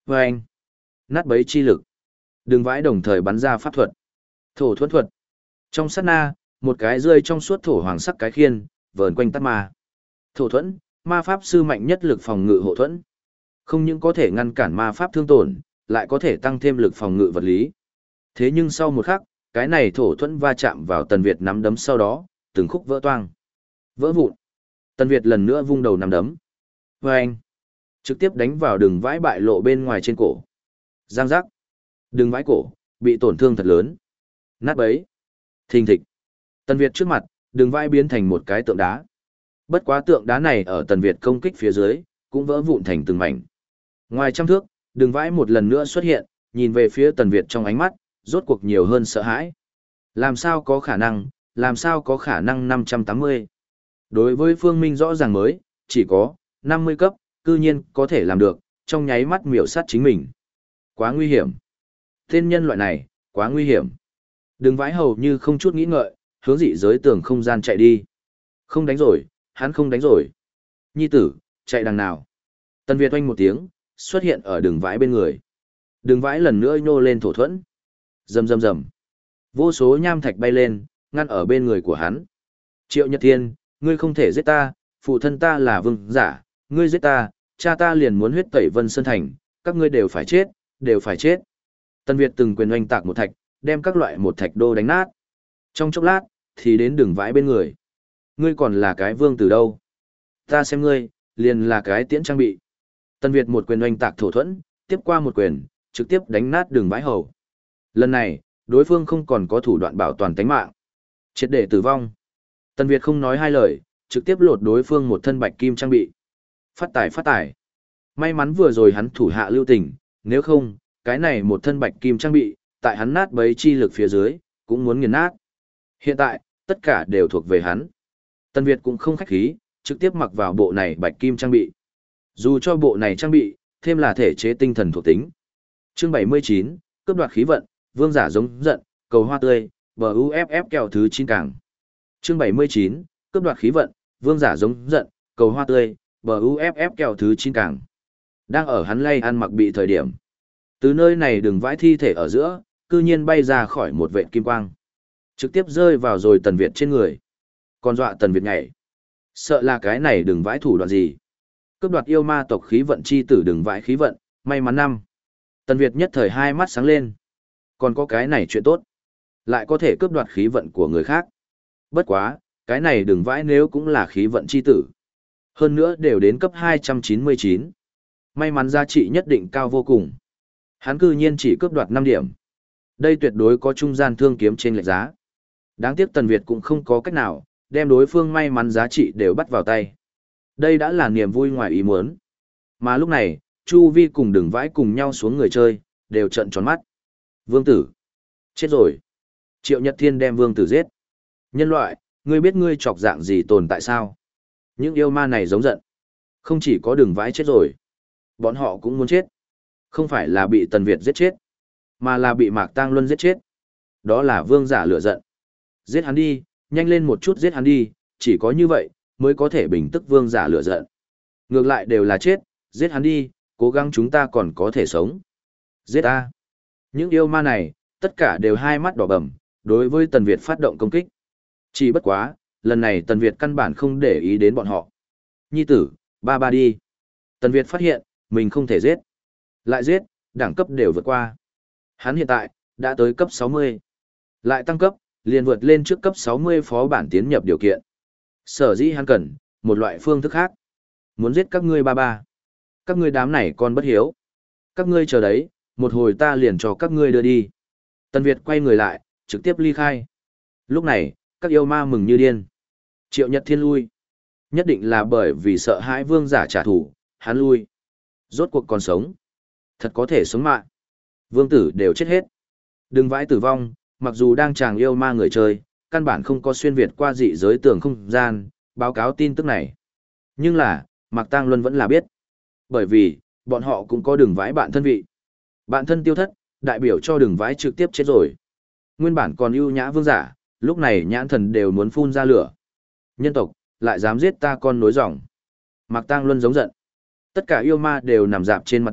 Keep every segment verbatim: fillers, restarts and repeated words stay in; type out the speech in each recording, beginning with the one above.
Và anh, nát bấy chi lực. Đường vãi đồng thời bắn ra pháp thuật. Thổ thuẫn thuật. Trong sát na, một cái rơi trong suốt thổ hoàng sắc cái khiên, vờn quanh tát ma. Thổ thuẫn, ma pháp sư mạnh nhất lực phòng ngự hộ thuẫn. Không những có thể ngăn cản ma pháp thương tổn, lại có thể tăng thêm lực phòng ngự vật lý. Thế nhưng sau một khắc, cái này thổ thuẫn va chạm vào Tần Việt nắm đấm sau đó, từng khúc vỡ toang. Vỡ vụn. Tần Việt lần nữa vung đầu nắm đấm. Và anh, trực tiếp đánh vào đường vãi bại lộ bên ngoài trên cổ. Giang giác. Đường vãi cổ, bị tổn thương thật lớn. Nát bấy. Thình thịch. Tần Việt trước mặt, đường vãi biến thành một cái tượng đá. Bất quá tượng đá này ở Tần Việt công kích phía dưới, cũng vỡ vụn thành từng mảnh. Ngoài trăm thước, đường vãi một lần nữa xuất hiện, nhìn về phía Tần Việt trong ánh mắt, rốt cuộc nhiều hơn sợ hãi. Làm sao có khả năng, làm sao có khả năng năm trăm tám mươi. Đối với Phương Minh rõ ràng mới, chỉ có năm mươi cấp, cư nhiên có thể làm được, trong nháy mắt miểu sát chính mình. Quá nguy hiểm. Tên nhân loại này, quá nguy hiểm. Đường vãi hầu như không chút nghĩ ngợi, hướng dị giới tường không gian chạy đi. Không đánh rồi, hắn không đánh rồi. Nhi tử, chạy đằng nào. Tần Việt oanh một tiếng, xuất hiện ở đường vãi bên người. Đường vãi lần nữa nhô lên thổ thuẫn. Rầm rầm rầm. Vô số nham thạch bay lên, ngăn ở bên người của hắn. Triệu Nhật Thiên, ngươi không thể giết ta, phụ thân ta là vương giả, ngươi giết ta, cha ta liền muốn huyết tẩy Vân Sơn Thành, các ngươi đều phải chết, đều phải chết. Tần Việt từng quyền oanh tạc một thạch, đem các loại một thạch đô đánh nát. Trong chốc lát, thì đến đường vãi bên người. Ngươi còn là cái vương từ đâu? Ta xem ngươi, liền là cái tiễn trang bị. Tần Việt một quyền oanh tạc thổ thuẫn, tiếp qua một quyền, trực tiếp đánh nát đường vãi hầu. Lần này, đối phương không còn có thủ đoạn bảo toàn tánh mạng. Triệt để tử vong. Tần Việt không nói hai lời, trực tiếp lột đối phương một thân bạch kim trang bị. Phát tài phát tài. May mắn vừa rồi hắn thủ hạ lưu tình, nếu không, cái này một thân bạch kim trang bị, tại hắn nát bấy chi lực phía dưới, cũng muốn nghiền nát. Hiện tại, tất cả đều thuộc về hắn. Tần Việt cũng không khách khí, trực tiếp mặc vào bộ này bạch kim trang bị. Dù cho bộ này trang bị, thêm là thể chế tinh thần thuộc tính. Chương bảy mươi chín, cướp đoạt khí vận, vương giả giống giận, cầu hoa tươi, bờ u ép ép kèo thứ chín càng. Chương bảy mươi chín, cướp đoạt khí vận, vương giả giống giận, cầu hoa tươi, bờ u ép ép kèo thứ chín càng. Đang ở hắn lay ăn mặc bị thời điểm. Từ nơi này đường vãi thi thể ở giữa, cư nhiên bay ra khỏi một vệt kim quang. Trực tiếp rơi vào rồi Tần Việt trên người. Còn dọa Tần Việt nhảy. Sợ là cái này đừng vãi thủ đoạn gì. Cướp đoạt yêu ma tộc khí vận chi tử đừng vãi khí vận, may mắn năm. Tần Việt nhất thời hai mắt sáng lên. Còn có cái này chuyện tốt. Lại có thể cướp đoạt khí vận của người khác. Bất quá, cái này đừng vãi nếu cũng là khí vận chi tử. Hơn nữa đều đến cấp hai trăm chín mươi chín. May mắn giá trị nhất định cao vô cùng. Hắn cư nhiên chỉ cướp đoạt năm điểm. Đây tuyệt đối có trung gian thương kiếm trên lệch giá. Đáng tiếc Tần Việt cũng không có cách nào, đem đối phương may mắn giá trị đều bắt vào tay. Đây đã là niềm vui ngoài ý muốn. Mà lúc này, Chu Vi cùng Đường Vãi cùng nhau xuống người chơi, đều trợn tròn mắt. Vương tử. Chết rồi. Triệu Nhật Thiên đem vương tử giết. Nhân loại, ngươi biết ngươi chọc dạng gì tồn tại sao? Những yêu ma này giống giận. Không chỉ có Đường Vãi chết rồi. Bọn họ cũng muốn chết. Không phải là bị Tần Việt giết chết, mà là bị Mạc Tang Luân giết chết. Đó là vương giả lửa giận. Giết hắn đi, nhanh lên một chút giết hắn đi, chỉ có như vậy, mới có thể bình tức vương giả lửa giận. Ngược lại đều là chết, giết hắn đi, cố gắng chúng ta còn có thể sống. Giết ta. Những yêu ma này, tất cả đều hai mắt đỏ bầm, đối với Tần Việt phát động công kích. Chỉ bất quá, lần này Tần Việt căn bản không để ý đến bọn họ. Nhi tử, ba ba đi. Tần Việt phát hiện, mình không thể giết. Lại giết, đẳng cấp đều vượt qua. Hắn hiện tại, đã tới cấp sáu mươi. Lại tăng cấp, liền vượt lên trước cấp sáu mươi phó bản tiến nhập điều kiện. Sở dĩ hắn cần, một loại phương thức khác. Muốn giết các ngươi ba ba. Các ngươi đám này còn bất hiếu. Các ngươi chờ đấy, một hồi ta liền cho các ngươi đưa đi. Tần Việt quay người lại, trực tiếp ly khai. Lúc này, các yêu ma mừng như điên. Triệu Nhật Thiên lui. Nhất định là bởi vì sợ hãi vương giả trả thù, hắn lui. Rốt cuộc còn sống. Thật có thể sống mạng. Vương tử đều chết hết. Đừng vãi tử vong, mặc dù đang chàng yêu ma người chơi, căn bản không có xuyên việt qua dị giới tường không gian, báo cáo tin tức này. Nhưng là, Mạc Tang Luân vẫn là biết. Bởi vì, bọn họ cũng có đường vãi bạn thân vị. Bạn thân tiêu thất, đại biểu cho đường vãi trực tiếp chết rồi. Nguyên bản còn ưu nhã vương giả, lúc này nhãn thần đều muốn phun ra lửa. Nhân tộc, lại dám giết ta con nối dòng. Mạc Tang Luân giống giận. Tất cả yêu ma đều nằm dạp trên mặt đất,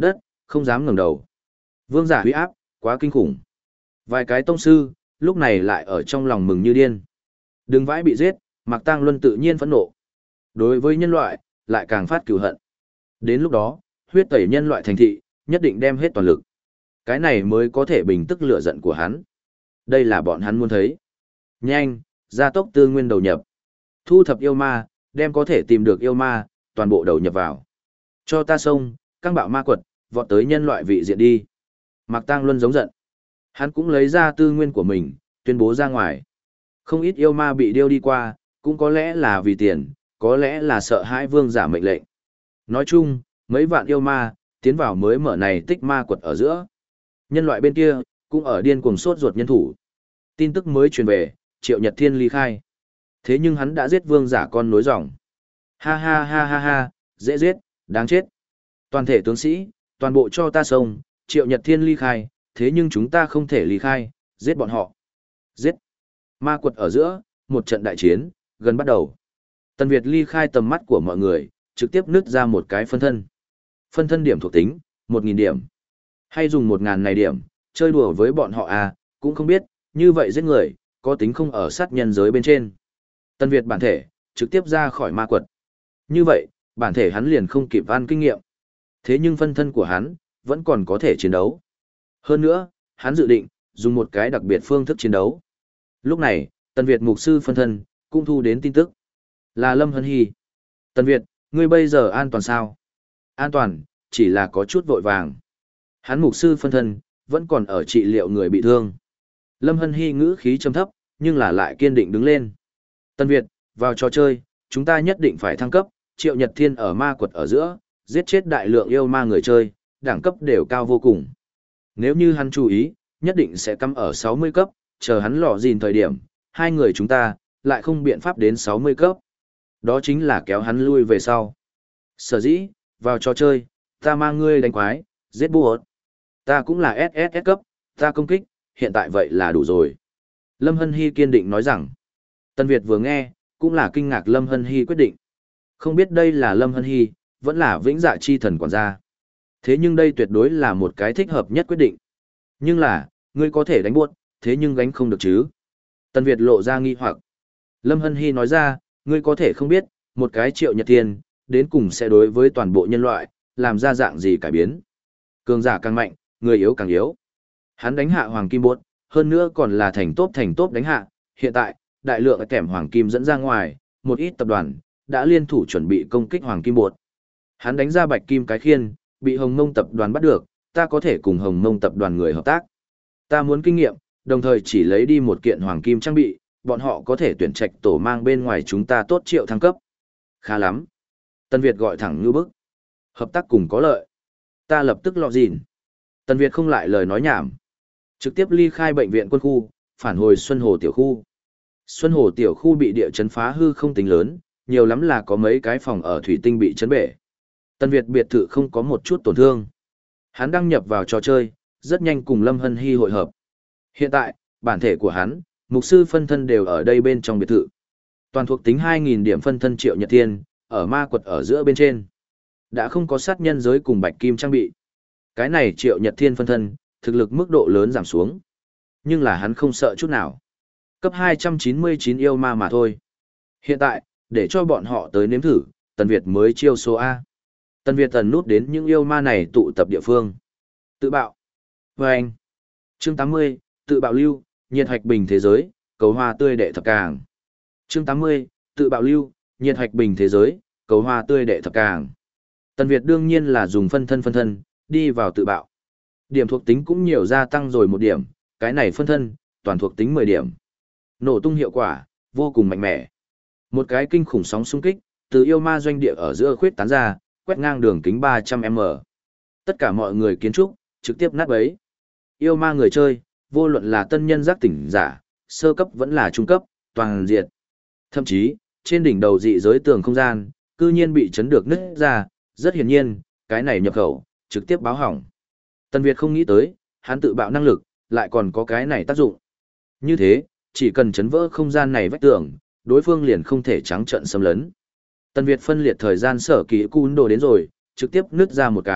không dám ngẩng đầu. Vương giả huy áp, quá kinh khủng. Vài cái tông sư, lúc này lại ở trong lòng mừng như điên. Đừng vãi bị giết, Mạc Tang Luân tự nhiên phẫn nộ. Đối với nhân loại, lại càng phát cừu hận. Đến lúc đó, huyết tẩy nhân loại thành thị, nhất định đem hết toàn lực. Cái này mới có thể bình tức lửa giận của hắn. Đây là bọn hắn muốn thấy. Nhanh, gia tốc tư nguyên đầu nhập. Thu thập yêu ma, đem có thể tìm được yêu ma, toàn bộ đầu nhập vào. Cho ta xông, căng bạo ma quật, vọt tới nhân loại vị diện đi. Mạc Tang Luân giống giận. Hắn cũng lấy ra tư nguyên của mình, tuyên bố ra ngoài. Không ít yêu ma bị điêu đi qua, cũng có lẽ là vì tiền, có lẽ là sợ hãi vương giả mệnh lệnh. Nói chung, mấy vạn yêu ma, tiến vào mới mở này tích ma quật ở giữa. Nhân loại bên kia, cũng ở điên cuồng sốt ruột nhân thủ. Tin tức mới truyền về, Triệu Nhật Thiên ly khai. Thế nhưng hắn đã giết vương giả con nối dòng. Ha ha ha ha ha, dễ giết, đáng chết. Toàn thể tướng sĩ, toàn bộ cho ta xông, Triệu Nhật Thiên ly khai, thế nhưng chúng ta không thể ly khai, giết bọn họ. Giết. Ma quật ở giữa, một trận đại chiến, gần bắt đầu. Tần Việt ly khai tầm mắt của mọi người, trực tiếp nứt ra một cái phân thân. Phân thân điểm thuộc tính, một nghìn điểm. Hay dùng một nghìn này điểm, chơi đùa với bọn họ à, cũng không biết, như vậy giết người, có tính không ở sát nhân giới bên trên. Tần Việt bản thể, trực tiếp ra khỏi ma quật. Như vậy, bản thể hắn liền không kịp ăn kinh nghiệm. Thế nhưng phân thân của hắn, vẫn còn có thể chiến đấu. Hơn nữa, hắn dự định, dùng một cái đặc biệt phương thức chiến đấu. Lúc này, Tần Việt mục sư phân thân, cũng thu đến tin tức. Là Lâm Hân Hy. Tần Việt, ngươi bây giờ an toàn sao? An toàn, chỉ là có chút vội vàng. Hắn mục sư phân thân, vẫn còn ở trị liệu người bị thương. Lâm Hân Hy ngữ khí trầm thấp, nhưng là lại kiên định đứng lên. Tần Việt, vào trò chơi, chúng ta nhất định phải thăng cấp, Triệu Nhật Thiên ở ma quật ở giữa, giết chết đại lượng yêu ma người chơi, đẳng cấp đều cao vô cùng. Nếu như hắn chú ý, nhất định sẽ cắm ở sáu mươi cấp, chờ hắn lò gìn thời điểm, hai người chúng ta, lại không biện pháp đến sáu mươi cấp. Đó chính là kéo hắn lui về sau. Sở dĩ, vào trò chơi, ta mang ngươi đánh quái, giết bùa. Ta cũng là ét ét ét cấp, ta công kích, hiện tại vậy là đủ rồi. Lâm Hân Hy kiên định nói rằng. Tân Việt vừa nghe, cũng là kinh ngạc Lâm Hân Hy quyết định. Không biết đây là Lâm Hân Hy, vẫn là vĩnh dạ chi thần quản gia. Thế nhưng đây tuyệt đối là một cái thích hợp nhất quyết định. Nhưng là, ngươi có thể đánh buốt, thế nhưng gánh không được chứ. Tân Việt lộ ra nghi hoặc. Lâm Hân Hy nói ra, ngươi có thể không biết, một cái Triệu Nhật Thiên, đến cùng sẽ đối với toàn bộ nhân loại, làm ra dạng gì cải biến. Cường giả càng mạnh, người yếu càng yếu. Hắn đánh hạ Hoàng Kim Bốt, hơn nữa còn là thành tốt thành tốt đánh hạ. Hiện tại, đại lượng kèm Hoàng Kim dẫn ra ngoài, một ít tập đoàn, đã liên thủ chuẩn bị công kích Hoàng Kim Bột. Hắn đánh ra Bạch Kim cái khiên, bị Hồng Mông tập đoàn bắt được, ta có thể cùng Hồng Mông tập đoàn người hợp tác. Ta muốn kinh nghiệm, đồng thời chỉ lấy đi một kiện Hoàng Kim trang bị, bọn họ có thể tuyển trạch tổ mang bên ngoài chúng ta tốt Triệu thăng cấp. Khá lắm. Tân Việt gọi thẳng như bức. Hợp tác cùng có lợi. Ta lập tức lọ gìn. Tân Việt không lại lời nói nhảm. Trực tiếp ly khai bệnh viện quân khu, phản hồi Xuân Hồ tiểu khu. Xuân Hồ tiểu khu bị địa chấn phá hư không tính lớn, nhiều lắm là có mấy cái phòng ở thủy tinh bị chấn bể. Tân Việt biệt thự không có một chút tổn thương. Hắn đăng nhập vào trò chơi, rất nhanh cùng Lâm Hân Hy hội hợp. Hiện tại, bản thể của hắn, mục sư phân thân đều ở đây bên trong biệt thự. Toàn thuộc tính hai nghìn điểm phân thân Triệu Nhật Thiên, ở ma quật ở giữa bên trên. Đã không có sát nhân giới cùng bạch kim trang bị. Cái này Triệu Nhật Thiên phân thân, thực lực mức độ lớn giảm xuống. Nhưng là hắn không sợ chút nào. Cấp hai trăm chín mươi chín yêu ma mà thôi. Hiện tại, để cho bọn họ tới nếm thử, Tần Việt mới chiêu số A. Tần Việt tần nút đến những yêu ma này tụ tập địa phương. Tự bạo. Vâng. Chương tám mươi, tự bạo lưu, nhiệt hoạch bình thế giới, cầu hoa tươi đệ thập càng. Chương tám mươi, tự bạo lưu, nhiệt hoạch bình thế giới, cầu hoa tươi đệ thập càng. Tần Việt đương nhiên là dùng phân thân phân thân, đi vào tự bạo. Điểm thuộc tính cũng nhiều gia tăng rồi một điểm, cái này phân thân, toàn thuộc tính mười điểm. Nổ tung hiệu quả, vô cùng mạnh mẽ. Một cái kinh khủng sóng xung kích, từ yêu ma doanh địa ở giữa khuyết tán ra, quét ngang đường kính ba trăm mét. Tất cả mọi người kiến trúc, trực tiếp nát bấy. Yêu ma người chơi, vô luận là tân nhân giác tỉnh giả, sơ cấp vẫn là trung cấp, toàn diệt. Thậm chí, trên đỉnh đầu dị giới tường không gian, cư nhiên bị chấn được nứt ra, rất hiển nhiên, cái này nhập khẩu, trực tiếp báo hỏng. Tần Việt không nghĩ tới, hắn tự bạo năng lực, lại còn có cái này tác dụng. Như thế, chỉ cần chấn vỡ không gian này vách tường, đối phương liền không thể trắng trợn xâm lấn. Tần Việt phân liệt thời gian sở kỳ cún đồ đến rồi, trực tiếp nứt ra một cái,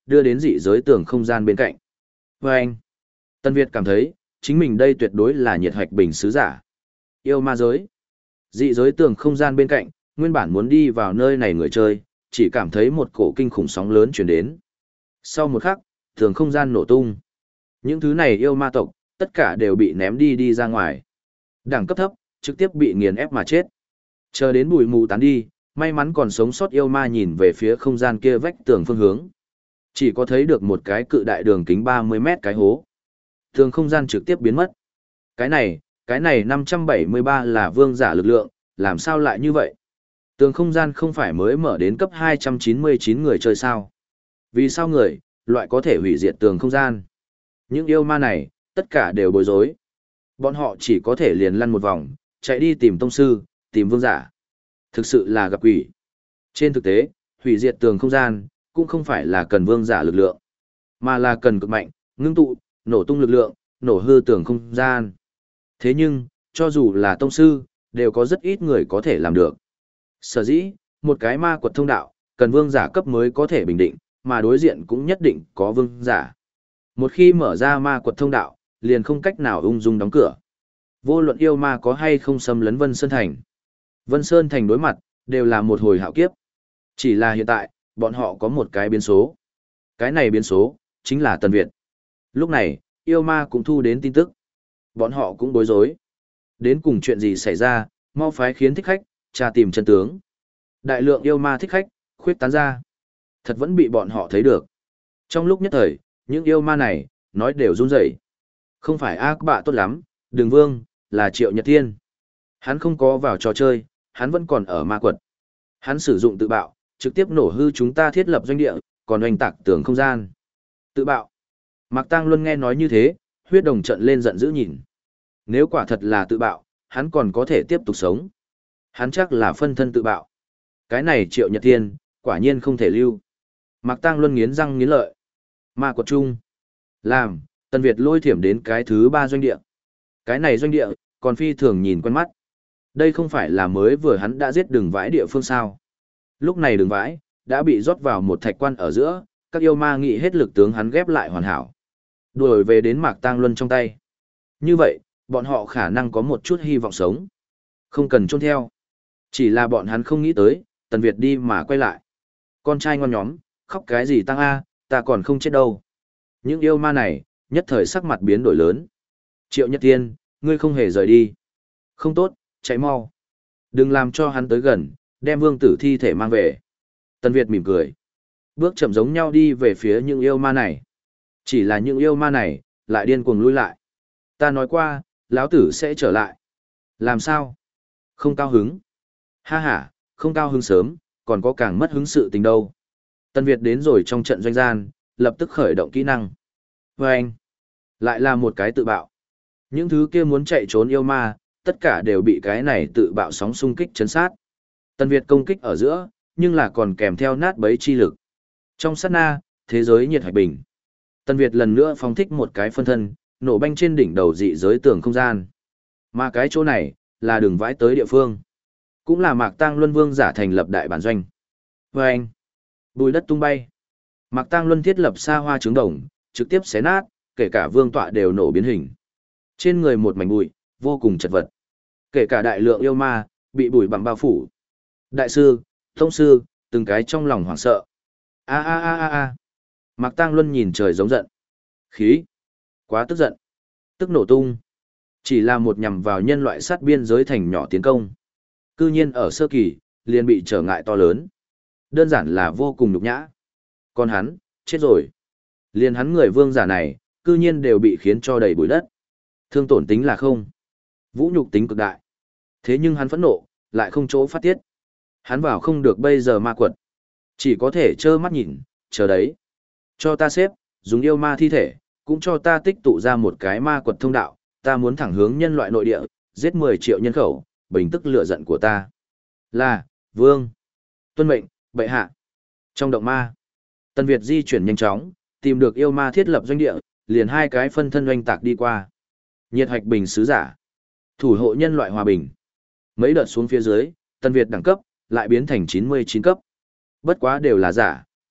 đưa đến dị giới tường không gian bên cạnh. Và anh, Tân Việt cảm thấy, chính mình đây tuyệt đối là nhiệt hoạch bình sứ giả. Yêu ma giới. Dị giới tường không gian bên cạnh, nguyên bản muốn đi vào nơi này người chơi, chỉ cảm thấy một cổ kinh khủng sóng lớn chuyển đến. Sau một khắc, tường không gian nổ tung. Những thứ này yêu ma tộc, tất cả đều bị ném đi đi ra ngoài. Đẳng cấp thấp, trực tiếp bị nghiền ép mà chết. Chờ đến bụi mù tán đi, may mắn còn sống sót yêu ma nhìn về phía không gian kia vách tường phương hướng. Chỉ có thấy được một cái cự đại đường kính ba mươi mét cái hố. Tường không gian trực tiếp biến mất. Cái này, cái này năm trăm bảy mươi ba là vương giả lực lượng, làm sao lại như vậy? Tường không gian không phải mới mở đến cấp hai trăm chín mươi chín người chơi sao? Vì sao người, loại có thể hủy diệt tường không gian? Những yêu ma này, tất cả đều bối rối. Bọn họ chỉ có thể liền lăn một vòng, chạy đi tìm tông sư, tìm vương giả. Thực sự là gặp quỷ. Trên thực tế, hủy diệt tường không gian, cũng không phải là cần vương giả lực lượng, mà là cần cực mạnh, ngưng tụ, nổ tung lực lượng, nổ hư tường không gian. Thế nhưng, cho dù là tông sư, đều có rất ít người có thể làm được. Sở dĩ, một cái ma quật thông đạo, cần vương giả cấp mới có thể bình định, mà đối diện cũng nhất định có vương giả. Một khi mở ra ma quật thông đạo, liền không cách nào ung dung đóng cửa. Vô luận yêu ma có hay không xâm lấn Vân Sơn Thành. Vân Sơn Thành đối mặt, đều là một hồi hạo kiếp. Chỉ là hiện tại, bọn họ có một cái biến số. Cái này biến số, chính là Tần Việt. Lúc này, yêu ma cũng thu đến tin tức. Bọn họ cũng bối rối. Đến cùng chuyện gì xảy ra, mau phái khiến thích khách, tra tìm chân tướng. Đại lượng yêu ma thích khách, khuyết tán ra. Thật vẫn bị bọn họ thấy được. Trong lúc nhất thời, những yêu ma này, nói đều run rẩy. Không phải ác bạ tốt lắm, Đường Vương, là Triệu Nhật Thiên. Hắn không có vào trò chơi, hắn vẫn còn ở ma quật. Hắn sử dụng tự bạo, trực tiếp nổ hư chúng ta thiết lập doanh địa, còn oanh tạc tường không gian. Tự bạo. Mạc Tăng Luân nghe nói như thế, huyết đồng trận lên giận dữ nhìn. Nếu quả thật là tự bạo, hắn còn có thể tiếp tục sống. Hắn chắc là phân thân tự bạo. Cái này Triệu Nhật Thiên, quả nhiên không thể lưu. Mạc Tăng Luân nghiến răng nghiến lợi. Ma quật chung. Làm, Tần Việt lôi thiểm đến cái thứ ba doanh địa. Cái này doanh địa, còn phi thường nhìn quen mắt. Đây không phải là mới vừa hắn đã giết đường vãi địa phương sao. Lúc này đường vãi, đã bị rót vào một thạch quan ở giữa, các yêu ma nghị hết lực tướng hắn ghép lại hoàn hảo. Đuổi về đến Mạc Tang Luân trong tay. Như vậy, bọn họ khả năng có một chút hy vọng sống. Không cần trôn theo. Chỉ là bọn hắn không nghĩ tới, Tần Việt đi mà quay lại. Con trai ngon nhóm, khóc cái gì Tăng A, ta còn không chết đâu. Những yêu ma này, nhất thời sắc mặt biến đổi lớn. Triệu Nhật Tiên, ngươi không hề rời đi. Không tốt, chạy mau. Đừng làm cho hắn tới gần, đem vương tử thi thể mang về. Tần Việt mỉm cười. Bước chậm giống nhau đi về phía những yêu ma này. Chỉ là những yêu ma này, lại điên cuồng lui lại. Ta nói qua, lão tử sẽ trở lại. Làm sao? Không cao hứng. Ha ha, không cao hứng sớm, còn có càng mất hứng sự tình đâu. Tần Việt đến rồi trong trận doanh gian, lập tức khởi động kỹ năng. Và anh, lại là một cái tự bạo. Những thứ kia muốn chạy trốn yêu ma, tất cả đều bị cái này tự bạo sóng xung kích chấn sát. Tần Việt công kích ở giữa, nhưng là còn kèm theo nát bấy chi lực. Trong sát na, thế giới nhiệt hoạch bình. Tần Việt lần nữa phóng thích một cái phân thân, nổ banh trên đỉnh đầu dị giới tường không gian. Mà cái chỗ này, là đường vãi tới địa phương. Cũng là Mạc Tăng Luân vương giả thành lập đại bản doanh. Và anh, bùi đất tung bay. Mạc Tăng Luân thiết lập xa hoa trứng đồng, trực tiếp xé nát, kể cả vương tọa đều nổ biến hình. Trên người một mảnh bụi, vô cùng chật vật. Kể cả đại lượng yêu ma, bị bụi bặm bao phủ. Đại sư, thông sư, từng cái trong lòng hoảng sợ. A a a a a. Mạc Tăng Luân nhìn trời giống giận. Khí. Quá tức giận. Tức nổ tung. Chỉ là một nhằm vào nhân loại sát biên giới thành nhỏ tiến công. Cư nhiên ở sơ kỳ, liền bị trở ngại to lớn. Đơn giản là vô cùng nhục nhã. Còn hắn, chết rồi. Liền hắn người vương giả này, cư nhiên đều bị khiến cho đầy bụi đất. Thương tổn tính là không. Vũ nhục tính cực đại. Thế nhưng hắn phẫn nộ, lại không chỗ phát tiết. Hắn vào không được bây giờ ma quật. Chỉ có thể trơ mắt nhìn, chờ đấy. Cho ta xếp, dùng yêu ma thi thể, cũng cho ta tích tụ ra một cái ma quật thông đạo. Ta muốn thẳng hướng nhân loại nội địa, giết mười triệu nhân khẩu, bình tức lửa giận của ta. Là, vương. Tuân mệnh, bệ hạ. Trong động ma, Tần Việt di chuyển nhanh chóng, tìm được yêu ma thiết lập doanh địa, liền hai cái phân thân doanh tạc đi qua. Nhiệt hạch bình sứ giả. Thủ hộ nhân loại hòa bình. Mấy đợt xuống phía dưới, Tần Việt đẳng cấp, lại biến thành chín mươi chín cấp. Bất quá đều là giả,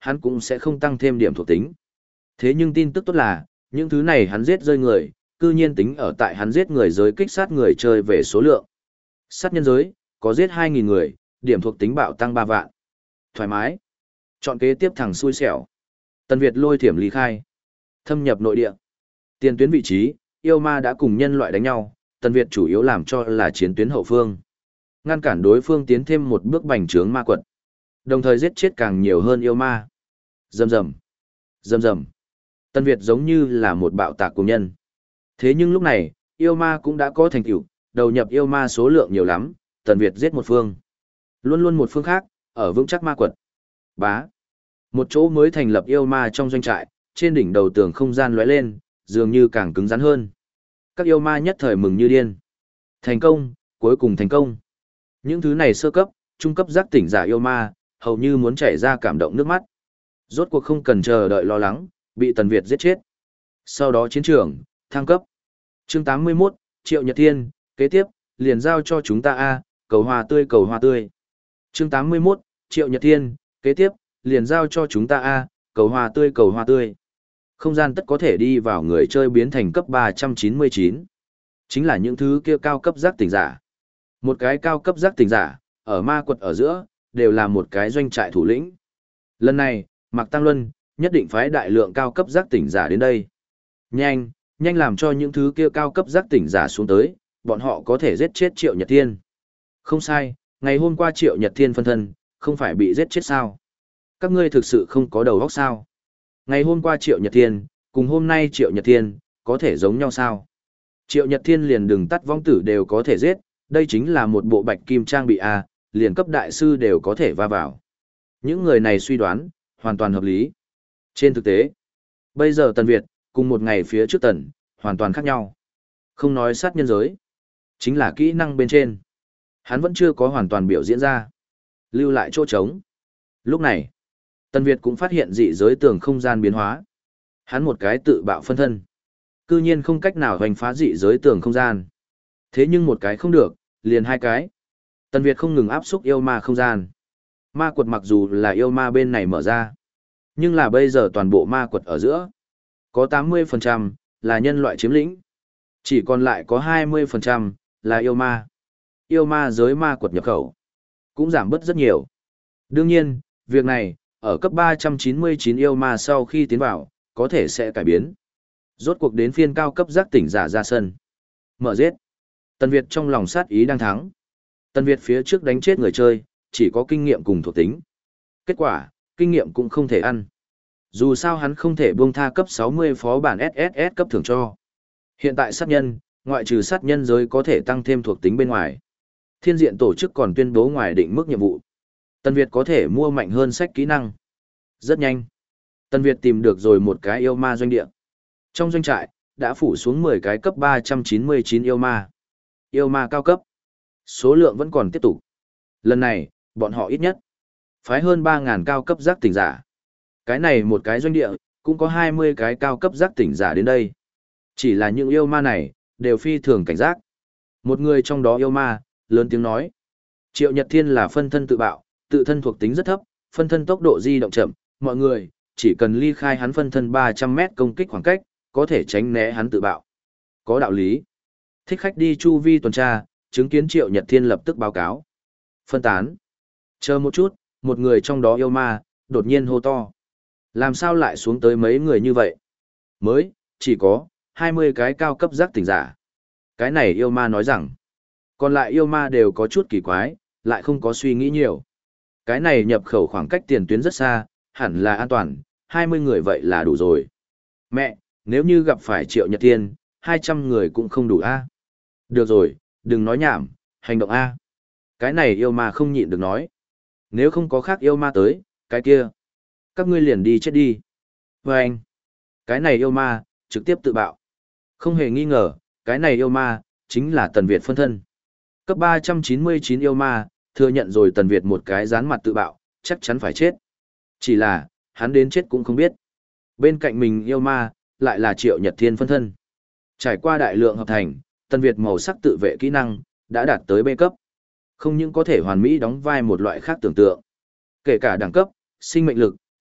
hắn cũng sẽ không tăng thêm điểm thuộc tính. Thế nhưng tin tức tốt là, những thứ này hắn giết rơi người, cư nhiên tính ở tại hắn giết người giới kích sát người chơi về số lượng. Sát nhân giới, có giết hai nghìn người, điểm thuộc tính bạo tăng ba vạn. Thoải mái. Chọn kế tiếp thằng xui xẻo. Tần Việt lôi thiểm lý khai. Thâm nhập nội địa. Tiền tuyến vị trí, yêu ma đã cùng nhân loại đánh nhau, Tần Việt chủ yếu làm cho là chiến tuyến hậu phương. Ngăn cản đối phương tiến thêm một bước bành trướng ma quật. Đồng thời giết chết càng nhiều hơn yêu ma. Rầm rầm. Rầm rầm. Tần Việt giống như là một bạo tạc cùng nhân. Thế nhưng lúc này, yêu ma cũng đã có thành tựu, đầu nhập yêu ma số lượng nhiều lắm, Tần Việt giết một phương. Luôn luôn một phương khác, ở vững chắc ma quật. Bá. Một chỗ mới thành lập yêu ma trong doanh trại, trên đỉnh đầu tường không gian lóe lên, dường như càng cứng rắn hơn. Các yêu ma nhất thời mừng như điên. Thành công, cuối cùng thành công. Những thứ này sơ cấp, trung cấp giác tỉnh giả yêu ma, hầu như muốn chảy ra cảm động nước mắt. Rốt cuộc không cần chờ đợi lo lắng, bị Tần Việt giết chết. Sau đó chiến trường, thăng cấp. Chương tám mươi mốt, Triệu Nhật Thiên, kế tiếp, liền giao cho chúng ta a, cầu hoa tươi cầu hoa tươi. Chương tám mươi mốt, Triệu Nhật Thiên, kế tiếp, liền giao cho chúng ta a, cầu hoa tươi cầu hoa tươi. Không gian tất có thể đi vào người chơi biến thành cấp ba trăm chín mươi chín. Chính là những thứ kia cao cấp giác tỉnh giả. Một cái cao cấp giác tỉnh giả, ở ma quật ở giữa, đều là một cái doanh trại thủ lĩnh. Lần này, Mạc Tăng Luân, nhất định phái đại lượng cao cấp giác tỉnh giả đến đây. Nhanh, nhanh làm cho những thứ kia cao cấp giác tỉnh giả xuống tới, bọn họ có thể giết chết Triệu Nhật Thiên. Không sai, ngày hôm qua Triệu Nhật Thiên phân thân, không phải bị giết chết sao? Các ngươi thực sự không có đầu óc sao? Ngày hôm qua Triệu Nhật Thiên, cùng hôm nay Triệu Nhật Thiên, có thể giống nhau sao? Triệu Nhật Thiên liền đừng tắt vong tử đều có thể giết, đây chính là một bộ bạch kim trang bị A, liền cấp đại sư đều có thể va vào. Những người này suy đoán, hoàn toàn hợp lý. Trên thực tế, bây giờ Tần Việt, cùng một ngày phía trước Tần, hoàn toàn khác nhau. Không nói sát nhân giới, chính là kỹ năng bên trên. Hắn vẫn chưa có hoàn toàn biểu diễn ra. Lưu lại chỗ trống. Lúc này, Tần Việt cũng phát hiện dị giới tường không gian biến hóa. Hắn một cái tự bạo phân thân. Cư nhiên không cách nào hoành phá dị giới tường không gian. Thế nhưng một cái không được, liền hai cái. Tần Việt không ngừng áp xúc yêu ma không gian. Ma quật mặc dù là yêu ma bên này mở ra, nhưng là bây giờ toàn bộ ma quật ở giữa. Có tám mươi phần trăm là nhân loại chiếm lĩnh. Chỉ còn lại có hai mươi phần trăm là yêu ma. Yêu ma giới ma quật nhập khẩu cũng giảm bớt rất nhiều. Đương nhiên, việc này, ở cấp ba trăm chín mươi chín yêu ma sau khi tiến vào, có thể sẽ cải biến. Rốt cuộc đến phiên cao cấp giác tỉnh giả ra sân. Mở giết. Tần Việt trong lòng sát ý đang thắng. Tần Việt phía trước đánh chết người chơi, chỉ có kinh nghiệm cùng thuộc tính. Kết quả, kinh nghiệm cũng không thể ăn. Dù sao hắn không thể buông tha cấp sáu mươi phó bản ét ét ét cấp thưởng cho. Hiện tại sát nhân, ngoại trừ sát nhân giới có thể tăng thêm thuộc tính bên ngoài. Thiên diện tổ chức còn tuyên bố ngoài định mức nhiệm vụ. Tần Việt có thể mua mạnh hơn sách kỹ năng. Rất nhanh. Tần Việt tìm được rồi một cái yêu ma doanh địa. Trong doanh trại, đã phủ xuống mười cái cấp ba trăm chín mươi chín yêu ma. Yêu ma cao cấp. Số lượng vẫn còn tiếp tục. Lần này, bọn họ ít nhất. Phái hơn ba nghìn cao cấp giác tỉnh giả. Cái này một cái doanh địa, cũng có hai mươi cái cao cấp giác tỉnh giả đến đây. Chỉ là những yêu ma này, đều phi thường cảnh giác. Một người trong đó yêu ma, lớn tiếng nói. Triệu Nhật Thiên là phân thân tự bạo, tự thân thuộc tính rất thấp, phân thân tốc độ di động chậm. Mọi người, chỉ cần ly khai hắn phân thân ba trăm mét công kích khoảng cách, có thể tránh né hắn tự bạo. Có đạo lý. Thích khách đi chu vi tuần tra, chứng kiến Triệu Nhật Thiên lập tức báo cáo. Phân tán. Chờ một chút, một người trong đó yêu ma, đột nhiên hô to. Làm sao lại xuống tới mấy người như vậy? Mới, chỉ có, hai mươi cái cao cấp giác tỉnh giả. Cái này yêu ma nói rằng, còn lại yêu ma đều có chút kỳ quái, lại không có suy nghĩ nhiều. Cái này nhập khẩu khoảng cách tiền tuyến rất xa, hẳn là an toàn, hai mươi người vậy là đủ rồi. Mẹ, nếu như gặp phải Triệu Nhật Thiên, hai trăm người cũng không đủ a. Được rồi, đừng nói nhảm, hành động a. Cái này yêu ma không nhịn được nói. Nếu không có khác yêu ma tới, cái kia. Các ngươi liền đi chết đi. Và anh, cái này yêu ma, trực tiếp tự bạo. Không hề nghi ngờ, cái này yêu ma, chính là Tần Việt phân thân. Cấp ba trăm chín mươi chín yêu ma, thừa nhận rồi Tần Việt một cái dán mặt tự bạo, chắc chắn phải chết. Chỉ là, hắn đến chết cũng không biết. Bên cạnh mình yêu ma, lại là Triệu Nhật Thiên phân thân. Trải qua đại lượng hợp thành, Tần Việt màu sắc tự vệ kỹ năng, đã đạt tới B cấp. Không những có thể hoàn mỹ đóng vai một loại khác tưởng tượng. Kể cả đẳng cấp, sinh mệnh lực,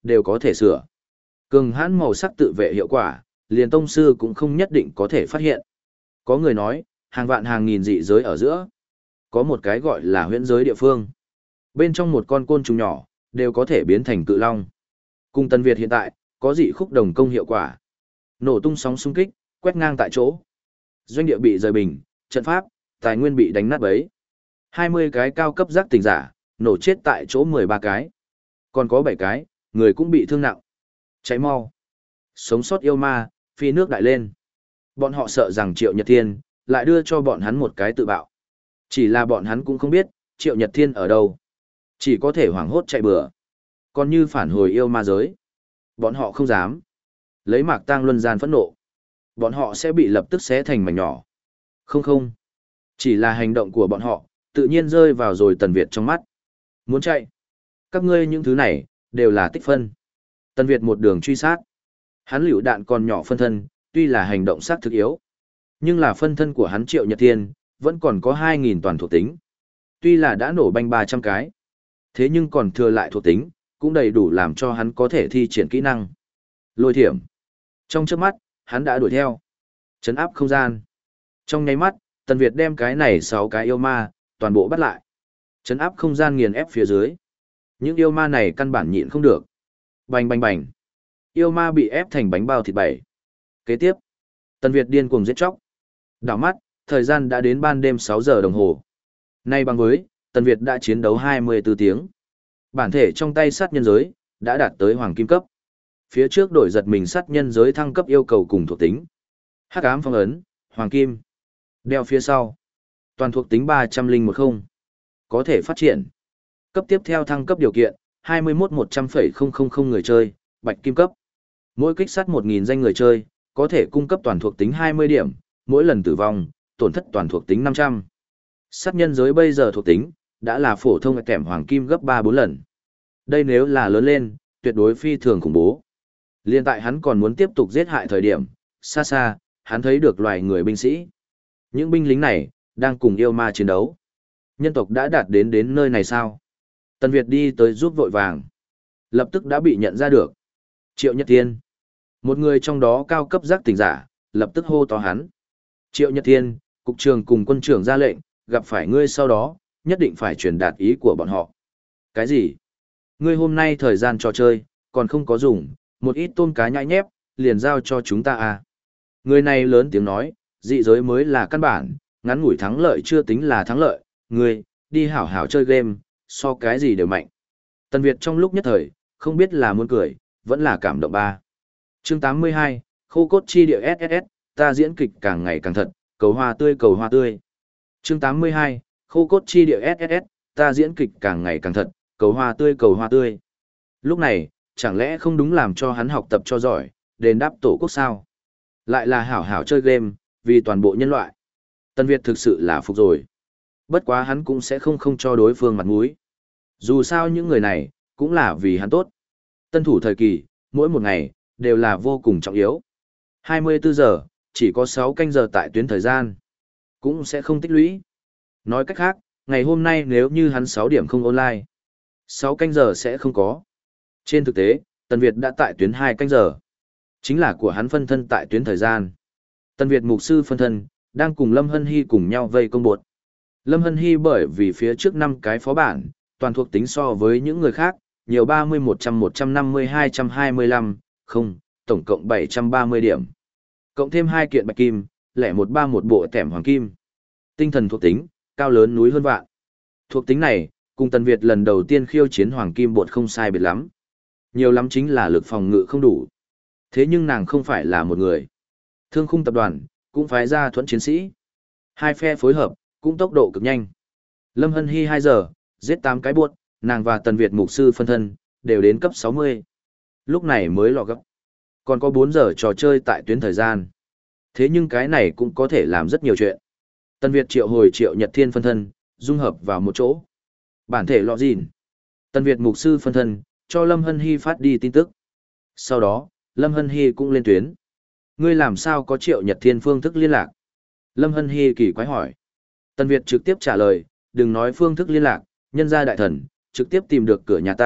đều có thể sửa. Cường hãn màu sắc tự vệ hiệu quả, liền tông sư cũng không nhất định có thể phát hiện. Có người nói, hàng vạn hàng nghìn dị giới ở giữa. Có một cái gọi là huyễn giới địa phương. Bên trong một con côn trùng nhỏ, đều có thể biến thành cự long. Cùng Tân Việt hiện tại, có dị khúc đồng công hiệu quả. Nổ tung sóng xung kích, quét ngang tại chỗ. Doanh địa bị rời bình, trận pháp, tài nguyên bị đánh nát bấy. hai mươi cái cao cấp giác tỉnh giả, nổ chết tại chỗ mười ba cái. Còn có bảy cái, người cũng bị thương nặng. Cháy mau. Sống sót yêu ma, phi nước đại lên. Bọn họ sợ rằng Triệu Nhật Thiên, lại đưa cho bọn hắn một cái tự bạo. Chỉ là bọn hắn cũng không biết, Triệu Nhật Thiên ở đâu. Chỉ có thể hoảng hốt chạy bừa. Còn như phản hồi yêu ma giới. Bọn họ không dám. Lấy Mạc Tang luân gian phẫn nộ. Bọn họ sẽ bị lập tức xé thành mảnh nhỏ. Không không. Chỉ là hành động của bọn họ, tự nhiên rơi vào rồi Tần Việt trong mắt. Muốn chạy. Các ngươi những thứ này, đều là tích phân. Tần Việt một đường truy sát. Hắn liều đạn còn nhỏ phân thân, tuy là hành động sát thực yếu. Nhưng là phân thân của hắn Triệu Nhật Thiên, vẫn còn có hai nghìn toàn thuộc tính. Tuy là đã nổ banh ba trăm cái. Thế nhưng còn thừa lại thuộc tính, cũng đầy đủ làm cho hắn có thể thi triển kỹ năng. Lôi thiểm. Trong chớp mắt, hắn đã đuổi theo. Trấn áp không gian. Trong nháy mắt, Tần Việt đem cái này sáu cái yêu ma, toàn bộ bắt lại. Trấn áp không gian nghiền ép phía dưới. Những yêu ma này căn bản nhịn không được. Bành bành bành. Yêu ma bị ép thành bánh bao thịt bảy. Kế tiếp, Tần Việt điên cuồng giết chóc. Đảo mắt, thời gian đã đến ban đêm sáu giờ đồng hồ. Nay bằng với, Tần Việt đã chiến đấu hai mươi tư tiếng. Bản thể trong tay sát nhân giới, đã đạt tới hoàng kim cấp. Phía trước đổi giật mình sát nhân giới thăng cấp yêu cầu cùng thuộc tính. Hắc ám phong ấn, hoàng kim. Đeo phía sau. Toàn thuộc tính ba trăm linh một không. Có thể phát triển. Cấp tiếp theo thăng cấp điều kiện, hai mươi mốt một trăm nghìn người chơi, bạch kim cấp. Mỗi kích sát một nghìn danh người chơi, có thể cung cấp toàn thuộc tính hai mươi điểm, mỗi lần tử vong, tổn thất toàn thuộc tính năm trăm. Sát nhân giới bây giờ thuộc tính, đã là phổ thông kèm hoàng kim gấp ba bốn lần. Đây nếu là lớn lên, tuyệt đối phi thường khủng bố. Liên tại hắn còn muốn tiếp tục giết hại thời điểm, xa xa, hắn thấy được loài người binh sĩ. Những binh lính này, đang cùng yêu ma chiến đấu. Nhân tộc đã đạt đến đến nơi này sao? Tần Việt đi tới giúp vội vàng. Lập tức đã bị nhận ra được. Triệu Nhật Thiên. Một người trong đó cao cấp giác tỉnh giả, lập tức hô to hắn. Triệu Nhật Thiên, cục trưởng cùng quân trưởng ra lệnh, gặp phải ngươi sau đó, nhất định phải truyền đạt ý của bọn họ. Cái gì? Ngươi hôm nay thời gian trò chơi, còn không có dùng, một ít tôm cá nhãi nhép, liền giao cho chúng ta à. Người này lớn tiếng nói, dị giới mới là căn bản, ngắn ngủi thắng lợi chưa tính là thắng lợi, ngươi, đi hảo hảo chơi game, so cái gì đều mạnh. Tần Việt trong lúc nhất thời, không biết là muốn cười, vẫn là cảm động ba. Chương tám mươi hai, khô cốt chi địa ét ét ét, ta diễn kịch càng ngày càng thật, cầu hoa tươi cầu hoa tươi. Chương tám mươi hai, khô cốt chi địa ét ét ét, ta diễn kịch càng ngày càng thật, cầu hoa tươi cầu hoa tươi. Lúc này, chẳng lẽ không đúng làm cho hắn học tập cho giỏi, đền đáp tổ quốc sao? Lại là hảo hảo chơi game, vì toàn bộ nhân loại. Tần Việt thực sự là phục rồi. Bất quá hắn cũng sẽ không không cho đối phương mặt mũi. Dù sao những người này, cũng là vì hắn tốt. Tân thủ thời kỳ, mỗi một ngày, đều là vô cùng trọng yếu. hai mươi tư giờ, chỉ có sáu canh giờ tại tuyến thời gian. Cũng sẽ không tích lũy. Nói cách khác, ngày hôm nay nếu như hắn sáu điểm không online, sáu canh giờ sẽ không có. Trên thực tế, Tần Việt đã tại tuyến hai canh giờ. Chính là của hắn phân thân tại tuyến thời gian. Tần Việt mục sư phân thân, đang cùng Lâm Hân Hy cùng nhau vây công bột. Lâm Hân Hy bởi vì phía trước năm cái phó bản, toàn thuộc tính so với những người khác, nhiều ba mươi, một trăm, một trăm năm mươi, hai trăm hai mươi lăm, không, tổng cộng bảy trăm ba mươi điểm. Cộng thêm hai kiện bạch kim, lẻ một ba một bộ tẻm hoàng kim. Tinh thần thuộc tính, cao lớn núi hơn vạn. Thuộc tính này, cùng Tần Việt lần đầu tiên khiêu chiến hoàng kim bột không sai biệt lắm. Nhiều lắm chính là lực phòng ngự không đủ. Thế nhưng nàng không phải là một người. Thương khung tập đoàn, cũng phái ra thuẫn chiến sĩ. Hai phe phối hợp, cũng tốc độ cực nhanh. Lâm Hân Hy hai giờ, giết tám cái buốt, nàng và Tần Việt mục sư phân thân, đều đến cấp sáu mươi. Lúc này mới lọ gấp. Còn có bốn giờ trò chơi tại tuyến thời gian. Thế nhưng cái này cũng có thể làm rất nhiều chuyện. Tần Việt triệu hồi triệu Nhật Thiên phân thân, dung hợp vào một chỗ. Bản thể lọ gìn. Tần Việt mục sư phân thân, cho Lâm Hân Hy phát đi tin tức. Sau đó, Lâm Hân Hy cũng lên tuyến. Ngươi làm sao có triệu Nhật Thiên phương thức liên lạc? Lâm Hân Hy kỳ quái hỏi. Tần Việt trực tiếp trả lời, đừng nói phương thức liên lạc, nhân gia đại thần, trực tiếp tìm được cửa nhà ta,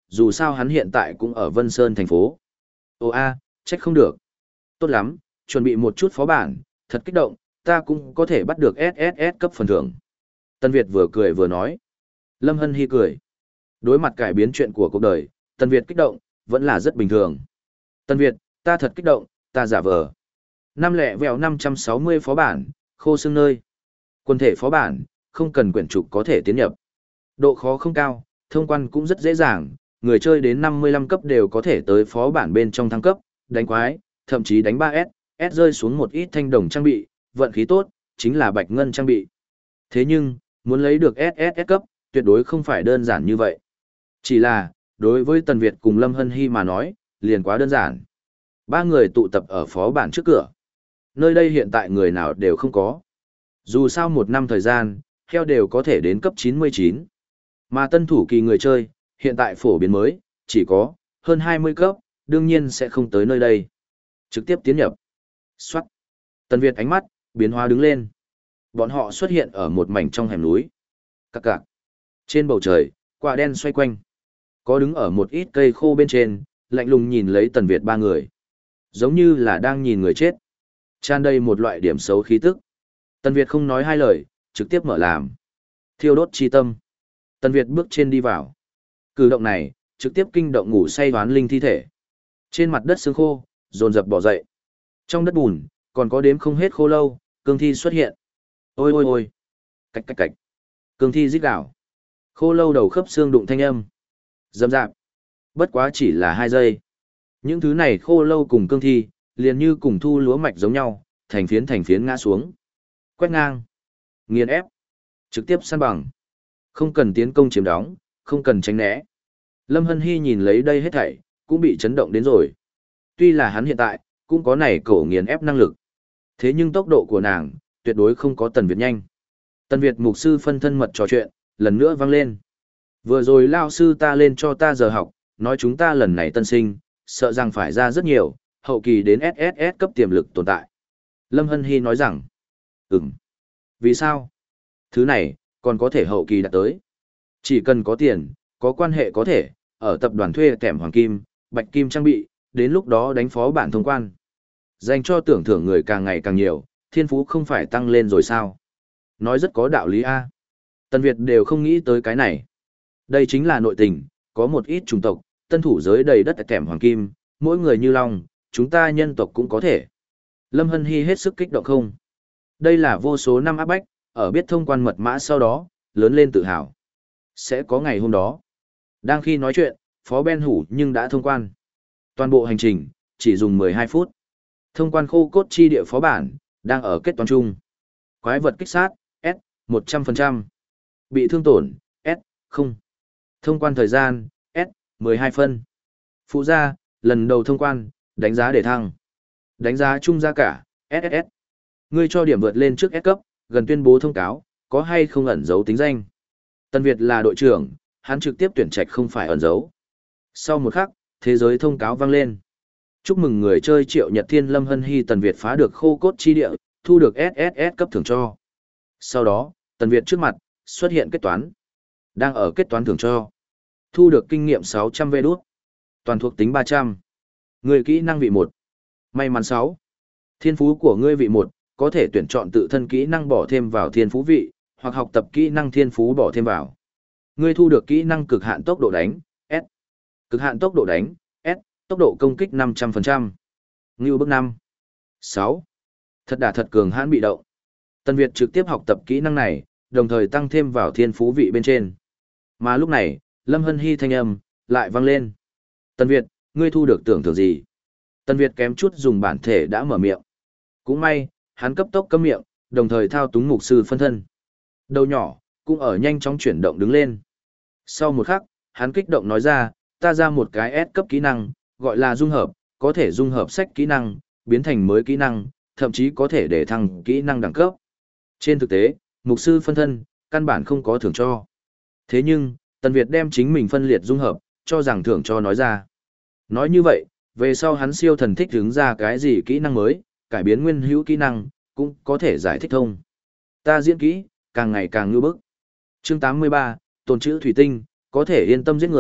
dù sao hắn hiện tại cũng ở Vân Sơn thành phố. Ồ a, trách không được. Tốt lắm, chuẩn bị một chút phó bản, thật kích động, ta cũng có thể bắt được ét ét ét cấp phần thưởng. Tân Việt vừa cười vừa nói. Lâm Hân Hy cười. Đối mặt cải biến chuyện của cuộc đời, Tân Việt kích động, vẫn là rất bình thường. Tân Việt, ta thật kích động, ta giả vờ. Năm lẻ vèo năm trăm sáu mươi phó bản, khô xương nơi. Quân thể phó bản, không cần quyển trục có thể tiến nhập. Độ khó không cao, thông quan cũng rất dễ dàng, người chơi đến năm mươi lăm cấp đều có thể tới phó bản bên trong thăng cấp, đánh quái, thậm chí đánh ba S, S rơi xuống một ít thanh đồng trang bị, vận khí tốt, chính là bạch ngân trang bị. Thế nhưng, muốn lấy được ét ét ét cấp, tuyệt đối không phải đơn giản như vậy. Chỉ là, đối với Tần Việt cùng Lâm Hân Hy mà nói, liền quá đơn giản. Ba người tụ tập ở phó bản trước cửa. Nơi đây hiện tại người nào đều không có. Dù sao một năm thời gian, heo đều có thể đến cấp chín mươi chín. Mà tân thủ kỳ người chơi, hiện tại phổ biến mới, chỉ có hơn hai mươi cấp, đương nhiên sẽ không tới nơi đây. Trực tiếp tiến nhập. Xoát. Tần Việt ánh mắt, biến hóa đứng lên. Bọn họ xuất hiện ở một mảnh trong hẻm núi. Cạc cạc. Trên bầu trời, quả đen xoay quanh. Có đứng ở một ít cây khô bên trên, lạnh lùng nhìn lấy Tần Việt ba người. Giống như là đang nhìn người chết. Tràn đầy một loại điểm xấu khí tức. Tần Việt không nói hai lời, trực tiếp mở làm. Thiêu đốt chi tâm. Tần Việt bước trên đi vào. Cử động này, trực tiếp kinh động ngủ say đoán linh thi thể. Trên mặt đất xương khô, dồn dập bỏ dậy. Trong đất bùn, còn có đếm không hết khô lâu, cương thi xuất hiện. Ôi ôi ôi. Cạch cạch cạch. Cương thi rít gào. Khô lâu đầu khớp xương đụng thanh âm. Dâm dạp. Bất quá chỉ là hai giây. Những thứ này khô lâu cùng cương thi, liền như cùng thu lúa mạch giống nhau, thành phiến thành phiến ngã xuống. Quét ngang. Nghiền ép. Trực tiếp săn bằng. Không cần tiến công chiếm đóng, không cần tránh né. Lâm Hân Hy nhìn lấy đây hết thảy, cũng bị chấn động đến rồi. Tuy là hắn hiện tại, cũng có này cổ nghiền ép năng lực. Thế nhưng tốc độ của nàng, tuyệt đối không có Tần Việt nhanh. Tần Việt mục sư phân thân mật trò chuyện, lần nữa vang lên. Vừa rồi lao sư ta lên cho ta giờ học, nói chúng ta lần này tân sinh, sợ rằng phải ra rất nhiều, hậu kỳ đến ét ét ét cấp tiềm lực tồn tại. Lâm Hân Hy nói rằng, ừm. Vì sao? Thứ này, còn có thể hậu kỳ đạt tới. Chỉ cần có tiền, có quan hệ có thể, ở tập đoàn thuê kèm hoàng kim, bạch kim trang bị, đến lúc đó đánh phó bản thông quan. Dành cho tưởng thưởng người càng ngày càng nhiều, thiên phú không phải tăng lên rồi sao? Nói rất có đạo lý a. Tần Việt đều không nghĩ tới cái này. Đây chính là nội tình, có một ít chủng tộc, tân thủ giới đầy đất kèm hoàng kim, mỗi người như long, chúng ta nhân tộc cũng có thể. Lâm Hân Hy hết sức kích động không? Đây là vô số năm áp bách, ở biết thông quan mật mã sau đó, lớn lên tự hào. Sẽ có ngày hôm đó. Đang khi nói chuyện, Phó Ben Hủ nhưng đã thông quan. Toàn bộ hành trình, chỉ dùng mười hai phút. Thông quan khô cốt chi địa phó bản, đang ở kết toán chung. Quái vật kích sát, S, một trăm phần trăm. Bị thương tổn, S, không. Thông quan thời gian, S, mười hai phân. Phụ gia, lần đầu thông quan, đánh giá để thăng. Đánh giá chung giá cả, ét ét ét. Ngươi cho điểm vượt lên trước S cấp, gần tuyên bố thông cáo, có hay không ẩn dấu tính danh. Tân Việt là đội trưởng, hắn trực tiếp tuyển trạch không phải ẩn dấu. Sau một khắc, thế giới thông cáo vang lên. Chúc mừng người chơi Triệu Nhật Thiên Lâm Hân Hy Tần Việt phá được khô cốt chi địa, thu được ét ét ét cấp thưởng cho. Sau đó, Tần Việt trước mặt, xuất hiện kết toán. Đang ở kết toán thưởng cho. Thu được kinh nghiệm sáu trăm vê đút. Toàn thuộc tính ba trăm. Người kỹ năng vị một. May mắn sáu. Thiên phú của ngươi vị một, có thể tuyển chọn tự thân kỹ năng bỏ thêm vào thiên phú vị, hoặc học tập kỹ năng thiên phú bỏ thêm vào. Ngươi thu được kỹ năng cực hạn tốc độ đánh, S. Cực hạn tốc độ đánh, S, tốc độ công kích năm trăm phần trăm. Ngưu bước năm. sáu. Thật đả thật cường hãn bị động. Tần Việt trực tiếp học tập kỹ năng này, đồng thời tăng thêm vào thiên phú vị bên trên. Mà lúc này, Lâm Hân Hy thanh âm, lại vang lên. Tần Việt, ngươi thu được tưởng thưởng gì? Tần Việt kém chút dùng bản thể đã mở miệng. Cũng may, hắn cấp tốc cấm miệng, đồng thời thao túng mục sư phân thân. Đầu nhỏ, cũng ở nhanh chóng chuyển động đứng lên. Sau một khắc, hắn kích động nói ra, ta ra một cái S cấp kỹ năng, gọi là dung hợp, có thể dung hợp sách kỹ năng, biến thành mới kỹ năng, thậm chí có thể để thăng kỹ năng đẳng cấp. Trên thực tế, mục sư phân thân, căn bản không có thưởng cho. Thế nhưng, Tần Việt đem chính mình phân liệt dung hợp, cho rằng thưởng cho nói ra. Nói như vậy, về sau hắn siêu thần thích đứng ra cái gì kỹ năng mới, cải biến nguyên hữu kỹ năng, cũng có thể giải thích thông. Ta diễn kỹ, càng ngày càng ngư bức. Chương tám mươi ba, tồn chữ thủy tinh, có thể yên tâm giết người,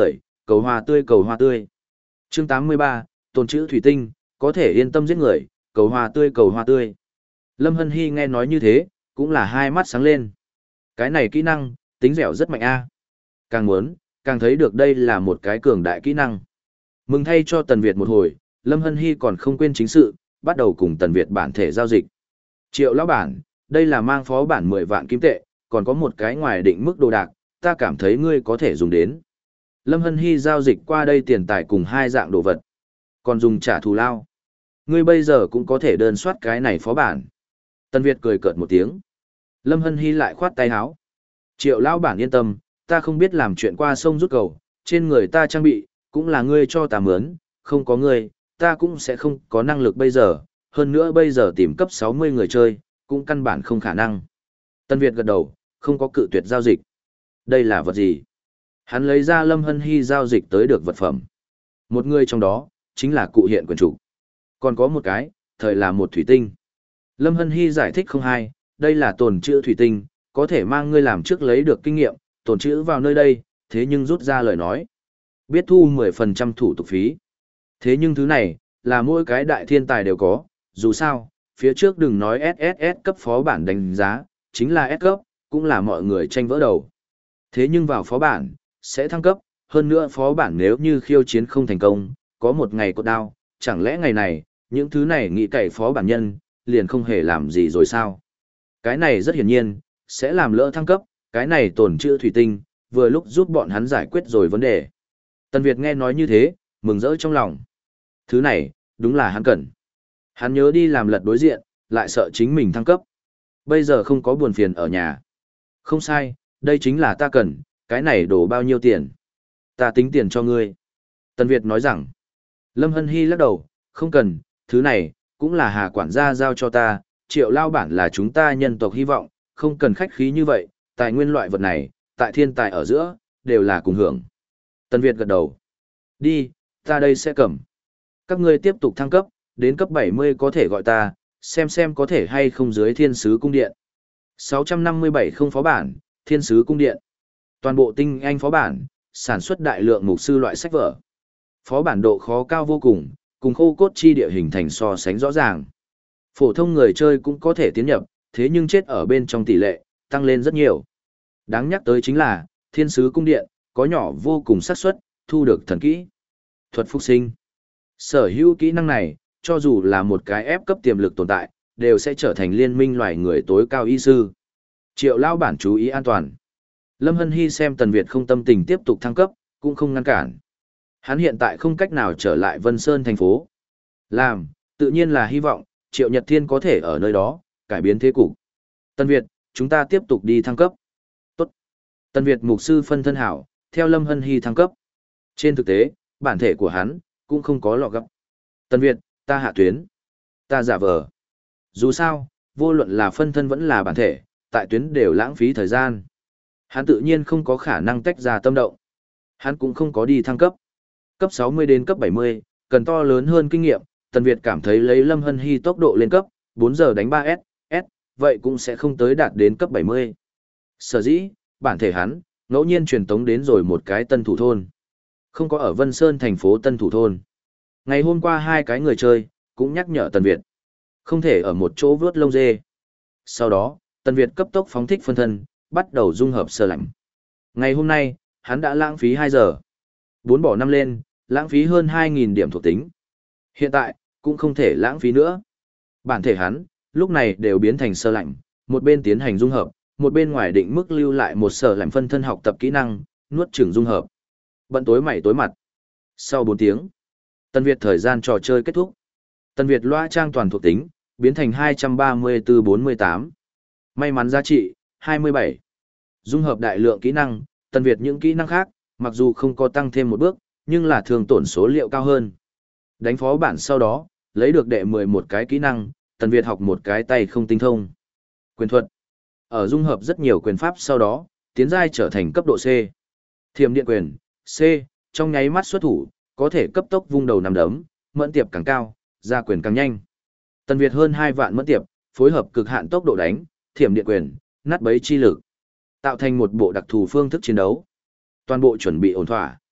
cầu hoa tươi cầu hoa tươi. Chương tám mươi ba, tồn chữ thủy tinh, có thể yên tâm giết người, cầu hoa tươi cầu hoa tươi. Lâm Hân Hy nghe nói như thế, cũng là hai mắt sáng lên. Cái này kỹ năng, tính dẻo rất mạnh a. Càng muốn, càng thấy được đây là một cái cường đại kỹ năng. Mừng thay cho Tần Việt một hồi, Lâm Hân Hy còn không quên chính sự, bắt đầu cùng Tần Việt bản thể giao dịch. Triệu lão bản, đây là mang phó bản mười vạn kim tệ, còn có một cái ngoài định mức đồ đạc, ta cảm thấy ngươi có thể dùng đến. Lâm Hân Hy giao dịch qua đây tiền tài cùng hai dạng đồ vật, còn dùng trả thù lao. Ngươi bây giờ cũng có thể đơn soát cái này phó bản. Tần Việt cười cợt một tiếng. Lâm Hân Hy lại khoát tay áo. Triệu lão bản yên tâm, ta không biết làm chuyện qua sông rút cầu, trên người ta trang bị, cũng là ngươi cho ta mướn, không có ngươi, ta cũng sẽ không có năng lực bây giờ, hơn nữa bây giờ tìm cấp sáu mươi người chơi, cũng căn bản không khả năng. Tân Việt gật đầu, không có cự tuyệt giao dịch. Đây là vật gì? Hắn lấy ra Lâm Hân Hy giao dịch tới được vật phẩm. Một người trong đó, chính là cụ hiện quyền chủ. Còn có một cái, thời là một thủy tinh. Lâm Hân Hy giải thích không hay, đây là tồn trữ thủy tinh, có thể mang ngươi làm trước lấy được kinh nghiệm, tồn trữ vào nơi đây, thế nhưng rút ra lời nói. Biết thu mười phần trăm thủ tục phí. Thế nhưng thứ này, là mỗi cái đại thiên tài đều có, dù sao, phía trước đừng nói ét ét ét cấp phó bản đánh giá, chính là S cấp, cũng là mọi người tranh vỡ đầu. Thế nhưng vào phó bản, sẽ thăng cấp, hơn nữa phó bản nếu như khiêu chiến không thành công, có một ngày cột đao, chẳng lẽ ngày này, những thứ này nghĩ cậy phó bản nhân, liền không hề làm gì rồi sao? Cái này rất hiển nhiên, sẽ làm lỡ thăng cấp, cái này tổn trữ thủy tinh, vừa lúc giúp bọn hắn giải quyết rồi vấn đề. Tần Việt nghe nói như thế, mừng rỡ trong lòng. Thứ này, đúng là hắn cần. Hắn nhớ đi làm lật đối diện, lại sợ chính mình thăng cấp. Bây giờ không có buồn phiền ở nhà. Không sai, đây chính là ta cần, cái này đổ bao nhiêu tiền? Ta tính tiền cho ngươi. Tần Việt nói rằng, Lâm Hân Hy lắc đầu, không cần, thứ này, cũng là Hà quản gia giao cho ta, Triệu lao bản là chúng ta nhân tộc hy vọng, không cần khách khí như vậy, tài nguyên loại vật này, tại thiên tài ở giữa, đều là cùng hưởng. Tần Việt gật đầu. Đi, ta đây sẽ cầm. Các ngươi tiếp tục thăng cấp, đến cấp bảy mươi có thể gọi ta, xem xem có thể hay không dưới thiên sứ cung điện. sáu trăm năm mươi bảy không phó bản, thiên sứ cung điện. Toàn bộ tinh anh phó bản, sản xuất đại lượng mục sư loại sách vở. Phó bản độ khó cao vô cùng, cùng khô cốt chi địa hình thành so sánh rõ ràng. Phổ thông người chơi cũng có thể tiến nhập, thế nhưng chết ở bên trong tỷ lệ, tăng lên rất nhiều. Đáng nhắc tới chính là, thiên sứ cung điện, có nhỏ vô cùng xác suất thu được thần kỹ. Thuật phục sinh. Sở hữu kỹ năng này, cho dù là một cái ép cấp tiềm lực tồn tại, đều sẽ trở thành liên minh loài người tối cao y sư. Triệu lao bản chú ý an toàn. Lâm Hân Hy xem Tần Việt không tâm tình tiếp tục thăng cấp, cũng không ngăn cản. Hắn hiện tại không cách nào trở lại Vân Sơn thành phố. Làm, tự nhiên là hy vọng, Triệu Nhật Thiên có thể ở nơi đó, cải biến thế cục. Tần Việt, chúng ta tiếp tục đi thăng cấp. Tốt. Tần Việt mục sư phân thân hảo, theo Lâm Hân Hy thăng cấp. Trên thực tế, bản thể của hắn, cũng không có lọ gấp. Tần Việt, ta hạ tuyến. Ta giả vờ. Dù sao, vô luận là phân thân vẫn là bản thể, tại tuyến đều lãng phí thời gian. Hắn tự nhiên không có khả năng tách ra tâm động. Hắn cũng không có đi thăng cấp. Cấp sáu mươi đến cấp bảy mươi, cần to lớn hơn kinh nghiệm, Tần Việt cảm thấy lấy Lâm Hân Hy tốc độ lên cấp, bốn giờ đánh ba S, S, vậy cũng sẽ không tới đạt đến cấp bảy mươi. Sở dĩ, bản thể hắn, ngẫu nhiên truyền tống đến rồi một cái tân thủ thôn. Không có ở Vân Sơn thành phố tân thủ thôn. Ngày hôm qua hai cái người chơi, cũng nhắc nhở Tần Việt. Không thể ở một chỗ vớt lông dê. Sau đó, Tần Việt cấp tốc phóng thích phân thân, bắt đầu dung hợp sơ lạnh. Ngày hôm nay, hắn đã lãng phí hai giờ. bốn bỏ năm lên, lãng phí hơn hai nghìn điểm thuộc tính. Hiện tại, cũng không thể lãng phí nữa. Bản thể hắn, lúc này đều biến thành sơ lạnh, một bên tiến hành dung hợp, một bên ngoài định mức lưu lại một sở lạnh phân thân học tập kỹ năng, nuốt chửng dung hợp. Bận tối mày tối mặt. Sau bốn tiếng, Tần Việt thời gian trò chơi kết thúc. Tần Việt loa trang toàn thuộc tính, biến thành hai trăm ba mươi tư bốn mươi tám. May mắn giá trị, hai mươi bảy. Dung hợp đại lượng kỹ năng, Tần Việt những kỹ năng khác, mặc dù không có tăng thêm một bước, nhưng là thường tổn số liệu cao hơn. Đánh phó bản sau đó, lấy được đệ mười một cái kỹ năng, Tần Việt học một cái tay không tinh thông. Quyền thuật. Ở dung hợp rất nhiều quyền pháp sau đó, tiến giai trở thành cấp độ C. Thiểm điện quyền, C, trong nháy mắt xuất thủ, có thể cấp tốc vung đầu nằm đấm, mẫn tiệp càng cao, ra quyền càng nhanh. Tần Việt hơn hai vạn mẫn tiệp, phối hợp cực hạn tốc độ đánh, thiểm điện quyền, nát bấy chi lực, tạo thành một bộ đặc thù phương thức chiến đấu. Toàn bộ chuẩn bị ổn thỏa.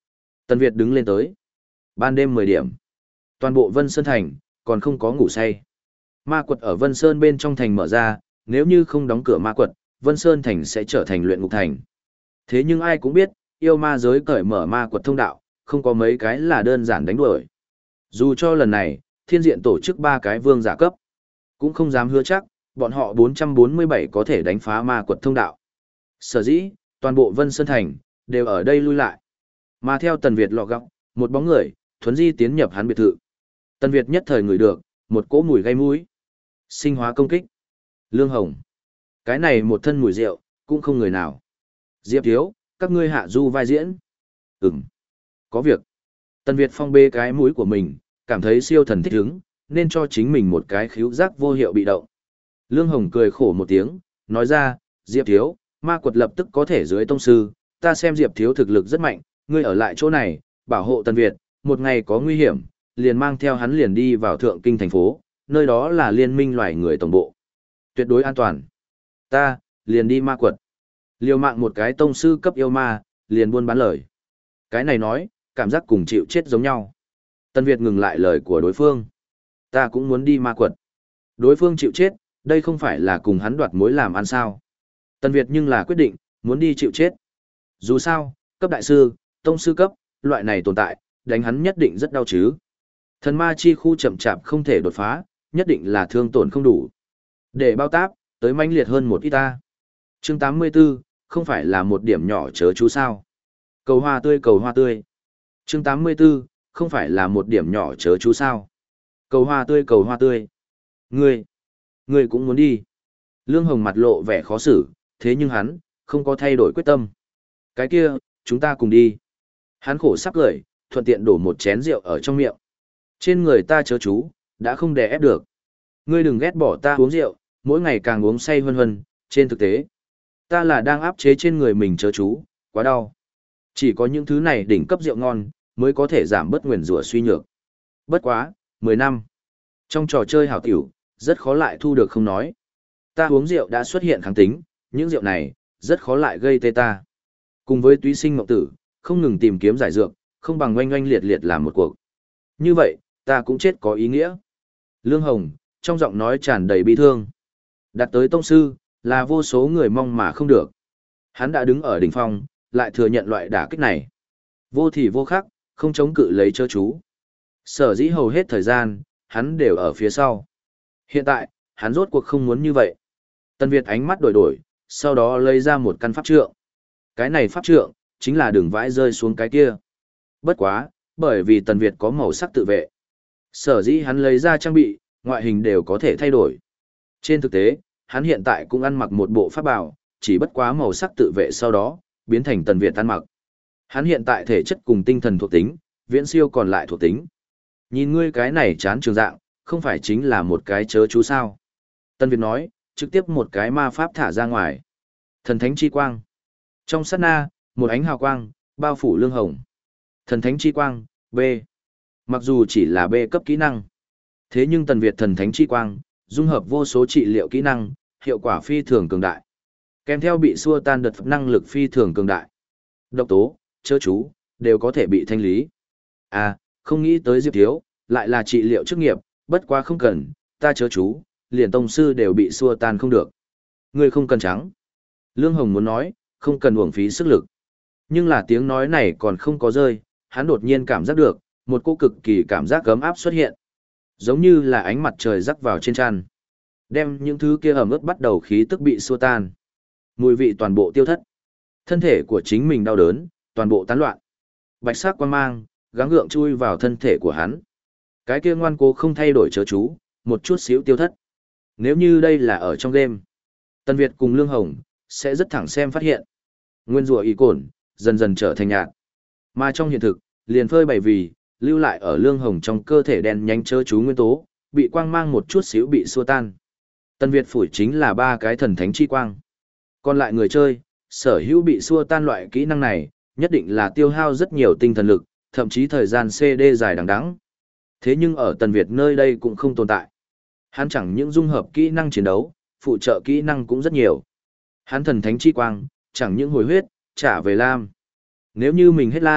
Tần Việt đứng lên tới. Ban đêm mười điểm. Toàn bộ Vân Sơn Thành, còn không có ngủ say. Ma quật ở Vân Sơn bên trong thành mở ra, nếu như không đóng cửa ma quật, Vân Sơn Thành sẽ trở thành luyện ngục thành. Thế nhưng ai cũng biết, yêu ma giới cởi mở ma quật thông đạo, không có mấy cái là đơn giản đánh đuổi. Dù cho lần này, thiên diện tổ chức ba cái vương giả cấp, cũng không dám hứa chắc, bọn họ bốn trăm bốn mươi bảy có thể đánh phá ma quật thông đạo. Sở dĩ, toàn bộ Vân Sơn Thành, đều ở đây lui lại. Mà theo Tần Việt lọ gọng, một bóng người, thuấn di tiến nhập hắn biệt thự. Tần Việt nhất thời ngửi được, một cỗ mùi gây mũi. Sinh hóa công kích. Lương Hồng. Cái này một thân mùi rượu, cũng không người nào. Diệp Thiếu, các ngươi hạ du vai diễn. Ừm. Có việc. Tần Việt phong bê cái mũi của mình, cảm thấy siêu thần thích hứng, nên cho chính mình một cái khíu giác vô hiệu bị động. Lương Hồng cười khổ một tiếng, nói ra, Diệp Thiếu, ma quật lập tức có thể dưới tông sư, ta xem Diệp Thiếu thực lực rất mạnh, ngươi ở lại chỗ này, bảo hộ Tần Việt, một ngày có nguy hiểm, liền mang theo hắn liền đi vào thượng kinh thành phố, nơi đó là liên minh loài người tổng bộ. Tuyệt đối an toàn. Ta, liền đi ma quật. Liều mạng một cái tông sư cấp yêu ma, liền buôn bán lời. Cái này nói, cảm giác cùng chịu chết giống nhau. Tần Việt ngừng lại lời của đối phương. Ta cũng muốn đi ma quật. Đối phương chịu chết, đây không phải là cùng hắn đoạt mối làm ăn sao. Tần Việt nhưng là quyết định, muốn đi chịu chết. Dù sao, cấp đại sư, tông sư cấp, loại này tồn tại, đánh hắn nhất định rất đau chứ. Thần ma chi khu chậm chạp không thể đột phá, nhất định là thương tổn không đủ. Để bao táp, tới manh liệt hơn một ít ta. Chương tám mươi 84, không phải là một điểm nhỏ chớ chú sao. Cầu hoa tươi cầu hoa tươi. Chương tám mươi 84, không phải là một điểm nhỏ chớ chú sao. Cầu hoa tươi cầu hoa tươi. Ngươi, ngươi cũng muốn đi. Lương Hồng mặt lộ vẻ khó xử, thế nhưng hắn, không có thay đổi quyết tâm. Cái kia, chúng ta cùng đi. Hắn khổ sắp cười, thuận tiện đổ một chén rượu ở trong miệng. Trên người ta chớ chú, đã không đè ép được. Ngươi đừng ghét bỏ ta uống rượu, mỗi ngày càng uống say hân hân, trên thực tế. Ta là đang áp chế trên người mình chớ chú, quá đau. Chỉ có những thứ này đỉnh cấp rượu ngon, mới có thể giảm bớt nguyền rủa suy nhược. Bất quá, mười năm. Trong trò chơi hảo tiểu, rất khó lại thu được không nói. Ta uống rượu đã xuất hiện kháng tính, những rượu này, rất khó lại gây tê ta. Cùng với túy sinh mộng tử, không ngừng tìm kiếm giải dược, không bằng oanh oanh liệt liệt làm một cuộc. Như vậy, ta cũng chết có ý nghĩa. Lương Hồng, trong giọng nói tràn đầy bi thương. Đạt tới tông sư, là vô số người mong mà không được. Hắn đã đứng ở đỉnh phong, lại thừa nhận loại đả kích này. Vô thì vô khắc, không chống cự lấy chớ chú. Sở dĩ hầu hết thời gian, hắn đều ở phía sau. Hiện tại, hắn rốt cuộc không muốn như vậy. Tần Việt ánh mắt đổi đổi, sau đó lấy ra một căn pháp trượng. Cái này pháp trượng, chính là đường vãi rơi xuống cái kia. Bất quá, bởi vì Tần Việt có màu sắc tự vệ. Sở dĩ hắn lấy ra trang bị, ngoại hình đều có thể thay đổi. Trên thực tế, hắn hiện tại cũng ăn mặc một bộ pháp bào, chỉ bất quá màu sắc tự vệ sau đó, biến thành Tần Việt ăn mặc. Hắn hiện tại thể chất cùng tinh thần thuộc tính, viễn siêu còn lại thuộc tính. Nhìn ngươi cái này chán trường dạng, không phải chính là một cái chớ chú sao. Tần Việt nói, trực tiếp một cái ma pháp thả ra ngoài. Thần thánh chi quang. Trong sát na, một ánh hào quang, bao phủ Lương Hồng. Thần thánh chi quang, B. Mặc dù chỉ là B cấp kỹ năng. Thế nhưng Tần Việt thần thánh chi quang, dung hợp vô số trị liệu kỹ năng, hiệu quả phi thường cường đại. Kèm theo bị xua tan đợt năng lực phi thường cường đại. Độc tố, chớ chú, đều có thể bị thanh lý. À, không nghĩ tới Diệp Thiếu, lại là trị liệu chức nghiệp, bất quá không cần, ta chớ chú, liền tông sư đều bị xua tan không được. Ngươi không cần trắng. Lương Hồng muốn nói, không cần uổng phí sức lực. Nhưng là tiếng nói này còn không có rơi, hắn đột nhiên cảm giác được, một cô cực kỳ cảm giác gấm áp xuất hiện. Giống như là ánh mặt trời rắc vào trên trán. Đem những thứ kia ẩm ướt bắt đầu khí tức bị xua tan. Mùi vị toàn bộ tiêu thất. Thân thể của chính mình đau đớn, toàn bộ tán loạn. Bạch sắc quang mang, gắng gượng chui vào thân thể của hắn. Cái kia ngoan cố không thay đổi chớ chú, một chút xíu tiêu thất. Nếu như đây là ở trong game, Tần Việt cùng Lương Hồng, sẽ rất thẳng xem phát hiện. Nguyên rùa y cổn, dần dần trở thành nhạt. Mà trong hiện thực, liền phơi bày vì, lưu lại ở Lương Hồng trong cơ thể đen nhanh chớ chú nguyên tố, bị quang mang một chút xíu bị xua tan. Tần Việt phủi chính là ba cái thần thánh chi quang. Còn lại người chơi, sở hữu bị xua tan loại kỹ năng này, nhất định là tiêu hao rất nhiều tinh thần lực, thậm chí thời gian xê đê dài đằng đẵng. Thế nhưng ở Tần Việt nơi đây cũng không tồn tại. Hắn chẳng những dung hợp kỹ năng chiến đấu, phụ trợ kỹ năng cũng rất nhiều. Hắn thần thánh chi quang, chẳng những hồi huyết, trả về lam. Nếu như mình hết lam,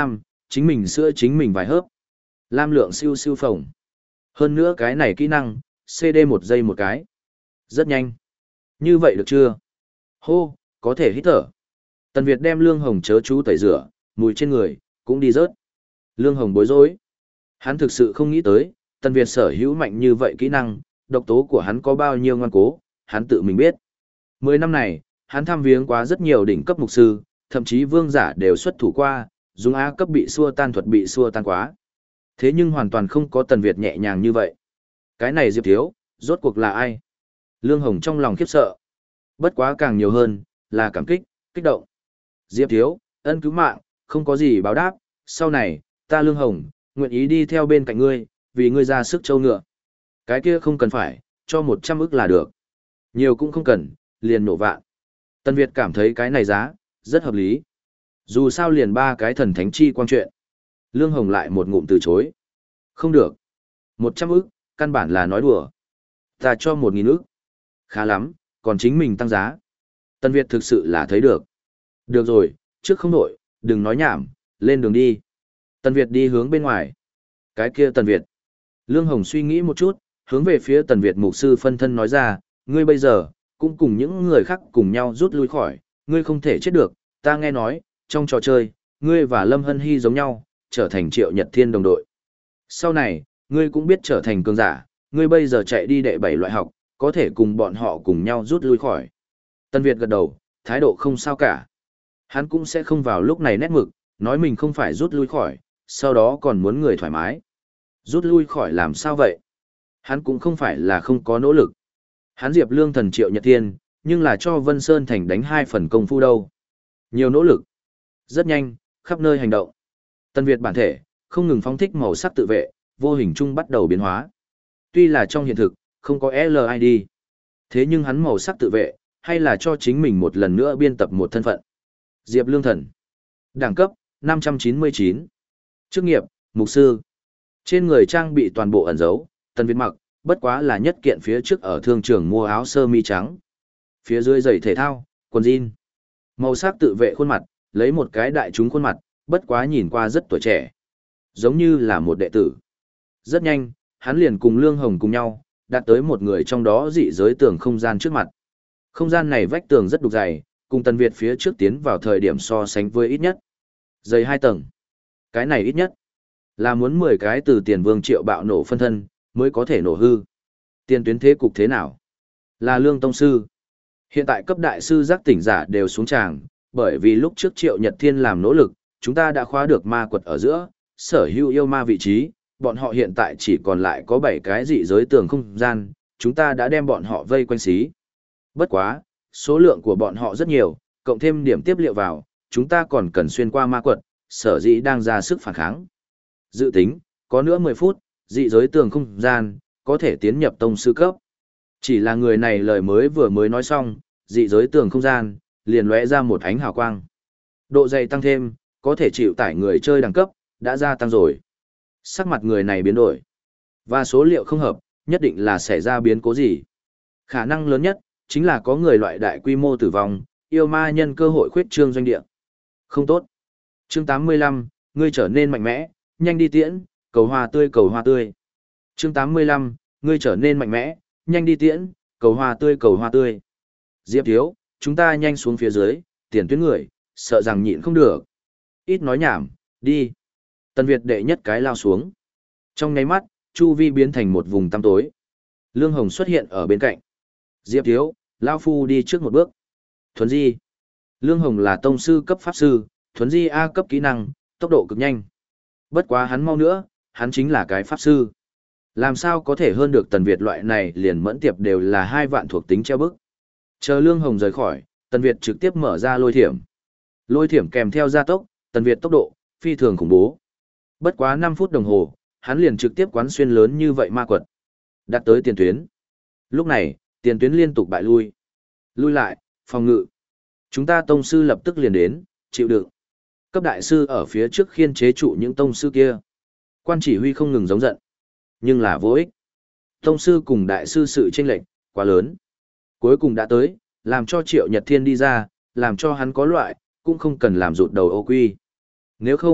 chính mình sữa chính mình vài hớp. Lam lượng siêu siêu phồng. Hơn nữa cái này kỹ năng, xê đê một giây một cái. Rất nhanh. Như vậy được chưa? Hô, có thể hít thở. Tần Việt đem Lương Hồng chớ chú tẩy rửa, mùi trên người, cũng đi rớt. Lương Hồng bối rối. Hắn thực sự không nghĩ tới, Tần Việt sở hữu mạnh như vậy kỹ năng, độc tố của hắn có bao nhiêu ngoan cố, hắn tự mình biết. Mười năm này, hắn thăm viếng quá rất nhiều đỉnh cấp mục sư, thậm chí vương giả đều xuất thủ qua, dùng A cấp bị xua tan thuật bị xua tan quá. Thế nhưng hoàn toàn không có Tần Việt nhẹ nhàng như vậy. Cái này Diệp Thiếu, rốt cuộc là ai? Lương Hồng trong lòng khiếp sợ. Bất quá càng nhiều hơn, là cảm kích, kích động. Diệp Thiếu, ân cứu mạng, không có gì báo đáp, sau này, ta Lương Hồng, nguyện ý đi theo bên cạnh ngươi, vì ngươi ra sức châu ngựa. Cái kia không cần phải, cho một trăm ức là được. Nhiều cũng không cần, liền nổ vạn. Tần Việt cảm thấy cái này giá, rất hợp lý. Dù sao liền ba cái thần thánh chi quang chuyện. Lương Hồng lại một ngụm từ chối. Không được. Một trăm ức, căn bản là nói đùa. Ta cho một nghìn ức. Khá lắm, còn chính mình tăng giá. Tần Việt thực sự là thấy được. Được rồi, trước không nổi, đừng nói nhảm, lên đường đi. Tần Việt đi hướng bên ngoài. Cái kia Tần Việt. Lương Hồng suy nghĩ một chút, hướng về phía Tần Việt mục sư phân thân nói ra, ngươi bây giờ, cũng cùng những người khác cùng nhau rút lui khỏi, ngươi không thể chết được, ta nghe nói, trong trò chơi, ngươi và Lâm Hân Hy giống nhau, trở thành Triệu Nhật Thiên đồng đội. Sau này, ngươi cũng biết trở thành cường giả, ngươi bây giờ chạy đi đệ bảy loại học, có thể cùng bọn họ cùng nhau rút lui khỏi. Tần Việt gật đầu, thái độ không sao cả. Hắn cũng sẽ không vào lúc này nét mực, nói mình không phải rút lui khỏi, sau đó còn muốn người thoải mái. Rút lui khỏi làm sao vậy? Hắn cũng không phải là không có nỗ lực. Hắn Diệp Lương thần Triệu Nhật Thiên, nhưng là cho Vân Sơn Thành đánh hai phần công phu đâu. Nhiều nỗ lực. Rất nhanh, khắp nơi hành động. Tần Việt bản thể, không ngừng phóng thích màu sắc tự vệ, vô hình chung bắt đầu biến hóa. Tuy là trong hiện thực, không có lờ i đê. Thế nhưng hắn màu sắc tự vệ, hay là cho chính mình một lần nữa biên tập một thân phận. Diệp Lương thần. Đẳng cấp, năm trăm chín mươi chín. Chức nghiệp, mục sư. Trên người trang bị toàn bộ ẩn dấu, Tần Việt mặc, bất quá là nhất kiện phía trước ở thương trường mua áo sơ mi trắng. Phía dưới giày thể thao, quần jean. Màu sắc tự vệ khuôn mặt, lấy một cái đại chúng khuôn mặt, bất quá nhìn qua rất tuổi trẻ. Giống như là một đệ tử. Rất nhanh, hắn liền cùng Lương Hồng cùng nhau, đạt tới một người trong đó dị giới tường không gian trước mặt. Không gian này vách tường rất đục dày, cùng Tần Việt phía trước tiến vào thời điểm so sánh với ít nhất. Dày hai tầng. Cái này ít nhất là muốn mười cái từ tiền vương triệu bạo nổ phân thân, mới có thể nổ hư. Tiền tuyến thế cục thế nào? Là Lương Tông Sư. Hiện tại cấp đại sư giác tỉnh giả đều xuống tràng, bởi vì lúc trước Triệu Nhật Thiên làm nỗ lực, chúng ta đã khóa được ma quật ở giữa, sở hữu yêu ma vị trí, bọn họ hiện tại chỉ còn lại có bảy cái dị giới tường không gian, chúng ta đã đem bọn họ vây quanh xí. Bất quá, số lượng của bọn họ rất nhiều, cộng thêm điểm tiếp liệu vào, chúng ta còn cần xuyên qua ma quật, sở dĩ đang ra sức phản kháng. Dự tính, có nữa mười phút, dị giới tường không gian, có thể tiến nhập tông sư cấp. Chỉ là người này lời mới vừa mới nói xong, dị giới tường không gian, liền lóe ra một ánh hào quang. Độ dày tăng thêm, có thể chịu tải người chơi đẳng cấp, đã gia tăng rồi. Sắc mặt người này biến đổi. Và số liệu không hợp, nhất định là xảy ra biến cố gì. Khả năng lớn nhất, chính là có người loại đại quy mô tử vong, yêu ma nhân cơ hội khuyết trương doanh địa. Không tốt. Chương tám mươi lăm, ngươi trở nên mạnh mẽ, nhanh đi tiễn, cầu hoa tươi cầu hoa tươi. Chương tám mươi lăm, ngươi trở nên mạnh mẽ, nhanh đi tiễn, cầu hoa tươi cầu hoa tươi. Diệp Thiếu, chúng ta nhanh xuống phía dưới, tiền tuyến người, sợ rằng nhịn không được. Ít nói nhảm, đi. Tần Việt đệ nhất cái lao xuống. Trong nháy mắt, chu vi biến thành một vùng tăm tối. Lương Hồng xuất hiện ở bên cạnh. Diệp Thiếu, lao phu đi trước một bước. Thuấn di. Lương Hồng là tông sư cấp pháp sư, thuấn di A cấp kỹ năng, tốc độ cực nhanh. Bất quá hắn mau nữa, hắn chính là cái pháp sư. Làm sao có thể hơn được Tần Việt loại này liền mẫn tiệp đều là hai vạn thuộc tính treo bức. Chờ Lương Hồng rời khỏi, Tần Việt trực tiếp mở ra lôi thiểm. Lôi thiểm kèm theo gia tốc, Tần Việt tốc độ, phi thường khủng bố. Bất quá năm phút đồng hồ, hắn liền trực tiếp quán xuyên lớn như vậy ma quật. Đạt tới tiền tuyến. Lúc này, tiền tuyến liên tục bại lui. Lui lại, phòng ngự. Chúng ta tông sư lập tức liền đến, chịu đựng. Cấp đại sư ở phía trước khiên chế trụ những tông sư kia. Quan chỉ huy không ngừng giống giận. Nhưng là vô ích. Tông sư cùng đại sư sự chênh lệch quá lớn. Cuối cùng đã tới, làm cho Triệu Nhật Thiên đi ra, làm cho hắn có loại, cũng không cần làm rụt đầu ô quy. Nếu không,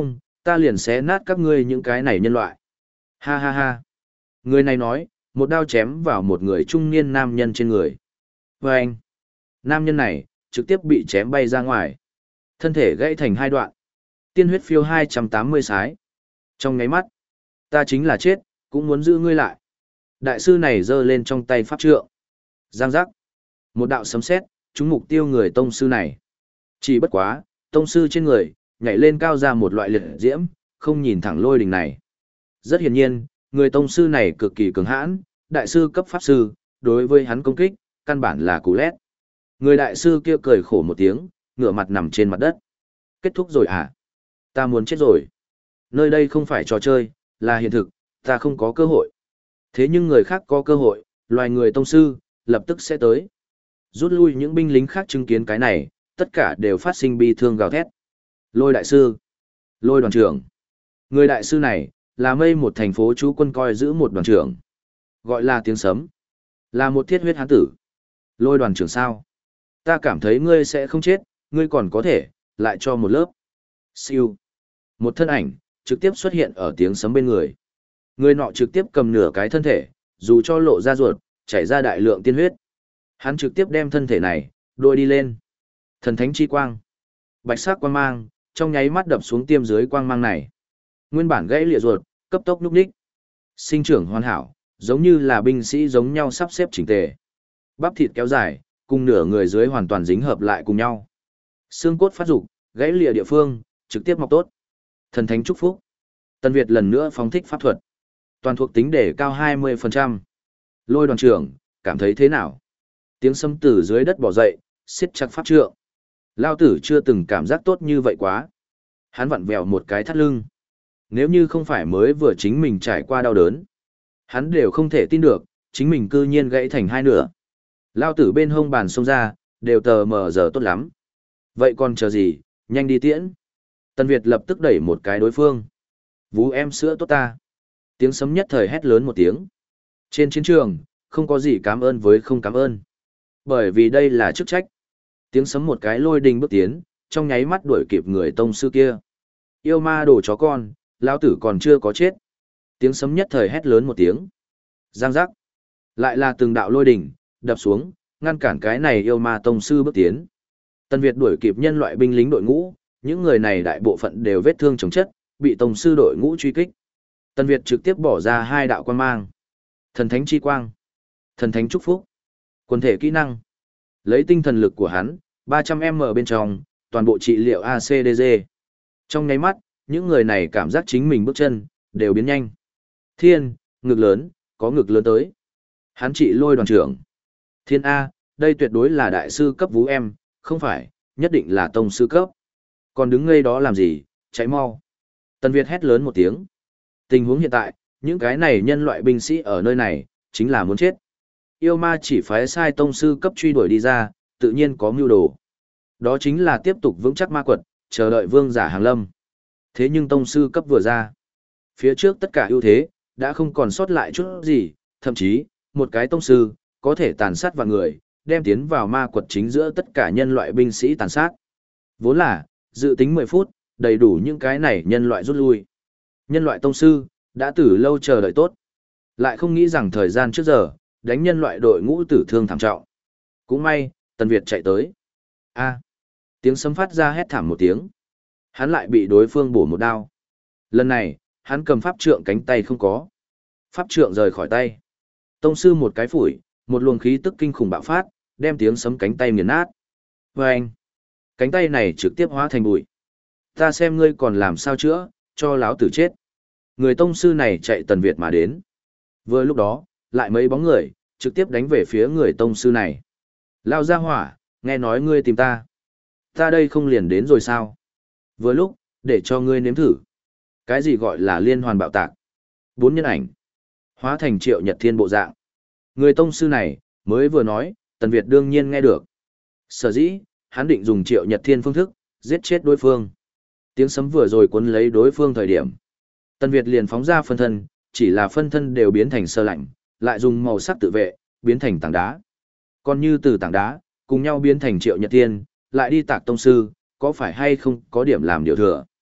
ta liền xé nát các ngươi những cái này nhân loại. Ha ha ha. Người này nói, một đao chém vào một người trung niên nam nhân trên người. Và anh, nam nhân này, trực tiếp bị chém bay ra ngoài. Thân thể gãy thành hai đoạn. Tiên huyết phiêu hai trăm tám mươi sái. Trong ngáy mắt, ta chính là chết, cũng muốn giữ ngươi lại. Đại sư này giơ lên trong tay pháp trượng. Giang giác. Một đạo sấm sét, trúng mục tiêu người tông sư này. Chỉ bất quá, tông sư trên người, nhảy lên cao ra một loại liệt diễm, không nhìn thẳng lôi đình này. Rất hiển nhiên, người tông sư này cực kỳ cứng hãn, đại sư cấp pháp sư, đối với hắn công kích, căn bản là cú lét. Người đại sư kia cười khổ một tiếng, ngửa mặt nằm trên mặt đất. Kết thúc rồi à? Ta muốn chết rồi. Nơi đây không phải trò chơi, là hiện thực, ta không có cơ hội. Thế nhưng người khác có cơ hội, loài người tông sư, lập tức sẽ tới. Rút lui những binh lính khác chứng kiến cái này, tất cả đều phát sinh bi thương gào thét. Lôi đại sư, lôi đoàn trưởng. Người đại sư này, là mây một thành phố chú quân coi giữ một đoàn trưởng. Gọi là tiếng sấm. Là một thiết huyết hán tử. Lôi đoàn trưởng sao? Ta cảm thấy ngươi sẽ không chết, ngươi còn có thể, lại cho một lớp. Siêu. Một thân ảnh, trực tiếp xuất hiện ở tiếng sấm bên người. Người nọ trực tiếp cầm nửa cái thân thể, dù cho lộ ra ruột, chảy ra đại lượng tiên huyết. Hắn trực tiếp đem thân thể này, đôi đi lên. Thần thánh chi quang. Bạch sắc quang mang, trong nháy mắt đập xuống tiêm dưới quang mang này. Nguyên bản gãy lìa ruột, cấp tốc nhúc nhích. Sinh trưởng hoàn hảo, giống như là binh sĩ giống nhau sắp xếp chỉnh tề. Bắp thịt kéo dài, cùng nửa người dưới hoàn toàn dính hợp lại cùng nhau. Xương cốt phát dục, gãy lìa địa phương, trực tiếp mọc tốt. Thần thánh chúc phúc. Tân Việt lần nữa phóng thích pháp thuật. Toàn thuộc tính để cao hai mươi phần trăm. Lôi đoàn trưởng, cảm thấy thế nào? Tiếng sấm từ dưới đất bò dậy, siết chặt pháp trượng. Lao tử chưa từng cảm giác tốt như vậy quá. Hắn vặn vẹo một cái thắt lưng. Nếu như không phải mới vừa chính mình trải qua đau đớn, hắn đều không thể tin được, chính mình cư nhiên gãy thành hai nửa. Lao tử bên hông bàn xông ra, đều tờ mờ giờ tốt lắm. Vậy còn chờ gì, nhanh đi tiễn. Tân Việt lập tức đẩy một cái đối phương. Vú em sữa tốt ta. Tiếng sấm nhất thời hét lớn một tiếng. Trên chiến trường, không có gì cảm ơn với không cảm ơn. Bởi vì đây là chức trách. Tiếng sấm một cái lôi đình bước tiến, trong nháy mắt đuổi kịp người tông sư kia. Yêu ma đồ chó con, lão tử còn chưa có chết. Tiếng sấm nhất thời hét lớn một tiếng. Giang giác. Lại là từng đạo lôi đình, đập xuống, ngăn cản cái này yêu ma tông sư bước tiến. Tân Việt đuổi kịp nhân loại binh lính đội ngũ, những người này đại bộ phận đều vết thương chồng chất, bị tông sư đội ngũ truy kích. Tân Việt trực tiếp bỏ ra hai đạo quang mang. Thần thánh chi quang, thần thánh chúc phúc, quần thể kỹ năng. Lấy tinh thần lực của hắn, ba trăm m bên trong, toàn bộ trị liệu a xê đê giê. Trong nháy mắt, những người này cảm giác chính mình bước chân, đều biến nhanh. Thiên, ngực lớn, có ngực lớn tới. Hắn trị lôi đoàn trưởng. Thiên A, đây tuyệt đối là đại sư cấp vũ em, không phải, nhất định là tông sư cấp. Còn đứng ngây đó làm gì, chạy mau. Tân Việt hét lớn một tiếng. Tình huống hiện tại, những cái này nhân loại binh sĩ ở nơi này, chính là muốn chết. Yêu ma chỉ phái sai tông sư cấp truy đuổi đi ra, tự nhiên có mưu đồ. Đó chính là tiếp tục vững chắc ma quật, chờ đợi vương giả hàng lâm. Thế nhưng tông sư cấp vừa ra. Phía trước tất cả ưu thế, đã không còn sót lại chút gì, thậm chí, một cái tông sư, có thể tàn sát vạn người, đem tiến vào ma quật chính giữa tất cả nhân loại binh sĩ tàn sát. Vốn là, dự tính mười phút, đầy đủ những cái này nhân loại rút lui. Nhân loại tông sư, đã từ lâu chờ đợi tốt. Lại không nghĩ rằng thời gian trước giờ, đánh nhân loại đội ngũ tử thương thảm trọng. Cũng may, Tân Việt chạy tới. A. Tiếng sấm phát ra hét thảm một tiếng. Hắn lại bị đối phương bổ một đao. Lần này, hắn cầm pháp trượng cánh tay không có. Pháp trượng rời khỏi tay. Tông sư một cái phủi, một luồng khí tức kinh khủng bạo phát, đem tiếng sấm cánh tay nghiền nát. Vâng! Cánh tay này trực tiếp hóa thành bụi. Ta xem ngươi còn làm sao chữa, cho láo tử chết. Người tông sư này chạy Tần Việt mà đến. Vừa lúc đó, lại mấy bóng người, trực tiếp đánh về phía người tông sư này. Lao ra hỏa, nghe nói ngươi tìm ta. Ta đây không liền đến rồi sao? Vừa lúc, để cho ngươi nếm thử. Cái gì gọi là liên hoàn bạo tạc? Bốn nhân ảnh. Hóa thành Triệu Nhật Thiên bộ dạng. Người tông sư này, mới vừa nói, Tần Việt đương nhiên nghe được. Sở dĩ, hắn định dùng Triệu Nhật Thiên phương thức, giết chết đối phương. Tiếng sấm vừa rồi cuốn lấy đối phương thời điểm. Tần Việt liền phóng ra phân thân, chỉ là phân thân đều biến thành sơ lạnh, lại dùng màu sắc tự vệ, biến thành tảng đá. Còn như từ tảng đá, cùng nhau biến thành Triệu Nhật Thiên, lại đi tạc tông sư, có phải hay không có điểm làm điều thừa.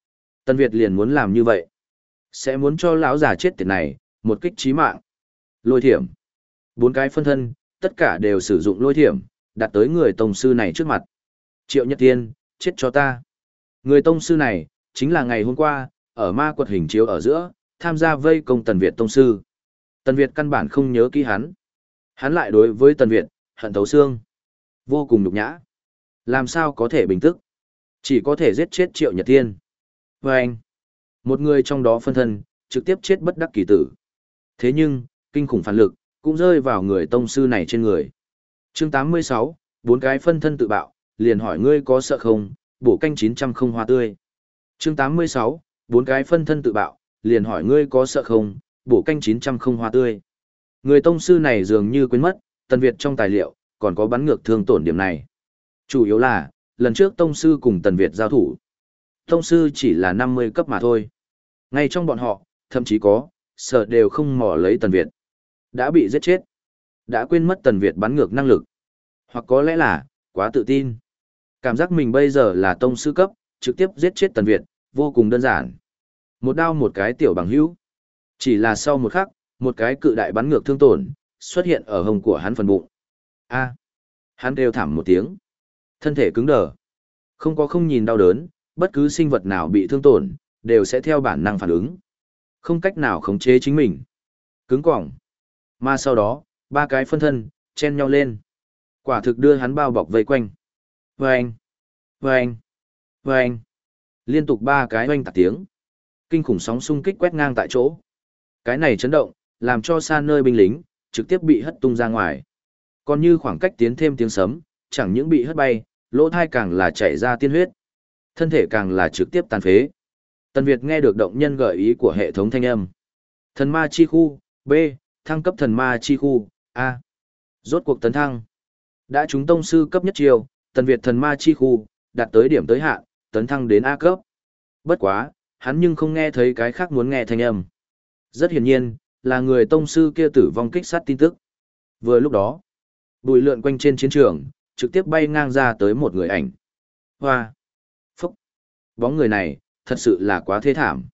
Tần Việt liền muốn làm như vậy. Sẽ muốn cho lão già chết tiệt này, một kích chí mạng. Lôi thiểm. Bốn cái phân thân, tất cả đều sử dụng lôi thiểm, đặt tới người tông sư này trước mặt. Triệu Nhật Tiên, chết cho ta. Người tông sư này, chính là ngày hôm qua, ở ma quật hình chiếu ở giữa, tham gia vây công Tần Việt tông sư. Tần Việt căn bản không nhớ kỹ hắn. Hắn lại đối với Tần Việt, hận thấu xương. Vô cùng nhục nhã. Làm sao có thể bình tức? Chỉ có thể giết chết Triệu Nhật Tiên. Và anh, một người trong đó phân thân, trực tiếp chết bất đắc kỳ tử. Thế nhưng, kinh khủng phản lực, cũng rơi vào người tông sư này trên người. Chương tám mươi sáu, bốn cái phân thân tự bạo, liền hỏi ngươi có sợ không, bổ canh chín trăm không hoa tươi. Chương tám mươi sáu, bốn cái phân thân tự bạo, liền hỏi ngươi có sợ không, bổ canh chín trăm không hoa tươi. Người tông sư này dường như quên mất, Tần Việt trong tài liệu, còn có bắn ngược thương tổn điểm này. Chủ yếu là, lần trước tông sư cùng Tần Việt giao thủ. Tông sư chỉ là năm mươi cấp mà thôi. Ngay trong bọn họ, thậm chí có, sợ đều không mò lấy Tần Việt. Đã bị giết chết. Đã quên mất Tần Việt bắn ngược năng lực. Hoặc có lẽ là, quá tự tin. Cảm giác mình bây giờ là tông sư cấp, trực tiếp giết chết Tần Việt, vô cùng đơn giản. Một đao một cái tiểu bằng hữu. Chỉ là sau một khắc, một cái cự đại bắn ngược thương tổn, xuất hiện ở hông của hắn phần bụng. A. Hắn kêu thảm một tiếng. Thân thể cứng đờ. Không có không nhìn đau đớn, bất cứ sinh vật nào bị thương tổn, đều sẽ theo bản năng phản ứng. Không cách nào khống chế chính mình. Cứng cỏng. Mà sau đó, ba cái phân thân, chen nhau lên. Quả thực đưa hắn bao bọc vây quanh. Vâng! Vâng! Vâng! Liên tục ba cái oanh tạc tiếng. Kinh khủng sóng xung kích quét ngang tại chỗ. Cái này chấn động, làm cho xa nơi binh lính, trực tiếp bị hất tung ra ngoài. Còn như khoảng cách tiến thêm tiếng sấm, chẳng những bị hất bay, lỗ thai càng là chảy ra tiên huyết. Thân thể càng là trực tiếp tàn phế. Tần Việt nghe được động nhân gợi ý của hệ thống thanh âm. Thần ma chi khu, B, thăng cấp thần ma chi khu, A. Rốt cuộc tấn thăng. Đã trúng tông sư cấp nhất chiêu, Tần Việt thần ma chi khu, đạt tới điểm tới hạn, tấn thăng đến A cấp. Bất quá, hắn nhưng không nghe thấy cái khác muốn nghe thanh âm. Rất hiển nhiên, là người tông sư kia tử vong kích sát tin tức. Vừa lúc đó, bụi lượn quanh trên chiến trường, trực tiếp bay ngang ra tới một người ảnh. Hoa! Phúc! Bóng người này, thật sự là quá thê thảm.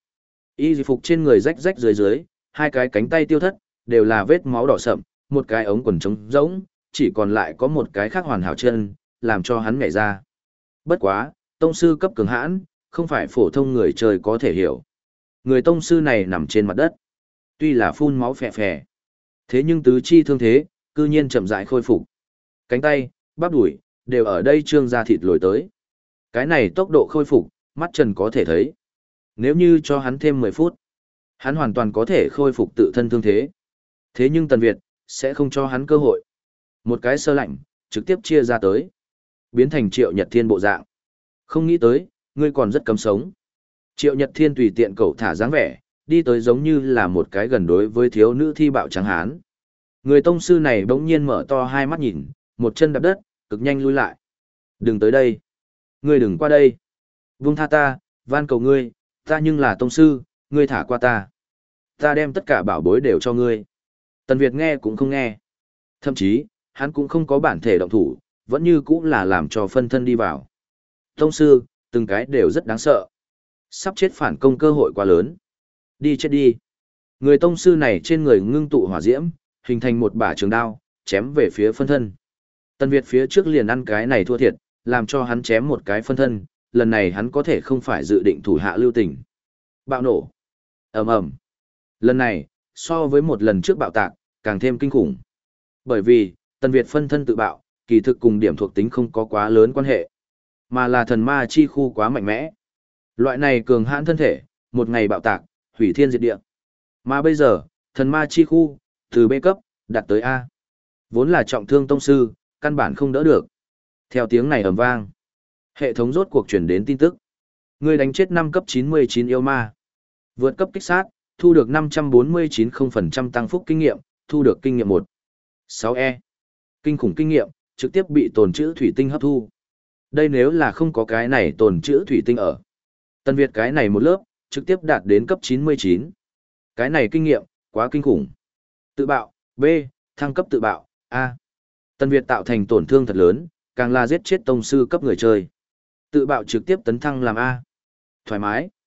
Y phục trên người rách rách dưới dưới, hai cái cánh tay tiêu thất, đều là vết máu đỏ sậm, một cái ống quần trống rỗng, chỉ còn lại có một cái khác hoàn hảo chân, làm cho hắn nhảy ra. Bất quá, tông sư cấp cường hãn, không phải phổ thông người chơi có thể hiểu. Người tông sư này nằm trên mặt đất. Tuy là phun máu phè phè, thế nhưng tứ chi thương thế, cư nhiên chậm rãi khôi phục. Cánh tay, bắp đùi, đều ở đây trương ra thịt lồi tới. Cái này tốc độ khôi phục, mắt trần có thể thấy. Nếu như cho hắn thêm mười phút, hắn hoàn toàn có thể khôi phục tự thân thương thế. Thế nhưng Tần Việt, sẽ không cho hắn cơ hội. Một cái sơ lạnh, trực tiếp chia ra tới. Biến thành Triệu Nhật Thiên bộ dạng. Không nghĩ tới, ngươi còn rất cấm sống. Triệu Nhật Thiên tùy tiện cậu thả dáng vẻ, đi tới giống như là một cái gần đối với thiếu nữ thi bạo trắng hán. Người tông sư này bỗng nhiên mở to hai mắt nhìn, một chân đạp đất, cực nhanh lui lại. Đừng tới đây. Ngươi đừng qua đây. Vung tha ta, van cầu ngươi, ta nhưng là tông sư, ngươi thả qua ta. Ta đem tất cả bảo bối đều cho ngươi. Tần Việt nghe cũng không nghe. Thậm chí, hắn cũng không có bản thể động thủ, vẫn như cũng là làm cho phân thân đi vào. Tông sư, từng cái đều rất đáng sợ. Sắp chết phản công cơ hội quá lớn. Đi chết đi. Người tông sư này trên người ngưng tụ hỏa diễm, hình thành một bả trường đao, chém về phía phân thân. Tần Việt phía trước liền ăn cái này thua thiệt, làm cho hắn chém một cái phân thân, lần này hắn có thể không phải dự định thủ hạ lưu tình. Bạo nổ. Ầm ầm. Lần này, so với một lần trước bạo tạc, càng thêm kinh khủng. Bởi vì, Tần Việt phân thân tự bạo, kỳ thực cùng điểm thuộc tính không có quá lớn quan hệ, mà là thần ma chi khu quá mạnh mẽ. Loại này cường hãn thân thể, một ngày bạo tạc, hủy thiên diệt địa. Mà bây giờ, thần ma chi khu, từ B cấp, đạt tới A. Vốn là trọng thương tông sư, căn bản không đỡ được. Theo tiếng này ầm vang, hệ thống rốt cuộc truyền đến tin tức. Người đánh chết năm cấp chín mươi chín yêu ma. Vượt cấp kích sát, thu được năm trăm bốn mươi chín phần trăm tăng phúc kinh nghiệm, thu được kinh nghiệm một. sáu E. Kinh khủng kinh nghiệm, trực tiếp bị tồn trữ thủy tinh hấp thu. Đây nếu là không có cái này tồn trữ thủy tinh ở. Tần Việt cái này một lớp, trực tiếp đạt đến cấp chín mươi chín. Cái này kinh nghiệm, quá kinh khủng. Tự bạo, B, thăng cấp tự bạo, A. Tần Việt tạo thành tổn thương thật lớn, càng là giết chết tông sư cấp người chơi. Tự bạo trực tiếp tấn thăng làm A. Thoải mái.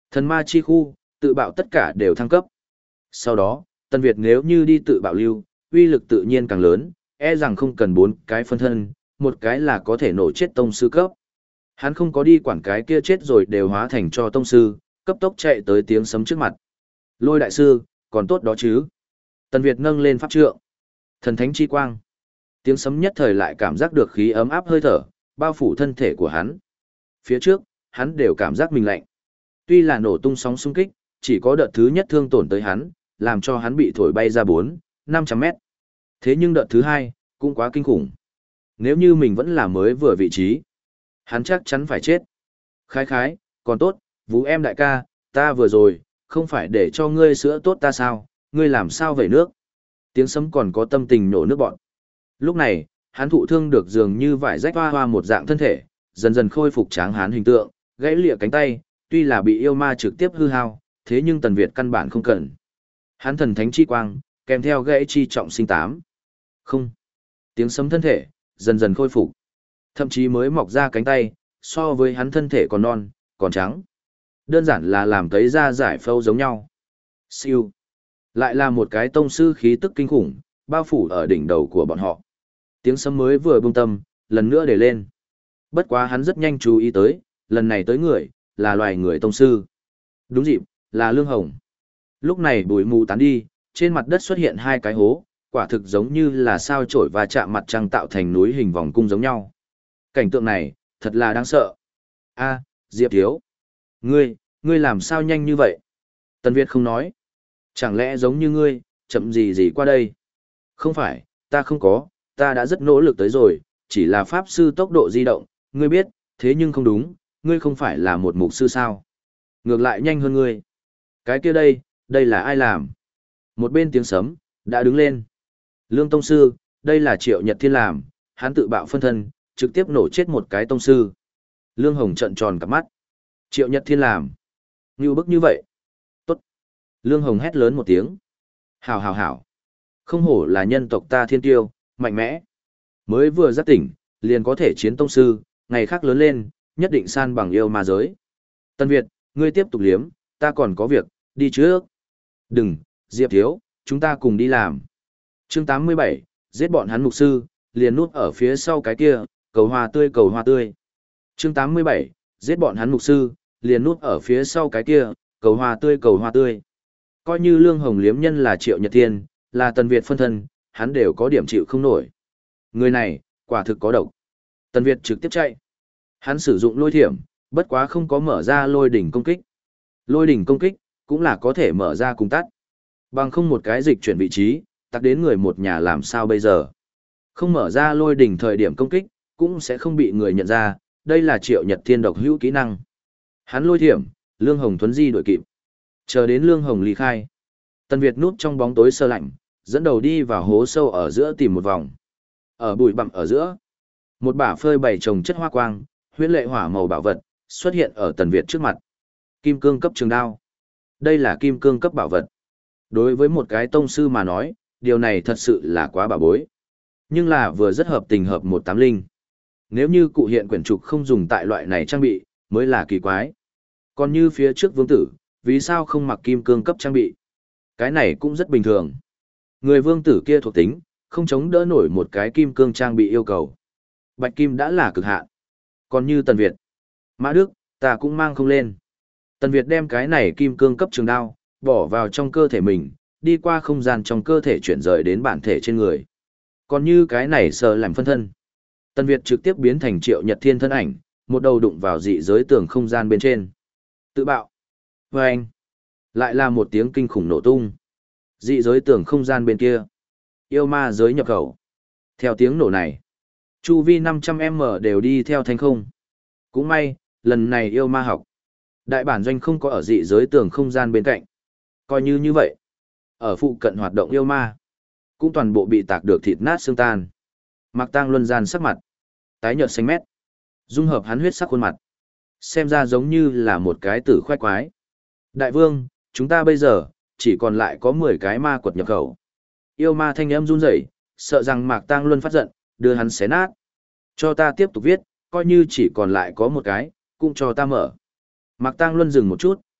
Thần ma chi khu, tự bạo tất cả đều thăng cấp. Sau đó, Tân Việt nếu như đi tự bạo lưu, uy lực tự nhiên càng lớn, e rằng không cần bốn cái phân thân, một cái là có thể nổ chết tông sư cấp. Hắn không có đi quản cái kia chết rồi đều hóa thành cho tông sư, cấp tốc chạy tới tiếng sấm trước mặt. Lôi đại sư, còn tốt đó chứ. Tần Việt nâng lên pháp trượng. Thần thánh chi quang. Tiếng sấm nhất thời lại cảm giác được khí ấm áp hơi thở, bao phủ thân thể của hắn. Phía trước, hắn đều cảm giác mình lạnh. Tuy là nổ tung sóng xung kích, chỉ có đợt thứ nhất thương tổn tới hắn, làm cho hắn bị thổi bay ra bốn, năm trăm mét. Thế nhưng đợt thứ hai, cũng quá kinh khủng. Nếu như mình vẫn là mới vừa vị trí, hắn chắc chắn phải chết. Khái khái, còn tốt, Vũ em đại ca, ta vừa rồi, không phải để cho ngươi sữa tốt ta sao, ngươi làm sao vậy nước. Tiếng sấm còn có tâm tình nổ nước bọn. Lúc này, hắn thụ thương được dường như vải rách hoa hoa một dạng thân thể, dần dần khôi phục tráng hán hình tượng, gãy lịa cánh tay, tuy là bị yêu ma trực tiếp hư hao, thế nhưng Tần Việt căn bản không cần. Hắn thần thánh chi quang, kèm theo gãy chi trọng sinh tám. Không. Tiếng sấm thân thể, dần dần khôi phục. Thậm chí mới mọc ra cánh tay, so với hắn thân thể còn non, còn trắng. Đơn giản là làm cấy ra giải phẫu giống nhau. Siêu. Lại là một cái tông sư khí tức kinh khủng, bao phủ ở đỉnh đầu của bọn họ. Tiếng sấm mới vừa bung tâm, lần nữa để lên. Bất quá hắn rất nhanh chú ý tới, lần này tới người, là loài người tông sư. Đúng dịp, là Lương Hồng. Lúc này bụi mù tán đi, trên mặt đất xuất hiện hai cái hố, quả thực giống như là sao chổi và chạm mặt trăng tạo thành núi hình vòng cung giống nhau. Cảnh tượng này, thật là đáng sợ. A, Diệp Thiếu. Ngươi, ngươi làm sao nhanh như vậy? Tần Việt không nói. Chẳng lẽ giống như ngươi, chậm gì gì qua đây? Không phải, ta không có, ta đã rất nỗ lực tới rồi, chỉ là pháp sư tốc độ di động, ngươi biết, thế nhưng không đúng, ngươi không phải là một mục sư sao? Ngược lại nhanh hơn ngươi. Cái kia đây, đây là ai làm? Một bên tiếng sấm, đã đứng lên. Lương Tông Sư, đây là Triệu Nhật Thiên làm, hắn tự bạo phân thân, trực tiếp nổ chết một cái Tông Sư. Lương Hồng trợn tròn cặp mắt. Triệu Nhật Thiên làm. Ngưu bức như vậy. Tốt. Lương Hồng hét lớn một tiếng. Hảo hảo hảo. Không hổ là nhân tộc ta thiên tiêu, mạnh mẽ. Mới vừa giác tỉnh, liền có thể chiến Tông Sư, ngày khác lớn lên, nhất định san bằng yêu ma giới. Tân Việt, ngươi tiếp tục liếm, ta còn có việc, đi trước. Đừng, Diệp Thiếu, chúng ta cùng đi làm. Chương tám mươi bảy, giết bọn hắn mục sư, liền núp ở phía sau cái kia, cầu hoa tươi cầu hoa tươi. Chương tám mươi bảy, giết bọn hắn mục sư, liền núp ở phía sau cái kia, cầu hoa tươi cầu hoa tươi. Coi như Lương Hồng liếm nhân là Triệu Nhật Thiên, là Tần Việt phân thân, hắn đều có điểm chịu không nổi. Người này, quả thực có độc. Tần Việt trực tiếp chạy. Hắn sử dụng lôi thiểm, bất quá không có mở ra lôi đỉnh công kích. Lôi đỉnh công kích, cũng là có thể mở ra cùng tắt. Bằng không một cái dịch chuyển vị trí, tắt đến người một nhà làm sao bây giờ. Không mở ra lôi đỉnh thời điểm công kích, cũng sẽ không bị người nhận ra, đây là Triệu Nhật Thiên độc hữu kỹ năng. Hắn lôi thiểm, Lương Hồng thuấn di đuổi kịp. Chờ đến Lương Hồng ly khai. Tần Việt núp trong bóng tối sơ lạnh, dẫn đầu đi vào hố sâu ở giữa tìm một vòng. Ở bụi bặm ở giữa, một bả phơi bày trồng chất hoa quang, huyễn lệ hỏa màu bảo vật, xuất hiện ở Tần Việt trước mặt. Kim cương cấp trường đao. Đây là kim cương cấp bảo vật. Đối với một cái tông sư mà nói, điều này thật sự là quá bảo bối. Nhưng là vừa rất hợp tình hợp một tám linh. Nếu như cụ hiện quyển trục không dùng tại loại này trang bị, mới là kỳ quái. Còn như phía trước vương tử, vì sao không mặc kim cương cấp trang bị? Cái này cũng rất bình thường. Người vương tử kia thuộc tính, không chống đỡ nổi một cái kim cương trang bị yêu cầu. Bạch kim đã là cực hạn. Còn như Tần Việt, Mã Đức, ta cũng mang không lên. Tần Việt đem cái này kim cương cấp trường đao, bỏ vào trong cơ thể mình, đi qua không gian trong cơ thể chuyển rời đến bản thể trên người. Còn như cái này sờ làm phân thân. Tần Việt trực tiếp biến thành Triệu Nhật Thiên thân ảnh, một đầu đụng vào dị giới tường không gian bên trên. Tự bạo. Và anh. Lại là một tiếng kinh khủng nổ tung. Dị giới tường không gian bên kia. Yêu ma giới nhập khẩu. Theo tiếng nổ này, chu vi năm trăm mét đều đi theo thanh không. Cũng may, lần này yêu ma học. Đại bản doanh không có ở dị giới tường không gian bên cạnh. Coi như như vậy. Ở phụ cận hoạt động yêu ma. Cũng toàn bộ bị tạc được thịt nát xương tan. Mạc Tang Luân gian sắc mặt. Tái nhợt xanh mét. Dung hợp hắn huyết sắc khuôn mặt. Xem ra giống như là một cái tử khoai quái. Đại vương, chúng ta bây giờ, chỉ còn lại có mười cái ma quật nhập khẩu. Yêu ma thanh âm run rẩy, sợ rằng Mạc Tang Luân phát giận, đưa hắn xé nát. Cho ta tiếp tục viết, coi như chỉ còn lại có một cái, cũng cho ta mở. Mạc Tang Luân dừng một chút,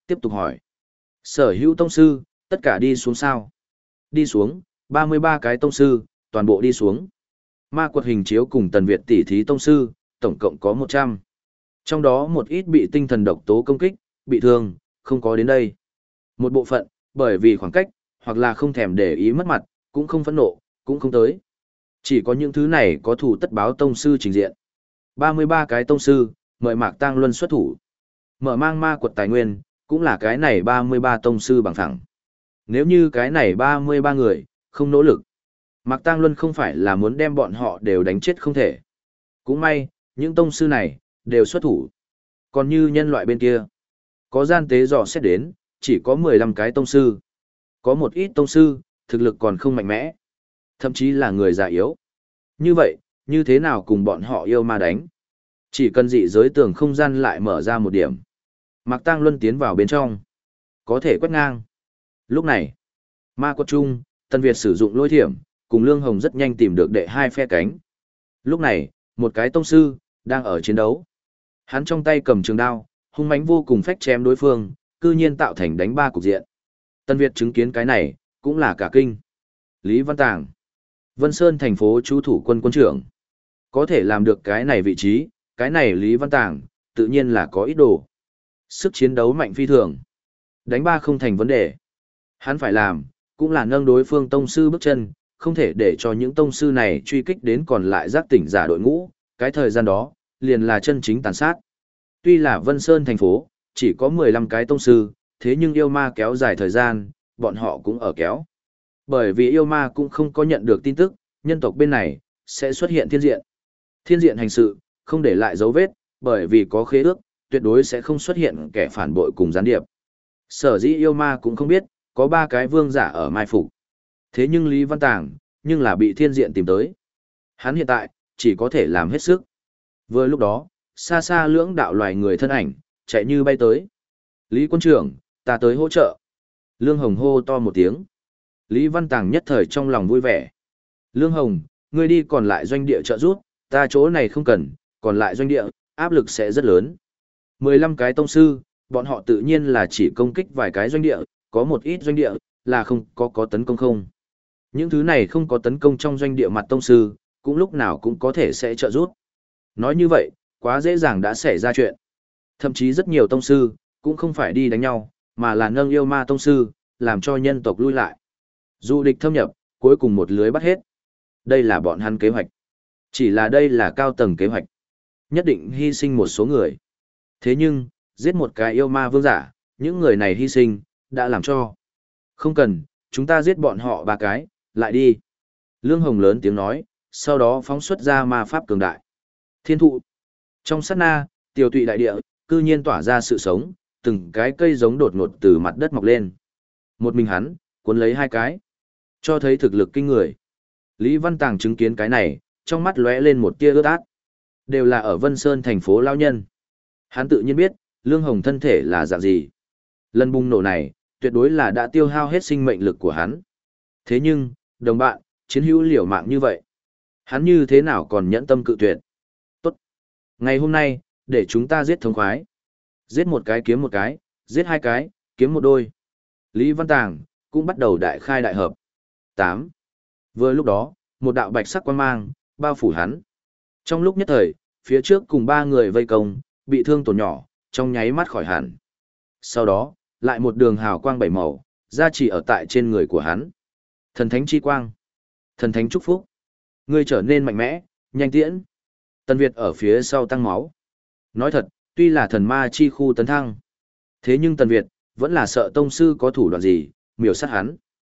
Tiếp tục hỏi. Sở hữu tông sư, tất cả đi xuống sao? Đi xuống, ba mươi ba cái tông sư, toàn bộ đi xuống. Ma quật hình chiếu cùng Tần Việt tỷ thí tông sư, tổng cộng có một trăm. Trong đó một ít bị tinh thần độc tố công kích, bị thương, không có đến đây. Một bộ phận, bởi vì khoảng cách, hoặc là không thèm để ý mất mặt, cũng không phẫn nộ, cũng không tới. Chỉ có những thứ này có thủ tất báo tông sư trình diện. ba mươi ba cái tông sư, mời Mạc Tăng Luân xuất thủ. Mở mang ma quật tài nguyên, cũng là cái này ba mươi ba tông sư bằng thẳng. Nếu như cái này ba mươi ba người, không nỗ lực. Mạc Tăng Luân không phải là muốn đem bọn họ đều đánh chết không thể. Cũng may, những tông sư này, đều xuất thủ. Còn như nhân loại bên kia, có gian tế dò xét đến, chỉ có mười lăm cái tông sư. Có một ít tông sư, thực lực còn không mạnh mẽ. Thậm chí là người già yếu. Như vậy, như thế nào cùng bọn họ yêu ma đánh? Chỉ cần dị giới tường không gian lại mở ra một điểm. Mạc Tăng Luân tiến vào bên trong. Có thể quét ngang. Lúc này, ma quật trung, Tân Việt sử dụng lôi thiểm, cùng Lương Hồng rất nhanh tìm được đệ hai phe cánh. Lúc này, một cái tông sư, đang ở chiến đấu. Hắn trong tay cầm trường đao, hung mãnh vô cùng phách chém đối phương, cư nhiên tạo thành đánh ba cục diện. Tân Việt chứng kiến cái này, cũng là cả kinh. Lý Văn Tàng, Vân Sơn thành phố chú thủ quân quân trưởng. Có thể làm được cái này vị trí, cái này Lý Văn Tàng, tự nhiên là có ít đồ. Sức chiến đấu mạnh phi thường. Đánh ba không thành vấn đề. Hắn phải làm, cũng là nâng đối phương tông sư bước chân, không thể để cho những tông sư này truy kích đến còn lại giác tỉnh giả đội ngũ, cái thời gian đó, liền là chân chính tàn sát. Tuy là Vân Sơn thành phố, chỉ có mười lăm cái tông sư, thế nhưng yêu ma kéo dài thời gian, bọn họ cũng ở kéo. Bởi vì yêu ma cũng không có nhận được tin tức, nhân tộc bên này, sẽ xuất hiện thiên diện. Thiên diện hành sự, không để lại dấu vết, bởi vì có khế ước, tuyệt đối sẽ không xuất hiện kẻ phản bội cùng gián điệp. Sở dĩ yêu ma cũng không biết, có ba cái vương giả ở mai phục. Thế nhưng Lý Văn Tàng, nhưng là bị thiên diện tìm tới. Hắn hiện tại, chỉ có thể làm hết sức. Vừa lúc đó, xa xa lưỡng đạo loài người thân ảnh, chạy như bay tới. Lý quân trưởng, ta tới hỗ trợ. Lương Hồng hô to một tiếng. Lý Văn Tàng nhất thời trong lòng vui vẻ. Lương Hồng, ngươi đi còn lại doanh địa trợ giúp, ta chỗ này không cần, còn lại doanh địa, áp lực sẽ rất lớn. mười lăm cái tông sư, bọn họ tự nhiên là chỉ công kích vài cái doanh địa, có một ít doanh địa, là không có có tấn công không. Những thứ này không có tấn công trong doanh địa mặt tông sư, cũng lúc nào cũng có thể sẽ trợ giúp. Nói như vậy, quá dễ dàng đã xảy ra chuyện. Thậm chí rất nhiều tông sư, cũng không phải đi đánh nhau, mà là nâng yêu ma tông sư, làm cho nhân tộc lui lại. Dù địch thâm nhập, cuối cùng một lưới bắt hết. Đây là bọn hắn kế hoạch. Chỉ là đây là cao tầng kế hoạch. Nhất định hy sinh một số người. Thế nhưng, giết một cái yêu ma vương giả, những người này hy sinh, đã làm cho. Không cần, chúng ta giết bọn họ ba cái, lại đi. Lương Hồng lớn tiếng nói, sau đó phóng xuất ra ma pháp cường đại. Thiên thụ. Trong sát na, tiểu tụy đại địa, cư nhiên tỏa ra sự sống, từng cái cây giống đột ngột từ mặt đất mọc lên. Một mình hắn, cuốn lấy hai cái. Cho thấy thực lực kinh người. Lý Văn Tàng chứng kiến cái này, trong mắt lóe lên một tia ướt át. Đều là ở Vân Sơn thành phố lao nhân. Hắn tự nhiên biết, Lương Hồng thân thể là dạng gì. Lần bùng nổ này, tuyệt đối là đã tiêu hao hết sinh mệnh lực của hắn. Thế nhưng, đồng bạn, chiến hữu liều mạng như vậy. Hắn như thế nào còn nhẫn tâm cự tuyệt. Tốt. Ngày hôm nay, để chúng ta giết thống khoái. Giết một cái kiếm một cái, giết hai cái, kiếm một đôi. Lý Văn Tàng, cũng bắt đầu đại khai đại hợp. tám. Vừa lúc đó, một đạo bạch sắc quang mang, bao phủ hắn. Trong lúc nhất thời, phía trước cùng ba người vây công, bị thương tổn nhỏ, trong nháy mắt khỏi hẳn. Sau đó, lại một đường hào quang bảy màu, ra chỉ ở tại trên người của hắn. Thần thánh chi quang. Thần thánh chúc phúc. Ngươi trở nên mạnh mẽ, nhanh tiễn. Tân Việt ở phía sau tăng máu. Nói thật, tuy là thần ma chi khu tấn thăng. Thế nhưng Tân Việt, vẫn là sợ tông sư có thủ đoạn gì, miểu sát hắn.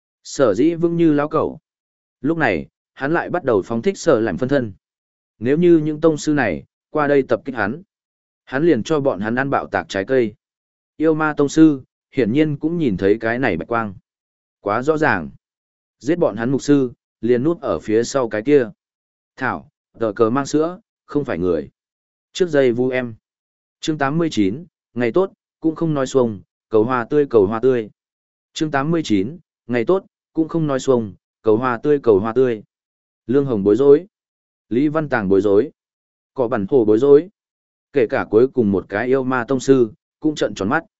Sở dĩ vững như lão cẩu. Lúc này, hắn lại bắt đầu phóng thích sở làm phân thân. Nếu như những tông sư này, qua đây tập kích hắn, hắn liền cho bọn hắn ăn bạo tạc trái cây. Yêu ma tông sư, hiển nhiên cũng nhìn thấy cái này bạch quang. Quá rõ ràng. Giết bọn hắn mục sư, liền núp ở phía sau cái kia. Thảo, tờ cờ mang sữa, không phải người. Trước giây vu em. Chương tám mươi chín, ngày tốt, cũng không nói xuông, cầu hoa tươi cầu hoa tươi. Chương tám mươi chín, ngày tốt, cũng không nói xuông, cầu hoa tươi cầu hoa tươi. Lương Hồng bối rối. Lý Văn Tàng bối rối. Cỏ bản hồ bối rối. Kể cả cuối cùng một cái yêu ma tông sư, cũng trợn tròn mắt.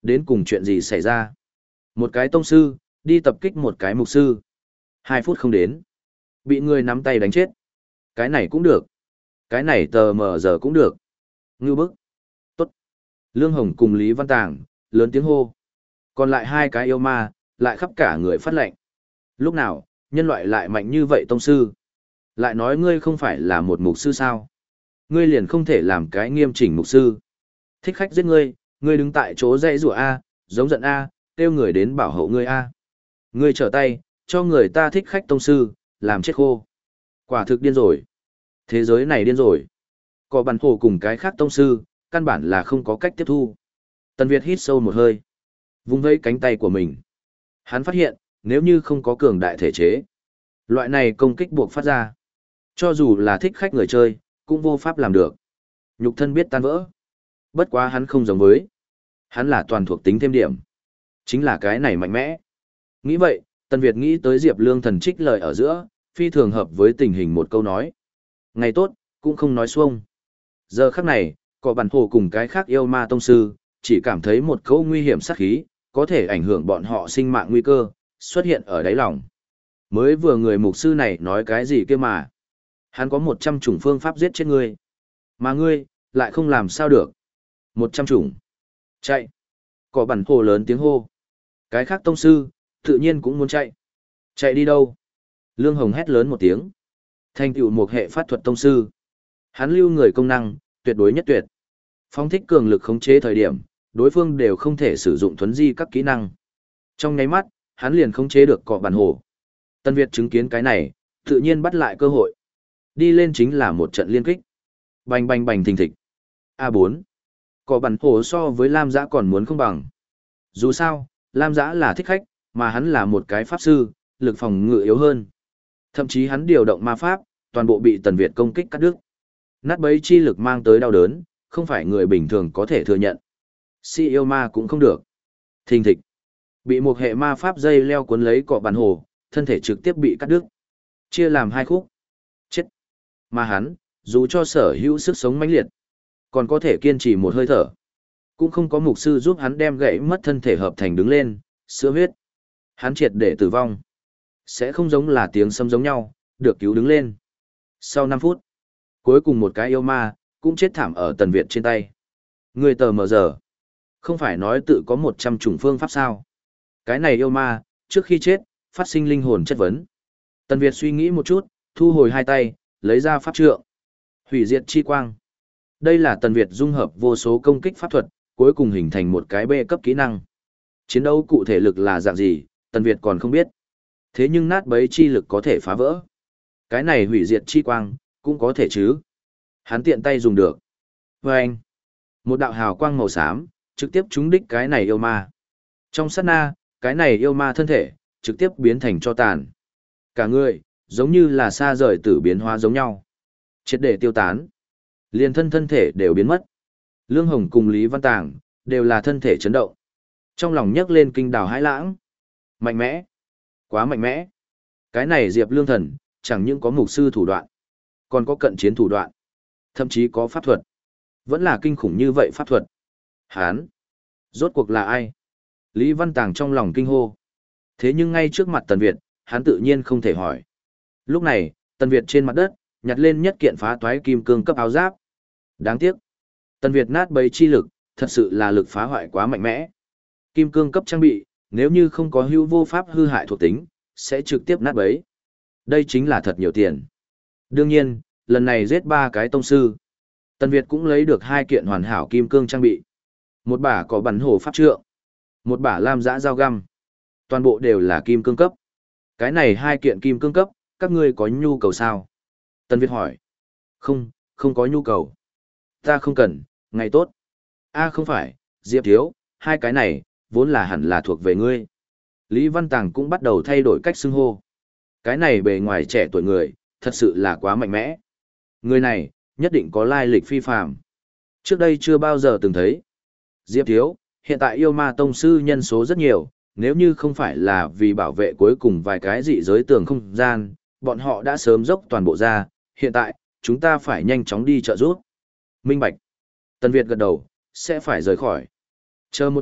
Đến cùng chuyện gì xảy ra? Một cái tông sư, đi tập kích một cái mục sư. Hai phút không đến. Bị người nắm tay đánh chết. Cái này cũng được. Cái này tờ mờ giờ cũng được. Ngưu bức. Tốt. Lương Hồng cùng Lý Văn Tàng, lớn tiếng hô. Còn lại hai cái yêu ma, lại khắp cả người phát lệnh. Lúc nào, nhân loại lại mạnh như vậy tông sư? Lại nói ngươi không phải là một mục sư sao? Ngươi liền không thể làm cái nghiêm chỉnh mục sư. Thích khách giết ngươi, ngươi đứng tại chỗ dãy rủa A, giống giận A, kêu người đến bảo hộ ngươi A. Ngươi trở tay, cho người ta thích khách tông sư, làm chết khô. Quả thực điên rồi. Thế giới này điên rồi. Có bản hồ cùng cái khác tông sư, căn bản là không có cách tiếp thu. Tần Việt hít sâu một hơi, vung vẫy cánh tay của mình. Hắn phát hiện, nếu như không có cường đại thể chế, loại này công kích buộc phát ra. Cho dù là thích khách người chơi, cũng vô pháp làm được. Nhục thân biết tan vỡ. Bất quá hắn không giống với. Hắn là toàn thuộc tính thêm điểm. Chính là cái này mạnh mẽ. Nghĩ vậy, Tần Việt nghĩ tới Diệp Lương Thần trích lời ở giữa, phi thường hợp với tình hình một câu nói. Ngày tốt, cũng không nói xuông. Giờ khắc này, có bản hồ cùng cái khác yêu ma tông sư, chỉ cảm thấy một câu nguy hiểm sát khí, có thể ảnh hưởng bọn họ sinh mạng nguy cơ, xuất hiện ở đáy lòng. Mới vừa người mục sư này nói cái gì kia mà. Hắn có một trăm chủng phương pháp giết chết ngươi. Mà ngươi, lại không làm sao được. Một trăm chủng. Chạy. Có bản hồ lớn tiếng hô. Cái khác tông sư, tự nhiên cũng muốn chạy. Chạy đi đâu? Lương Hồng hét lớn một tiếng. Thành tựu một hệ pháp thuật tông sư. Hắn lưu người công năng, tuyệt đối nhất tuyệt. Phong thích cường lực khống chế thời điểm, đối phương đều không thể sử dụng thuấn di các kỹ năng. Trong nháy mắt, hắn liền khống chế được cọ bản hồ. Tân Việt chứng kiến cái này, tự nhiên bắt lại cơ hội. Đi lên chính là một trận liên kích. Bành bành bành thình thịch. a bốn. Cọ bản hồ so với Lam Giã còn muốn không bằng. Dù sao, Lam Giã là thích khách, mà hắn là một cái pháp sư, lực phòng ngự yếu hơn. Thậm chí hắn điều động ma pháp, toàn bộ bị Tần Việt công kích cắt đứt. Nát bấy chi lực mang tới đau đớn, không phải người bình thường có thể thừa nhận. Si yêu ma cũng không được. Thình thịch. Bị một hệ ma pháp dây leo cuốn lấy cọ bản hồ, thân thể trực tiếp bị cắt đứt. Chia làm hai khúc. Chết. Mà hắn, dù cho sở hữu sức sống mãnh liệt, còn có thể kiên trì một hơi thở. Cũng không có mục sư giúp hắn đem gãy mất thân thể hợp thành đứng lên, sữa huyết. Hắn triệt để tử vong. Sẽ không giống là tiếng sấm giống nhau, được cứu đứng lên. Sau năm phút, cuối cùng một cái yêu ma, cũng chết thảm ở Tần Việt trên tay. Người tờ mờ giờ. Không phải nói tự có một trăm chủng phương pháp sao. Cái này yêu ma, trước khi chết, phát sinh linh hồn chất vấn. Tần Việt suy nghĩ một chút, thu hồi hai tay, lấy ra pháp trượng. Hủy diệt chi quang. Đây là Tần Việt dung hợp vô số công kích pháp thuật, cuối cùng hình thành một cái B cấp kỹ năng. Chiến đấu cụ thể lực là dạng gì, Tần Việt còn không biết. Thế nhưng nát bấy chi lực có thể phá vỡ. Cái này hủy diệt chi quang, cũng có thể chứ. Hắn tiện tay dùng được. Và anh, một đạo hào quang màu xám, trực tiếp trúng đích cái này yêu ma. Trong sát na, cái này yêu ma thân thể, trực tiếp biến thành tro tàn. Cả người, giống như là xa rời tử biến hóa giống nhau. Triệt để tiêu tán. Liền thân thân thể đều biến mất. Lương Hồng cùng Lý Văn Tàng, đều là thân thể chấn động. Trong lòng nhấc lên kinh đào hãi lãng. Mạnh mẽ. Quá mạnh mẽ. Cái này Diệp Lương Thần, chẳng những có mục sư thủ đoạn, còn có cận chiến thủ đoạn. Thậm chí có pháp thuật. Vẫn là kinh khủng như vậy pháp thuật. Hán. Rốt cuộc là ai? Lý Văn Tàng trong lòng kinh hô. Thế nhưng ngay trước mặt Tần Việt, hắn tự nhiên không thể hỏi. Lúc này, Tần Việt trên mặt đất, nhặt lên nhất kiện phá toái kim cương cấp áo giáp. Đáng tiếc. Tần Việt nát bấy chi lực, thật sự là lực phá hoại quá mạnh mẽ. Kim cương cấp trang bị, nếu như không có hữu vô pháp hư hại thuộc tính, sẽ trực tiếp nát bấy. Đây chính là thật nhiều tiền. Đương nhiên, lần này giết ba cái tông sư. Tần Việt cũng lấy được hai kiện hoàn hảo kim cương trang bị. Một bả có bắn hổ pháp trượng. Một bả lam giã dao găm. Toàn bộ đều là kim cương cấp. Cái này hai kiện kim cương cấp, các ngươi có nhu cầu sao? Tần Việt hỏi. Không, không có nhu cầu. Ta không cần, ngày tốt. A không phải, Diệp Thiếu, hai cái này, vốn là hẳn là thuộc về ngươi. Lý Văn Tàng cũng bắt đầu thay đổi cách xưng hô. Cái này bề ngoài trẻ tuổi người, thật sự là quá mạnh mẽ. Người này, nhất định có lai lịch phi phàm. Trước đây chưa bao giờ từng thấy. Diệp Thiếu, hiện tại yêu ma tông sư nhân số rất nhiều, nếu như không phải là vì bảo vệ cuối cùng vài cái dị giới tường không gian, bọn họ đã sớm dốc toàn bộ ra, hiện tại, chúng ta phải nhanh chóng đi trợ giúp. Minh Bạch. Tần Việt gật đầu, sẽ phải rời khỏi. Chờ một chút,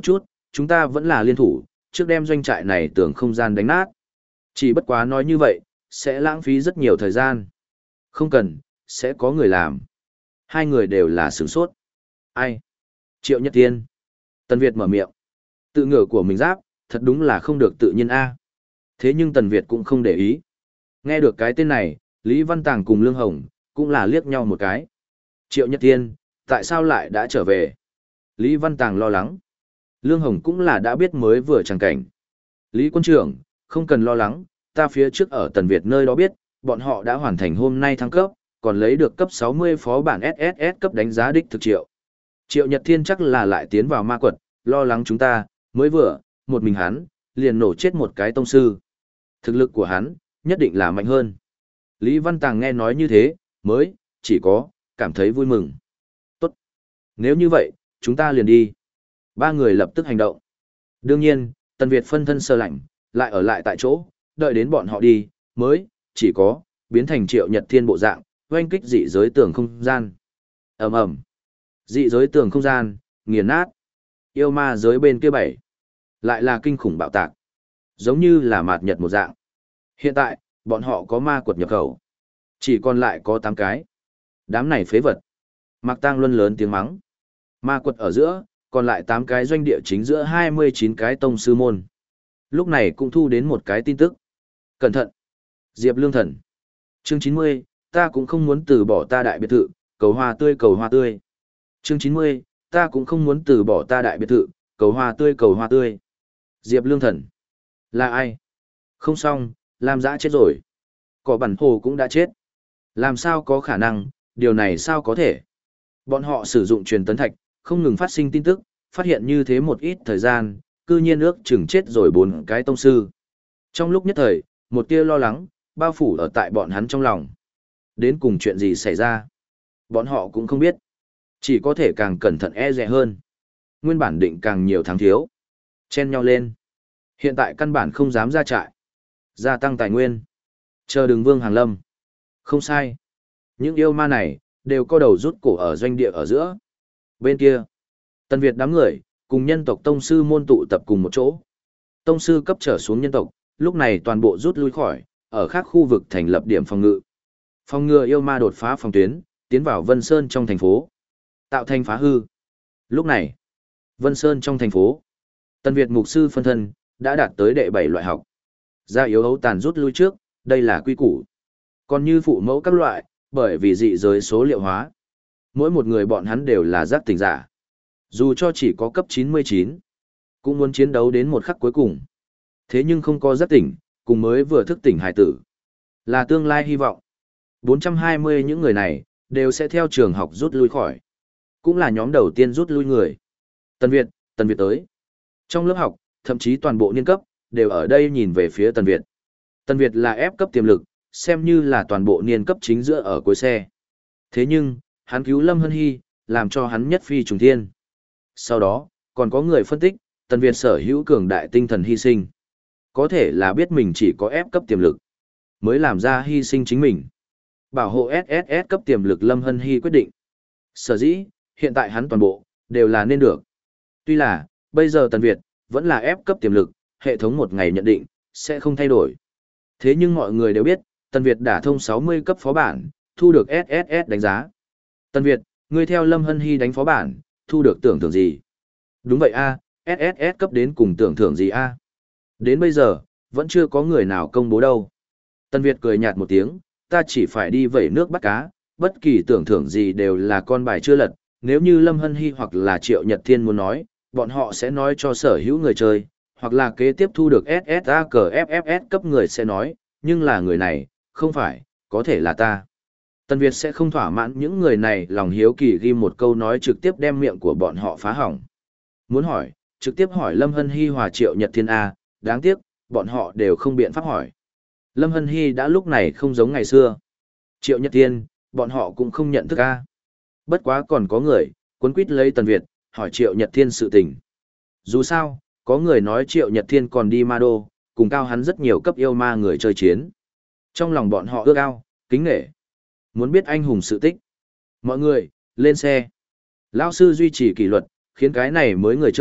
chúng ta vẫn là liên thủ, trước đem doanh trại này tưởng không gian đánh nát. Chỉ bất quá nói như vậy, sẽ lãng phí rất nhiều thời gian. Không cần, sẽ có người làm. Hai người đều là sửng sốt. Ai? Triệu Nhật Thiên. Tần Việt mở miệng. Tự ngựa của mình giáp, thật đúng là không được tự nhiên a. Thế nhưng Tần Việt cũng không để ý. Nghe được cái tên này, Lý Văn Tàng cùng Lương Hồng, cũng là liếc nhau một cái. Triệu Nhật Thiên, tại sao lại đã trở về? Lý Văn Tàng lo lắng. Lương Hồng cũng là đã biết mới vừa chẳng cảnh. Lý quân trưởng, không cần lo lắng, ta phía trước ở Tần Việt nơi đó biết, bọn họ đã hoàn thành hôm nay thăng cấp, còn lấy được cấp sáu mươi phó bản ét ét ét cấp đánh giá đích thực triệu. Triệu Nhật Thiên chắc là lại tiến vào ma quật, lo lắng chúng ta, mới vừa, một mình hắn, liền nổ chết một cái tông sư. Thực lực của hắn, nhất định là mạnh hơn. Lý Văn Tàng nghe nói như thế, mới, chỉ có, cảm thấy vui mừng. Tốt. Nếu như vậy, chúng ta liền đi. Ba người lập tức hành động. Đương nhiên, Tần Việt phân thân sơ lạnh, lại ở lại tại chỗ, đợi đến bọn họ đi, mới, chỉ có, biến thành Triệu Nhật Thiên bộ dạng, oanh kích dị giới tường không gian. ầm ầm, dị giới tường không gian, nghiền nát. Yêu ma giới bên kia bảy. Lại là kinh khủng bạo tạc. Giống như là mạt nhật một dạng. Hiện tại, bọn họ có ma quật nhập khẩu. Chỉ còn lại có tám cái. Đám này phế vật. Mạc Tăng Luân lớn tiếng mắng. Ma quật ở giữa, còn lại tám cái doanh địa chính giữa hai mươi chín cái tông sư môn. Lúc này cũng thu đến một cái tin tức. Cẩn thận. Diệp Lương Thần. Chương chín mươi, ta cũng không muốn từ bỏ ta đại biệt thự, cầu hoa tươi cầu hoa tươi. Chương chín mươi, ta cũng không muốn từ bỏ ta đại biệt thự, cầu hoa tươi cầu hoa tươi. Diệp Lương Thần. Là ai? Không xong, Lam Dã chết rồi. Cỏ bản hồ cũng đã chết. Làm sao có khả năng, điều này sao có thể? Bọn họ sử dụng truyền tấn thạch, không ngừng phát sinh tin tức, phát hiện như thế một ít thời gian, cư nhiên ước chừng chết rồi bốn cái tông sư. Trong lúc nhất thời, một tia lo lắng, bao phủ ở tại bọn hắn trong lòng. Đến cùng chuyện gì xảy ra? Bọn họ cũng không biết. Chỉ có thể càng cẩn thận e dè hơn. Nguyên bản định càng nhiều thắng thiếu. Chen nhau lên. Hiện tại căn bản không dám ra trại. Gia tăng tài nguyên. Chờ đường Vương Hàng Lâm. Không sai. Những yêu ma này, đều có đầu rút cổ ở doanh địa ở giữa. Bên kia, Tần Việt đám người, cùng nhân tộc tông sư môn tụ tập cùng một chỗ. Tông sư cấp trở xuống nhân tộc, lúc này toàn bộ rút lui khỏi, ở khác khu vực thành lập điểm phòng ngự. Phòng ngừa yêu ma đột phá phòng tuyến, tiến vào Vân Sơn trong thành phố. Tạo thành phá hư. Lúc này, Vân Sơn trong thành phố, Tần Việt mục sư phân thân, đã đạt tới đệ bảy loại học. Gia yếu hấu tàn rút lui trước, đây là quy củ. Còn như phụ mẫu các loại, bởi vì dị giới số liệu hóa. Mỗi một người bọn hắn đều là giác tỉnh giả. Dù cho chỉ có cấp chín mươi chín, cũng muốn chiến đấu đến một khắc cuối cùng. Thế nhưng không có giác tỉnh, cùng mới vừa thức tỉnh hải tử. Là tương lai hy vọng. bốn trăm hai mươi những người này, đều sẽ theo trường học rút lui khỏi. Cũng là nhóm đầu tiên rút lui người. Tần Việt, Tần Việt tới. Trong lớp học, thậm chí toàn bộ niên cấp, đều ở đây nhìn về phía Tần Việt. Tần Việt là ép cấp tiềm lực, xem như là toàn bộ niên cấp chính giữa ở cuối xe. Thế nhưng, hắn cứu Lâm Hân Hy, làm cho hắn nhất phi trùng thiên. Sau đó, còn có người phân tích, Tần Việt sở hữu cường đại tinh thần hy sinh. Có thể là biết mình chỉ có ép cấp tiềm lực, mới làm ra hy sinh chính mình. Bảo hộ ét ét ét cấp tiềm lực Lâm Hân Hy quyết định. Sở dĩ, hiện tại hắn toàn bộ, đều là nên được. Tuy là, bây giờ Tần Việt, vẫn là ép cấp tiềm lực, hệ thống một ngày nhận định, sẽ không thay đổi. Thế nhưng mọi người đều biết, Tần Việt đã thông sáu mươi cấp phó bản, thu được ét ét ét đánh giá. Tần Việt, ngươi theo Lâm Hân Hy đánh phó bản, thu được tưởng thưởng gì? Đúng vậy a, ét ét ét cấp đến cùng tưởng thưởng gì a? Đến bây giờ, vẫn chưa có người nào công bố đâu. Tần Việt cười nhạt một tiếng, ta chỉ phải đi vẩy nước bắt cá, bất kỳ tưởng thưởng gì đều là con bài chưa lật. Nếu như Lâm Hân Hy hoặc là Triệu Nhật Thiên muốn nói, bọn họ sẽ nói cho sở hữu người chơi, hoặc là kế tiếp thu được ét ét a cờ ép ép ét cấp người sẽ nói, nhưng là người này, không phải, có thể là ta. Tần Việt sẽ không thỏa mãn những người này lòng hiếu kỳ ghi một câu nói trực tiếp đem miệng của bọn họ phá hỏng. Muốn hỏi, trực tiếp hỏi Lâm Hân Hy hòa Triệu Nhật Thiên A, đáng tiếc, bọn họ đều không biện pháp hỏi. Lâm Hân Hy đã lúc này không giống ngày xưa. Triệu Nhật Thiên, bọn họ cũng không nhận thức A. Bất quá còn có người, cuốn quýt lấy Tần Việt, hỏi Triệu Nhật Thiên sự tình. Dù sao, có người nói Triệu Nhật Thiên còn đi ma đô, cùng cao hắn rất nhiều cấp yêu ma người chơi chiến. Trong lòng bọn họ ước ao, kính nể. Muốn biết anh hùng sự tích. Mọi người, lên xe. Lão sư duy trì kỷ luật, khiến cái này mới người chơi,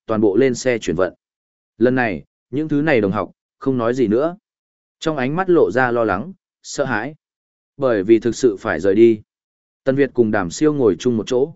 toàn bộ lên xe chuyển vận. Lần này, những thứ này đồng học, không nói gì nữa. Trong ánh mắt lộ ra lo lắng, sợ hãi. Bởi vì thực sự phải rời đi. Tân Việt cùng Đàm Siêu ngồi chung một chỗ.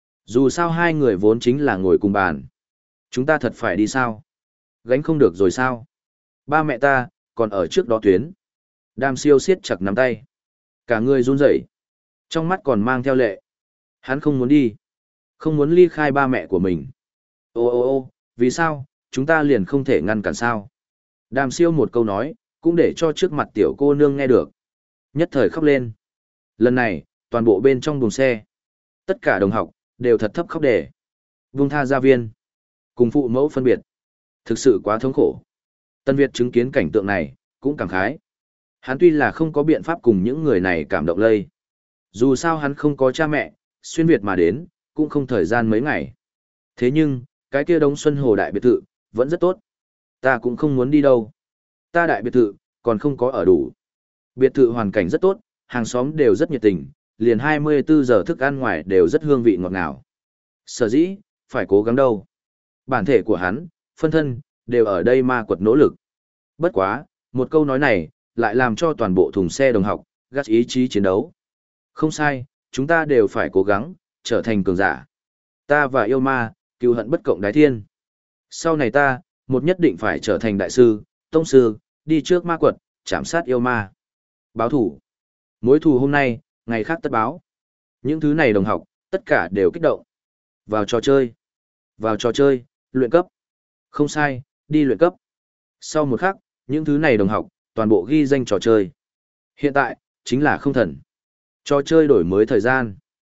Dù sao hai người vốn chính là ngồi cùng bàn. Chúng ta thật phải đi sao? Gánh không được rồi sao? Ba mẹ ta, còn ở trước đó tuyến. Đàm Siêu siết chặt nắm tay. Cả người run rẩy, trong mắt còn mang theo lệ. Hắn không muốn đi. Không muốn ly khai ba mẹ của mình. Ô ô ô, vì sao, chúng ta liền không thể ngăn cản sao? Đàm Siêu một câu nói, cũng để cho trước mặt tiểu cô nương nghe được. Nhất thời khóc lên. Lần này, toàn bộ bên trong buồng xe. Tất cả đồng học, đều thật thấp khóc để. Vung tha gia viên. Cùng phụ mẫu phân biệt. Thực sự quá thống khổ. Tân Việt chứng kiến cảnh tượng này, cũng cảm khái. Hắn tuy là không có biện pháp cùng những người này cảm động lây. Dù sao hắn không có cha mẹ, xuyên Việt mà đến, cũng không thời gian mấy ngày. Thế nhưng, cái kia đống Xuân Hồ đại biệt thự, vẫn rất tốt. Ta cũng không muốn đi đâu. Ta đại biệt thự, còn không có ở đủ. Biệt thự hoàn cảnh rất tốt, hàng xóm đều rất nhiệt tình, liền hai mươi bốn giờ thức ăn ngoài đều rất hương vị ngọt ngào. Sở dĩ, phải cố gắng đâu. Bản thể của hắn, phân thân, đều ở đây ma quật nỗ lực. Bất quá, một câu nói này, lại làm cho toàn bộ thùng xe đồng học, gắt ý chí chiến đấu. Không sai, chúng ta đều phải cố gắng, trở thành cường giả. Ta và yêu ma, cứu hận bất cộng đái thiên. Sau này ta, một nhất định phải trở thành đại sư, tông sư, đi trước ma quật, chạm sát yêu ma. Báo thủ. Mối thù hôm nay, ngày khác tất báo. Những thứ này đồng học, tất cả đều kích động. Vào trò chơi. Vào trò chơi, luyện cấp. Không sai, đi luyện cấp. Sau một khắc, những thứ này đồng học, toàn bộ ghi danh trò chơi. Hiện tại, chính là không thần. Trò chơi đổi mới thời gian.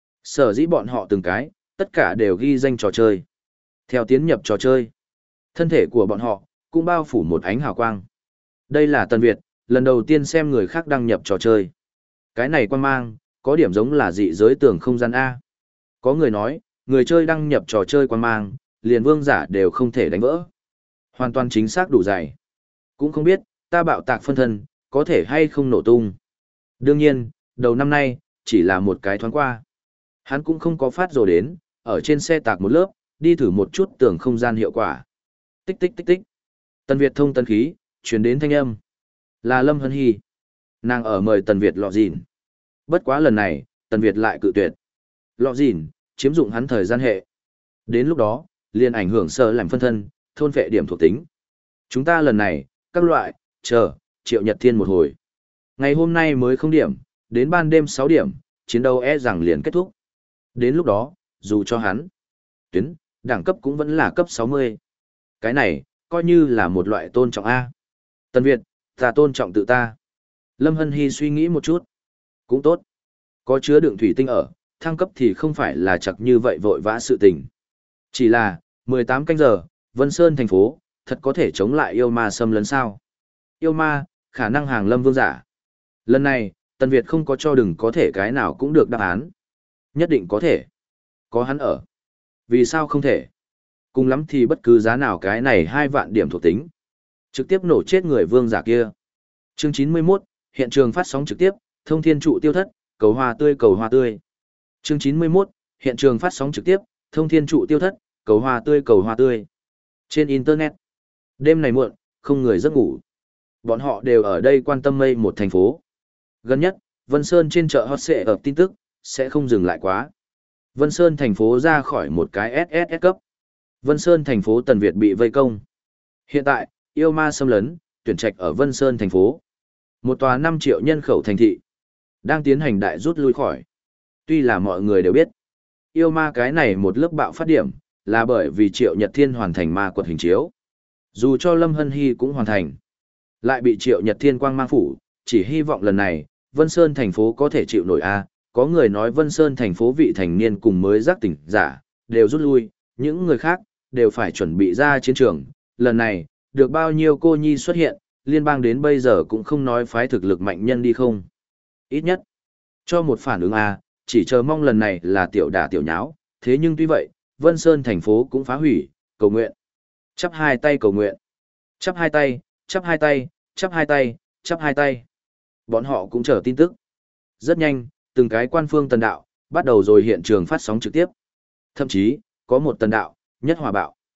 Sở dĩ bọn họ từng cái, tất cả đều ghi danh trò chơi. Theo tiến nhập trò chơi, thân thể của bọn họ, cũng bao phủ một ánh hào quang. Đây là Tân Việt, lần đầu tiên xem người khác đăng nhập trò chơi. Cái này quang mang, có điểm giống là dị giới tường không gian A. Có người nói, người chơi đăng nhập trò chơi quang mang, liền vương giả đều không thể đánh vỡ. Hoàn toàn chính xác đủ dày. Cũng không biết, ta bạo tạc phân thân, có thể hay không nổ tung. Đương nhiên, đầu năm nay, chỉ là một cái thoáng qua. Hắn cũng không có phát rồi đến, ở trên xe tạc một lớp, đi thử một chút tường không gian hiệu quả. Tích tích tích tích. Tần Việt thông tân khí, truyền đến thanh âm. Là Lâm Hân Hy. Nàng ở mời Tần Việt lọ dìn. Bất quá lần này, Tần Việt lại cự tuyệt. Lọ dìn, chiếm dụng hắn thời gian hệ. Đến lúc đó, liền ảnh hưởng sơ làm phân thân, thôn vệ điểm thuộc tính. Chúng ta lần này, các loại, chờ, Triệu Nhật Thiên một hồi. Ngày hôm nay mới không điểm, đến ban đêm sáu điểm, chiến đấu e rằng liền kết thúc. Đến lúc đó, dù cho hắn, tuyến, đẳng cấp cũng vẫn là cấp sáu mươi. Cái này, coi như là một loại tôn trọng A. Tân Việt, ta tôn trọng tự ta. Lâm Hân Hy suy nghĩ một chút. Cũng tốt. Có chứa đựng thủy tinh ở, thăng cấp thì không phải là chặt như vậy vội vã sự tình. Chỉ là, mười tám canh giờ, Vân Sơn thành phố, thật có thể chống lại yêu ma xâm lấn sao. Yêu ma, khả năng hàng lâm vương giả. Lần này, Tân Việt không có cho đừng có thể cái nào cũng được đáp án. Nhất định có thể. Có hắn ở. Vì sao không thể? Cùng lắm thì bất cứ giá nào cái này hai vạn điểm thuộc tính. Trực tiếp nổ chết người vương giả kia. Chương chín mươi mốt, hiện trường phát sóng trực tiếp, thông thiên trụ tiêu thất, cầu hoa tươi cầu hoa tươi. Chương chín mươi mốt, hiện trường phát sóng trực tiếp, thông thiên trụ tiêu thất, cầu hoa tươi cầu hoa tươi. Trên Internet, đêm này muộn, không người giấc ngủ. Bọn họ đều ở đây quan tâm mây một thành phố. Gần nhất, Vân Sơn trên chợ hot sẽ ở tin tức, sẽ không dừng lại quá. Vân Sơn thành phố ra khỏi một cái ét ét ét cấp. Vân Sơn thành phố Tần Việt bị vây công. Hiện tại, yêu ma xâm lấn, tuyển trạch ở Vân Sơn thành phố. Một tòa năm triệu nhân khẩu thành thị, đang tiến hành đại rút lui khỏi. Tuy là mọi người đều biết, yêu ma cái này một lớp bạo phát điểm, là bởi vì Triệu Nhật Thiên hoàn thành ma quật hình chiếu. Dù cho Lâm Hân Hy cũng hoàn thành, lại bị Triệu Nhật Thiên quang mang phủ, chỉ hy vọng lần này, Vân Sơn thành phố có thể chịu nổi a. Có người nói Vân Sơn thành phố vị thành niên cùng mới giác tỉnh giả, đều rút lui, những người khác, đều phải chuẩn bị ra chiến trường. Lần này, được bao nhiêu cô nhi xuất hiện, liên bang đến bây giờ cũng không nói phái thực lực mạnh nhân đi không. Ít nhất, cho một phản ứng a, chỉ chờ mong lần này là tiểu đả tiểu nháo, thế nhưng tuy vậy, Vân Sơn thành phố cũng phá hủy, cầu nguyện. Chắp hai tay cầu nguyện. Chắp hai tay, chắp hai tay, chắp hai tay, chắp hai tay. Bọn họ cũng chờ tin tức. Rất nhanh, từng cái quan phương tần đạo, bắt đầu rồi hiện trường phát sóng trực tiếp. Thậm chí, có một tần đạo, nhất hòa bạo.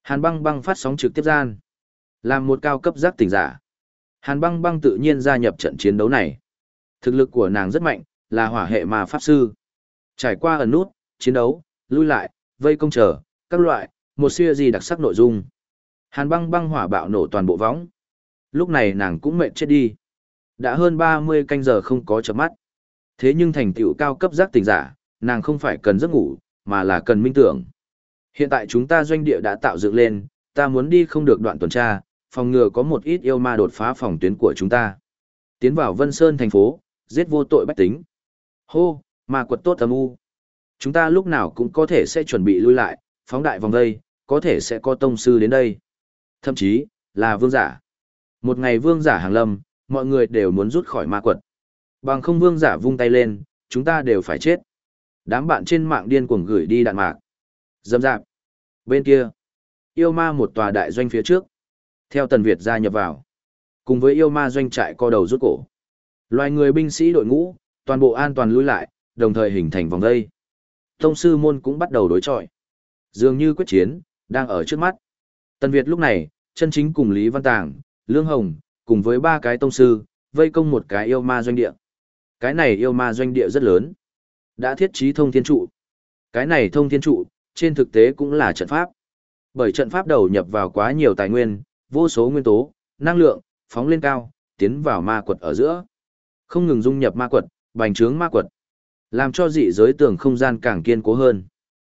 Hàn Băng Băng phát sóng trực tiếp gian. Làm một cao cấp giác tỉnh giả. Hàn Băng Băng tự nhiên gia nhập trận chiến đấu này. Thực lực của nàng rất mạnh, là hỏa hệ ma pháp sư. Trải qua ẩn nút, chiến đấu, lui lại, vây công trở, các loại, một siêu gì đặc sắc nội dung. Hàn Băng Băng hỏa bạo nổ toàn bộ võng. Lúc này nàng cũng mệt chết đi. Đã hơn ba mươi canh giờ không có chợp mắt. Thế nhưng thành tựu cao cấp giác tỉnh giả, nàng không phải cần giấc ngủ, mà là cần minh tưởng. Hiện tại chúng ta doanh địa đã tạo dựng lên, ta muốn đi không được đoạn tuần tra, phòng ngừa có một ít yêu ma đột phá phòng tuyến của chúng ta. Tiến vào Vân Sơn thành phố, giết vô tội bách tính. Hô, ma quật tốt âm u. Chúng ta lúc nào cũng có thể sẽ chuẩn bị lui lại, phóng đại vòng vây, có thể sẽ có tông sư đến đây. Thậm chí, là vương giả. Một ngày vương giả hàng lâm, mọi người đều muốn rút khỏi ma quật. Bằng không vương giả vung tay lên, chúng ta đều phải chết. Đám bạn trên mạng điên cuồng gửi đi đạn mạc. Dâm dạp. Bên kia, yêu ma một tòa đại doanh phía trước. Theo Tần Việt gia nhập vào. Cùng với yêu ma doanh trại co đầu rút cổ. Loài người binh sĩ đội ngũ, toàn bộ an toàn lui lại, đồng thời hình thành vòng vây. Tông sư môn cũng bắt đầu đối chọi. Dường như quyết chiến, đang ở trước mắt. Tần Việt lúc này, chân chính cùng Lý Văn Tàng, Lương Hồng, cùng với ba cái tông sư, vây công một cái yêu ma doanh địa. Cái này yêu ma doanh địa rất lớn. Đã thiết trí thông thiên trụ. Cái này thông thiên trụ, trên thực tế cũng là trận pháp. Bởi trận pháp đầu nhập vào quá nhiều tài nguyên, vô số nguyên tố, năng lượng, phóng lên cao, tiến vào ma quật ở giữa. Không ngừng dung nhập ma quật, bành trướng ma quật. Làm cho dị giới tường không gian càng kiên cố hơn.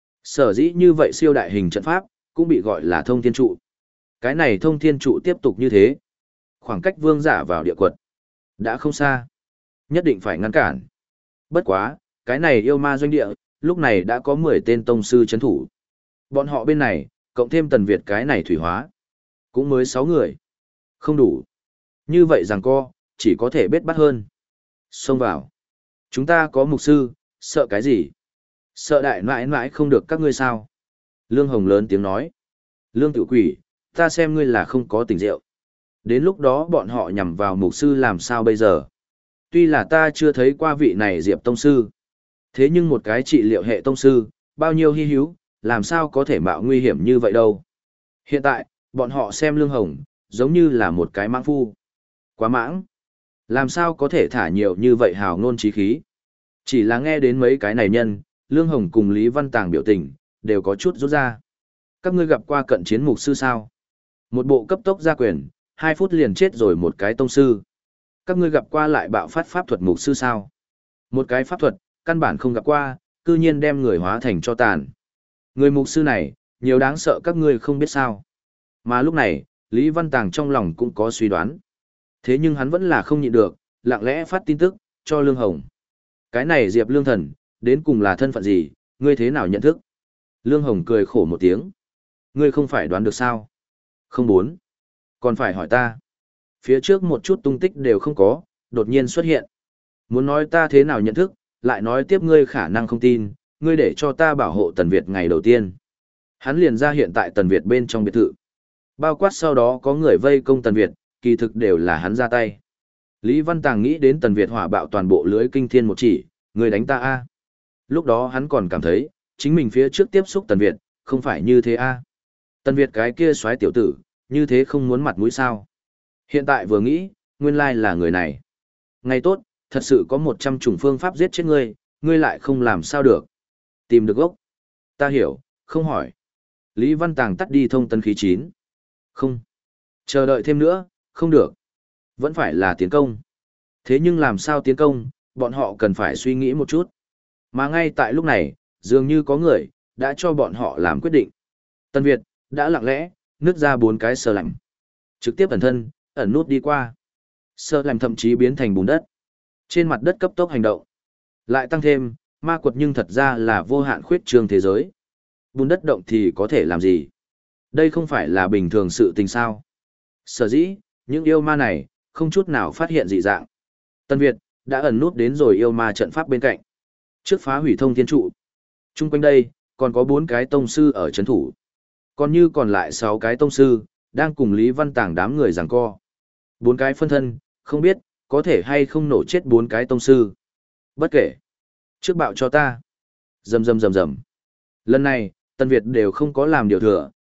Sở dĩ như vậy siêu đại hình trận pháp, cũng bị gọi là thông thiên trụ. Cái này thông thiên trụ tiếp tục như thế. Khoảng cách vương giả vào địa quật. Đã không xa. Nhất định phải ngăn cản. Bất quá, cái này yêu ma doanh địa, lúc này đã có mười tên tông sư chấn thủ. Bọn họ bên này, cộng thêm Tần Việt cái này thủy hóa. Cũng mới sáu người. Không đủ. Như vậy rằng co, chỉ có thể bết bắt hơn. Xông vào. Chúng ta có mục sư, sợ cái gì? Sợ đại nãi nãi không được các ngươi sao? Lương Hồng lớn tiếng nói. Lương Tiểu Quỷ, ta xem ngươi là không có tình rượu. Đến lúc đó bọn họ nhằm vào mục sư làm sao bây giờ? Tuy là ta chưa thấy qua vị này Diệp Tông Sư. Thế nhưng một cái trị liệu hệ Tông Sư, bao nhiêu hy hữu, làm sao có thể mạo nguy hiểm như vậy đâu? Hiện tại, bọn họ xem Lương Hồng, giống như là một cái mãng phu. Quá mãng. Làm sao có thể thả nhiều như vậy hào ngôn trí khí? Chỉ là nghe đến mấy cái này nhân, Lương Hồng cùng Lý Văn Tàng biểu tình, đều có chút rút ra. Các ngươi gặp qua cận chiến mục sư sao? Một bộ cấp tốc gia quyền, hai phút liền chết rồi một cái tông sư. Các ngươi gặp qua lại bạo phát pháp thuật mục sư sao? Một cái pháp thuật, căn bản không gặp qua, cư nhiên đem người hóa thành cho tàn. Người mục sư này, nhiều đáng sợ các ngươi không biết sao. Mà lúc này, Lý Văn Tàng trong lòng cũng có suy đoán. Thế nhưng hắn vẫn là không nhịn được, lặng lẽ phát tin tức, cho Lương Hồng. Cái này Diệp Lương Thần, đến cùng là thân phận gì, ngươi thế nào nhận thức? Lương Hồng cười khổ một tiếng. Ngươi không phải đoán được sao? Không muốn. Còn phải hỏi ta. Phía trước một chút tung tích đều không có, đột nhiên xuất hiện. Muốn nói ta thế nào nhận thức, lại nói tiếp ngươi khả năng không tin, ngươi để cho ta bảo hộ Tần Việt ngày đầu tiên. Hắn liền ra hiện tại Tần Việt bên trong biệt thự. Bao quát sau đó có người vây công Tần Việt, kỳ thực đều là hắn ra tay. Lý Văn Tàng nghĩ đến Tần Việt hỏa bạo toàn bộ lưới kinh thiên một chỉ, người đánh ta a. Lúc đó hắn còn cảm thấy, chính mình phía trước tiếp xúc Tần Việt, không phải như thế a. Tần Việt cái kia soái tiểu tử, như thế không muốn mặt mũi sao. Hiện tại vừa nghĩ, nguyên lai là người này. Ngày tốt, thật sự có một trăm chủng phương pháp giết chết ngươi, ngươi lại không làm sao được. Tìm được gốc. Ta hiểu, không hỏi. Lý Văn Tàng tắt đi thông tấn khí chín. Không. Chờ đợi thêm nữa, không được. Vẫn phải là tiến công. Thế nhưng làm sao tiến công, bọn họ cần phải suy nghĩ một chút. Mà ngay tại lúc này, dường như có người, đã cho bọn họ làm quyết định. Tân Việt, đã lặng lẽ, nứt ra bốn cái sờ lạnh. Trực tiếp ẩn thân, ẩn nút đi qua. Sờ lạnh thậm chí biến thành bùn đất. Trên mặt đất cấp tốc hành động. Lại tăng thêm, ma quật nhưng thật ra là vô hạn khuyết trương thế giới. Bùn đất động thì có thể làm gì? Đây không phải là bình thường sự tình sao. Sở dĩ, những yêu ma này, không chút nào phát hiện dị dạng. Tân Việt, đã ẩn nút đến rồi yêu ma trận pháp bên cạnh. Trước phá hủy thông thiên trụ. Trung quanh đây, còn có bốn cái tông sư ở chấn thủ. Còn như còn lại sáu cái tông sư, đang cùng Lý Văn Tàng đám người giằng co. Bốn cái phân thân, không biết, có thể hay không nổ chết bốn cái tông sư. Bất kể. Trước bạo cho ta. Rầm rầm rầm rầm. Lần này, Tân Việt đều không có làm điều thừa,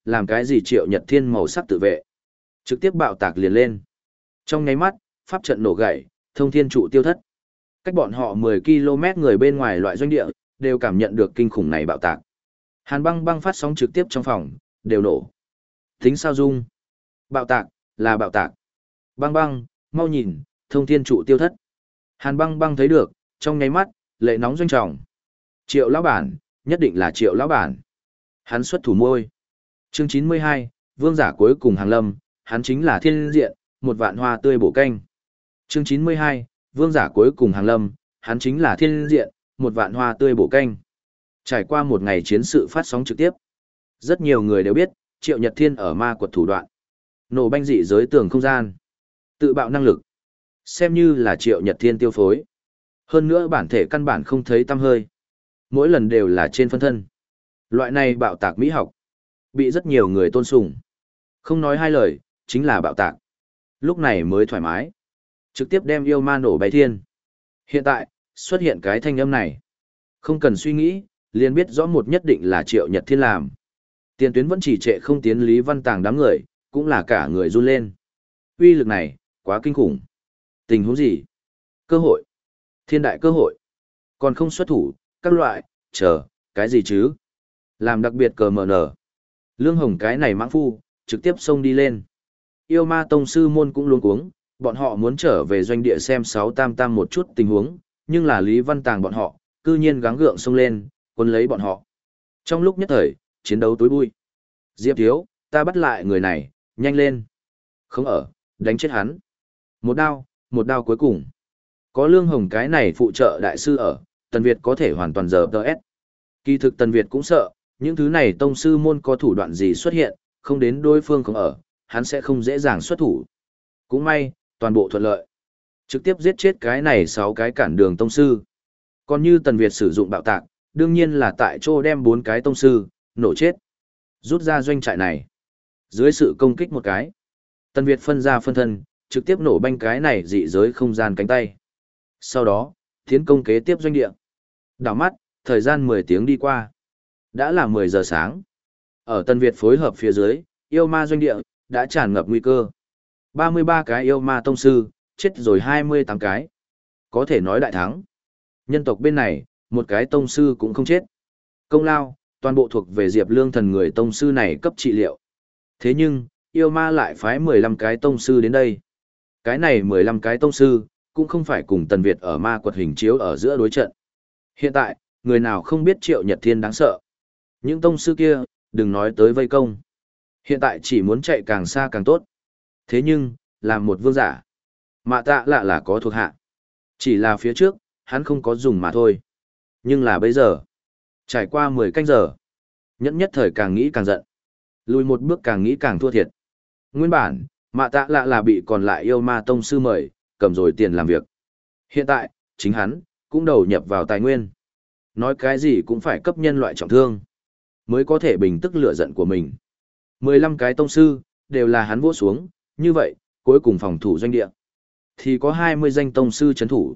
làm cái gì Triệu Nhật Thiên màu sắc tự vệ. Trực tiếp bạo tạc liền lên. Trong nháy mắt, pháp trận nổ gãy, thông thiên trụ tiêu thất. Cách bọn họ mười ki lô mét người bên ngoài loại doanh địa, đều cảm nhận được kinh khủng này bạo tạc. Hàn băng băng phát sóng trực tiếp trong phòng, đều nổ. Tính sao dung? Bạo tạc, là bạo tạc. Băng băng, mau nhìn, thông thiên trụ tiêu thất. Hàn băng băng thấy được, trong nháy mắt, lệ nóng doanh trọng. Triệu lão bản, nhất định là Triệu lão bản. Hắn xuất thủ môi. Chương chín mươi hai, vương giả cuối cùng hàng lâm, hắn chính là thiên diện, một vạn hoa tươi bổ canh. Chương chín mươi hai, vương giả cuối cùng hàng lâm, hắn chính là thiên diện, một vạn hoa tươi bổ canh. Trải qua một ngày chiến sự phát sóng trực tiếp, rất nhiều người đều biết, Triệu Nhật Thiên ở ma quật thủ đoạn. Nổ banh dị giới tường không gian. Tự bạo năng lực. Xem như là Triệu Nhật Thiên tiêu phối. Hơn nữa bản thể căn bản không thấy tăm hơi. Mỗi lần đều là trên phân thân. Loại này bạo tạc mỹ học. Bị rất nhiều người tôn sùng. Không nói hai lời, chính là bạo tạc. Lúc này mới thoải mái. Trực tiếp đem yêu ma nổ bay thiên. Hiện tại, xuất hiện cái thanh âm này. Không cần suy nghĩ, liền biết rõ một nhất định là Triệu Nhật Thiên làm. Tiền tuyến vẫn chỉ trệ không tiến Lý Văn Tàng đám người, cũng là cả người run lên. Uy lực này, quá kinh khủng. Tình huống gì? Cơ hội. Thiên đại cơ hội. Còn không xuất thủ, các loại, chờ, cái gì chứ? Làm đặc biệt cờ mờ nở. Lương Hồng cái này mãng phu, trực tiếp xông đi lên. Yêu ma tông sư môn cũng luống cuống, bọn họ muốn trở về doanh địa xem sáu tam tam một chút tình huống, nhưng là Lý Văn Tàng bọn họ, cư nhiên gắng gượng xông lên, quân lấy bọn họ. Trong lúc nhất thời, chiến đấu tối bui. Diệp Thiếu, ta bắt lại người này, nhanh lên. Không ở, đánh chết hắn. Một đao, một đao cuối cùng. Có Lương Hồng cái này phụ trợ đại sư ở, Tần Việt có thể hoàn toàn giờ tờ ép. Kỳ thực Tần Việt cũng sợ, những thứ này tông sư môn có thủ đoạn gì xuất hiện, không đến đối phương không ở, hắn sẽ không dễ dàng xuất thủ. Cũng may, toàn bộ thuận lợi. Trực tiếp giết chết cái này sáu cái cản đường tông sư. Còn như Tần Việt sử dụng bạo tạc, đương nhiên là tại chỗ đem bốn cái tông sư, nổ chết. Rút ra doanh trại này. Dưới sự công kích một cái, Tần Việt phân ra phân thân, trực tiếp nổ banh cái này dị giới không gian cánh tay. Sau đó, tiến công kế tiếp doanh địa. Đảo mắt, thời gian mười tiếng đi qua. Đã là mười giờ sáng. Ở Tần Việt phối hợp phía dưới, yêu ma doanh địa, đã tràn ngập nguy cơ. ba mươi ba cái yêu ma tông sư, chết rồi hai mươi tám cái. Có thể nói đại thắng. Nhân tộc bên này, một cái tông sư cũng không chết. Công lao, toàn bộ thuộc về Diệp Lương Thần người tông sư này cấp trị liệu. Thế nhưng, yêu ma lại phái mười lăm cái tông sư đến đây. Cái này mười lăm cái tông sư, cũng không phải cùng Tần Việt ở ma quật hình chiếu ở giữa đối trận. Hiện tại, người nào không biết Triệu Nhật Thiên đáng sợ. Những tông sư kia, đừng nói tới vây công. Hiện tại chỉ muốn chạy càng xa càng tốt. Thế nhưng, làm một vương giả, Mạ Tạ lạ là có thuộc hạ. Chỉ là phía trước, hắn không có dùng mà thôi. Nhưng là bây giờ, trải qua mười canh giờ, nhẫn nhất thời càng nghĩ càng giận. Lùi một bước càng nghĩ càng thua thiệt. Nguyên bản, Mạ Tạ lạ là bị còn lại yêu ma tông sư mời, cầm rồi tiền làm việc. Hiện tại, chính hắn, cũng đầu nhập vào tài nguyên. Nói cái gì cũng phải cấp nhân loại trọng thương, mới có thể bình tức lửa giận của mình. mười lăm cái tông sư, đều là hắn vỗ xuống, như vậy, cuối cùng phòng thủ doanh địa. Thì có hai mươi danh tông sư chấn thủ.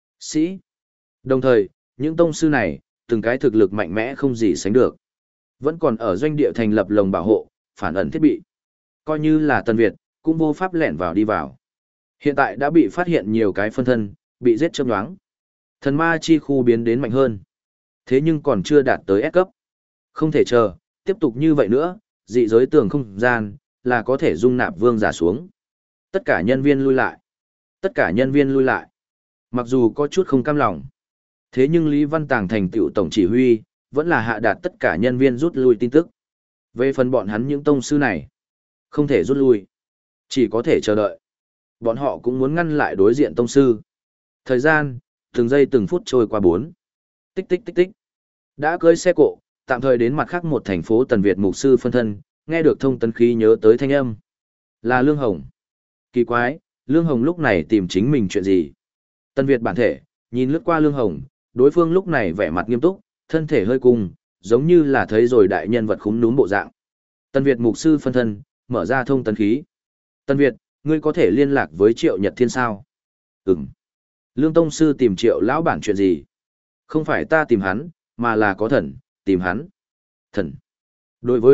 Sĩ. Đồng thời, những tông sư này, từng cái thực lực mạnh mẽ không gì sánh được. Vẫn còn ở doanh địa thành lập lồng bảo hộ, phản ẩn thiết bị. Coi như là Tần Việt, cũng vô pháp lẻn vào đi vào. Hiện tại đã bị phát hiện nhiều cái phân thân, bị giết chớp nhoáng. Thần ma chi khu biến đến mạnh hơn. Thế nhưng còn chưa đạt tới S cấp. Không thể chờ, tiếp tục như vậy nữa, dị giới tường không gian, là có thể dung nạp vương giả xuống. Tất cả nhân viên lui lại. Tất cả nhân viên lui lại. Mặc dù có chút không cam lòng. Thế nhưng Lý Văn Tàng thành tựu tổng chỉ huy, vẫn là hạ đạt tất cả nhân viên rút lui tin tức. Về phần bọn hắn những tông sư này, không thể rút lui. Chỉ có thể chờ đợi. Bọn họ cũng muốn ngăn lại đối diện tông sư. Thời gian, từng giây từng phút trôi qua bốn. Tích tích tích tích. Đã cưới xe cộ, tạm thời đến mặt khác một thành phố Tần Việt mục sư phân thân, nghe được thông tấn khí nhớ tới thanh âm. Là Lương Hồng. Kỳ quái, Lương Hồng lúc này tìm chính mình chuyện gì? Tần Việt bản thể, nhìn lướt qua Lương Hồng, đối phương lúc này vẻ mặt nghiêm túc, thân thể hơi cung, giống như là thấy rồi đại nhân vật khúm núm bộ dạng. Tần Việt mục sư phân thân, mở ra thông tấn khí. Tần Việt, ngươi có thể liên lạc với Triệu Nhật Thiên sao? Ừm. Lương Tông Sư tìm Triệu lão bản chuyện gì? Không phải ta tìm hắn, mà là có thần, tìm hắn. Thần. Đối với,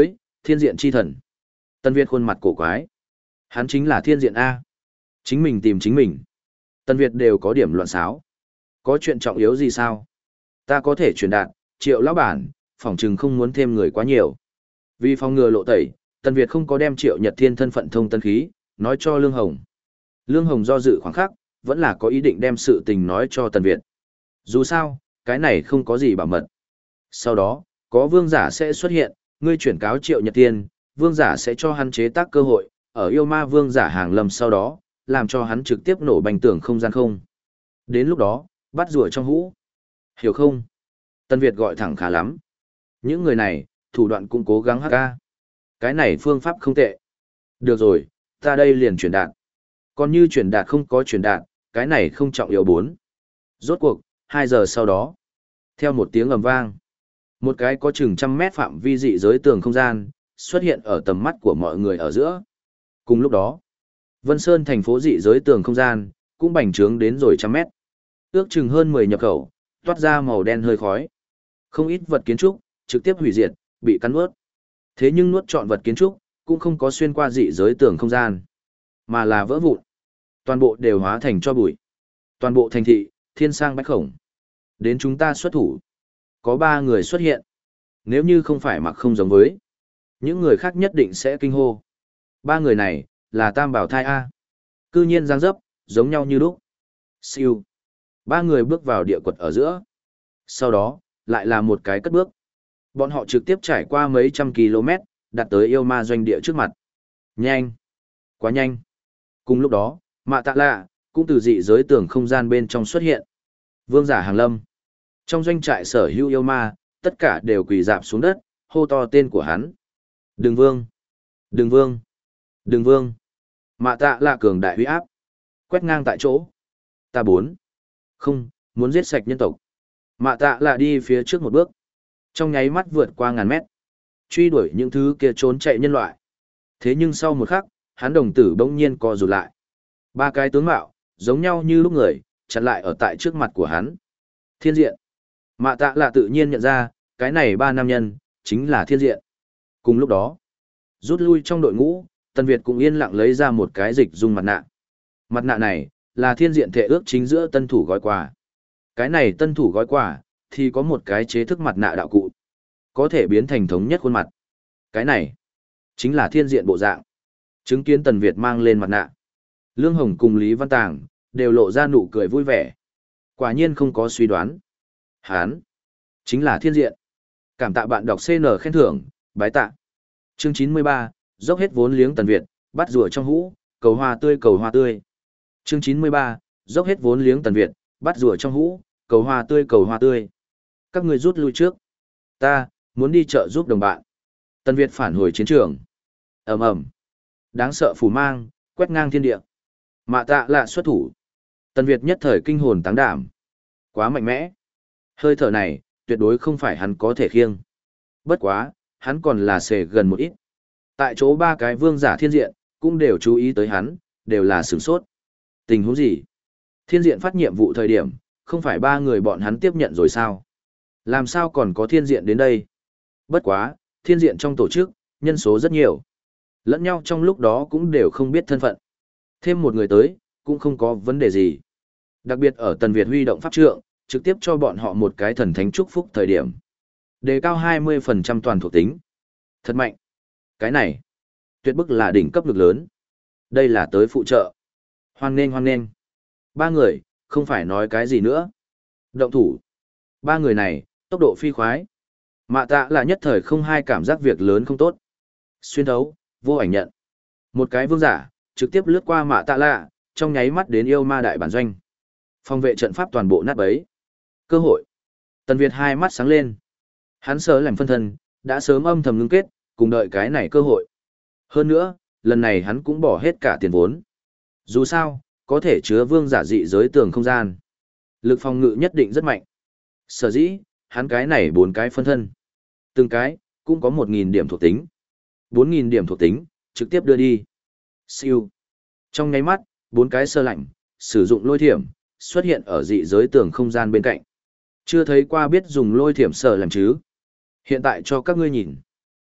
Thiên diện chi thần. Tân Việt khuôn mặt cổ quái. Hắn chính là thiên diện A. Chính mình tìm chính mình. Tân Việt đều có điểm loạn xáo. Có chuyện trọng yếu gì sao? Ta có thể truyền đạt, Triệu lão bản, phỏng chừng không muốn thêm người quá nhiều. Vì phòng ngừa lộ tẩy, Tân Việt không có đem Triệu Nhật Thiên thân phận thông tân khí, nói cho Lương Hồng. Lương Hồng do dự khoảng khắc, vẫn là có ý định đem sự tình nói cho Tân Việt. Dù sao, cái này không có gì bảo mật. Sau đó, có vương giả sẽ xuất hiện, ngươi chuyển cáo Triệu Nhật Thiên, vương giả sẽ cho hắn chế tác cơ hội, ở yêu ma vương giả hàng lâm sau đó, làm cho hắn trực tiếp nổ bành tưởng không gian không. Đến lúc đó, bắt rùa trong hũ. Hiểu không? Tân Việt gọi thẳng khá lắm. Những người này, thủ đoạn cũng cố gắng hát ca. Cái này phương pháp không tệ. Được rồi, ta đây liền chuyển đạt. Còn như chuyển đạt không có chuyển đạt, cái này không trọng yếu bốn. Rốt cuộc, hai giờ sau đó. Theo một tiếng ầm vang. Một cái có chừng trăm mét phạm vi dị giới tường không gian, xuất hiện ở tầm mắt của mọi người ở giữa. Cùng lúc đó, Vân Sơn thành phố dị giới tường không gian, cũng bành trướng đến rồi trăm mét. Ước chừng hơn mười nhập khẩu, toát ra màu đen hơi khói. Không ít vật kiến trúc, trực tiếp hủy diệt, bị cắn nuốt. Thế nhưng nuốt trọn vật kiến trúc, cũng không có xuyên qua dị giới tường không gian, mà là vỡ vụn. Toàn bộ đều hóa thành cho bụi. Toàn bộ thành thị, thiên sang bách khổng. Đến chúng ta xuất thủ. Có ba người xuất hiện. Nếu như không phải mặc không giống với, những người khác nhất định sẽ kinh hô. Ba người này, là Tam Bảo Thai A. Cư nhiên giang dấp, giống nhau như lúc. Siêu. Ba người bước vào địa quật ở giữa. Sau đó, lại là một cái cất bước. Bọn họ trực tiếp trải qua mấy trăm km, đặt tới yêu ma doanh địa trước mặt. Nhanh. Quá nhanh. Cùng lúc đó, Mạ Tạ Lạ, cũng từ dị giới tường không gian bên trong xuất hiện. Vương giả hàng lâm. Trong doanh trại sở hữu yêu ma, tất cả đều quỳ dạp xuống đất, hô to tên của hắn. Đừng vương. Đừng vương. Đừng vương. Mạ Tạ Lạ cường đại huy áp. Quét ngang tại chỗ. Ta bốn. Không, muốn giết sạch nhân tộc. Mạ Tạ Lạ đi phía trước một bước. Trong nháy mắt vượt qua ngàn mét. Truy đuổi những thứ kia trốn chạy nhân loại. Thế nhưng sau một khắc, hắn đồng tử bỗng nhiên co rụt lại. Ba cái tướng mạo, giống nhau như lúc người, chặn lại ở tại trước mặt của hắn. Thiên diện. Mạ Tạ Lạ tự nhiên nhận ra, cái này ba nam nhân, chính là thiên diện. Cùng lúc đó, rút lui trong đội ngũ, Tân Việt cũng yên lặng lấy ra một cái dịch dung mặt nạ. Mặt nạ này, là thiên diện thể ước chính giữa tân thủ gói quà. Cái này tân thủ gói quà, thì có một cái chế thức mặt nạ đạo cụ. Có thể biến thành thống nhất khuôn mặt. Cái này, chính là thiên diện bộ dạng. Chứng kiến Tần Việt mang lên mặt nạ. Lương Hồng cùng Lý Văn Tàng, đều lộ ra nụ cười vui vẻ. Quả nhiên không có suy đoán. Hán, chính là thiên diện. Cảm tạ bạn đọc xê en khen thưởng, bái tạ. Chương chín mươi ba, dốc hết vốn liếng Tần Việt, bắt rùa trong hũ, cầu hoa tươi cầu hoa tươi. Chương chín mươi ba, dốc hết vốn liếng Tần Việt, bắt rùa trong hũ, cầu hoa tươi cầu hoa tươi. Các người rút lui trước. Ta, muốn đi chợ giúp đồng bạn. Tần Việt phản hồi chiến trường. Ầm ầm. Đáng sợ phù mang, quét ngang thiên địa. Mạ Tạ Lạ xuất thủ. Tần Việt nhất thời kinh hồn táng đảm. Quá mạnh mẽ. Hơi thở này, tuyệt đối không phải hắn có thể khiêng. Bất quá, hắn còn là xề gần một ít. Tại chỗ ba cái vương giả thiên diện, cũng đều chú ý tới hắn, đều là sửng sốt. Tình huống gì? Thiên diện phát nhiệm vụ thời điểm, không phải ba người bọn hắn tiếp nhận rồi sao? Làm sao còn có thiên diện đến đây? Bất quá, thiên diện trong tổ chức, nhân số rất nhiều. Lẫn nhau trong lúc đó cũng đều không biết thân phận. Thêm một người tới, cũng không có vấn đề gì. Đặc biệt ở Tần Việt huy động pháp trượng, trực tiếp cho bọn họ một cái thần thánh chúc phúc thời điểm. Đề cao hai mươi phần trăm toàn thuộc tính. Thật mạnh. Cái này, tuyệt bức là đỉnh cấp lực lớn. Đây là tới phụ trợ. Hoan nghênh hoan nghênh. Ba người, không phải nói cái gì nữa. Động thủ. Ba người này, tốc độ phi khoái. Mạ Tạ là nhất thời không hai cảm giác việc lớn không tốt. Xuyên thấu, vô ảnh nhận. Một cái vương giả, trực tiếp lướt qua Mạ Tạ lạ, trong nháy mắt đến yêu ma đại bản doanh. Phòng vệ trận pháp toàn bộ nát bấy. Cơ hội. Tần Việt hai mắt sáng lên. Hắn sớm làm phân thân, đã sớm âm thầm ngưng kết, cùng đợi cái này cơ hội. Hơn nữa, lần này hắn cũng bỏ hết cả tiền vốn. Dù sao, có thể chứa vương giả dị giới tường không gian. Lực phòng ngự nhất định rất mạnh. Sở dĩ, hắn cái này bốn cái phân thân. Từng cái, cũng có một nghìn điểm thuộc tính. bốn nghìn điểm thuộc tính, trực tiếp đưa đi. Siêu. Trong nháy mắt, bốn cái sơ lạnh, sử dụng lôi thiểm, xuất hiện ở dị giới tường không gian bên cạnh. Chưa thấy qua biết dùng lôi thiểm sở làm chứ. Hiện tại cho các ngươi nhìn.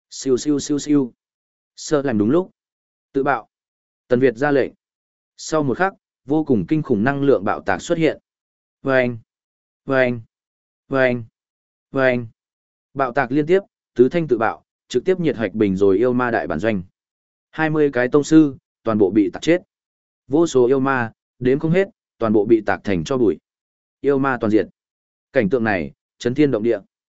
Siêu siêu siêu siêu. Sơ làm đúng lúc. Tự bạo. Tần Việt ra lệnh. Sau một khắc, vô cùng kinh khủng năng lượng bạo tạc xuất hiện. Vâng! Vâng! Vâng! Vâng! Bạo tạc liên tiếp, tứ thanh tự bạo, trực tiếp nhiệt hạch bình rồi yêu ma đại bản doanh. hai mươi cái tông sư, toàn bộ bị tạc chết. Vô số yêu ma, đếm không hết, toàn bộ bị tạc thành cho bụi. Yêu ma toàn diệt. Cảnh tượng này, chấn thiên động địa.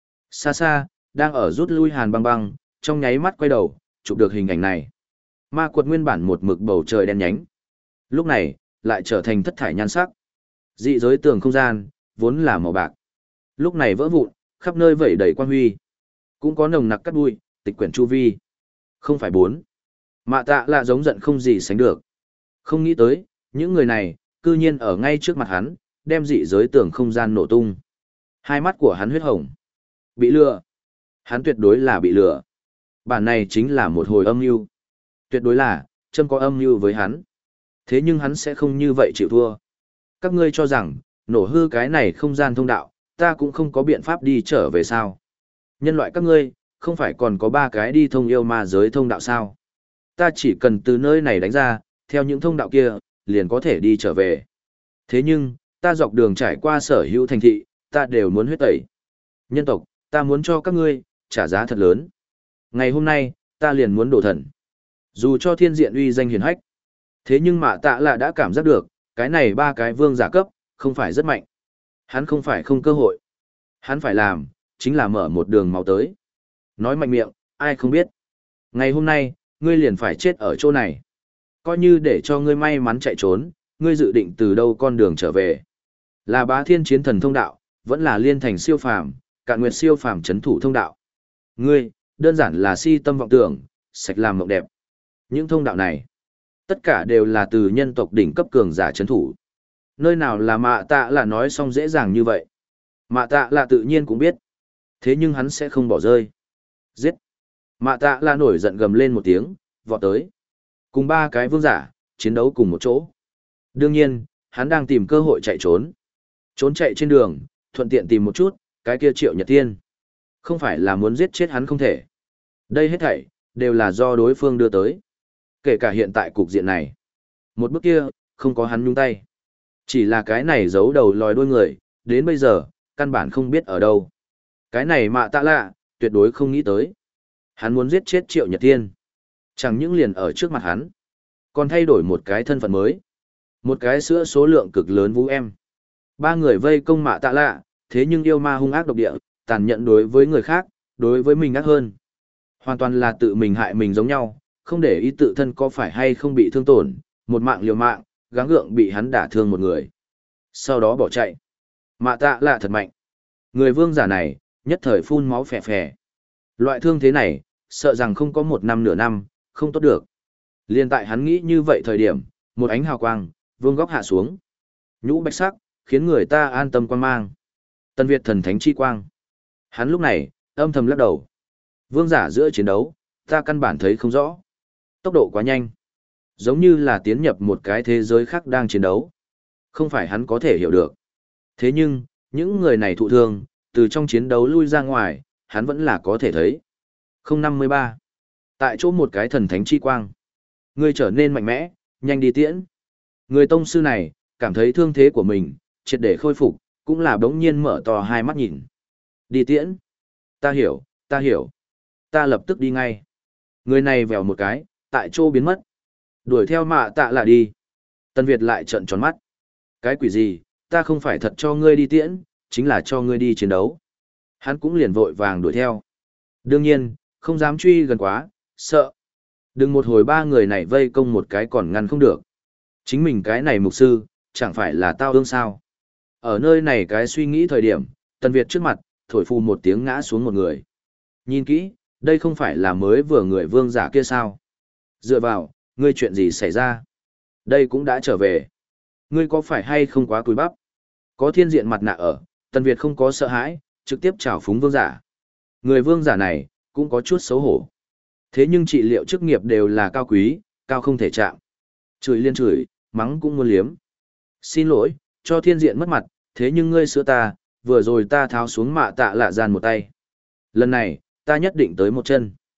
Xa xa, đang ở rút lui Hàn Băng Băng, trong nháy mắt quay đầu, chụp được hình ảnh này. Ma quật nguyên bản một mực bầu trời đen nhánh. Lúc này, lại trở thành thất thải nhan sắc. Dị giới tường không gian, vốn là màu bạc. Lúc này vỡ vụn, khắp nơi vẩy đầy quang huy. Cũng có nồng nặc cắt bụi, tịch quyển chu vi. Không phải bốn. Mạ tạ là giống giận không gì sánh được. Không nghĩ tới, những người này, cư nhiên ở ngay trước mặt hắn, đem dị giới tường không gian nổ tung. Hai mắt của hắn huyết hồng. Bị lừa. Hắn tuyệt đối là bị lừa. Bản này chính là một hồi âm mưu. Tuyệt đối là, châm có âm mưu với hắn. Thế nhưng hắn sẽ không như vậy chịu thua. Các ngươi cho rằng, nổ hư cái này không gian thông đạo, ta cũng không có biện pháp đi trở về sao. Nhân loại các ngươi, không phải còn có ba cái đi thông yêu ma giới thông đạo sao. Ta chỉ cần từ nơi này đánh ra, theo những thông đạo kia, liền có thể đi trở về. Thế nhưng, ta dọc đường trải qua sở hữu thành thị, ta đều muốn huyết tẩy. Nhân tộc, ta muốn cho các ngươi, trả giá thật lớn. Ngày hôm nay, ta liền muốn đổ thần. Dù cho thiên diện uy danh hiển hách. Thế nhưng Mạ Tạ Lạ đã cảm giác được, cái này ba cái vương giả cấp, không phải rất mạnh. Hắn không phải không cơ hội. Hắn phải làm, chính là mở một đường máu tới. Nói mạnh miệng, ai không biết. Ngày hôm nay, ngươi liền phải chết ở chỗ này. Coi như để cho ngươi may mắn chạy trốn, ngươi dự định từ đâu con đường trở về. Là bá thiên chiến thần thông đạo, vẫn là liên thành siêu phàm, cạn nguyệt siêu phàm chấn thủ thông đạo. Ngươi, đơn giản là si tâm vọng tưởng, sạch làm mộng đẹp. Những thông đạo này, tất cả đều là từ nhân tộc đỉnh cấp cường giả chấn thủ. Nơi nào là Mạ Tạ là nói xong dễ dàng như vậy. Mạ Tạ là tự nhiên cũng biết. Thế nhưng hắn sẽ không bỏ rơi. Giết. Mạ Tạ là nổi giận gầm lên một tiếng, vọt tới. Cùng ba cái vương giả, chiến đấu cùng một chỗ. Đương nhiên, hắn đang tìm cơ hội chạy trốn. Trốn chạy trên đường, thuận tiện tìm một chút, cái kia Triệu Nhật Thiên. Không phải là muốn giết chết hắn không thể. Đây hết thảy, đều là do đối phương đưa tới. Kể cả hiện tại cục diện này. Một bước kia, không có hắn nhúng tay. Chỉ là cái này giấu đầu lòi đuôi người, đến bây giờ, căn bản không biết ở đâu. Cái này Mạ Tạ lạ, tuyệt đối không nghĩ tới. Hắn muốn giết chết Triệu Nhật Thiên. Chẳng những liền ở trước mặt hắn, còn thay đổi một cái thân phận mới. Một cái sữa số lượng cực lớn vũ em. Ba người vây công Mạ Tạ lạ, thế nhưng yêu ma hung ác độc địa, tàn nhẫn đối với người khác, đối với mình ác hơn. Hoàn toàn là tự mình hại mình giống nhau, không để ý tự thân có phải hay không bị thương tổn, một mạng liều mạng, gắng gượng bị hắn đả thương một người. Sau đó bỏ chạy. Mạ Tạ lạ thật mạnh. Người vương giả này, nhất thời phun máu phè phè. Loại thương thế này, sợ rằng không có một năm nửa năm, không tốt được. Liên tại hắn nghĩ như vậy thời điểm, một ánh hào quang, vương góc hạ xuống. Nhũ bạch sắc, khiến người ta an tâm quan mang. Tân Việt thần thánh chi quang. Hắn lúc này, âm thầm lắc đầu. Vương giả giữa chiến đấu, ta căn bản thấy không rõ. Tốc độ quá nhanh. Giống như là tiến nhập một cái thế giới khác đang chiến đấu. Không phải hắn có thể hiểu được. Thế nhưng, những người này thụ thương, từ trong chiến đấu lui ra ngoài, hắn vẫn là có thể thấy. không năm ba. Tại chỗ một cái thần thánh chi quang. Người trở nên mạnh mẽ, nhanh đi tiễn. Người tông sư này, cảm thấy thương thế của mình, triệt để khôi phục, cũng là đống nhiên mở to hai mắt nhìn. Đi tiễn. Ta hiểu, ta hiểu. Ta lập tức đi ngay. Người này vèo một cái, tại chỗ biến mất. Đuổi theo Mạ Tạ là đi. Tân Việt lại trợn tròn mắt. Cái quỷ gì, ta không phải thật cho ngươi đi tiễn, chính là cho ngươi đi chiến đấu. Hắn cũng liền vội vàng đuổi theo. Đương nhiên, không dám truy gần quá, sợ. Đừng một hồi ba người này vây công một cái còn ngăn không được. Chính mình cái này mục sư, chẳng phải là tao ương sao. Ở nơi này cái suy nghĩ thời điểm, Tân Việt trước mặt, thổi phù một tiếng ngã xuống một người. Nhìn kỹ, đây không phải là mới vừa người vương giả kia sao. Dựa vào, ngươi chuyện gì xảy ra? Đây cũng đã trở về. Ngươi có phải hay không quá cúi bắp? Có thiên diện mặt nạ ở, Tân Việt không có sợ hãi, trực tiếp chào phúng vương giả. Người vương giả này, cũng có chút xấu hổ. Thế nhưng trị liệu chức nghiệp đều là cao quý, cao không thể chạm. Chửi liên chửi, mắng cũng muốn liếm. Xin lỗi, cho thiên diện mất mặt, thế nhưng ngươi sửa ta, vừa rồi ta tháo xuống Mạ Tạ lạ gian một tay. Lần này, ta nhất định tới một chân.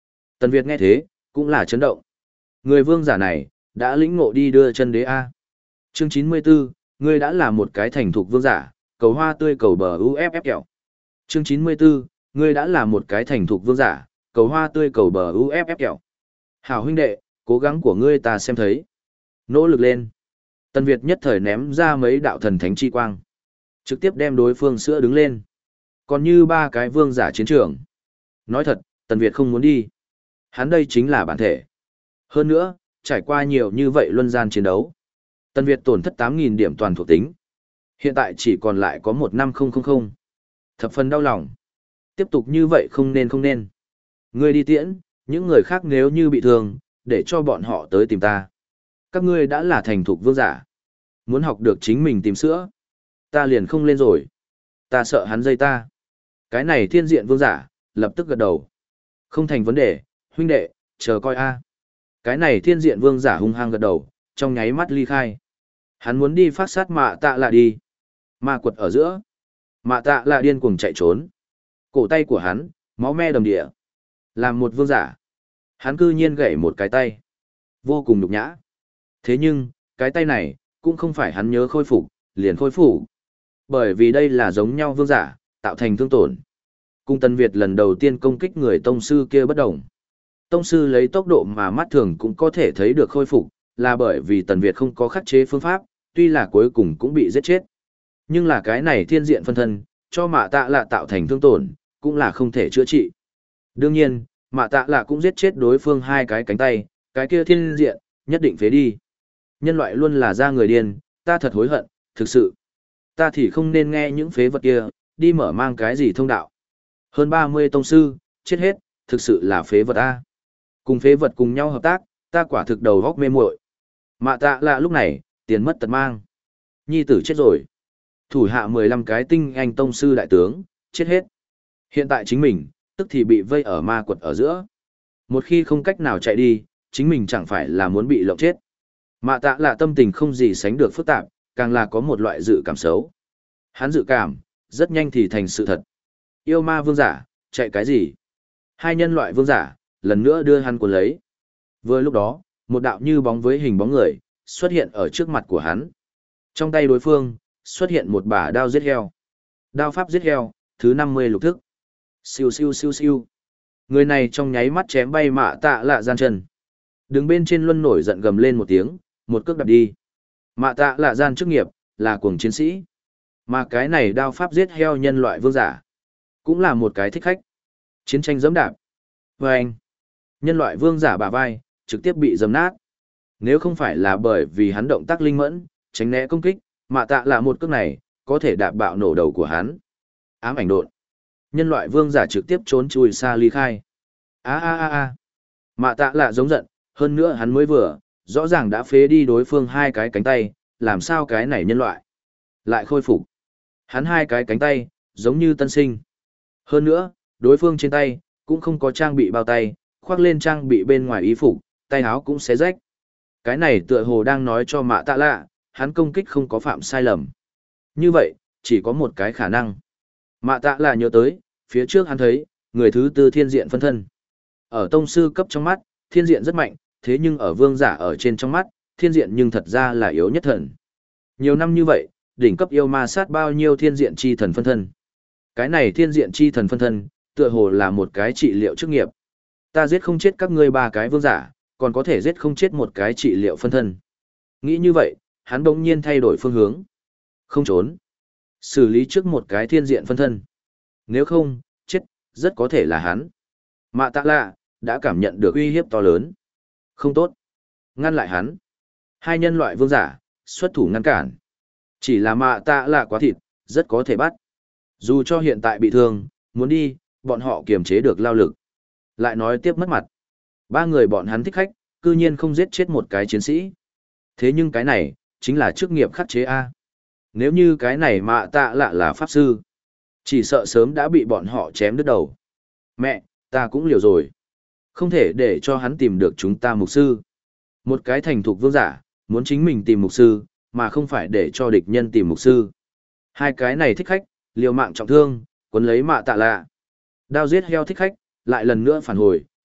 Tần Việt nghe thế, cũng là chấn động. Người vương giả này, đã lĩnh ngộ đi đưa chân đế A. Chương chín mươi bốn, ngươi đã là một cái thành thục vương giả, cầu hoa tươi cầu bờ u ép ép kẹo. Chương chín mươi bốn, ngươi đã là một cái thành thục vương giả, cầu hoa tươi cầu bờ u ép ép kẹo. Hảo huynh đệ, cố gắng của ngươi ta xem thấy. Nỗ lực lên. Tần Việt nhất thời ném ra mấy đạo thần thánh chi quang. Trực tiếp đem đối phương sữa đứng lên. Còn như ba cái vương giả chiến trường. Nói thật, Tần Việt không muốn đi. Hắn đây chính là bản thể. Hơn nữa, trải qua nhiều như vậy luân gian chiến đấu. Tần Việt tổn thất tám nghìn điểm toàn thuộc tính. Hiện tại chỉ còn lại có một năm nghìn. Thập phần đau lòng. Tiếp tục như vậy không nên không nên. Ngươi đi tiễn, những người khác nếu như bị thương, để cho bọn họ tới tìm ta. Các ngươi đã là thành thục vương giả. Muốn học được chính mình tìm sữa. Ta liền không lên rồi. Ta sợ hắn dây ta. Cái này thiên diện vương giả, lập tức gật đầu. Không thành vấn đề, huynh đệ, chờ coi a. Cái này thiên diện vương giả hung hăng gật đầu, trong nháy mắt ly khai. Hắn muốn đi phát sát mạ tạ lạ đi. Ma quật ở giữa. Mạ tạ lạ điên cuồng chạy trốn. Cổ tay của hắn, máu me đầm địa. Làm một vương giả. Hắn cư nhiên gãy một cái tay. Vô cùng nhục nhã. Thế nhưng, cái tay này, cũng không phải hắn nhớ khôi phục, liền khôi phục. Bởi vì đây là giống nhau vương giả, tạo thành thương tổn. Cung Tần Việt lần đầu tiên công kích người tông sư kia bất đồng. Tông sư lấy tốc độ mà mắt thường cũng có thể thấy được khôi phục, là bởi vì Tần Việt không có khắc chế phương pháp, tuy là cuối cùng cũng bị giết chết. Nhưng là cái này thiên diện phân thân, cho mạ tạ lạ tạo thành thương tổn, cũng là không thể chữa trị. Đương nhiên, mạ tạ lạ cũng giết chết đối phương hai cái cánh tay, cái kia thiên diện, nhất định phế đi. Nhân loại luôn là ra người điên, ta thật hối hận, thực sự. Ta thì không nên nghe những phế vật kia, đi mở mang cái gì thông đạo. Hơn ba mươi tông sư, chết hết, thực sự là phế vật A. Cùng phế vật cùng nhau hợp tác, ta quả thực đầu góc mê muội. Mạ tạ lạ lúc này, tiền mất tật mang. Nhi tử chết rồi. Thủ hạ mười lăm cái tinh anh tông sư đại tướng, chết hết. Hiện tại chính mình, tức thì bị vây ở ma quật ở giữa. Một khi không cách nào chạy đi, chính mình chẳng phải là muốn bị lộng chết. Mạ tạ lạ tâm tình không gì sánh được phức tạp, càng là có một loại dự cảm xấu. Hắn dự cảm, rất nhanh thì thành sự thật. Yêu ma vương giả, chạy cái gì? Hai nhân loại vương giả, lần nữa đưa hắn cuốn lấy. Vừa lúc đó, một đạo như bóng với hình bóng người, xuất hiện ở trước mặt của hắn. Trong tay đối phương, xuất hiện một bả đao giết heo. Đao pháp giết heo, thứ năm mươi lục thức. Siêu siêu siêu siêu. Người này trong nháy mắt chém bay mạ tạ lạ gian chân. Đứng bên trên luân nổi giận gầm lên một tiếng, một cước đạp đi. Mạ tạ lạ gian chức nghiệp, là cuồng chiến sĩ. Mà cái này đao pháp giết heo nhân loại vương giả. Cũng là một cái thích khách. Chiến tranh giẫm đạp. Và anh, nhân loại vương giả bả vai, trực tiếp bị dầm nát. Nếu không phải là bởi vì hắn động tác linh mẫn, tránh né công kích, mạ tạ là một cước này, có thể đạp bạo nổ đầu của hắn. Ám ảnh độn. Nhân loại vương giả trực tiếp trốn chui xa ly khai. A a a a. Mạ tạ lạ giống giận, hơn nữa hắn mới vừa, rõ ràng đã phế đi đối phương hai cái cánh tay, làm sao cái này nhân loại lại khôi phục. Hắn hai cái cánh tay, giống như tân sinh. Hơn nữa, đối phương trên tay, cũng không có trang bị bao tay, khoác lên trang bị bên ngoài y phục, tay áo cũng xé rách. Cái này tựa hồ đang nói cho mạ tạ lạ, hắn công kích không có phạm sai lầm. Như vậy, chỉ có một cái khả năng. Mạ tạ lạ nhớ tới, phía trước hắn thấy, người thứ tư thiên diện phân thân. Ở tông sư cấp trong mắt, thiên diện rất mạnh, thế nhưng ở vương giả ở trên trong mắt, thiên diện nhưng thật ra là yếu nhất thần. Nhiều năm như vậy, đỉnh cấp yêu ma sát bao nhiêu thiên diện chi thần phân thân. Cái này thiên diện chi thần phân thân, tựa hồ là một cái trị liệu chức nghiệp. Ta giết không chết các ngươi ba cái vương giả, còn có thể giết không chết một cái trị liệu phân thân. Nghĩ như vậy, hắn bỗng nhiên thay đổi phương hướng. Không trốn. Xử lý trước một cái thiên diện phân thân. Nếu không, chết, rất có thể là hắn. Mạ tạ lạ, đã cảm nhận được uy hiếp to lớn. Không tốt. Ngăn lại hắn. Hai nhân loại vương giả, xuất thủ ngăn cản. Chỉ là mạ tạ lạ quá thịt, rất có thể bắt. Dù cho hiện tại bị thương, muốn đi, bọn họ kiềm chế được lao lực. Lại nói tiếp mất mặt. Ba người bọn hắn thích khách, cư nhiên không giết chết một cái chiến sĩ. Thế nhưng cái này, chính là chức nghiệp khắc chế A. Nếu như cái này mạ tạ lạ là pháp sư, chỉ sợ sớm đã bị bọn họ chém đứt đầu. Mẹ, ta cũng liều rồi. Không thể để cho hắn tìm được chúng ta mục sư. Một cái thành thục vương giả, muốn chính mình tìm mục sư, mà không phải để cho địch nhân tìm mục sư. Hai cái này thích khách, liều mạng trọng thương, cuốn lấy mạ tạ lạ. Đao giết heo thích khách, lại lần nữa phản hồi,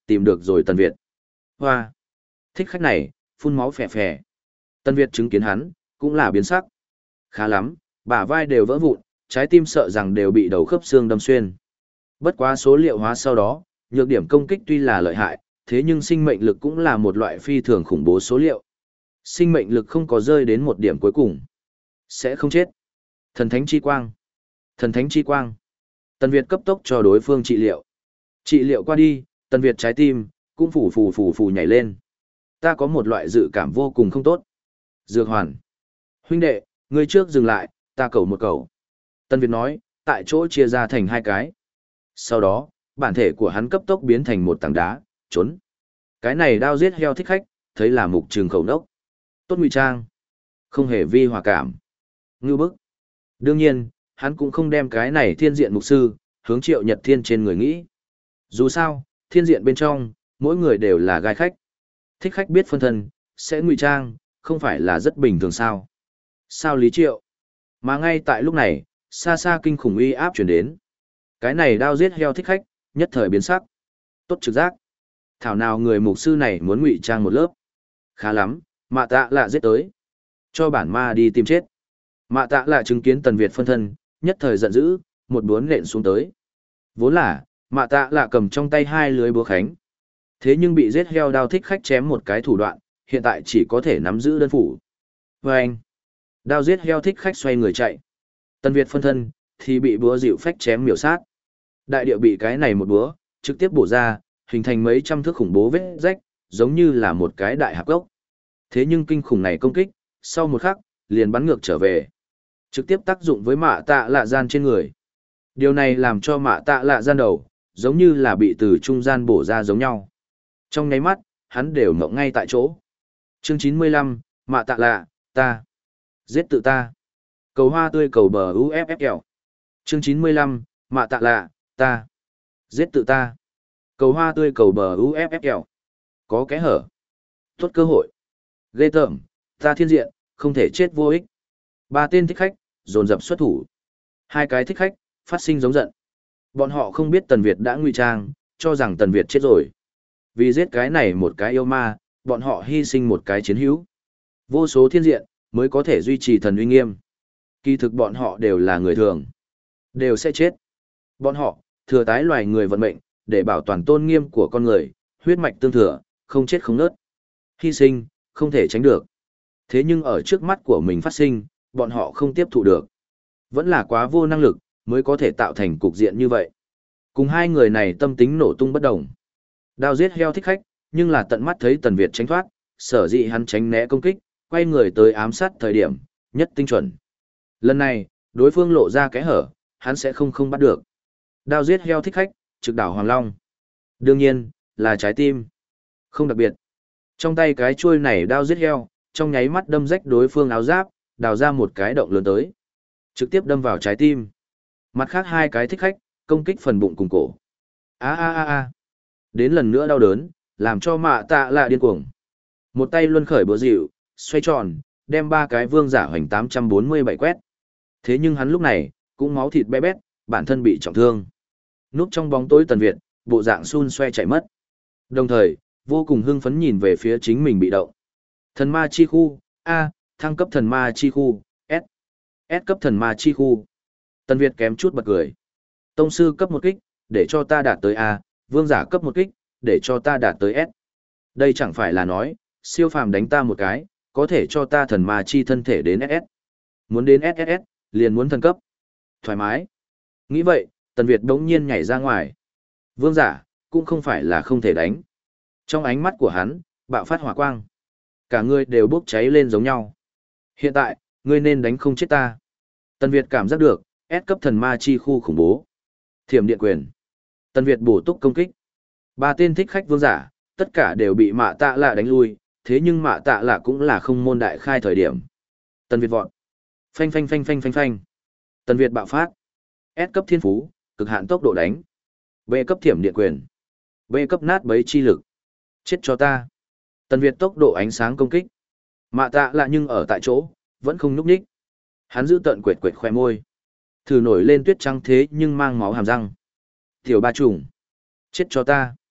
Tìm được rồi Tần Việt. Hoa! Thích khách này, phun máu phè phè. Tần Việt chứng kiến hắn, cũng là biến sắc. Khá lắm, bả vai đều vỡ vụn, trái tim sợ rằng đều bị đầu khớp xương đâm xuyên. Bất quá số liệu hóa sau đó, nhược điểm công kích tuy là lợi hại, thế nhưng sinh mệnh lực cũng là một loại phi thường khủng bố số liệu. Sinh mệnh lực không có rơi đến một điểm cuối cùng, sẽ không chết. Thần thánh chi quang. Thần thánh chi quang. Tần Việt cấp tốc cho đối phương trị liệu. Trị liệu qua đi, Tần Việt trái tim cũng phù phù phù phù nhảy lên. Ta có một loại dự cảm vô cùng không tốt. Dược hoàn. Huynh đệ, ngươi trước dừng lại, ta cầu một cầu. Tần Việt nói, tại chỗ chia ra thành hai cái. Sau đó, bản thể của hắn cấp tốc biến thành một tảng đá, trốn. Cái này đao giết heo thích khách, thấy là mục trường khẩu nốc. Tốt ngụy trang. Không hề vi hòa cảm. Ngưu bức. Đương nhiên, hắn cũng không đem cái này thiên diện mục sư, hướng Triệu Nhật Thiên trên người nghĩ. Dù sao, thiên diện bên trong, mỗi người đều là gai khách. Thích khách biết phân thân, sẽ ngụy trang, không phải là rất bình thường sao. Sao Lý Triệu? Mà ngay tại lúc này, xa xa kinh khủng uy áp chuyển đến. Cái này đao giết heo thích khách, nhất thời biến sắc. Tốt trực giác. Thảo nào người mục sư này muốn ngụy trang một lớp. Khá lắm, mạ tạ lạ giết tới. Cho bản ma đi tìm chết. Mạ tạ lạ chứng kiến Tần Việt phân thân, nhất thời giận dữ, một búa nện xuống tới. Vốn là, mạ tạ lạ cầm trong tay hai lưới búa khánh. Thế nhưng bị giết heo đao thích khách chém một cái thủ đoạn, hiện tại chỉ có thể nắm giữ đơn phủ. Và anh, đao giết heo thích khách xoay người chạy. Tần Việt phân thân, thì bị búa dịu phách chém miểu sát. Đại địa bị cái này một búa, trực tiếp bổ ra, hình thành mấy trăm thước khủng bố vết rách, giống như là một cái đại hạp gốc. Thế nhưng kinh khủng này công kích, sau một khắc, liền bắn ngược trở về. Trực tiếp tác dụng với mạ tạ lạ gian trên người. Điều này làm cho mạ tạ lạ gian đầu, giống như là bị từ trung gian bổ ra giống nhau. Trong nháy mắt, hắn đều ngộng ngay tại chỗ. Chương chín mươi lăm, mạ tạ lạ, ta. Giết tự ta. Cầu hoa tươi cầu bờ u ép ép kẹo. Chương chín mươi lăm, mạ tạ lạ, ta. Giết tự ta. Cầu hoa tươi cầu bờ u ép ép kẹo. Có kẽ hở. Tốt cơ hội. Ghê tởm, ta thiên diện, không thể chết vô ích. Ba tên thích khách, dồn dập xuất thủ. Hai cái thích khách, phát sinh giống giận. Bọn họ không biết Tần Việt đã ngụy trang, cho rằng Tần Việt chết rồi. Vì giết cái này một cái yêu ma, bọn họ hy sinh một cái chiến hữu. Vô số thiên diện, mới có thể duy trì thần uy nghiêm. Kỳ thực bọn họ đều là người thường. Đều sẽ chết. Bọn họ, thừa tái loài người vận mệnh, để bảo toàn tôn nghiêm của con người, huyết mạch tương thừa, không chết không nớt. Hy sinh, không thể tránh được. Thế nhưng ở trước mắt của mình phát sinh, bọn họ không tiếp thụ được. Vẫn là quá vô năng lực, mới có thể tạo thành cục diện như vậy. Cùng hai người này tâm tính nổ tung bất đồng. Đao giết heo thích khách, nhưng là tận mắt thấy Tần Việt tránh thoát, sở dĩ hắn tránh né công kích, quay người tới ám sát thời điểm, nhất tinh chuẩn. Lần này, đối phương lộ ra kẽ hở, hắn sẽ không không bắt được. Đao giết heo thích khách, trực đảo Hoàng Long. Đương nhiên, là trái tim. Không đặc biệt. Trong tay cái chuôi này đao giết heo, trong nháy mắt đâm rách đối phương áo giáp, đào ra một cái động lớn tới. Trực tiếp đâm vào trái tim. Mặt khác hai cái thích khách, công kích phần bụng cùng cổ. A a a a. Đến lần nữa đau đớn, làm cho mạ tạ lạ điên cuồng. Một tay luân khởi búa dịu, xoay tròn, đem ba cái vương giả hoành tám trăm bốn mươi bảy quét. Thế nhưng hắn lúc này, cũng máu thịt bé bét, bản thân bị trọng thương. Núp trong bóng tối Tần Việt, bộ dạng xun xoe chạy mất. Đồng thời, vô cùng hưng phấn nhìn về phía chính mình bị động. Thần ma chi khu, A, thăng cấp thần ma chi khu, S. S cấp thần ma chi khu. Tần Việt kém chút bật cười. Tông sư cấp một kích, để cho ta đạt tới A, vương giả cấp một kích, để cho ta đạt tới S. Đây chẳng phải là nói, siêu phàm đánh ta một cái, có thể cho ta thần ma chi thân thể đến ét ét. Muốn đến ét ét ét, liền muốn thần cấp. Thoải mái. Nghĩ vậy, Tần Việt đống nhiên nhảy ra ngoài. Vương giả, cũng không phải là không thể đánh. Trong ánh mắt của hắn, bạo phát hỏa quang. Cả người đều bốc cháy lên giống nhau. Hiện tại, ngươi nên đánh không chết ta. Tần Việt cảm giác được, S cấp thần ma chi khu khủng bố. Thiểm điện quyền. Tần Việt bổ túc công kích. Ba tên thích khách vương giả, tất cả đều bị mạ tạ lạ đánh lui, thế nhưng mạ tạ lạ cũng là không môn đại khai thời điểm. Tần Việt vọt. Phanh phanh phanh phanh phanh phanh. Tần Việt bạo phát. S cấp thiên phú, cực hạn tốc độ đánh. B cấp thiểm điện quyền. B cấp nát bấy chi lực. Chết cho ta. Tần Việt tốc độ ánh sáng công kích. Mạ tạ lạ nhưng ở tại chỗ, vẫn không nhúc nhích. Hắn giữ tận quệt quệt khoe môi. Thử nổi lên tuyết trắng thế nhưng mang máu hàm răng. Tiểu ba trùng. Chết cho ta.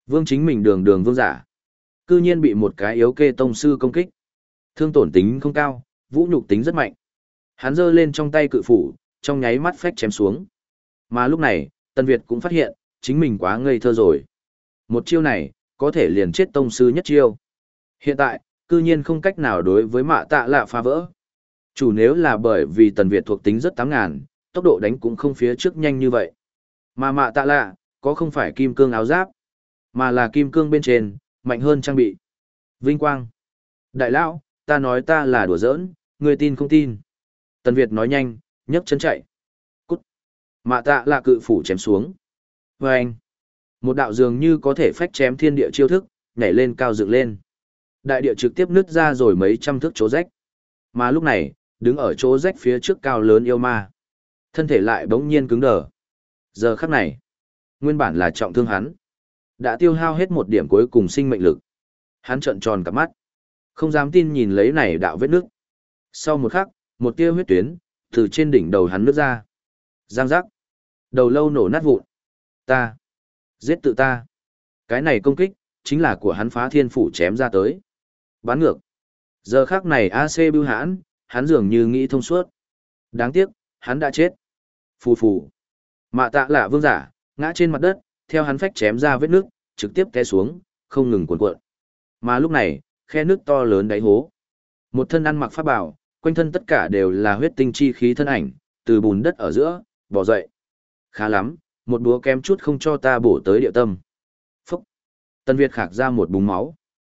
Vương chính mình đường đường vương giả. Cư nhiên bị một cái yếu kê tông sư công kích. Thương tổn tính không cao, vũ nhục tính rất mạnh. Hắn giơ lên trong tay cự phủ, trong nháy mắt phách chém xuống. Mà lúc này, Tần Việt cũng phát hiện, chính mình quá ngây thơ rồi. Một chiêu này, có thể liền chết tông sư nhất chiêu. Hiện tại, cư nhiên không cách nào đối với mạ tạ lạ phá vỡ. Chủ nếu là bởi vì Tần Việt thuộc tính rất tám ngàn, tốc độ đánh cũng không phía trước nhanh như vậy. Mà mạ tạ lạ, có không phải kim cương áo giáp, mà là kim cương bên trên, mạnh hơn trang bị. Vinh quang. Đại lão, ta nói ta là đùa giỡn, người tin không tin. Tần Việt nói nhanh, nhấc chân chạy. Cút. Mạ tạ lạ cự phủ chém xuống. Và anh. Một đạo dường như có thể phách chém thiên địa chiêu thức, nhảy lên cao dựng lên. Đại địa trực tiếp nứt ra rồi mấy trăm thước chỗ rách. Mà lúc này, đứng ở chỗ rách phía trước cao lớn yêu ma. Thân thể lại bỗng nhiên cứng đờ. Giờ khắc này, nguyên bản là trọng thương hắn. Đã tiêu hao hết một điểm cuối cùng sinh mệnh lực. Hắn trợn tròn cả mắt. Không dám tin nhìn lấy này đạo vết nước. Sau một khắc, một tia huyết tuyến, từ trên đỉnh đầu hắn nứt ra. Giang giác. Đầu lâu nổ nát vụn. Ta. Giết tự ta. Cái này công kích, chính là của hắn phá thiên phủ chém ra tới. Bán ngược. Giờ khắc này a xê bưu hãn, hắn dường như nghĩ thông suốt. Đáng tiếc, hắn đã chết. Phù phù. Mạ tạ lạ vương giả, ngã trên mặt đất, theo hắn phách chém ra vết nước, trực tiếp té xuống, không ngừng cuộn cuộn. Mà lúc này, khe nước to lớn đáy hố. Một thân ăn mặc pháp bảo, quanh thân tất cả đều là huyết tinh chi khí thân ảnh, từ bùn đất ở giữa, bò dậy. Khá lắm, một búa kém chút không cho ta bổ tới địa tâm. Phúc. Tần Việt khạc ra một búng máu.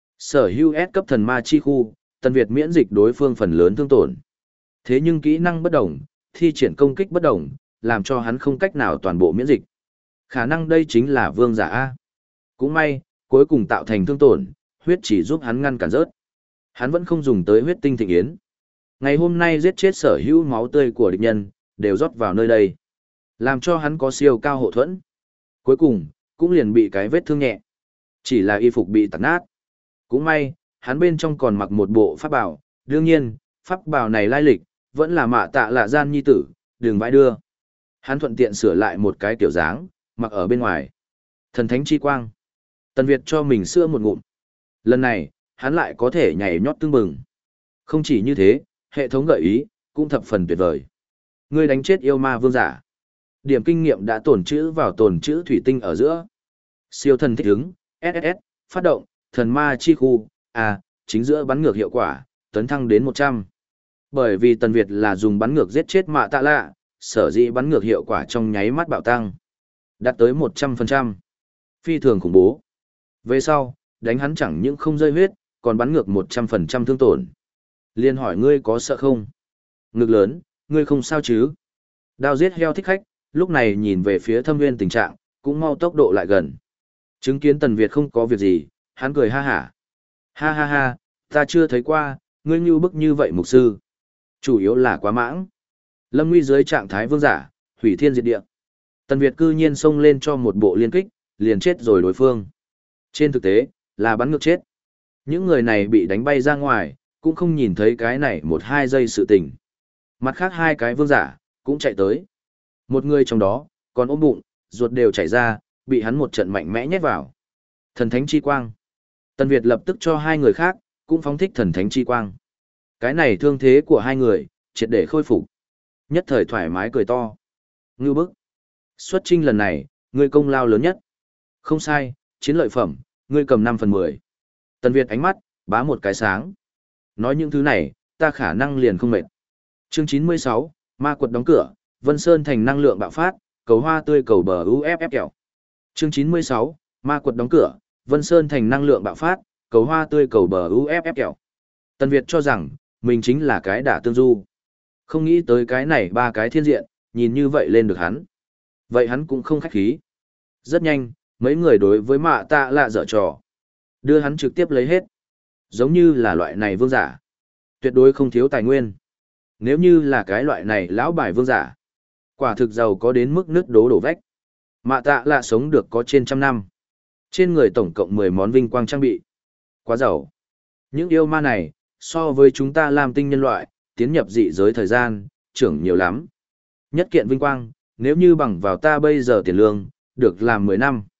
Sở hữu S cấp thần ma chi khu, Tần Việt miễn dịch đối phương phần lớn thương tổn. Thế nhưng kỹ năng bất đồng, thi triển công kích bất đồng, làm cho hắn không cách nào toàn bộ miễn dịch. Khả năng đây chính là vương giả A. Cũng may, cuối cùng tạo thành thương tổn, huyết chỉ giúp hắn ngăn cản rớt. Hắn vẫn không dùng tới huyết tinh thịnh yến. Ngày hôm nay giết chết sở hữu máu tươi của địch nhân, đều rót vào nơi đây. Làm cho hắn có siêu cao hộ thuẫn. Cuối cùng, cũng liền bị cái vết thương nhẹ. Chỉ là y phục bị tạt nát. Cũng may, hắn bên trong còn mặc một bộ pháp bào. Đương nhiên, pháp bào này lai lịch, vẫn là mạ tạ lạ gian nhi tử, đừng vãi đưa. Hắn thuận tiện sửa lại một cái kiểu dáng, mặc ở bên ngoài. Thần thánh chi quang. Tần Việt cho mình sữa một ngụm. Lần này, hắn lại có thể nhảy nhót tương bừng. Không chỉ như thế, hệ thống gợi ý, cũng thập phần tuyệt vời. Ngươi đánh chết yêu ma vương giả. Điểm kinh nghiệm đã tổn trữ vào tổn trữ thủy tinh ở giữa. Siêu thần thích ứng, ét ét ét, phát động, thần ma chi khu, à, chính giữa bắn ngược hiệu quả, tấn thăng đến một trăm. Bởi vì Tần Việt là dùng bắn ngược giết chết mạ tạ lạ, sở dĩ bắn ngược hiệu quả trong nháy mắt bạo tăng. Đạt tới một trăm phần trăm. Phi thường khủng bố. Về sau, đánh hắn chẳng những không rơi huyết, còn bắn ngược một trăm phần trăm thương tổn. Liên hỏi ngươi có sợ không? Ngực lớn, ngươi không sao chứ? Đao giết heo thích khách, lúc này nhìn về phía Thâm Nguyên tình trạng, cũng mau tốc độ lại gần. Chứng kiến Tần Việt không có việc gì, hắn cười ha hả. Ha ha ha, ta chưa thấy qua, ngươi như bức như vậy mục sư. Chủ yếu là quá mãng. Lâm Nguy dưới trạng thái vương giả, hủy thiên diệt địa. Tần Việt cư nhiên xông lên cho một bộ liên kích, liền chết rồi đối phương. Trên thực tế, là bắn ngược chết. Những người này bị đánh bay ra ngoài, cũng không nhìn thấy cái này một hai giây sự tình. Mặt khác hai cái vương giả, cũng chạy tới. Một người trong đó, còn ôm bụng, ruột đều chảy ra, bị hắn một trận mạnh mẽ nhét vào. Thần thánh chi quang. Tần Việt lập tức cho hai người khác, cũng phóng thích thần thánh chi quang. Cái này thương thế của hai người, triệt để khôi phục. Nhất thời thoải mái cười to. Ngưu bức. Xuất chinh lần này, ngươi công lao lớn nhất. Không sai, chiến lợi phẩm, ngươi cầm năm phần mười. Tần Việt ánh mắt, bá một cái sáng. Nói những thứ này, ta khả năng liền không mệt. Chương chín mươi sáu, ma quật đóng cửa, Vân Sơn thành năng lượng bạo phát, cầu hoa tươi cầu bờ u ép ép kẹo. Chương chín mươi sáu, ma quật đóng cửa, Vân Sơn thành năng lượng bạo phát, cầu hoa tươi cầu bờ u ép ép kẹo. Tần Việt cho rằng, mình chính là cái đả tương du. Không nghĩ tới cái này ba cái thiên diện, nhìn như vậy lên được hắn. Vậy hắn cũng không khách khí. Rất nhanh, mấy người đối với mạ tạ lạ dở trò. Đưa hắn trực tiếp lấy hết. Giống như là loại này vương giả. Tuyệt đối không thiếu tài nguyên. Nếu như là cái loại này lão bài vương giả. Quả thực giàu có đến mức nước đố đổ vách. Mạ tạ lạ sống được có trên trăm năm. Trên người tổng cộng mười món vinh quang trang bị. Quá giàu. Những yêu ma này, so với chúng ta làm tinh nhân loại, tiến nhập dị giới thời gian, trưởng nhiều lắm. Nhất kiện vinh quang, nếu như bằng vào ta bây giờ tiền lương, được làm mười năm.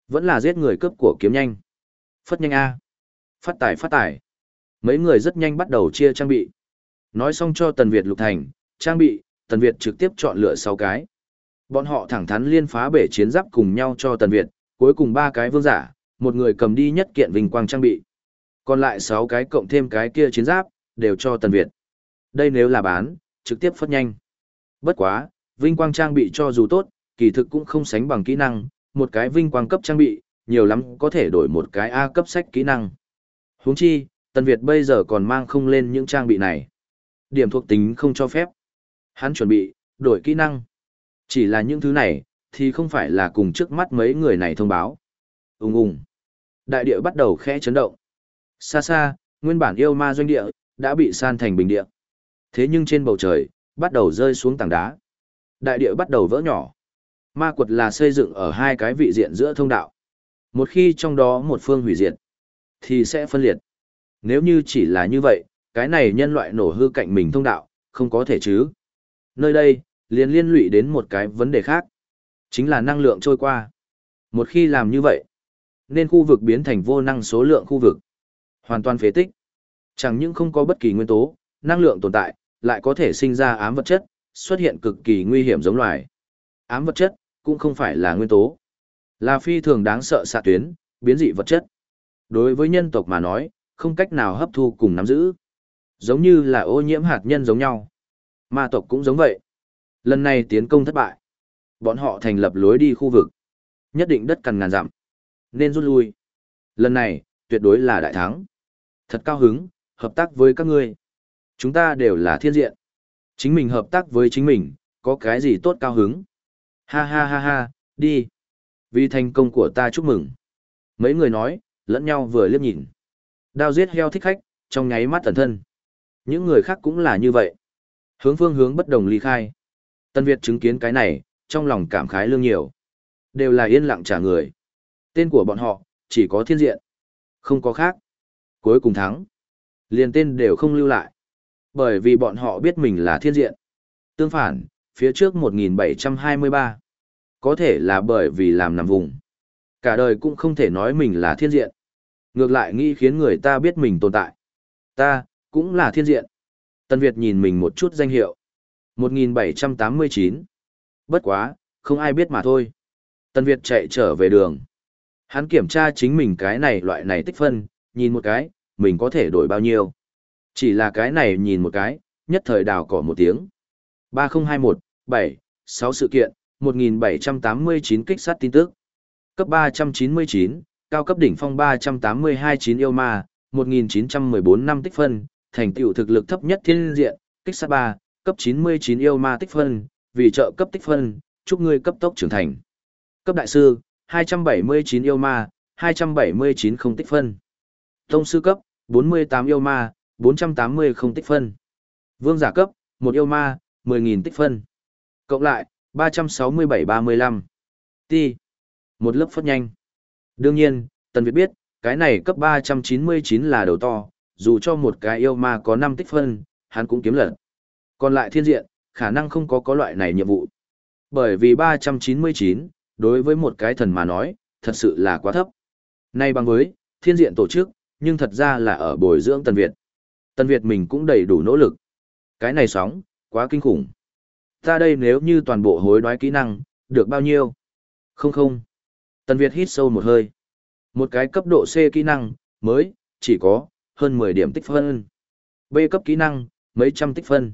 Vẫn là giết người cướp của kiếm nhanh. Phất nhanh A. Phát tài phát tài. Mấy người rất nhanh bắt đầu chia trang bị. Nói xong cho Tần Việt lục thành, trang bị, Tần Việt trực tiếp chọn lựa sáu cái. Bọn họ thẳng thắn liên phá bể chiến giáp cùng nhau cho Tần Việt, cuối cùng ba cái vương giả, một người cầm đi nhất kiện vinh quang trang bị. Còn lại sáu cái cộng thêm cái kia chiến giáp, đều cho Tần Việt. Đây nếu là bán, trực tiếp phất nhanh. Bất quá, vinh quang trang bị cho dù tốt, kỳ thực cũng không sánh bằng kỹ năng, một cái vinh quang cấp trang bị, nhiều lắm có thể đổi một cái A cấp sách kỹ năng. Huống chi, Tần Việt bây giờ còn mang không lên những trang bị này. Điểm thuộc tính không cho phép. Hắn chuẩn bị, đổi kỹ năng. Chỉ là những thứ này, thì không phải là cùng trước mắt mấy người này thông báo. Ùng ùng. Đại địa bắt đầu khẽ chấn động. Xa xa, nguyên bản yêu ma doanh địa, đã bị san thành bình địa. Thế nhưng trên bầu trời, bắt đầu rơi xuống tảng đá. Đại địa bắt đầu vỡ nhỏ. Ma quật là xây dựng ở hai cái vị diện giữa thông đạo. Một khi trong đó một phương hủy diệt, thì sẽ phân liệt. Nếu như chỉ là như vậy, cái này nhân loại nổ hư cạnh mình thông đạo, không có thể chứ. Nơi đây, liền liên lụy đến một cái vấn đề khác. Chính là năng lượng trôi qua. Một khi làm như vậy, nên khu vực biến thành vô năng số lượng khu vực. Hoàn toàn phế tích. Chẳng những không có bất kỳ nguyên tố, năng lượng tồn tại, lại có thể sinh ra ám vật chất, xuất hiện cực kỳ nguy hiểm giống loài. Ám vật chất, cũng không phải là nguyên tố. Là phi thường đáng sợ xạ tuyến, biến dị vật chất. Đối với nhân tộc mà nói, không cách nào hấp thu cùng nắm giữ. Giống như là ô nhiễm hạt nhân giống nhau. Ma tộc cũng giống vậy. Lần này tiến công thất bại. Bọn họ thành lập lối đi khu vực. Nhất định đất cằn ngàn dặm. Nên rút lui. Lần này, tuyệt đối là đại thắng. Thật cao hứng, hợp tác với các ngươi. Chúng ta đều là thiên diện. Chính mình hợp tác với chính mình, có cái gì tốt cao hứng. Ha ha ha ha, đi. Vì thành công của ta chúc mừng. Mấy người nói, lẫn nhau vừa liếc nhìn. Đao giết heo thích khách, trong nháy mắt tẩn thân. Những người khác cũng là như vậy. Hướng phương hướng bất đồng ly khai. Tân Việt chứng kiến cái này, trong lòng cảm khái lương nhiều. Đều là yên lặng trả người. Tên của bọn họ, chỉ có thiên diện. Không có khác. Cuối cùng thắng. Liền tên đều không lưu lại. Bởi vì bọn họ biết mình là thiên diện. Tương phản, phía trước một nghìn bảy trăm hai mươi ba. Có thể là bởi vì làm nằm vùng. Cả đời cũng không thể nói mình là thiên diện. Ngược lại nghĩ khiến người ta biết mình tồn tại. Ta, cũng là thiên diện. Tân Việt nhìn mình một chút danh hiệu. một nghìn bảy trăm tám mươi chín. Bất quá, không ai biết mà thôi. Tân Việt chạy trở về đường. Hắn kiểm tra chính mình cái này loại này tích phân, nhìn một cái, mình có thể đổi bao nhiêu. Chỉ là cái này nhìn một cái, nhất thời đào cỏ một tiếng. ba không hai một, bảy, sáu sự kiện, một nghìn bảy trăm tám mươi chín kích sát tin tức. Cấp ba trăm chín mươi chín, cao cấp đỉnh phong ba trăm tám mươi hai chín yêu ma, một nghìn chín trăm mười bốn năm tích phân, thành tựu thực lực thấp nhất thiên diện, kích sát ba, cấp chín mươi chín yêu ma tích phân, vì trợ cấp tích phân, chúc ngươi cấp tốc trưởng thành. Cấp đại sư, hai trăm bảy mươi chín yêu ma, hai trăm bảy mươi chín không tích phân. Tông sư cấp, bốn mươi tám yêu ma, bốn trăm tám mươi không tích phân. Vương giả cấp, một yêu ma, mười nghìn tích phân. Cộng lại, ba trăm sáu mươi bảy ba mươi lăm. Ti. Một lớp phất nhanh. Đương nhiên, Tần Việt biết, cái này cấp ba trăm chín mươi chín là đầu to, dù cho một cái yêu ma có năm tích phân, hắn cũng kiếm lật. Còn lại thiên diện, khả năng không có có loại này nhiệm vụ. Bởi vì ba trăm chín mươi chín, đối với một cái thần mà nói, thật sự là quá thấp. Nay bằng với, thiên diện tổ chức, nhưng thật ra là ở bồi dưỡng Tần Việt. Tần Việt mình cũng đầy đủ nỗ lực. Cái này sóng, quá kinh khủng. Ta đây nếu như toàn bộ hối đoái kỹ năng, được bao nhiêu? Không không. Tần Việt hít sâu một hơi. Một cái cấp độ C kỹ năng, mới, chỉ có, hơn mười điểm tích phân. B cấp kỹ năng, mấy trăm tích phân.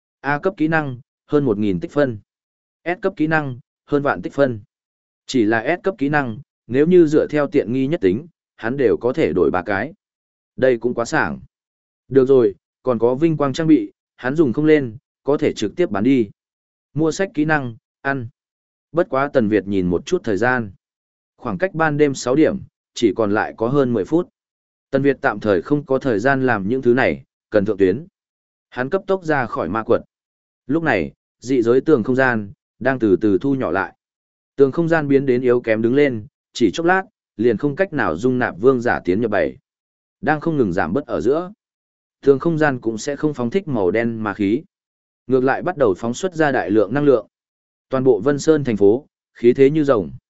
A cấp kỹ năng, hơn một nghìn tích phân. S cấp kỹ năng, hơn vạn tích phân. Chỉ là S cấp kỹ năng, nếu như dựa theo tiện nghi nhất tính, hắn đều có thể đổi ba cái. Đây cũng quá sảng. Được rồi, còn có vinh quang trang bị, hắn dùng không lên, có thể trực tiếp bán đi. Mua sách kỹ năng, ăn. Bất quá Tần Việt nhìn một chút thời gian. Khoảng cách ban đêm sáu điểm, chỉ còn lại có hơn mười phút. Tần Việt tạm thời không có thời gian làm những thứ này, cần thượng tuyến. Hắn cấp tốc ra khỏi ma quật. Lúc này, dị giới tường không gian, đang từ từ thu nhỏ lại. Tường không gian biến đến yếu kém đứng lên, chỉ chốc lát, liền không cách nào dung nạp vương giả tiến nhập bảy. Đang không ngừng giảm bớt ở giữa. Tường không gian cũng sẽ không phóng thích màu đen ma khí. Ngược lại bắt đầu phóng xuất ra đại lượng năng lượng. Toàn bộ Vân Sơn thành phố, khí thế như rồng.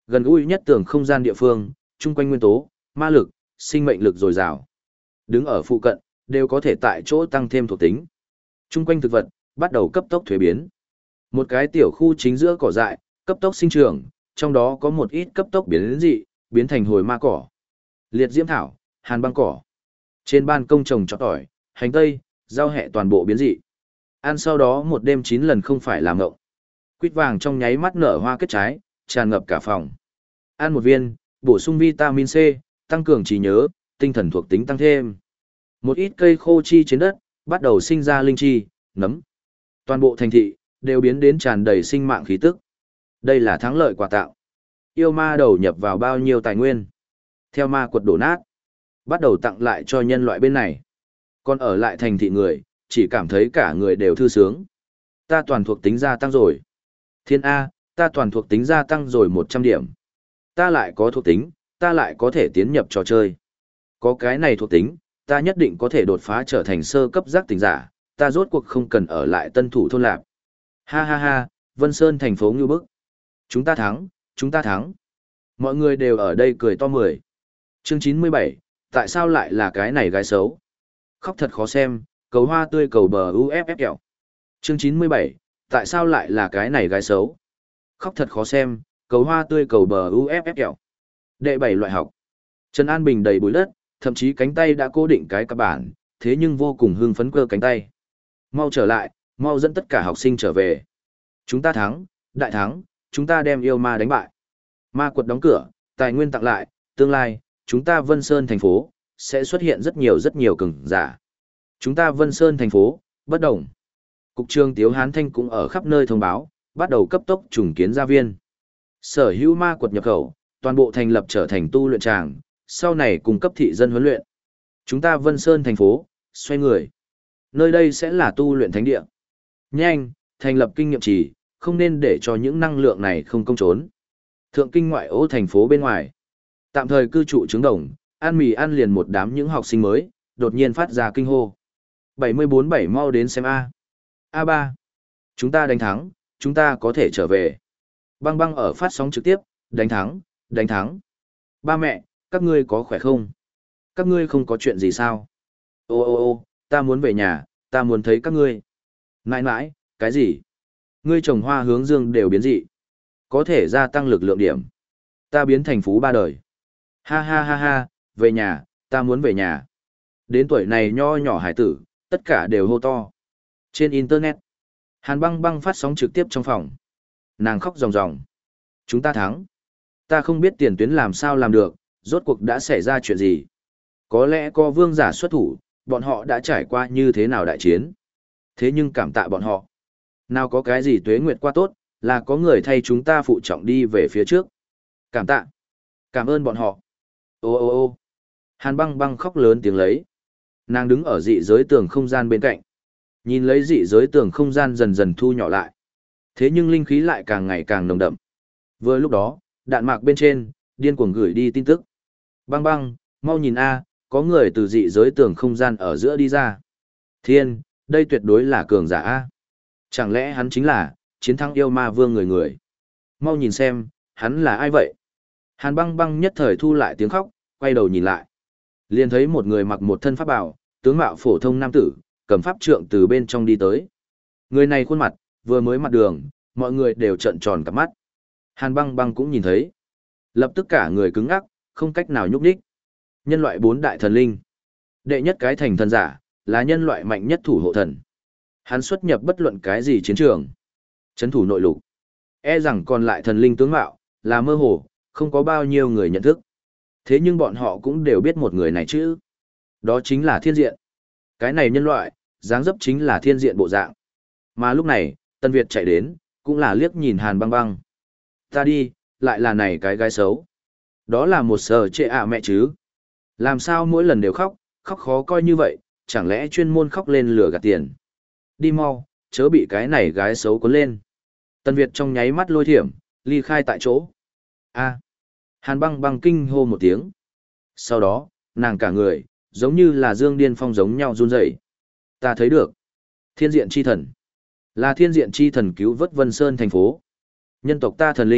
Gần gũi nhất tường không gian địa phương, chung quanh nguyên tố, ma lực, sinh mệnh lực dồi dào. Đứng ở phụ cận, đều có thể tại chỗ tăng thêm thuộc tính. Chung quanh thực vật, bắt đầu cấp tốc thuế biến. Một cái tiểu khu chính giữa cỏ dại, cấp tốc sinh trưởng, trong đó có một ít cấp tốc biến dị, biến thành hồi ma cỏ. Liệt diễm thảo, hàn băng cỏ. Trên ban công trồng trọt tỏi, hành tây, rau hẹ toàn bộ biến dị. Ăn sau đó một đêm chín lần không phải làm ngộng. Quýt vàng trong nháy mắt nở hoa kết trái, tràn ngập cả phòng. Ăn một viên, bổ sung vitamin C, tăng cường trí nhớ, tinh thần thuộc tính tăng thêm. Một ít cây khô chi trên đất, bắt đầu sinh ra linh chi, nấm. Toàn bộ thành thị, đều biến đến tràn đầy sinh mạng khí tức. Đây là thắng lợi quà tạo. Yêu ma đầu nhập vào bao nhiêu tài nguyên. Theo ma quật đổ nát, bắt đầu tặng lại cho nhân loại bên này. Còn ở lại thành thị người, chỉ cảm thấy cả người đều thư sướng. Ta toàn thuộc tính gia tăng rồi. Thiên A, ta toàn thuộc tính gia tăng rồi một trăm điểm. Ta lại có thuộc tính, ta lại có thể tiến nhập trò chơi. Có cái này thuộc tính, ta nhất định có thể đột phá trở thành sơ cấp giác tỉnh giả, ta rốt cuộc không cần ở lại tân thủ thôn lạc. Ha ha ha, Vân Sơn thành phố ngưu bức. Chúng ta thắng, chúng ta thắng. Mọi người đều ở đây cười to mười. Chương chín mươi bảy, tại sao lại là cái này gái xấu? Khóc thật khó xem, cầu hoa tươi cầu bờ u ép ép kẹo. Chương chín mươi bảy, tại sao lại là cái này gái xấu? Khóc thật khó xem, cầu hoa tươi cầu bờ u ép ép kẹo. Đệ bảy loại học. Trần An Bình đầy bụi đất, thậm chí cánh tay đã cố định cái cặp bản, thế nhưng vô cùng hưng phấn cơ cánh tay. Mau trở lại, mau dẫn tất cả học sinh trở về. Chúng ta thắng, đại thắng, chúng ta đem yêu ma đánh bại. Ma quật đóng cửa, tài nguyên tặng lại, tương lai, chúng ta Vân Sơn thành phố, sẽ xuất hiện rất nhiều rất nhiều cường giả. Chúng ta Vân Sơn thành phố, bất động. Cục trường Tiếu Hán Thanh cũng ở khắp nơi thông báo, bắt đầu cấp tốc trùng kiến gia viên. Sở hữu ma quật nhập khẩu, toàn bộ thành lập trở thành tu luyện tràng, sau này cung cấp thị dân huấn luyện. Chúng ta Vân Sơn thành phố, xoay người. Nơi đây sẽ là tu luyện thánh địa. Nhanh, thành lập kinh nghiệm trì, không nên để cho những năng lượng này không công trốn. Thượng kinh ngoại ô thành phố bên ngoài. Tạm thời cư trụ trứng đồng, ăn mì ăn liền một đám những học sinh mới, đột nhiên phát ra kinh hô. bảy mươi bốn bảy mau đến xem A. a ba. Chúng ta đánh thắng, chúng ta có thể trở về. Băng băng ở phát sóng trực tiếp, đánh thắng, đánh thắng. Ba mẹ, các ngươi có khỏe không? Các ngươi không có chuyện gì sao? Ô ô ô, ta muốn về nhà, ta muốn thấy các ngươi. Nãi nãi, cái gì? Ngươi trồng hoa hướng dương đều biến dị. Có thể gia tăng lực lượng điểm. Ta biến thành phú ba đời. Ha ha ha ha, về nhà, ta muốn về nhà. Đến tuổi này nho nhỏ hải tử, tất cả đều hô to. Trên Internet, Hàn băng băng phát sóng trực tiếp trong phòng. Nàng khóc ròng ròng. Chúng ta thắng. Ta không biết tiền tuyến làm sao làm được, rốt cuộc đã xảy ra chuyện gì. Có lẽ có vương giả xuất thủ, bọn họ đã trải qua như thế nào đại chiến. Thế nhưng cảm tạ bọn họ. Nào có cái gì tuế nguyệt qua tốt, là có người thay chúng ta phụ trọng đi về phía trước. Cảm tạ. Cảm ơn bọn họ. Ô ô ô. Hàn băng băng khóc lớn tiếng lấy. Nàng đứng ở dị giới tường không gian bên cạnh. Nhìn lấy dị giới tường không gian dần dần thu nhỏ lại. Thế nhưng linh khí lại càng ngày càng nồng đậm. Vừa lúc đó, đạn mạc bên trên, điên cuồng gửi đi tin tức. Băng băng, mau nhìn a, có người từ dị giới tường không gian ở giữa đi ra. Thiên, đây tuyệt đối là cường giả a. Chẳng lẽ hắn chính là chiến thắng yêu ma vương người người? Mau nhìn xem, hắn là ai vậy? Hàn băng băng nhất thời thu lại tiếng khóc, quay đầu nhìn lại. Liền thấy một người mặc một thân pháp bào, tướng mạo phổ thông nam tử, cầm pháp trượng từ bên trong đi tới. Người này khuôn mặt, vừa mới mặt đường, mọi người đều trợn tròn cả mắt. Hàn băng băng cũng nhìn thấy. Lập tức cả người cứng ngắc, không cách nào nhúc nhích. Nhân loại bốn đại thần linh. Đệ nhất cái thành thần giả, là nhân loại mạnh nhất thủ hộ thần. Hắn xuất nhập bất luận cái gì chiến trường. Chấn thủ nội lục. E rằng còn lại thần linh tướng mạo, là mơ hồ, không có bao nhiêu người nhận thức. Thế nhưng bọn họ cũng đều biết một người này chứ. Đó chính là thiên diện. Cái này nhân loại, dáng dấp chính là thiên diện bộ dạng. Mà lúc này, Tân Việt chạy đến, cũng là liếc nhìn Hàn băng băng. Ta đi, lại là này cái gái xấu. Đó là một sờ trệ ạ mẹ chứ. Làm sao mỗi lần đều khóc, khóc khó coi như vậy, chẳng lẽ chuyên môn khóc lên lửa gạt tiền. Đi mau, chớ bị cái này gái xấu cuốn lên. Tân Việt trong nháy mắt lôi thiểm, ly khai tại chỗ. A. Hàn băng băng kinh hô một tiếng. Sau đó, nàng cả người, giống như là dương điên phong giống nhau run rẩy. Ta thấy được. Thiên diện chi thần. Là thiên diện chi thần cứu vớt Vân Sơn thành phố. Nhân tộc ta thần linh,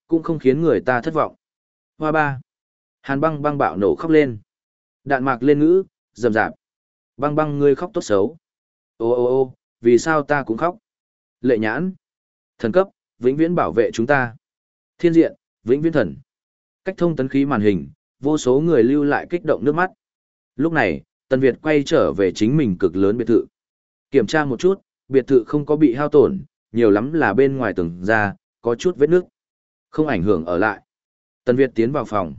cũng không khiến người ta thất vọng. Hoa ba. Hàn băng băng bạo nổ khóc lên. Đạn mạc lên ngữ, rầm rạp. Băng băng ngươi khóc tốt xấu. Ô ô ô, vì sao ta cũng khóc? Lệ nhãn. Thần cấp, vĩnh viễn bảo vệ chúng ta. Thiên diện, vĩnh viễn thần. Cách thông tấn khí màn hình, vô số người lưu lại kích động nước mắt. Lúc này, Tần Việt quay trở về chính mình cực lớn biệt thự. Kiểm tra một chút, biệt thự không có bị hao tổn, nhiều lắm là bên ngoài tường ra, có chút vết nước. Không ảnh hưởng ở lại. Tần Việt tiến vào phòng.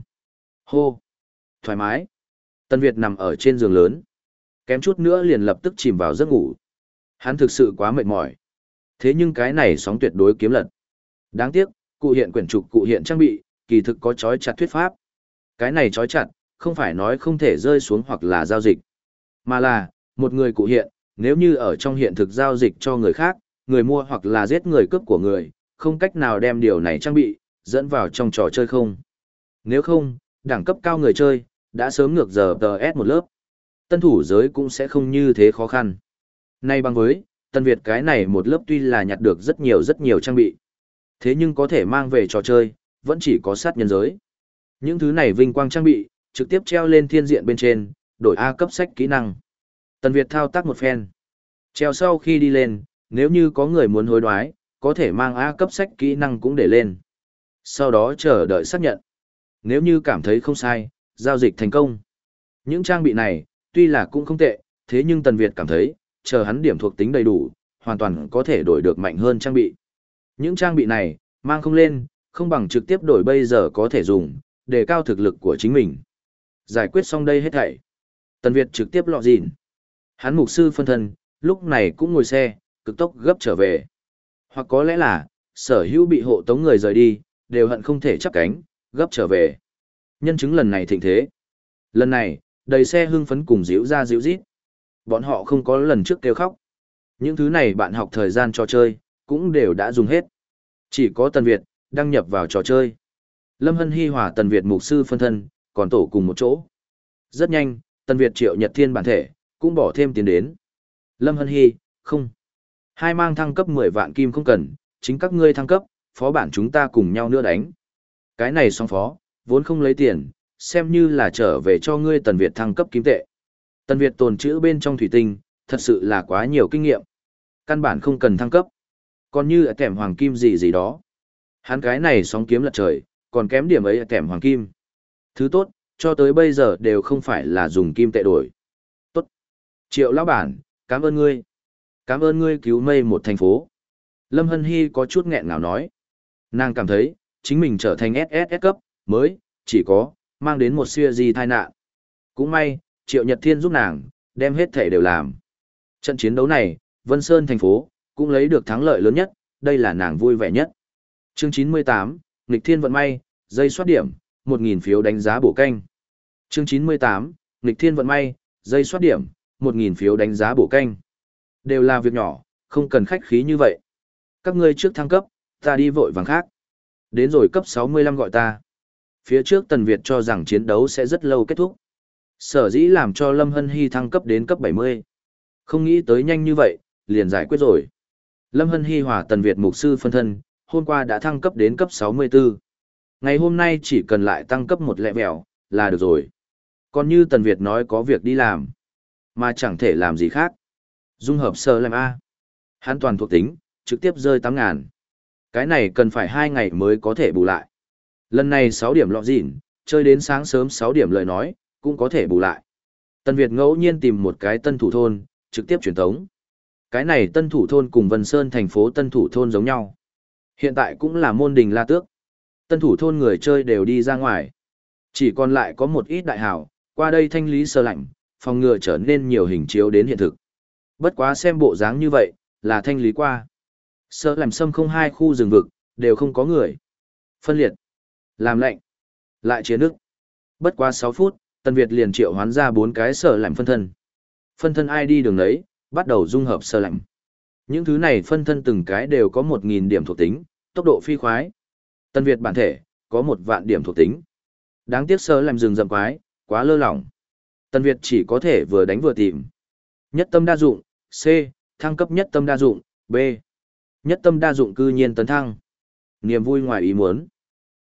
Hô. Thoải mái. Tần Việt nằm ở trên giường lớn. Kém chút nữa liền lập tức chìm vào giấc ngủ. Hắn thực sự quá mệt mỏi. Thế nhưng cái này sóng tuyệt đối kiếm lật. Đáng tiếc, cụ hiện quyển trục cụ hiện trang bị, kỳ thực có chói chặt thuyết pháp. Cái này chói chặt, không phải nói không thể rơi xuống hoặc là giao dịch. Mà là, một người cụ hiện, nếu như ở trong hiện thực giao dịch cho người khác, người mua hoặc là giết người cướp của người, không cách nào đem điều này trang bị, dẫn vào trong trò chơi không. Nếu không, đẳng cấp cao người chơi, đã sớm ngược giờ tờ ét một lớp. Tân thủ giới cũng sẽ không như thế khó khăn. Nay bằng với, Tân Việt cái này một lớp tuy là nhặt được rất nhiều rất nhiều trang bị. Thế nhưng có thể mang về trò chơi, vẫn chỉ có sát nhân giới. Những thứ này vinh quang trang bị, trực tiếp treo lên thiên diện bên trên, đổi A cấp sách kỹ năng. Tần Việt thao tác một phen. Treo sau khi đi lên, nếu như có người muốn hối đoái, có thể mang A cấp sách kỹ năng cũng để lên. Sau đó chờ đợi xác nhận. Nếu như cảm thấy không sai, giao dịch thành công. Những trang bị này, tuy là cũng không tệ, thế nhưng Tần Việt cảm thấy, chờ hắn điểm thuộc tính đầy đủ, hoàn toàn có thể đổi được mạnh hơn trang bị. Những trang bị này, mang không lên, không bằng trực tiếp đổi bây giờ có thể dùng, để cao thực lực của chính mình. Giải quyết xong đây hết thảy. Tần Việt trực tiếp lọ dìn. Hắn mục sư phân thân, lúc này cũng ngồi xe, cực tốc gấp trở về. Hoặc có lẽ là, sở hữu bị hộ tống người rời đi, đều hận không thể chắp cánh, gấp trở về. Nhân chứng lần này thịnh thế. Lần này, đầy xe hưng phấn cùng díu ra díu rít. Bọn họ không có lần trước kêu khóc. Những thứ này bạn học thời gian trò chơi, cũng đều đã dùng hết. Chỉ có Tần Việt, đăng nhập vào trò chơi. Lâm Hân Hi hòa Tần Việt mục sư phân thân, còn tổ cùng một chỗ. Rất nhanh, Tần Việt triệu Nhật Thiên bản thể, cũng bỏ thêm tiền đến. Lâm Hân Hi, không. Hai mang thăng cấp mười vạn kim không cần, chính các ngươi thăng cấp, phó bản chúng ta cùng nhau nữa đánh. Cái này song phó, vốn không lấy tiền, xem như là trở về cho ngươi Tần Việt thăng cấp kim tệ. Tần Việt tồn trữ bên trong thủy tinh, thật sự là quá nhiều kinh nghiệm. Căn bản không cần thăng cấp. Còn như ở kèm hoàng kim gì gì đó. Hắn cái này sóng kiếm lật trời, còn kém điểm ấy ở kèm hoàng kim. Thứ tốt, cho tới bây giờ đều không phải là dùng kim tệ đổi. Tốt. Triệu lão bản, cảm ơn ngươi. Cảm ơn ngươi cứu mây một thành phố. Lâm Hân Hi có chút nghẹn ngào nói. Nàng cảm thấy, chính mình trở thành ét ét ét cấp, mới, chỉ có, mang đến một siêu gì tai nạn. Cũng may, Triệu Nhật Thiên giúp nàng, đem hết thể đều làm. Trận chiến đấu này, Vân Sơn thành phố, cũng lấy được thắng lợi lớn nhất, đây là nàng vui vẻ nhất. Chương chín mươi tám, Nghịch Thiên vận may, dây soát điểm, một nghìn phiếu đánh giá bổ canh. Chương chín mươi tám, Nghịch Thiên vận may, dây soát điểm, một nghìn phiếu đánh giá bổ canh. Đều là việc nhỏ, không cần khách khí như vậy. Các ngươi trước thăng cấp, ta đi vội vàng khác. Đến rồi cấp sáu mươi lăm gọi ta. Phía trước Tần Việt cho rằng chiến đấu sẽ rất lâu kết thúc. Sở dĩ làm cho Lâm Hân Hi thăng cấp đến cấp bảy mươi. Không nghĩ tới nhanh như vậy, liền giải quyết rồi. Lâm Hân Hi hòa Tần Việt mục sư phân thân, hôm qua đã thăng cấp đến cấp sáu mươi tư. Ngày hôm nay chỉ cần lại tăng cấp một lẹ vẹo, là được rồi. Còn như Tần Việt nói có việc đi làm, mà chẳng thể làm gì khác. Dung hợp sơ làm A. Hắn toàn thuộc tính, trực tiếp rơi tám ngàn. Cái này cần phải hai ngày mới có thể bù lại. Lần này sáu điểm lọ dịn, chơi đến sáng sớm sáu điểm lời nói, cũng có thể bù lại. Tần Việt ngẫu nhiên tìm một cái tân thủ thôn, trực tiếp truyền tống. Cái này tân thủ thôn cùng Vân Sơn thành phố tân thủ thôn giống nhau. Hiện tại cũng là môn đình la tước. Tân thủ thôn người chơi đều đi ra ngoài. Chỉ còn lại có một ít đại hảo, qua đây thanh lý sơ lạnh, phòng ngừa trở nên nhiều hình chiếu đến hiện thực. Bất quá xem bộ dáng như vậy, là thanh lý qua. Sơ làm xâm không hai khu rừng vực, đều không có người. Phân liệt. Làm lạnh. Lại chia nước. Bất quá sáu phút, Tần Việt liền triệu hoán ra bốn cái sở lạnh phân thân. Phân thân ai đi đường đấy, bắt đầu dung hợp sơ lạnh. Những thứ này phân thân từng cái đều có một nghìn điểm thuộc tính, tốc độ phi khoái. Tần Việt bản thể, có một vạn điểm thuộc tính. Đáng tiếc sơ làm rừng rậm quái, quá lơ lỏng. Tần Việt chỉ có thể vừa đánh vừa tìm. Nhất tâm đa dụng, C, thăng cấp nhất tâm đa dụng, B. Nhất tâm đa dụng cư nhiên tấn thăng. Niềm vui ngoài ý muốn.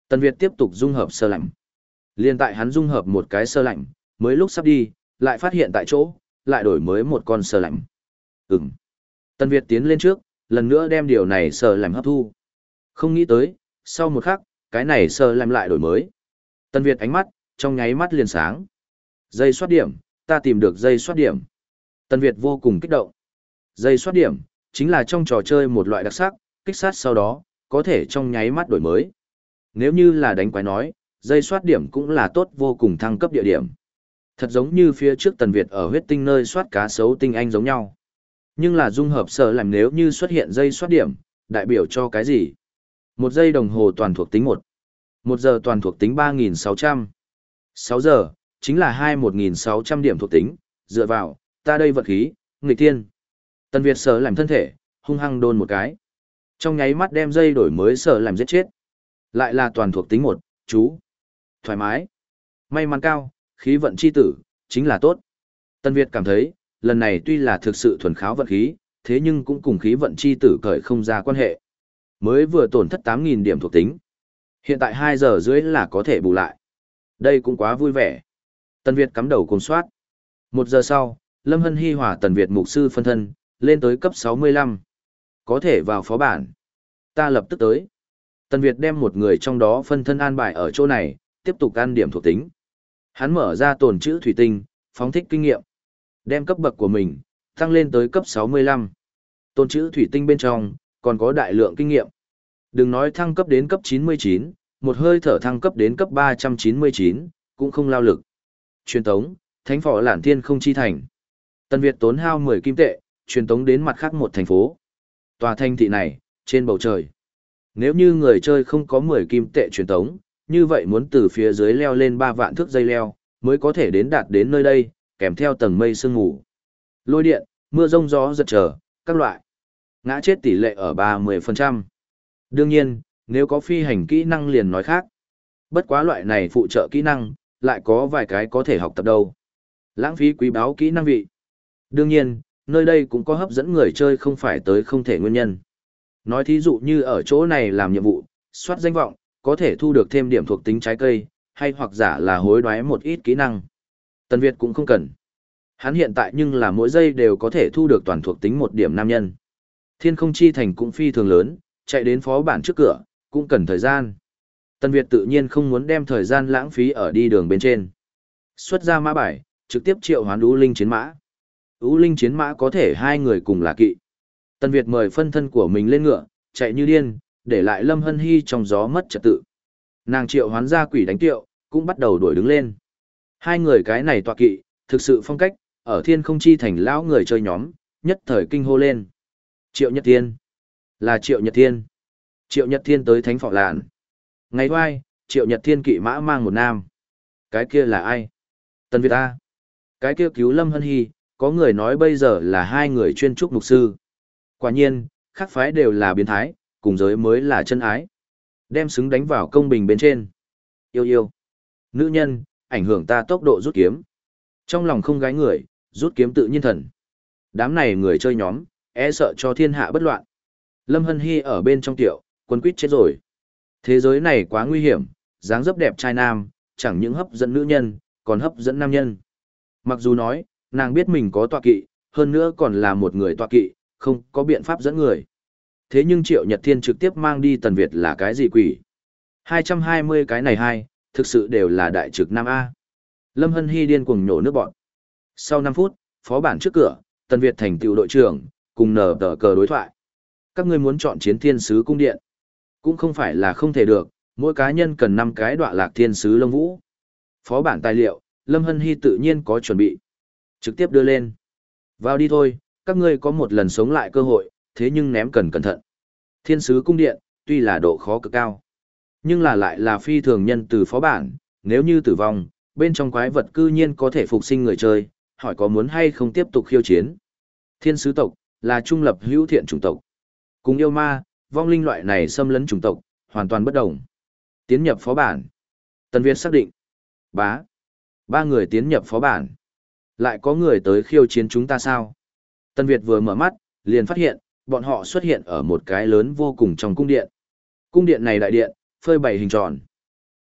Tần Việt tiếp tục dung hợp sơ lạnh. Liên tại hắn dung hợp một cái sơ lạnh, mới lúc sắp đi, lại phát hiện tại chỗ, lại đổi mới một con sơ lạnh. Ừm. Tần Việt tiến lên trước, lần nữa đem điều này sơ lạnh hấp thu. Không nghĩ tới, sau một khắc, cái này sơ lạnh lại đổi mới. Tần Việt ánh mắt, trong nháy mắt liền sáng. Dây soát điểm, ta tìm được dây soát điểm. Tần Việt vô cùng kích động. Dây soát điểm, chính là trong trò chơi một loại đặc sắc, kích sát sau đó, có thể trong nháy mắt đổi mới. Nếu như là đánh quái nói, dây soát điểm cũng là tốt vô cùng thăng cấp địa điểm. Thật giống như phía trước Tần Việt ở huyết tinh nơi soát cá sấu tinh anh giống nhau. Nhưng là dung hợp sở làm nếu như xuất hiện dây soát điểm, đại biểu cho cái gì? Một giây đồng hồ toàn thuộc tính một. Một giờ toàn thuộc tính ba nghìn sáu trăm. Sáu giờ, chính là hai mươi một nghìn sáu trăm điểm thuộc tính, dựa vào, ta đây vật khí, nghịch tiên. Tần Việt sở làm thân thể, hung hăng đôn một cái. Trong nháy mắt đem dây đổi mới sở làm giết chết. Lại là toàn thuộc tính một, chú. Thoải mái. May mắn cao, khí vận chi tử, chính là tốt. Tần Việt cảm thấy, lần này tuy là thực sự thuần kháo vận khí, thế nhưng cũng cùng khí vận chi tử cởi không ra quan hệ. Mới vừa tổn thất tám nghìn điểm thuộc tính. Hiện tại hai giờ rưỡi là có thể bù lại. Đây cũng quá vui vẻ. Tần Việt cắm đầu cùng soát. Một giờ sau, Lâm Hân Hi hòa Tần Việt mục sư phân thân, lên tới cấp sáu mươi lăm. Có thể vào phó bản. Ta lập tức tới. Tần Việt đem một người trong đó phân thân an bài ở chỗ này, tiếp tục ăn điểm thuộc tính. Hắn mở ra tồn chữ thủy tinh, phóng thích kinh nghiệm. Đem cấp bậc của mình, tăng lên tới cấp sáu mươi lăm. Tồn chữ thủy tinh bên trong, còn có đại lượng kinh nghiệm. Đừng nói thăng cấp đến cấp chín mươi chín, một hơi thở thăng cấp đến cấp ba trăm chín mươi chín, cũng không lao lực. Truyền tống, thánh phò Lản Thiên không chi thành. Tần Việt tốn hao mười kim tệ, truyền tống đến mặt khác một thành phố. Tòa thành thị này, trên bầu trời. Nếu như người chơi không có mười kim tệ truyền tống, như vậy muốn từ phía dưới leo lên ba vạn thước dây leo, mới có thể đến đạt đến nơi đây, kèm theo tầng mây sương mù. Lôi điện, mưa rông gió giật trở, các loại. Ngã chết tỷ lệ ở ba mươi phần trăm. Đương nhiên, nếu có phi hành kỹ năng liền nói khác. Bất quá loại này phụ trợ kỹ năng, lại có vài cái có thể học tập đâu. Lãng phí quý báu kỹ năng vị. Đương nhiên, nơi đây cũng có hấp dẫn người chơi không phải tới không thể nguyên nhân. Nói thí dụ như ở chỗ này làm nhiệm vụ, soát danh vọng, có thể thu được thêm điểm thuộc tính trái cây, hay hoặc giả là hối đoái một ít kỹ năng. Tần Việt cũng không cần. Hắn hiện tại nhưng là mỗi giây đều có thể thu được toàn thuộc tính một điểm nam nhân. Thiên không chi thành cũng phi thường lớn, chạy đến phó bản trước cửa, cũng cần thời gian. Tần Việt tự nhiên không muốn đem thời gian lãng phí ở đi đường bên trên. Xuất ra mã bài, trực tiếp triệu hoán ưu linh chiến mã. Ưu linh chiến mã có thể hai người cùng là kỵ. Tần Việt mời phân thân của mình lên ngựa, chạy như điên, để lại Lâm Hân Hi trong gió mất trật tự. Nàng triệu hoán ra quỷ đánh tiệu, cũng bắt đầu đuổi đứng lên. Hai người cái này tọa kỵ, thực sự phong cách, ở thiên không chi thành lão người chơi nhóm, nhất thời kinh hô lên. Triệu Nhật Thiên. Là Triệu Nhật Thiên. Triệu Nhật Thiên tới Thánh Phò Lạn. Ngày hoai, Triệu Nhật Thiên kỵ mã mang một nam. Cái kia là ai? Tần Việt A. Cái kia cứu Lâm Hân Hi, có người nói bây giờ là hai người chuyên trúc mục sư. Quả nhiên, khác phái đều là biến thái, cùng giới mới là chân ái. Đem xứng đánh vào công bình bên trên. Yêu yêu. Nữ nhân, ảnh hưởng ta tốc độ rút kiếm. Trong lòng không gái người, rút kiếm tự nhiên thần. Đám này người chơi nhóm, e sợ cho thiên hạ bất loạn. Lâm Hân Hi ở bên trong tiểu, quân quýt chết rồi. Thế giới này quá nguy hiểm, dáng dấp đẹp trai nam, chẳng những hấp dẫn nữ nhân, còn hấp dẫn nam nhân. Mặc dù nói, nàng biết mình có tọa kỵ, hơn nữa còn là một người tọa kỵ, không có biện pháp dẫn người. Thế nhưng Triệu Nhật Thiên trực tiếp mang đi Tần Việt là cái gì quỷ? hai trăm hai mươi cái này hai, thực sự đều là đại trực nam A. Lâm Hân Hi điên cuồng nhổ nước bọn. Sau năm phút, phó bản trước cửa, Tần Việt thành tựu đội trưởng, cùng nở tờ cờ đối thoại. Các ngươi muốn chọn chiến thiên sứ cung điện. Cũng không phải là không thể được, mỗi cá nhân cần năm cái đọa lạc thiên sứ lông vũ. Phó bản tài liệu, Lâm Hân Hi tự nhiên có chuẩn bị. Trực tiếp đưa lên. Vào đi thôi, các ngươi có một lần sống lại cơ hội, thế nhưng ném cần cẩn thận. Thiên sứ cung điện, tuy là độ khó cực cao, nhưng là lại là phi thường nhân từ phó bản, nếu như tử vong, bên trong quái vật cư nhiên có thể phục sinh người chơi, hỏi có muốn hay không tiếp tục khiêu chiến. Thiên sứ tộc, là trung lập hữu thiện chủng tộc. Cùng yêu ma, vong linh loại này xâm lấn chủng tộc, hoàn toàn bất đồng. Tiến nhập phó bản. Tần Việt xác định. Bá. Ba người tiến nhập phó bản. Lại có người tới khiêu chiến chúng ta sao? Tần Việt vừa mở mắt, liền phát hiện, bọn họ xuất hiện ở một cái lớn vô cùng trong cung điện. Cung điện này đại điện, phơi bày hình tròn.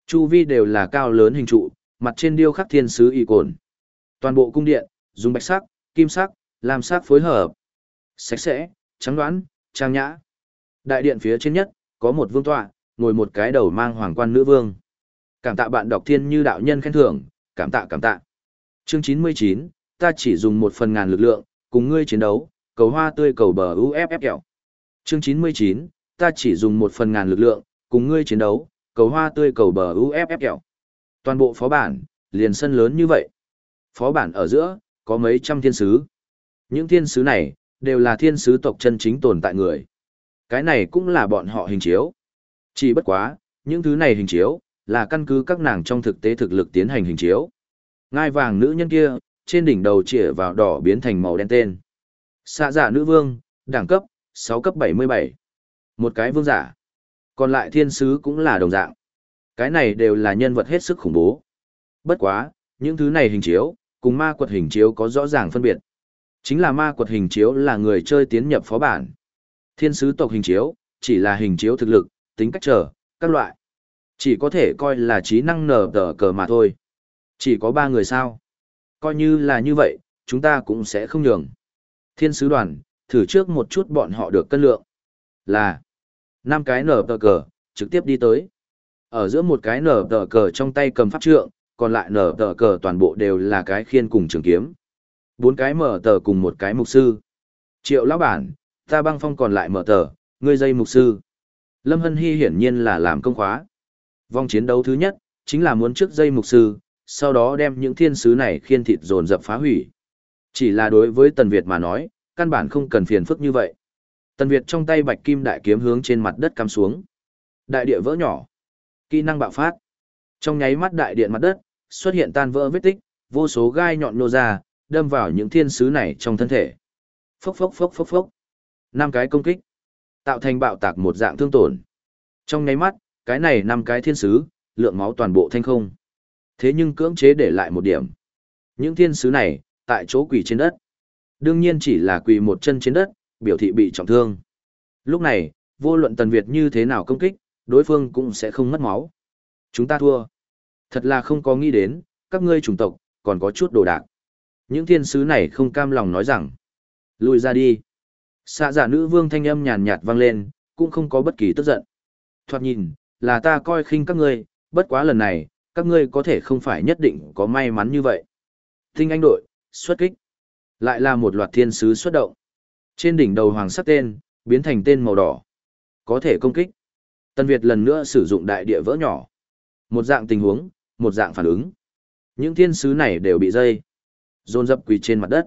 Chu vi đều là cao lớn hình trụ, mặt trên điêu khắc thiên sứ y cồn. Toàn bộ cung điện, dùng bạch sắc, kim sắc, lam sắc phối hợp. Sạch sẽ, trắng đoán, trang nhã. Đại điện phía trên nhất, có một vương tọa, ngồi một cái đầu mang hoàng quan nữ vương. Cảm tạ bạn đọc thiên như đạo nhân khen thưởng, cảm tạ cảm tạ. Chương chín mươi chín, ta chỉ dùng một phần ngàn lực lượng, cùng ngươi chiến đấu, cầu hoa tươi cầu bờ u ép ép kẹo. Chương chín mươi chín, ta chỉ dùng một phần ngàn lực lượng, cùng ngươi chiến đấu, cầu hoa tươi cầu bờ u ép ép kẹo. Toàn bộ phó bản, liền sân lớn như vậy. Phó bản ở giữa, có mấy trăm thiên sứ. Những thiên sứ này, đều là thiên sứ tộc chân chính tồn tại người. Cái này cũng là bọn họ hình chiếu. Chỉ bất quá, những thứ này hình chiếu, là căn cứ các nàng trong thực tế thực lực tiến hành hình chiếu. Ngai vàng nữ nhân kia, trên đỉnh đầu chĩa vào đỏ biến thành màu đen tên. Xạ giả nữ vương, đẳng cấp, sáu cấp bảy mươi bảy. Một cái vương giả. Còn lại thiên sứ cũng là đồng dạng. Cái này đều là nhân vật hết sức khủng bố. Bất quá, những thứ này hình chiếu, cùng ma quật hình chiếu có rõ ràng phân biệt. Chính là ma quật hình chiếu là người chơi tiến nhập phó bản. Thiên sứ tộc hình chiếu, chỉ là hình chiếu thực lực, tính cách trở, các loại. Chỉ có thể coi là trí năng nở tờ cờ mà thôi. Chỉ có ba người sao. Coi như là như vậy, chúng ta cũng sẽ không nhường. Thiên sứ đoàn, thử trước một chút bọn họ được cân lượng. Là, năm cái nở tờ cờ, trực tiếp đi tới. Ở giữa một cái nở tờ cờ trong tay cầm pháp trượng, còn lại nở tờ cờ toàn bộ đều là cái khiên cùng trường kiếm. Bốn cái mở tờ cùng một cái mục sư. Triệu lão bản, ta băng phong còn lại mở tờ, ngươi dây mục sư. Lâm Hân Hy hiển nhiên là làm công khóa. Vòng chiến đấu thứ nhất, chính là muốn trước dây mục sư, sau đó đem những thiên sứ này khiên thịt dồn dập phá hủy. Chỉ là đối với Tần Việt mà nói, căn bản không cần phiền phức như vậy. Tần Việt trong tay bạch kim đại kiếm hướng trên mặt đất cắm xuống. Đại địa vỡ nhỏ. Kỹ năng bạo phát. Trong nháy mắt đại điện mặt đất, xuất hiện tan vỡ vết tích, vô số gai nhọn nô ra, đâm vào những thiên sứ này trong thân thể. Phốc phốc phốc phốc phốc. Năm cái công kích, tạo thành bạo tạc một dạng thương tổn. Trong nháy mắt, cái này năm cái thiên sứ, lượng máu toàn bộ thanh không. Thế nhưng cưỡng chế để lại một điểm. Những thiên sứ này, tại chỗ quỳ trên đất. Đương nhiên chỉ là quỳ một chân trên đất, biểu thị bị trọng thương. Lúc này, vô luận Tần Việt như thế nào công kích, đối phương cũng sẽ không mất máu. Chúng ta thua. Thật là không có nghĩ đến, các ngươi chủng tộc, còn có chút đồ đạc. Những thiên sứ này không cam lòng nói rằng, lùi ra đi. Xạ giả nữ vương thanh âm nhàn nhạt vang lên, cũng không có bất kỳ tức giận. Thoạt nhìn, là ta coi khinh các ngươi, bất quá lần này, các ngươi có thể không phải nhất định có may mắn như vậy. Tinh anh đội, xuất kích. Lại là một loạt thiên sứ xuất động. Trên đỉnh đầu hoàng sắc tên, biến thành tên màu đỏ. Có thể công kích. Tân Việt lần nữa sử dụng đại địa vỡ nhỏ. Một dạng tình huống, một dạng phản ứng. Những thiên sứ này đều bị dây. Dồn dập quỳ trên mặt đất.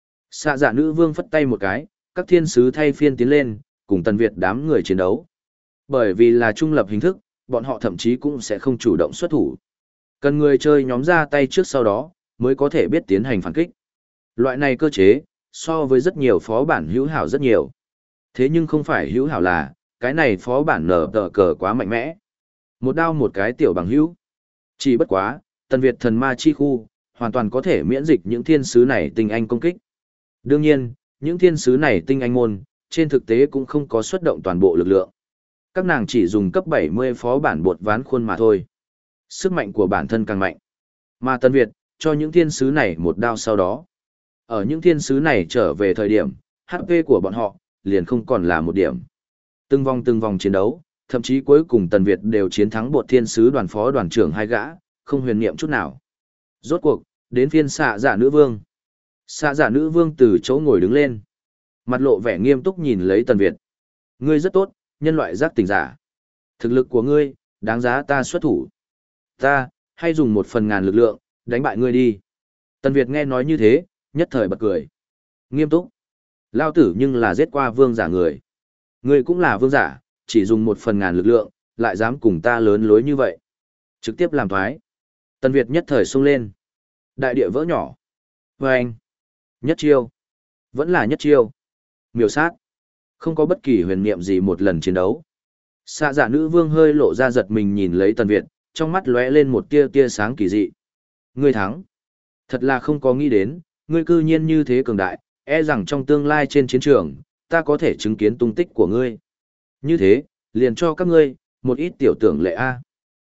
Xạ giả nữ vương phất tay một cái, các thiên sứ thay phiên tiến lên, cùng Tần Việt đám người chiến đấu. Bởi vì là trung lập hình thức, bọn họ thậm chí cũng sẽ không chủ động xuất thủ. Cần người chơi nhóm ra tay trước sau đó, mới có thể biết tiến hành phản kích. Loại này cơ chế, so với rất nhiều phó bản hữu hảo rất nhiều. Thế nhưng không phải hữu hảo là, cái này phó bản nở tờ cờ quá mạnh mẽ. Một đao một cái tiểu bằng hữu. Chỉ bất quá, Tần Việt thần ma chi khu, hoàn toàn có thể miễn dịch những thiên sứ này tinh anh công kích. Đương nhiên, những thiên sứ này tinh anh môn, trên thực tế cũng không có xuất động toàn bộ lực lượng. Các nàng chỉ dùng cấp bảy mươi phó bản bột ván khuôn mà thôi. Sức mạnh của bản thân càng mạnh. Mà Tần Việt, cho những thiên sứ này một đao sau đó. Ở những thiên sứ này trở về thời điểm, hát pê của bọn họ, liền không còn là một điểm. Từng vòng từng vòng chiến đấu, thậm chí cuối cùng Tần Việt đều chiến thắng bột thiên sứ đoàn phó đoàn trưởng hai gã, không huyền niệm chút nào. Rốt cuộc, đến phiên xạ giả nữ vương. Xạ giả nữ vương từ chỗ ngồi đứng lên. Mặt lộ vẻ nghiêm túc nhìn lấy Tần Việt. Ngươi rất tốt, nhân loại giác tỉnh giả. Thực lực của ngươi, đáng giá ta xuất thủ. Ta, hay dùng một phần ngàn lực lượng, đánh bại ngươi đi. Tần Việt nghe nói như thế, nhất thời bật cười. Nghiêm túc. Lao tử nhưng là giết qua vương giả người. Ngươi cũng là vương giả, chỉ dùng một phần ngàn lực lượng, lại dám cùng ta lớn lối như vậy. Trực tiếp làm thoái. Tần Việt nhất thời xông lên. Đại địa vỡ nhỏ. Và anh. Nhất chiêu. Vẫn là nhất chiêu. Miểu sát. Không có bất kỳ huyền niệm gì một lần chiến đấu. Xạ giả nữ vương hơi lộ ra giật mình nhìn lấy Tần Việt, trong mắt lóe lên một tia tia sáng kỳ dị. Ngươi thắng. Thật là không có nghĩ đến, ngươi cư nhiên như thế cường đại, e rằng trong tương lai trên chiến trường, ta có thể chứng kiến tung tích của ngươi. Như thế, liền cho các ngươi, một ít tiểu tưởng lệ A.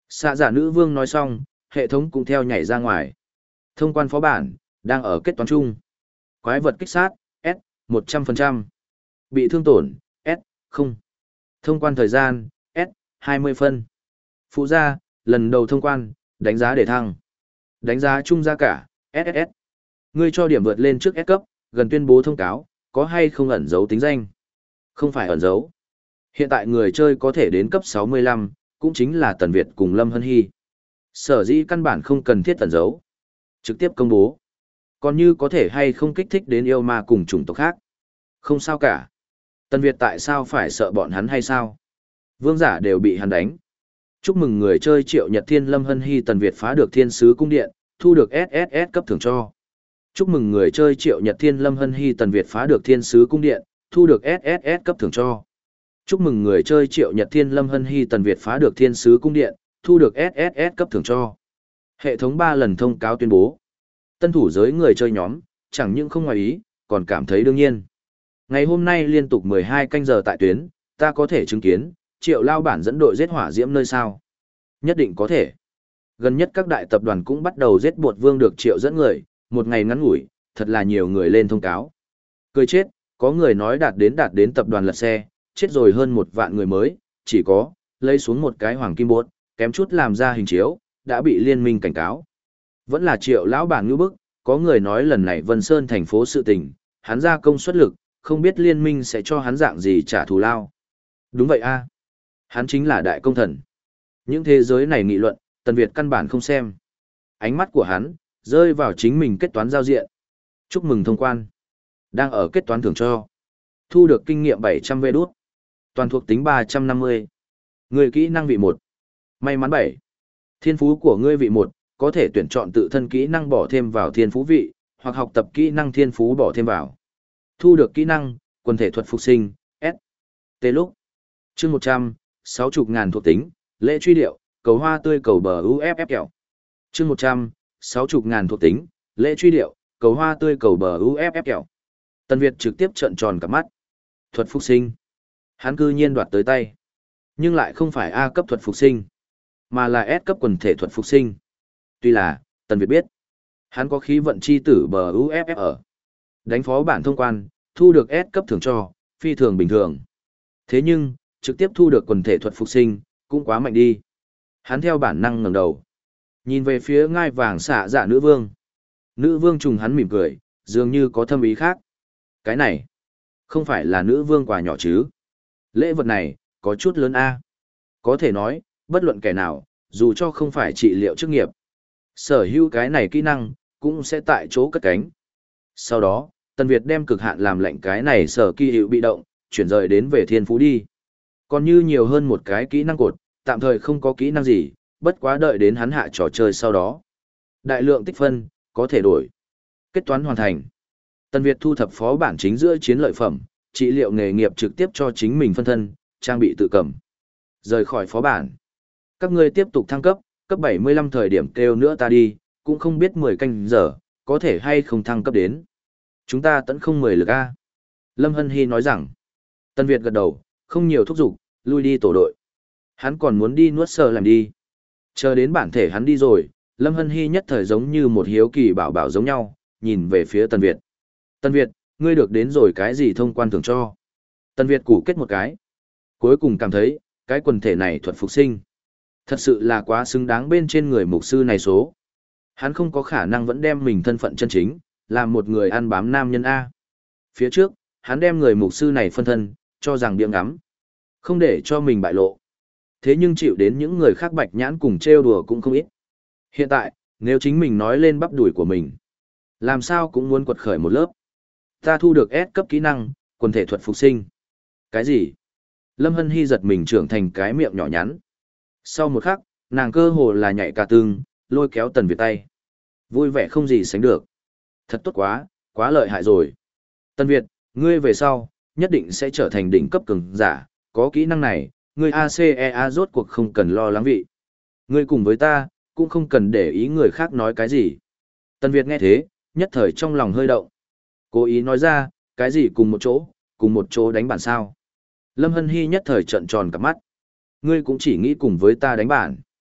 Xạ giả nữ vương nói xong, hệ thống cũng theo nhảy ra ngoài. Thông quan phó bản, đang ở kết toán chung. Quái vật kích sát, S, một trăm phần trăm. Bị thương tổn, S, không. Thông quan thời gian, S, hai mươi phân. Phụ gia, lần đầu thông quan, đánh giá để thăng. Đánh giá chung giá cả, ét ét ét. Ngươi cho điểm vượt lên trước S cấp, gần tuyên bố thông cáo, có hay không ẩn dấu tính danh? Không phải ẩn dấu. Hiện tại người chơi có thể đến cấp sáu mươi lăm, cũng chính là Tần Việt cùng Lâm Hân Hy. Sở dĩ căn bản không cần thiết ẩn dấu. Trực tiếp công bố. Còn như có thể hay không kích thích đến yêu ma cùng chủng tộc khác. Không sao cả. Tần Việt tại sao phải sợ bọn hắn hay sao? Vương giả đều bị hắn đánh. Chúc mừng người chơi Triệu Nhật Thiên Lâm Hân Hy Tần Việt phá được Thiên Sứ Cung Điện, thu được ét ét ét cấp thưởng cho. Chúc mừng người chơi Triệu Nhật Thiên Lâm Hân Hy Tần Việt phá được Thiên Sứ Cung Điện, thu được ét ét ét cấp thưởng cho. Chúc mừng người chơi Triệu Nhật Thiên Lâm Hân Hy Tần Việt phá được Thiên Sứ Cung Điện, thu được ét ét ét cấp thưởng cho. Hệ thống ba lần thông cáo tuyên bố. Tân thủ giới người chơi nhóm, chẳng những không ngoài ý, còn cảm thấy đương nhiên. Ngày hôm nay liên tục mười hai canh giờ tại tuyến, ta có thể chứng kiến, Triệu lao bản dẫn đội giết hỏa diễm nơi sao. Nhất định có thể. Gần nhất các đại tập đoàn cũng bắt đầu giết bột vương được Triệu dẫn người, một ngày ngắn ngủi, thật là nhiều người lên thông cáo. Cười chết, có người nói đạt đến đạt đến tập đoàn lật xe, chết rồi hơn một vạn người mới, chỉ có, lấy xuống một cái hoàng kim bột, kém chút làm ra hình chiếu, đã bị liên minh cảnh cáo. Vẫn là Triệu lão bản ngữ bức, có người nói lần này Vân Sơn thành phố sự tình, hắn ra công suất lực, không biết liên minh sẽ cho hắn dạng gì trả thù lao. Đúng vậy a, hắn chính là đại công thần. Những thế giới này nghị luận, Tần Việt căn bản không xem. Ánh mắt của hắn, rơi vào chính mình kết toán giao diện. Chúc mừng thông quan. Đang ở kết toán thưởng cho. Thu được kinh nghiệm bảy trăm vê đút. Toàn thuộc tính ba trăm năm mươi. Người kỹ năng vị một. May mắn bảy. Thiên phú của ngươi vị một, có thể tuyển chọn tự thân kỹ năng bỏ thêm vào thiên phú vị, hoặc học tập kỹ năng thiên phú bỏ thêm vào. Thu được kỹ năng, quần thể thuật phục sinh, S. T lúc. Chương một trăm, sáu mươi ngàn thuộc tính, lễ truy điệu, cầu hoa tươi cầu bờ u ép ép kẹo. Chương một trăm, sáu mươi ngàn thuộc tính, lễ truy điệu, cầu hoa tươi cầu bờ u ép ép kẹo. Tần Việt trực tiếp trợn tròn cả mắt. Thuật phục sinh. Hắn cư nhiên đoạt tới tay. Nhưng lại không phải A cấp thuật phục sinh, mà là S cấp quần thể thuật phục sinh. Tuy là, Tần Việt biết, hắn có khí vận chi tử bờ u ép ép ở. Đánh phó bản thông quan, thu được S cấp thưởng cho, phi thường bình thường. Thế nhưng, trực tiếp thu được quần thể thuật phục sinh, cũng quá mạnh đi. Hắn theo bản năng ngẩng đầu, nhìn về phía ngai vàng xạ dạ nữ vương. Nữ vương trùng hắn mỉm cười, dường như có thâm ý khác. Cái này, không phải là nữ vương quà nhỏ chứ. Lễ vật này, có chút lớn a. Có thể nói, bất luận kẻ nào, dù cho không phải trị liệu chức nghiệp, sở hữu cái này kỹ năng, cũng sẽ tại chỗ cất cánh. Sau đó, Tần Việt đem cực hạn làm lệnh cái này sở kỳ hiệu bị động, chuyển rời đến về thiên phú đi. Còn như nhiều hơn một cái kỹ năng cột, tạm thời không có kỹ năng gì, bất quá đợi đến hắn hạ trò chơi sau đó. Đại lượng tích phân, có thể đổi. Kết toán hoàn thành. Tần Việt thu thập phó bản chính giữa chiến lợi phẩm, trị liệu nghề nghiệp trực tiếp cho chính mình phân thân, trang bị tự cầm. Rời khỏi phó bản. Các ngươi tiếp tục thăng cấp, cấp bảy mươi lăm thời điểm kêu nữa ta đi, cũng không biết mười canh giờ, có thể hay không thăng cấp đến. Chúng ta tận không mười lực A. Lâm Hân Hy nói rằng. Tần Việt gật đầu, không nhiều thúc giục, lui đi tổ đội. Hắn còn muốn đi nuốt sờ làm đi. Chờ đến bản thể hắn đi rồi, Lâm Hân Hy nhất thời giống như một hiếu kỳ bảo bảo giống nhau, nhìn về phía Tần Việt. Tần Việt, ngươi được đến rồi cái gì thông quan thưởng cho? Tần Việt củ kết một cái. Cuối cùng cảm thấy, cái quần thể này thuật phục sinh. Thật sự là quá xứng đáng bên trên người mục sư này số. Hắn không có khả năng vẫn đem mình thân phận chân chính, làm một người ăn bám nam nhân A. Phía trước, hắn đem người mục sư này phân thân, cho rằng biếng ngắm. Không để cho mình bại lộ. Thế nhưng chịu đến những người khác bạch nhãn cùng trêu đùa cũng không ít. Hiện tại, nếu chính mình nói lên bắp đùi của mình, làm sao cũng muốn quật khởi một lớp. Ta thu được S cấp kỹ năng, quần thể thuật phục sinh. Cái gì? Lâm Hân Hy giật mình trưởng thành cái miệng nhỏ nhắn. Sau một khắc, nàng cơ hồ là nhảy cả tương, lôi kéo Tần Việt tay. Vui vẻ không gì sánh được. Thật tốt quá, quá lợi hại rồi. Tần Việt, ngươi về sau, nhất định sẽ trở thành đỉnh cấp cường giả, có kỹ năng này, ngươi a xê e a rốt cuộc không cần lo lắng vị. Ngươi cùng với ta, cũng không cần để ý người khác nói cái gì. Tần Việt nghe thế, nhất thời trong lòng hơi động. Cố ý nói ra, cái gì cùng một chỗ, cùng một chỗ đánh bản sao. Lâm Hân Hy nhất thời trợn tròn cả mắt. Ngươi cũng chỉ nghĩ cùng với ta đánh bản.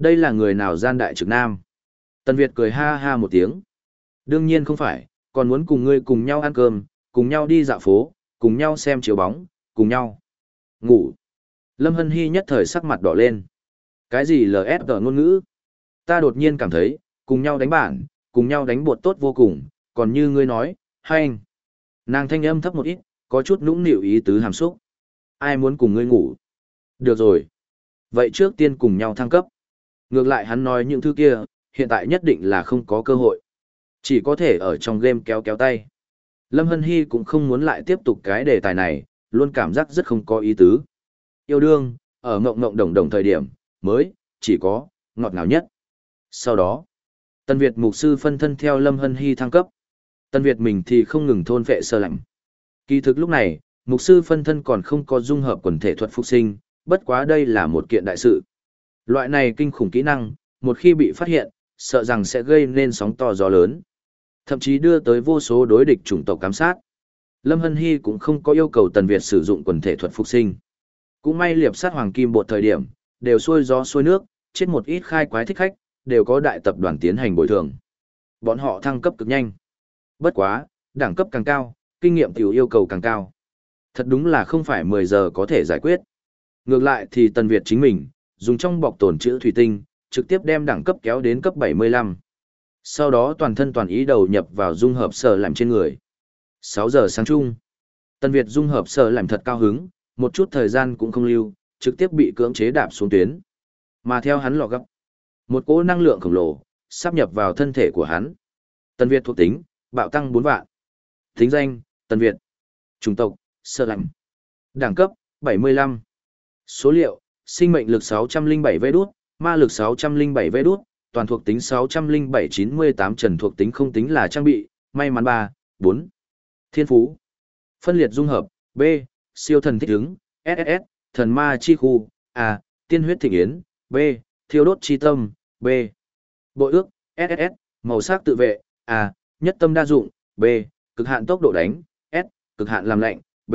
Đây là người nào gian đại trực nam? Tần Việt cười ha ha một tiếng. Đương nhiên không phải, còn muốn cùng ngươi cùng nhau ăn cơm, cùng nhau đi dạo phố, cùng nhau xem chiếu bóng, cùng nhau ngủ. Lâm Hân Hy nhất thời sắc mặt đỏ lên. Cái gì lờ ép tờ ngôn ngữ? Ta đột nhiên cảm thấy, cùng nhau đánh bản, cùng nhau đánh bột tốt vô cùng, còn như ngươi nói, hay anh. Nàng thanh âm thấp một ít, có chút nũng nịu ý tứ hàm xúc. Ai muốn cùng ngươi ngủ? Được rồi. Vậy trước tiên cùng nhau thăng cấp. Ngược lại hắn nói những thứ kia, hiện tại nhất định là không có cơ hội. Chỉ có thể ở trong game kéo kéo tay. Lâm Hân Hy cũng không muốn lại tiếp tục cái đề tài này, luôn cảm giác rất không có ý tứ. Yêu đương, ở mộng mộng đồng đồng thời điểm, mới, chỉ có, ngọt ngào nhất. Sau đó, Tân Việt mục sư phân thân theo Lâm Hân Hy thăng cấp. Tân Việt mình thì không ngừng thôn phệ sơ lạnh. Kỳ thực lúc này, mục sư phân thân còn không có dung hợp quần thể thuật phục sinh, bất quá đây là một kiện đại sự. Loại này kinh khủng kỹ năng, một khi bị phát hiện, sợ rằng sẽ gây nên sóng to gió lớn. Thậm chí đưa tới vô số đối địch chủng tộc cám sát. Lâm Hân Hy cũng không có yêu cầu Tần Việt sử dụng quần thể thuật phục sinh. Cũng may liệp sát hoàng kim bột thời điểm, đều xuôi gió xuôi nước, chết một ít khai quái thích khách, đều có đại tập đoàn tiến hành bồi thường. Bọn họ thăng cấp cực nhanh. Bất quá, đẳng cấp càng cao, kinh nghiệm tiểu yêu cầu càng cao. Thật đúng là không phải mười giờ có thể giải quyết. Ngược lại thì Tần Việt chính mình, dùng trong bọc tồn trữ thủy tinh, trực tiếp đem đẳng cấp kéo đến cấp bảy mươi lăm. Sau đó toàn thân toàn ý đầu nhập vào dung hợp sở làm trên người. sáu giờ sáng chung. Tần Việt dung hợp sở làm thật cao hứng, một chút thời gian cũng không lưu, trực tiếp bị cưỡng chế đạp xuống tuyến. Mà theo hắn lò gấp, một cỗ năng lượng khổng lồ, sáp nhập vào thân thể của hắn. Tần Việt thuộc tính, bạo tăng bốn vạn. Tính danh, Tần Việt. Chủng tộc, sở làm. Đẳng cấp, bảy mươi lăm. Số liệu, sinh mệnh lực sáu trăm lẻ bảy vê đút, ma lực sáu trăm lẻ bảy vê đút, toàn thuộc tính sáu trăm lẻ bảy chín mươi tám trần thuộc tính không tính là trang bị, may mắn ba, bốn. Thiên phú. Phân liệt dung hợp, B, siêu thần thích ứng, ét ét ét, thần ma chi khu, A, tiên huyết thịnh yến, B, thiêu đốt chi tâm, B. Bội ước, ét ét ét, màu sắc tự vệ, A, nhất tâm đa dụng, B, cực hạn tốc độ đánh, S, cực hạn làm lạnh, B.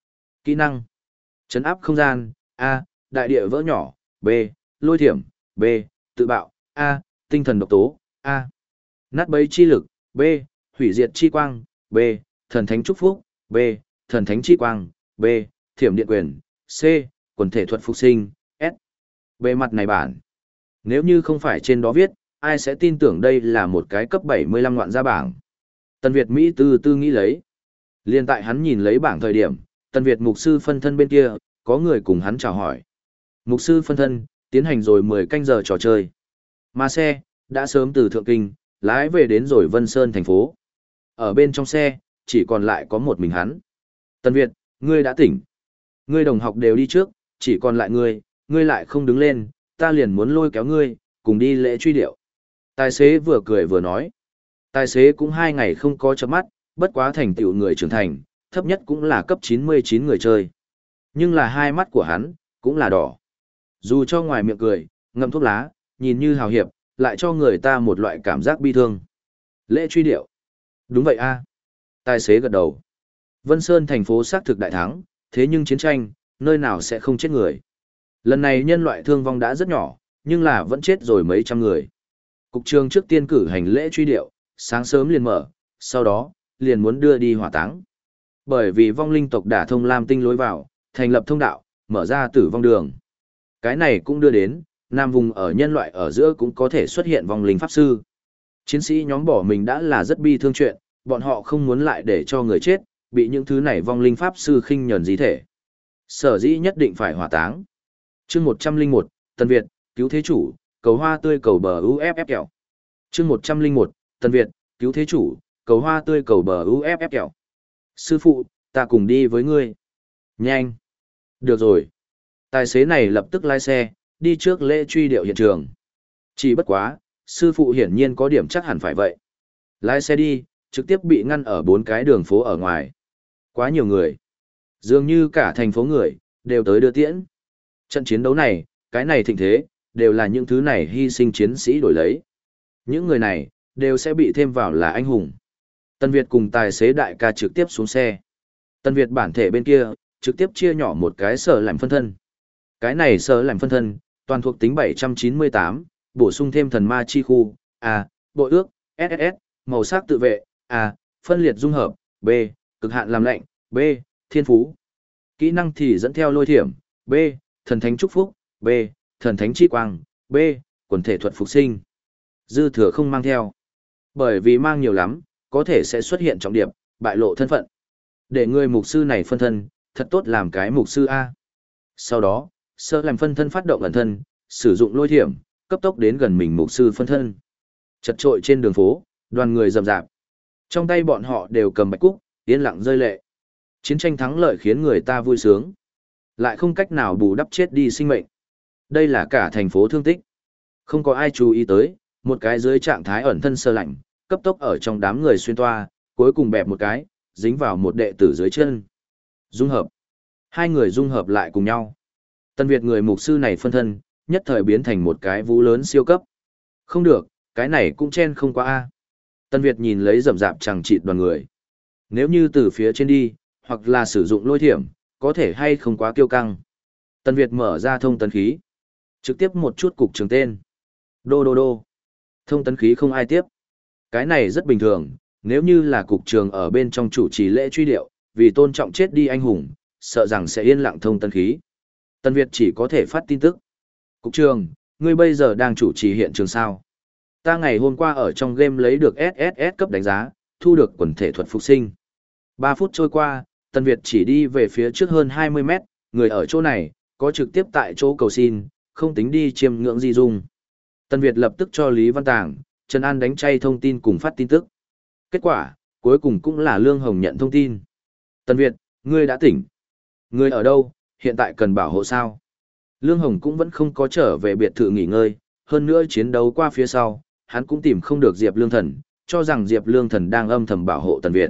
Kỹ năng. Trấn áp không gian, A, đại địa vỡ nhỏ, B, lôi thiểm, B, tự bạo, A, tinh thần độc tố, A. Nát bấy chi lực, B, hủy diệt chi quang, B, thần thánh chúc phúc, B, thần thánh chi quang, B, thiểm điện quyền, C, quần thể thuật phục sinh, S. Bề mặt này bản. Nếu như không phải trên đó viết, ai sẽ tin tưởng đây là một cái cấp bảy mươi lăm ngoạn gia bảng. Tần Việt Mỹ tư tư nghĩ lấy. Liên tại hắn nhìn lấy bảng thời điểm, Tần Việt mục sư phân thân bên kia, có người cùng hắn chào hỏi. Mục sư phân thân, tiến hành rồi mười canh giờ trò chơi. Mà xe, đã sớm từ Thượng Kinh, lái về đến rồi Vân Sơn thành phố. Ở bên trong xe, chỉ còn lại có một mình hắn. Tần Việt, ngươi đã tỉnh. Ngươi đồng học đều đi trước, chỉ còn lại ngươi, ngươi lại không đứng lên, ta liền muốn lôi kéo ngươi, cùng đi lễ truy điệu. Tài xế vừa cười vừa nói. Tài xế cũng hai ngày không có chớp mắt, bất quá thành tựu người trưởng thành, thấp nhất cũng là cấp chín mươi chín người chơi. Nhưng là hai mắt của hắn, cũng là đỏ. Dù cho ngoài miệng cười, ngậm thuốc lá, nhìn như hào hiệp, lại cho người ta một loại cảm giác bi thương. Lễ truy điệu. Đúng vậy a. Tài xế gật đầu. Vân Sơn thành phố xác thực đại thắng, thế nhưng chiến tranh, nơi nào sẽ không chết người. Lần này nhân loại thương vong đã rất nhỏ, nhưng là vẫn chết rồi mấy trăm người. Cục trường trước tiên cử hành lễ truy điệu, sáng sớm liền mở, sau đó, liền muốn đưa đi hỏa táng. Bởi vì vong linh tộc đả thông Lam Tinh lối vào, thành lập thông đạo, mở ra tử vong đường. Cái này cũng đưa đến, Nam vùng ở nhân loại ở giữa cũng có thể xuất hiện vong linh pháp sư. Chiến sĩ nhóm bỏ mình đã là rất bi thương chuyện, bọn họ không muốn lại để cho người chết, bị những thứ này vong linh pháp sư khinh nhẫn dí thể. Sở dĩ nhất định phải hỏa táng. Chương một trăm lẻ một, Tần Việt, cứu thế chủ, cầu hoa tươi cầu bờ u ép ép kẹo. Chương một trăm lẻ một, Tần Việt, cứu thế chủ, cầu hoa tươi cầu bờ u ép ép kẹo. Sư phụ, ta cùng đi với ngươi. Nhanh. Được rồi. Tài xế này lập tức lái xe, đi trước lễ truy điệu hiện trường. Chỉ bất quá, sư phụ hiển nhiên có điểm chắc hẳn phải vậy. Lái xe đi, trực tiếp bị ngăn ở bốn cái đường phố ở ngoài. Quá nhiều người. Dường như cả thành phố người, đều tới đưa tiễn. Trận chiến đấu này, cái này thịnh thế, đều là những thứ này hy sinh chiến sĩ đổi lấy. Những người này, đều sẽ bị thêm vào là anh hùng. Tân Việt cùng tài xế đại ca trực tiếp xuống xe. Tân Việt bản thể bên kia, trực tiếp chia nhỏ một cái sở làm phân thân. Cái này sở làm phân thân, toàn thuộc tính bảy trăm chín mươi tám, bổ sung thêm thần ma chi khu, A, bội ước, ét ét ét, màu sắc tự vệ, A, phân liệt dung hợp, B, cực hạn làm lạnh, B, thiên phú. Kỹ năng thì dẫn theo lôi thiểm, B, thần thánh chúc phúc, B, thần thánh chi quang, B, quần thể thuật phục sinh. Dư thừa không mang theo. Bởi vì mang nhiều lắm, có thể sẽ xuất hiện trọng điểm, bại lộ thân phận. Để người mục sư này phân thân, thật tốt làm cái mục sư A. Sau đó, sơ làm phân thân phát động ẩn thân, sử dụng lôi thiểm, cấp tốc đến gần mình mục sư phân thân. Chật trội trên đường phố, đoàn người rầm rạp. Trong tay bọn họ đều cầm bạch cúc, yên lặng rơi lệ. Chiến tranh thắng lợi khiến người ta vui sướng, lại không cách nào bù đắp chết đi sinh mệnh. Đây là cả thành phố thương tích. Không có ai chú ý tới, một cái dưới trạng thái ẩn thân sơ lạnh, cấp tốc ở trong đám người xuyên toa, cuối cùng bẹp một cái, dính vào một đệ tử dưới chân. Dung hợp. Hai người dung hợp lại cùng nhau. Tân Việt người mục sư này phân thân, nhất thời biến thành một cái vũ lớn siêu cấp. Không được, cái này cũng chen không qua a. Tân Việt nhìn lấy rậm rạp chẳng chịt đoàn người. Nếu như từ phía trên đi, hoặc là sử dụng lôi thiểm, có thể hay không quá kiêu căng. Tân Việt mở ra thông tấn khí. Trực tiếp một chút cục trường tên. Đô đô đô. Thông tấn khí không ai tiếp. Cái này rất bình thường, nếu như là cục trường ở bên trong chủ trì lễ truy điệu, vì tôn trọng chết đi anh hùng, sợ rằng sẽ yên lặng thông tấn khí. Tân Việt chỉ có thể phát tin tức. Cục trường, ngươi bây giờ đang chủ trì hiện trường sao? Ta ngày hôm qua ở trong game lấy được ét ét ét cấp đánh giá, thu được quần thể thuật phục sinh. ba phút trôi qua, Tân Việt chỉ đi về phía trước hơn hai mươi mét, người ở chỗ này, có trực tiếp tại chỗ cầu xin, không tính đi chiêm ngưỡng di dung. Tân Việt lập tức cho Lý Văn Tàng, Trần An đánh chay thông tin cùng phát tin tức. Kết quả, cuối cùng cũng là Lương Hồng nhận thông tin. Tân Việt, ngươi đã tỉnh. Ngươi ở đâu, hiện tại cần bảo hộ sao? Lương Hồng cũng vẫn không có trở về biệt thự nghỉ ngơi, hơn nữa chiến đấu qua phía sau, hắn cũng tìm không được Diệp Lương Thần, cho rằng Diệp Lương Thần đang âm thầm bảo hộ Tần Việt.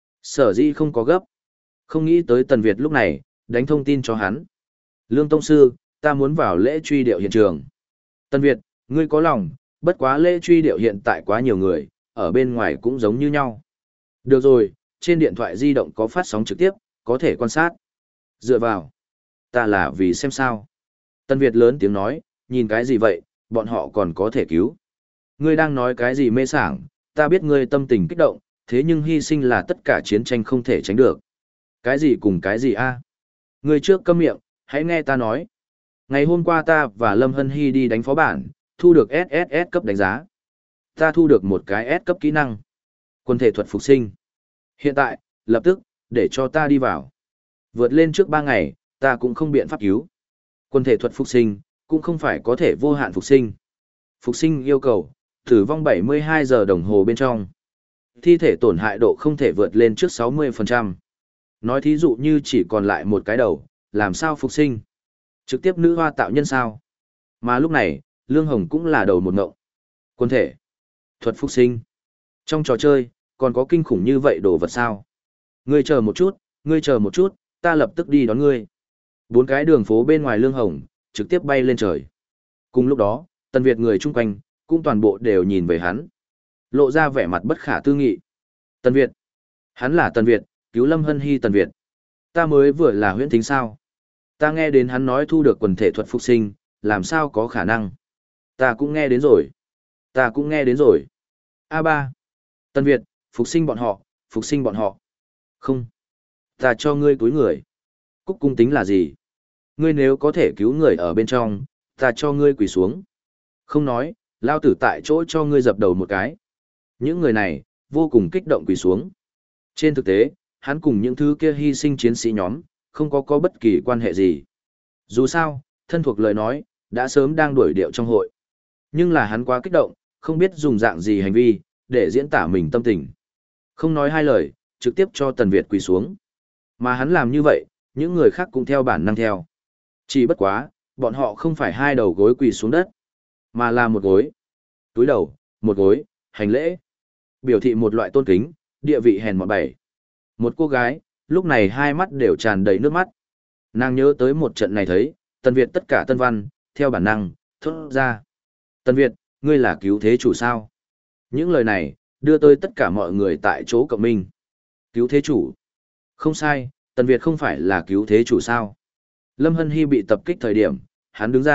Sở dĩ không có gấp. Không nghĩ tới Tần Việt lúc này, đánh thông tin cho hắn. Lương Tông Sư, ta muốn vào lễ truy điệu hiện trường. Tần Việt, ngươi có lòng, bất quá lễ truy điệu hiện tại quá nhiều người, ở bên ngoài cũng giống như nhau. Được rồi, trên điện thoại di động có phát sóng trực tiếp, có thể quan sát. Dựa vào. Ta là vì xem sao. Tần Việt lớn tiếng nói, nhìn cái gì vậy, bọn họ còn có thể cứu. Ngươi đang nói cái gì mê sảng, ta biết ngươi tâm tình kích động, thế nhưng hy sinh là tất cả chiến tranh không thể tránh được. Cái gì cùng cái gì a? Ngươi trước câm miệng, hãy nghe ta nói. Ngày hôm qua ta và Lâm Hân Hy đi đánh phó bản, thu được ét ét ét cấp đánh giá. Ta thu được một cái S cấp kỹ năng. Quân thể thuật phục sinh. Hiện tại, lập tức, để cho ta đi vào. Vượt lên trước ba ngày, ta cũng không biện pháp cứu. Quân thể thuật phục sinh, cũng không phải có thể vô hạn phục sinh. Phục sinh yêu cầu, tử vong bảy mươi hai giờ đồng hồ bên trong. Thi thể tổn hại độ không thể vượt lên trước sáu mươi phần trăm. Nói thí dụ như chỉ còn lại một cái đầu, làm sao phục sinh? Trực tiếp nữ hoa tạo nhân sao? Mà lúc này, Lương Hồng cũng là đầu một ngộng. Quân thể, thuật phục sinh. Trong trò chơi, còn có kinh khủng như vậy đồ vật sao? Ngươi chờ một chút, ngươi chờ một chút, ta lập tức đi đón ngươi. Bốn cái đường phố bên ngoài Lương Hồng, trực tiếp bay lên trời. Cùng lúc đó, Tần Việt người chung quanh, cũng toàn bộ đều nhìn về hắn. Lộ ra vẻ mặt bất khả tư nghị. Tần Việt. Hắn là Tần Việt, cứu Lâm Hân Hy Tần Việt. Ta mới vừa là huyễn thính sao. Ta nghe đến hắn nói thu được quần thể thuật phục sinh, làm sao có khả năng. Ta cũng nghe đến rồi. Ta cũng nghe đến rồi. a ba. Tần Việt, phục sinh bọn họ, phục sinh bọn họ. Không. Ta cho ngươi túi người. Cúc cung tính là gì? Ngươi nếu có thể cứu người ở bên trong, ta cho ngươi quỳ xuống. Không nói, lao tử tại chỗ cho ngươi dập đầu một cái. Những người này, vô cùng kích động quỳ xuống. Trên thực tế, hắn cùng những thứ kia hy sinh chiến sĩ nhóm, không có có bất kỳ quan hệ gì. Dù sao, thân thuộc lời nói, đã sớm đang đuổi điệu trong hội. Nhưng là hắn quá kích động, không biết dùng dạng gì hành vi, để diễn tả mình tâm tình. Không nói hai lời, trực tiếp cho Tần Việt quỳ xuống. Mà hắn làm như vậy, những người khác cũng theo bản năng theo. Chỉ bất quá, bọn họ không phải hai đầu gối quỳ xuống đất, mà là một gối. Túi đầu, một gối, hành lễ. Biểu thị một loại tôn kính, địa vị hèn mọn bảy. Một cô gái, lúc này hai mắt đều tràn đầy nước mắt. Nàng nhớ tới một trận này thấy, Tần Việt tất cả tân văn, theo bản năng, thốt ra. Tần Việt, ngươi là cứu thế chủ sao? Những lời này, đưa tới tất cả mọi người tại chỗ cộng minh. Cứu thế chủ. Không sai, Tần Việt không phải là cứu thế chủ sao? Lâm Hân Hy bị tập kích thời điểm, hắn đứng ra,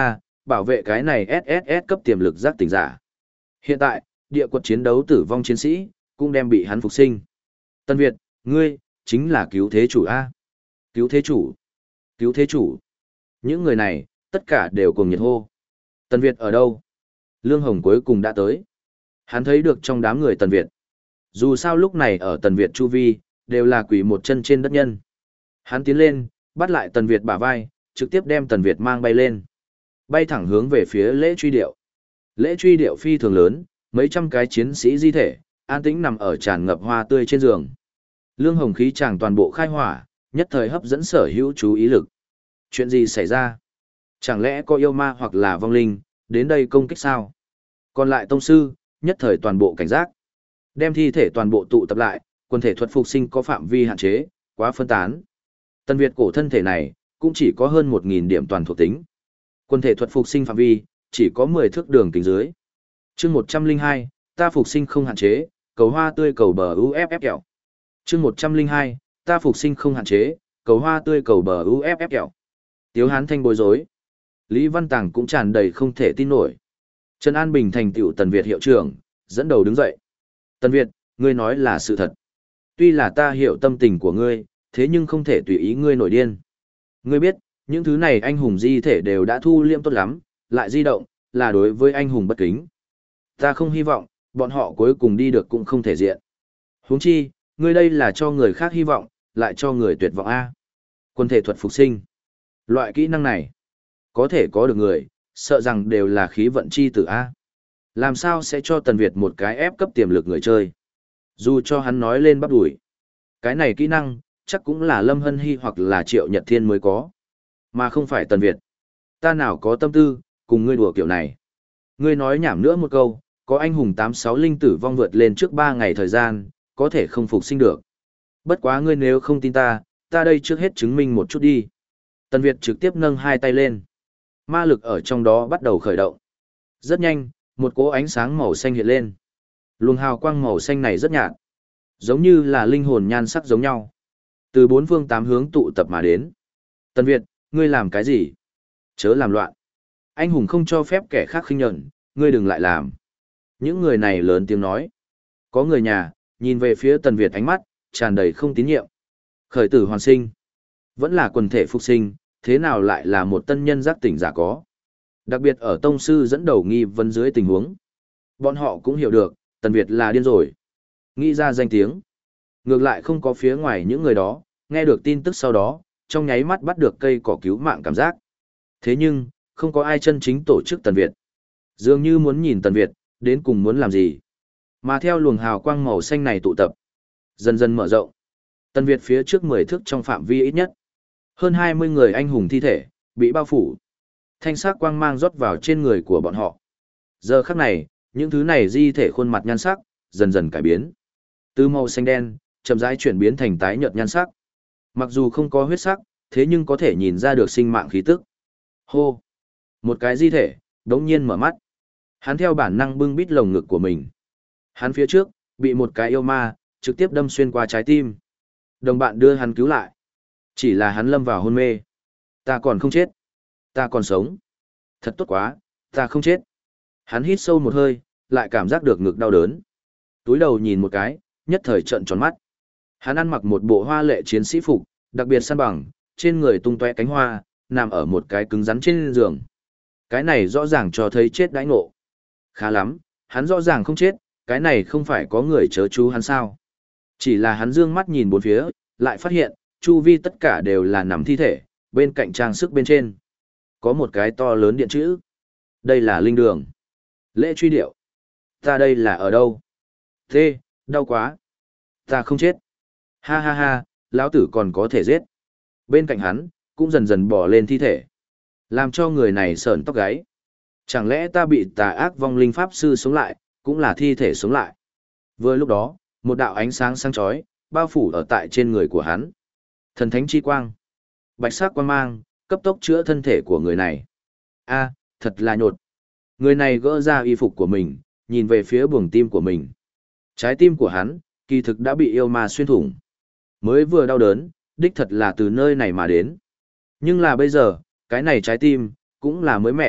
bảo vệ cái này ét ét ét cấp tiềm lực giác tỉnh giả. Hiện tại, địa quật chiến đấu tử vong chiến sĩ, cũng đem bị hắn phục sinh. Tân Việt, ngươi, chính là cứu thế chủ A. Cứu thế chủ. Cứu thế chủ. Những người này, tất cả đều cùng nhiệt hô. Tân Việt ở đâu? Lương Hồng cuối cùng đã tới. Hắn thấy được trong đám người Tần Việt. Dù sao lúc này ở Tần Việt chu vi, đều là quỷ một chân trên đất nhân. Hắn tiến lên, bắt lại Tần Việt bả vai, trực tiếp đem Tần Việt mang bay lên. Bay thẳng hướng về phía lễ truy điệu. Lễ truy điệu phi thường lớn, mấy trăm cái chiến sĩ di thể, an tĩnh nằm ở tràn ngập hoa tươi trên giường. Lương Hồng khí chàng toàn bộ khai hỏa, nhất thời hấp dẫn sở hữu chú ý lực. Chuyện gì xảy ra? Chẳng lẽ có yêu ma hoặc là vong linh, đến đây công kích sao? Còn lại tông sư, nhất thời toàn bộ cảnh giác. Đem thi thể toàn bộ tụ tập lại, quần thể thuật phục sinh có phạm vi hạn chế, quá phân tán. Tần Việt cổ thân thể này, cũng chỉ có hơn một nghìn điểm toàn thuộc tính. Quần thể thuật phục sinh phạm vi, chỉ có mười thước đường kính dưới. Chương một trăm lẻ hai, ta phục sinh không hạn chế, cầu hoa tươi cầu bờ u ép ép kẹo. Chương một trăm lẻ hai, ta phục sinh không hạn chế, cầu hoa tươi cầu bờ u ép ép kẹo. Tiếu Hán Thanh bối rối. Lý Văn Tàng cũng tràn đầy không thể tin nổi. Trần An Bình thành tựu Tần Việt hiệu trưởng, dẫn đầu đứng dậy. Tần Việt, ngươi nói là sự thật. Tuy là ta hiểu tâm tình của ngươi, thế nhưng không thể tùy ý ngươi nổi điên. Ngươi biết, những thứ này anh hùng di thể đều đã thu liêm tốt lắm, lại di động, là đối với anh hùng bất kính. Ta không hy vọng, bọn họ cuối cùng đi được cũng không thể diện. Huống chi, ngươi đây là cho người khác hy vọng, lại cho người tuyệt vọng A. Quân thể thuật phục sinh. Loại kỹ năng này, có thể có được người, sợ rằng đều là khí vận chi tử A. Làm sao sẽ cho Tần Việt một cái ép cấp tiềm lực người chơi? Dù cho hắn nói lên bắp đuổi. Cái này kỹ năng, chắc cũng là Lâm Hân Hy hoặc là Triệu Nhật Thiên mới có. Mà không phải Tần Việt. Ta nào có tâm tư, cùng ngươi đùa kiểu này. Ngươi nói nhảm nữa một câu, có anh hùng tám sáu linh tử vong vượt lên trước ba ngày thời gian, có thể không phục sinh được. Bất quá ngươi nếu không tin ta, ta đây trước hết chứng minh một chút đi. Tần Việt trực tiếp nâng hai tay lên. Ma lực ở trong đó bắt đầu khởi động. Rất nhanh, một cỗ ánh sáng màu xanh hiện lên. Luồng hào quang màu xanh này rất nhạt, giống như là linh hồn nhan sắc giống nhau. Từ bốn phương tám hướng tụ tập mà đến. Tần Việt, ngươi làm cái gì? Chớ làm loạn. Anh hùng không cho phép kẻ khác khinh nhẫn, ngươi đừng lại làm. Những người này lớn tiếng nói. Có người nhà, nhìn về phía Tần Việt ánh mắt, tràn đầy không tín nhiệm. Khởi tử hoàn sinh. Vẫn là quần thể phục sinh, thế nào lại là một tân nhân giác tỉnh giả có. Đặc biệt ở tông sư dẫn đầu nghi vấn dưới tình huống. Bọn họ cũng hiểu được, Tần Việt là điên rồi. Nghĩ ra danh tiếng. Ngược lại không có phía ngoài những người đó, nghe được tin tức sau đó, trong nháy mắt bắt được cây cỏ cứu mạng cảm giác. Thế nhưng, không có ai chân chính tổ chức Tần Việt. Dường như muốn nhìn Tần Việt, đến cùng muốn làm gì. Mà theo luồng hào quang màu xanh này tụ tập, dần dần mở rộng. Tần Việt phía trước mười thước trong phạm vi ít nhất. Hơn hai mươi người anh hùng thi thể, bị bao phủ. Thanh sắc quang mang rót vào trên người của bọn họ. Giờ khắc này, những thứ này di thể khuôn mặt nhan sắc, dần dần cải biến. Từ màu xanh đen, chậm rãi chuyển biến thành tái nhợt nhan sắc. Mặc dù không có huyết sắc, thế nhưng có thể nhìn ra được sinh mạng khí tức. Hô! Một cái di thể, đống nhiên mở mắt. Hắn theo bản năng bưng bít lồng ngực của mình. Hắn phía trước, bị một cái yêu ma, trực tiếp đâm xuyên qua trái tim. Đồng bạn đưa hắn cứu lại. Chỉ là hắn lâm vào hôn mê. Ta còn không chết. Ta còn sống. Thật tốt quá, ta không chết. Hắn hít sâu một hơi, lại cảm giác được ngực đau đớn. Túi đầu nhìn một cái, nhất thời trợn tròn mắt. Hắn ăn mặc một bộ hoa lệ chiến sĩ phục, đặc biệt săn bằng, trên người tung tóe cánh hoa, nằm ở một cái cứng rắn trên giường. Cái này rõ ràng cho thấy chết đãi ngộ. Khá lắm, hắn rõ ràng không chết, cái này không phải có người chớ chú hắn sao. Chỉ là hắn dương mắt nhìn bốn phía, lại phát hiện, chu vi tất cả đều là nằm thi thể, bên cạnh trang sức bên trên. Có một cái to lớn điện chữ. Đây là linh đường. Lễ truy điệu. Ta đây là ở đâu? Thế, đau quá. Ta không chết. Ha ha ha, lão tử còn có thể giết. Bên cạnh hắn, cũng dần dần bỏ lên thi thể. Làm cho người này sởn tóc gáy. Chẳng lẽ ta bị tà ác vong linh pháp sư sống lại, cũng là thi thể sống lại. Vừa lúc đó, một đạo ánh sáng sáng chói bao phủ ở tại trên người của hắn. Thần thánh chi quang. Bạch sắc quang mang, cấp tốc chữa thân thể của người này. A, thật là nhột. Người này gỡ ra y phục của mình, nhìn về phía buồng tim của mình. Trái tim của hắn, kỳ thực đã bị yêu ma xuyên thủng. Mới vừa đau đớn, đích thật là từ nơi này mà đến. Nhưng là bây giờ, cái này trái tim, cũng là mới mẻ,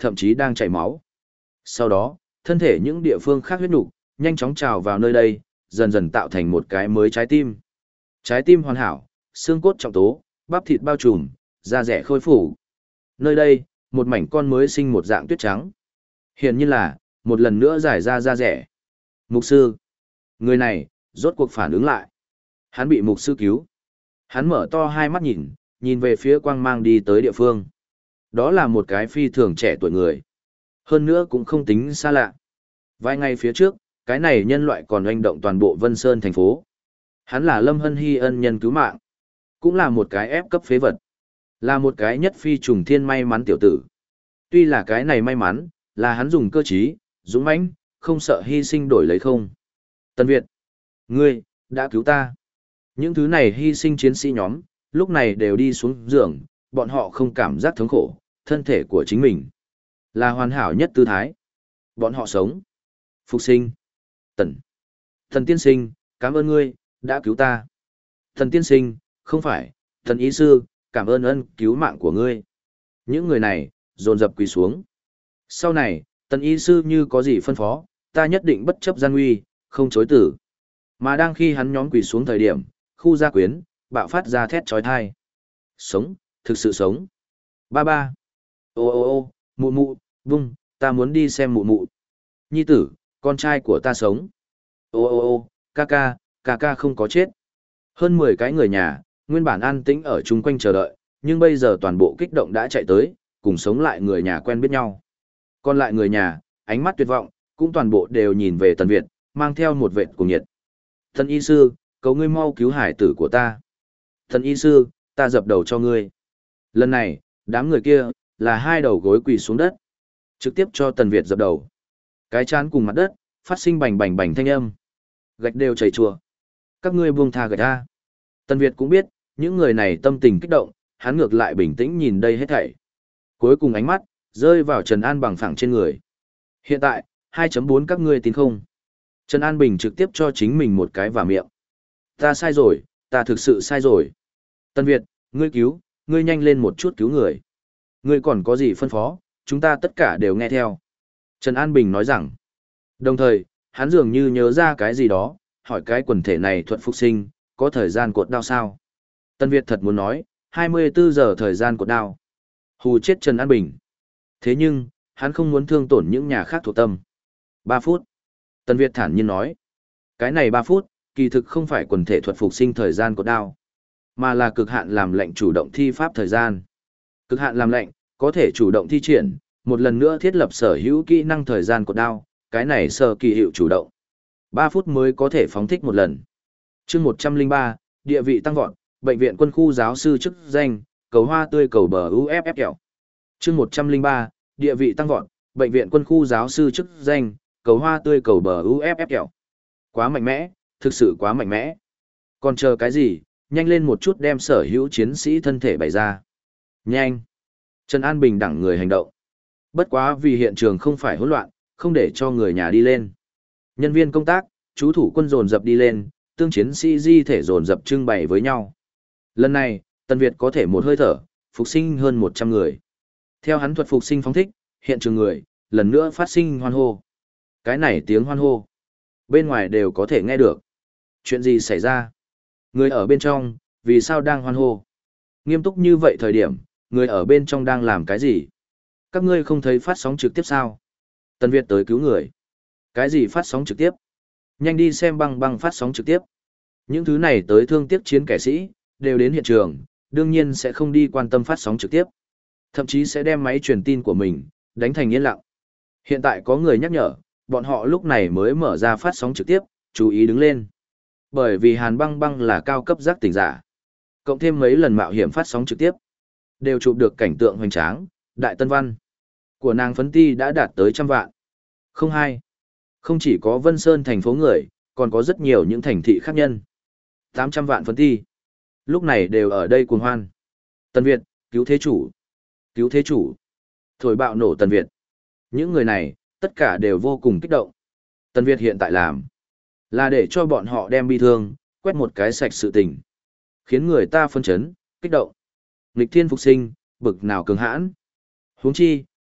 thậm chí đang chảy máu. Sau đó, thân thể những địa phương khác huyết nục nhanh chóng trào vào nơi đây, dần dần tạo thành một cái mới trái tim. Trái tim hoàn hảo, xương cốt trọng tố, bắp thịt bao trùm, da rẻ khôi phủ. Nơi đây, một mảnh con mới sinh một dạng tuyết trắng. Hiển nhiên là, một lần nữa giải ra da rẻ. Mục sư. Người này, rốt cuộc phản ứng lại. Hắn bị mục sư cứu. Hắn mở to hai mắt nhìn, nhìn về phía quang mang đi tới địa phương. Đó là một cái phi thường trẻ tuổi người. Hơn nữa cũng không tính xa lạ. Vài ngày phía trước, cái này nhân loại còn oanh động toàn bộ Vân Sơn thành phố. Hắn là Lâm Hân Hy ân nhân cứu mạng. Cũng là một cái ép cấp phế vật. Là một cái nhất phi trùng thiên may mắn tiểu tử. Tuy là cái này may mắn, là hắn dùng cơ trí, dũng mãnh, không sợ hy sinh đổi lấy không. Tân Việt, ngươi, đã cứu ta. Những thứ này hy sinh chiến sĩ nhóm, lúc này đều đi xuống giường, bọn họ không cảm giác thống khổ, thân thể của chính mình là hoàn hảo nhất tư thái. Bọn họ sống. Phục sinh. Tần. Thần tiên sinh, cảm ơn ngươi, đã cứu ta. Thần tiên sinh, không phải, thần ý sư, cảm ơn ân cứu mạng của ngươi. Những người này, dồn dập quỳ xuống. Sau này, tần y sư như có gì phân phó, ta nhất định bất chấp gian nguy, không chối tử. Mà đang khi hắn nhóm quỳ xuống thời điểm, khu gia quyến, bạo phát ra thét trói thai. Sống, thực sự sống. Ba ba. Ô ô ô, mụ mụ, vung, ta muốn đi xem mụ mụ. Nhi tử, con trai của ta sống. Ô ô ô, ca ca, ca ca không có chết. Hơn mười cái người nhà, nguyên bản an tĩnh ở chung quanh chờ đợi, nhưng bây giờ toàn bộ kích động đã chạy tới, cùng sống lại người nhà quen biết nhau. Còn lại người nhà, ánh mắt tuyệt vọng, cũng toàn bộ đều nhìn về Tần Việt, mang theo một vệt cùng nhiệt. Thần y sư, cầu ngươi mau cứu hải tử của ta. Thần y sư, ta dập đầu cho ngươi. Lần này, đám người kia, là hai đầu gối quỳ xuống đất. Trực tiếp cho Tần Việt dập đầu. Cái chán cùng mặt đất, phát sinh bành bành bành thanh âm. Gạch đều chảy chùa. Các ngươi buông tha gạch ra. Tần Việt cũng biết, những người này tâm tình kích động, hắn ngược lại bình tĩnh nhìn đây hết thảy. Cuối cùng ánh mắt, rơi vào Trần An bằng phẳng trên người. Hiện tại, hai chấm bốn các ngươi tin không? Trần An Bình trực tiếp cho chính mình một cái vào miệng. Ta sai rồi, ta thực sự sai rồi. Tần Việt, ngươi cứu, ngươi nhanh lên một chút cứu người. Ngươi còn có gì phân phó, chúng ta tất cả đều nghe theo. Trần An Bình nói rằng, đồng thời, hắn dường như nhớ ra cái gì đó, hỏi cái quần thể này thuận phục sinh, có thời gian cột đao sao? Tần Việt thật muốn nói, hai mươi bốn giờ thời gian cột đao. Hù chết Trần An Bình. Thế nhưng, hắn không muốn thương tổn những nhà khác thuộc tâm. Ba phút. Tần Việt thản nhiên nói. Cái này ba phút, kỳ thực không phải quần thể thuật phục sinh thời gian cột đao, mà là cực hạn làm lệnh chủ động thi pháp thời gian. Cực hạn làm lệnh, có thể chủ động thi triển, một lần nữa thiết lập sở hữu kỹ năng thời gian cột đao, cái này sở kỳ hiệu chủ động. ba phút mới có thể phóng thích một lần. Chương một trăm linh ba, địa vị tăng vọt, bệnh viện quân khu giáo sư chức danh, cầu hoa tươi cầu bờ u ép ép kẹo. Chương một trăm linh ba, địa vị tăng vọt, bệnh viện quân khu giáo sư chức danh, cầu hoa tươi cầu bờ u ép ép kẹo. Quá mạnh mẽ, thực sự quá mạnh mẽ. Còn chờ cái gì, nhanh lên một chút đem sở hữu chiến sĩ thân thể bày ra. Nhanh. Trần An Bình đẳng người hành động. Bất quá vì hiện trường không phải hỗn loạn, không để cho người nhà đi lên. Nhân viên công tác, chú thủ quân dồn dập đi lên, tương chiến sĩ di thể dồn dập trưng bày với nhau. Lần này, Tần Việt có thể một hơi thở, phục sinh hơn một trăm người. Theo hắn thuật phục sinh phóng thích, hiện trường người, lần nữa phát sinh hoan hô. Cái này tiếng hoan hô, bên ngoài đều có thể nghe được. Chuyện gì xảy ra? Người ở bên trong, vì sao đang hoan hô? Nghiêm túc như vậy thời điểm, người ở bên trong đang làm cái gì? Các ngươi không thấy phát sóng trực tiếp sao? Tần Việt tới cứu người. Cái gì phát sóng trực tiếp? Nhanh đi xem băng băng phát sóng trực tiếp. Những thứ này tới thương tiếc chiến kẻ sĩ, đều đến hiện trường, đương nhiên sẽ không đi quan tâm phát sóng trực tiếp. Thậm chí sẽ đem máy truyền tin của mình, đánh thành yên lặng. Hiện tại có người nhắc nhở, bọn họ lúc này mới mở ra phát sóng trực tiếp, chú ý đứng lên. Bởi vì Hàn Băng Băng là cao cấp giác tỉnh giả. Cộng thêm mấy lần mạo hiểm phát sóng trực tiếp, đều chụp được cảnh tượng hoành tráng, đại tân văn của nàng phấn ti đã đạt tới trăm vạn. Không hai. Không chỉ có Vân Sơn thành phố người, còn có rất nhiều những thành thị khác nhân. tám trăm vạn phấn ti. Lúc này đều ở đây cuồng hoan. Tần Việt, cứu thế chủ. Cứu thế chủ. Thổi bạo nổ Tần Việt. Những người này, tất cả đều vô cùng kích động. Tần Việt hiện tại làm, là để cho bọn họ đem bi thương, quét một cái sạch sự tình. Khiến người ta phân chấn, kích động. Nghịch thiên phục sinh, bực nào cường hãn. Huống chi,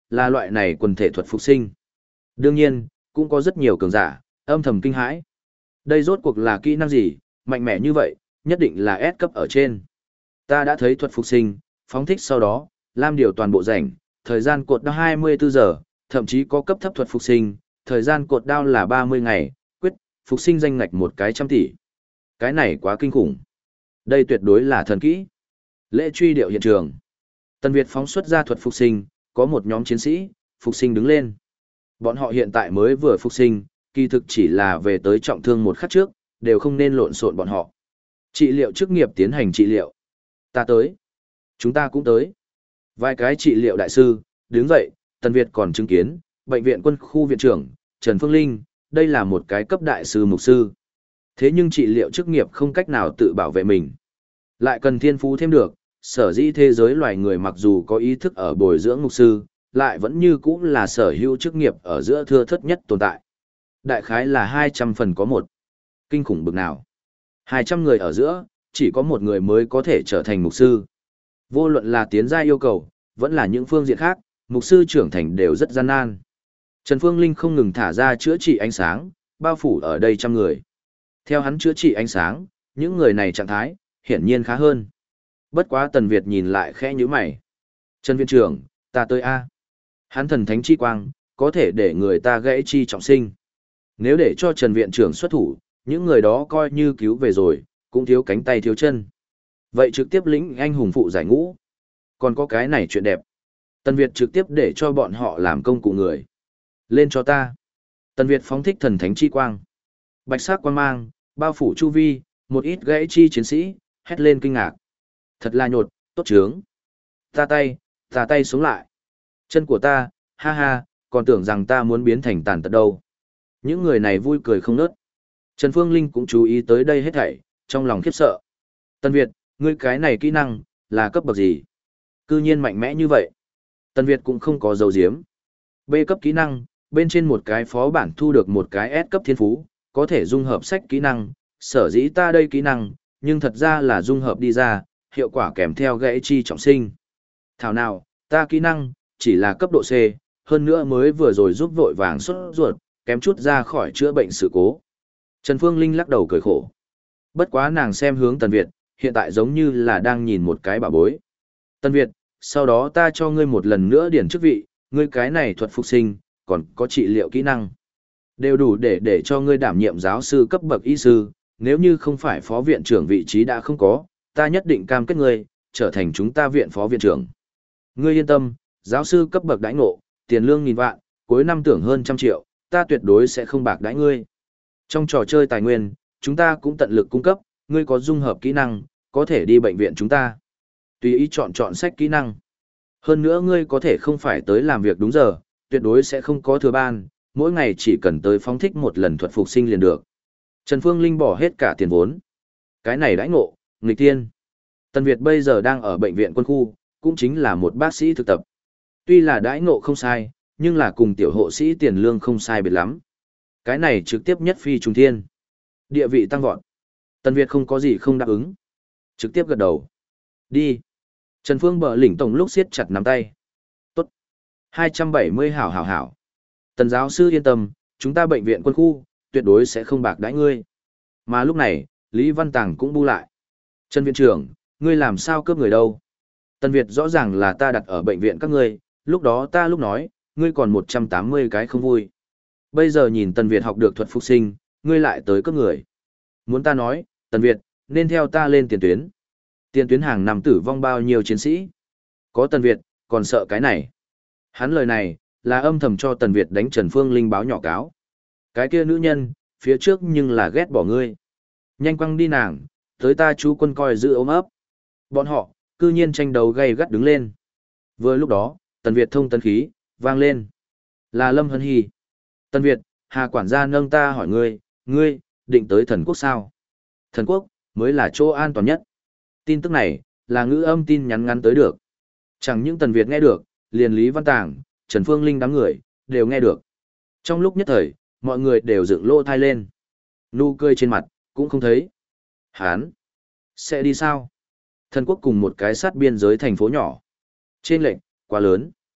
là loại này quần thể thuật phục sinh. Đương nhiên, cũng có rất nhiều cường giả, âm thầm kinh hãi. Đây rốt cuộc là kỹ năng gì, mạnh mẽ như vậy, nhất định là S cấp ở trên. Ta đã thấy thuật phục sinh, phóng thích sau đó, lam điều toàn bộ rảnh, thời gian cột đao hai mươi bốn giờ, thậm chí có cấp thấp thuật phục sinh, thời gian cột đao là ba mươi ngày, quyết, phục sinh danh ngạch một cái trăm tỷ. Cái này quá kinh khủng. Đây tuyệt đối là thần kỹ. Lễ truy điệu hiện trường. Tần Việt phóng xuất ra thuật phục sinh, có một nhóm chiến sĩ, phục sinh đứng lên. Bọn họ hiện tại mới vừa phục sinh, kỳ thực chỉ là về tới trọng thương một khắc trước, đều không nên lộn xộn bọn họ. Trị liệu chức nghiệp tiến hành trị liệu. Ta tới. Chúng ta cũng tới. Vài cái trị liệu đại sư, đứng dậy, Tần Việt còn chứng kiến, bệnh viện quân khu viện trưởng, Trần Phương Linh, đây là một cái cấp đại sư mục sư. Thế nhưng trị liệu chức nghiệp không cách nào tự bảo vệ mình. Lại cần thiên phú thêm được, sở dĩ thế giới loài người mặc dù có ý thức ở bồi dưỡng mục sư, lại vẫn như cũ là sở hữu chức nghiệp ở giữa thưa thớt nhất tồn tại. Đại khái là hai trăm phần có một. Kinh khủng bực nào. hai trăm người ở giữa, chỉ có một người mới có thể trở thành mục sư. Vô luận là tiến gia yêu cầu, vẫn là những phương diện khác, mục sư trưởng thành đều rất gian nan. Trần Phương Linh không ngừng thả ra chữa trị ánh sáng, bao phủ ở đây trăm người. Theo hắn chữa trị ánh sáng, những người này trạng thái, hiển nhiên khá hơn. Bất quá Tần Việt nhìn lại khẽ nhíu mày. Trần viện trưởng, ta tới A. Hắn thần thánh chi quang, có thể để người ta gãy chi trọng sinh. Nếu để cho Trần viện trưởng xuất thủ, những người đó coi như cứu về rồi, cũng thiếu cánh tay thiếu chân. Vậy trực tiếp lĩnh anh hùng phụ giải ngũ. Còn có cái này chuyện đẹp. Tần Việt trực tiếp để cho bọn họ làm công cụ người. Lên cho ta. Tần Việt phóng thích thần thánh chi quang. Bạch sắc quang mang, bao phủ chu vi, một ít gãy chi chiến sĩ, hét lên kinh ngạc. Thật là nhột, tốt trướng. Ta tay, ta tay xuống lại. Chân của ta, ha ha, còn tưởng rằng ta muốn biến thành tàn tật đâu. Những người này vui cười không nớt. Trần Phương Linh cũng chú ý tới đây hết thảy, trong lòng khiếp sợ. Tần Việt, ngươi cái này kỹ năng, là cấp bậc gì? Cư nhiên mạnh mẽ như vậy. Tần Việt cũng không có dấu diếm. B cấp kỹ năng, bên trên một cái phó bản thu được một cái S cấp thiên phú, có thể dung hợp sách kỹ năng, sở dĩ ta đây kỹ năng, nhưng thật ra là dung hợp đi ra, hiệu quả kèm theo gãy chi trọng sinh. Thảo nào, ta kỹ năng, chỉ là cấp độ C, hơn nữa mới vừa rồi giúp vội vàng xuất ruột, kém chút ra khỏi chữa bệnh sự cố. Trần Phương Linh lắc đầu cười khổ. Bất quá nàng xem hướng Tần Việt, hiện tại giống như là đang nhìn một cái bảo bối. Tần Việt, sau đó ta cho ngươi một lần nữa điển chức vị, ngươi cái này thuật phục sinh, còn có trị liệu kỹ năng. Đều đủ để để cho ngươi đảm nhiệm giáo sư cấp bậc y sư, nếu như không phải phó viện trưởng vị trí đã không có, ta nhất định cam kết ngươi, trở thành chúng ta viện phó viện trưởng. Ngươi yên tâm, giáo sư cấp bậc đãi ngộ, tiền lương nghìn vạn, cuối năm tưởng hơn trăm triệu, ta tuyệt đối sẽ không bạc đãi ngươi. Trong trò chơi tài nguyên, chúng ta cũng tận lực cung cấp, ngươi có dung hợp kỹ năng, có thể đi bệnh viện chúng ta. Tùy ý chọn chọn sách kỹ năng. Hơn nữa ngươi có thể không phải tới làm việc đúng giờ, tuyệt đối sẽ không có thừa ban, mỗi ngày chỉ cần tới phóng thích một lần thuật phục sinh liền được. Trần Phương Linh bỏ hết cả tiền vốn. Cái này đãi ngộ, nghịch tiên. Tần Việt bây giờ đang ở bệnh viện quân khu, cũng chính là một bác sĩ thực tập. Tuy là đãi ngộ không sai, nhưng là cùng tiểu hộ sĩ tiền lương không sai biệt lắm. Cái này trực tiếp nhất phi trùng thiên. Địa vị tăng vọt. Tần Việt không có gì không đáp ứng. Trực tiếp gật đầu. Đi. Trần Phương bờ lỉnh tổng lúc siết chặt nắm tay. Tốt. hai trăm bảy mươi hảo hảo hảo. Tần giáo sư yên tâm, chúng ta bệnh viện quân khu, tuyệt đối sẽ không bạc đãi ngươi. Mà lúc này, Lý Văn Tàng cũng bu lại. Trần viện trưởng, ngươi làm sao cướp người đâu? Tần Việt rõ ràng là ta đặt ở bệnh viện các ngươi, lúc đó ta lúc nói, ngươi còn một trăm tám mươi cái không vui. Bây giờ nhìn Tần Việt học được thuật phục sinh, ngươi lại tới cướp người. Muốn ta nói, Tần Việt, nên theo ta lên tiền tuyến. Tiền tuyến hàng năm tử vong bao nhiêu chiến sĩ. Có Tần Việt, còn sợ cái này. Hắn lời này, là âm thầm cho Tần Việt đánh Trần Phương Linh báo nhỏ cáo. Cái kia nữ nhân, phía trước nhưng là ghét bỏ ngươi. Nhanh quăng đi nàng, tới ta chú quân coi giữ ôm ấp. Bọn họ, cư nhiên tranh đấu gay gắt đứng lên. Vừa lúc đó, Tần Việt thông tấn khí, vang lên. Là Lâm Hân Hy. Tần Việt, Hà quản gia nâng ta hỏi ngươi, ngươi, định tới thần quốc sao? Thần quốc, mới là chỗ an toàn nhất. Tin tức này, là ngữ âm tin nhắn ngắn tới được. Chẳng những Tần Việt nghe được, liền Lý Văn Tàng, Trần Phương Linh đám người, đều nghe được. Trong lúc nhất thời, mọi người đều dựng lỗ thai lên. Nụ cười trên mặt, cũng không thấy. Hán, sẽ đi sao? Thần quốc cùng một cái sát biên giới thành phố nhỏ. Trên lệnh, quá lớn.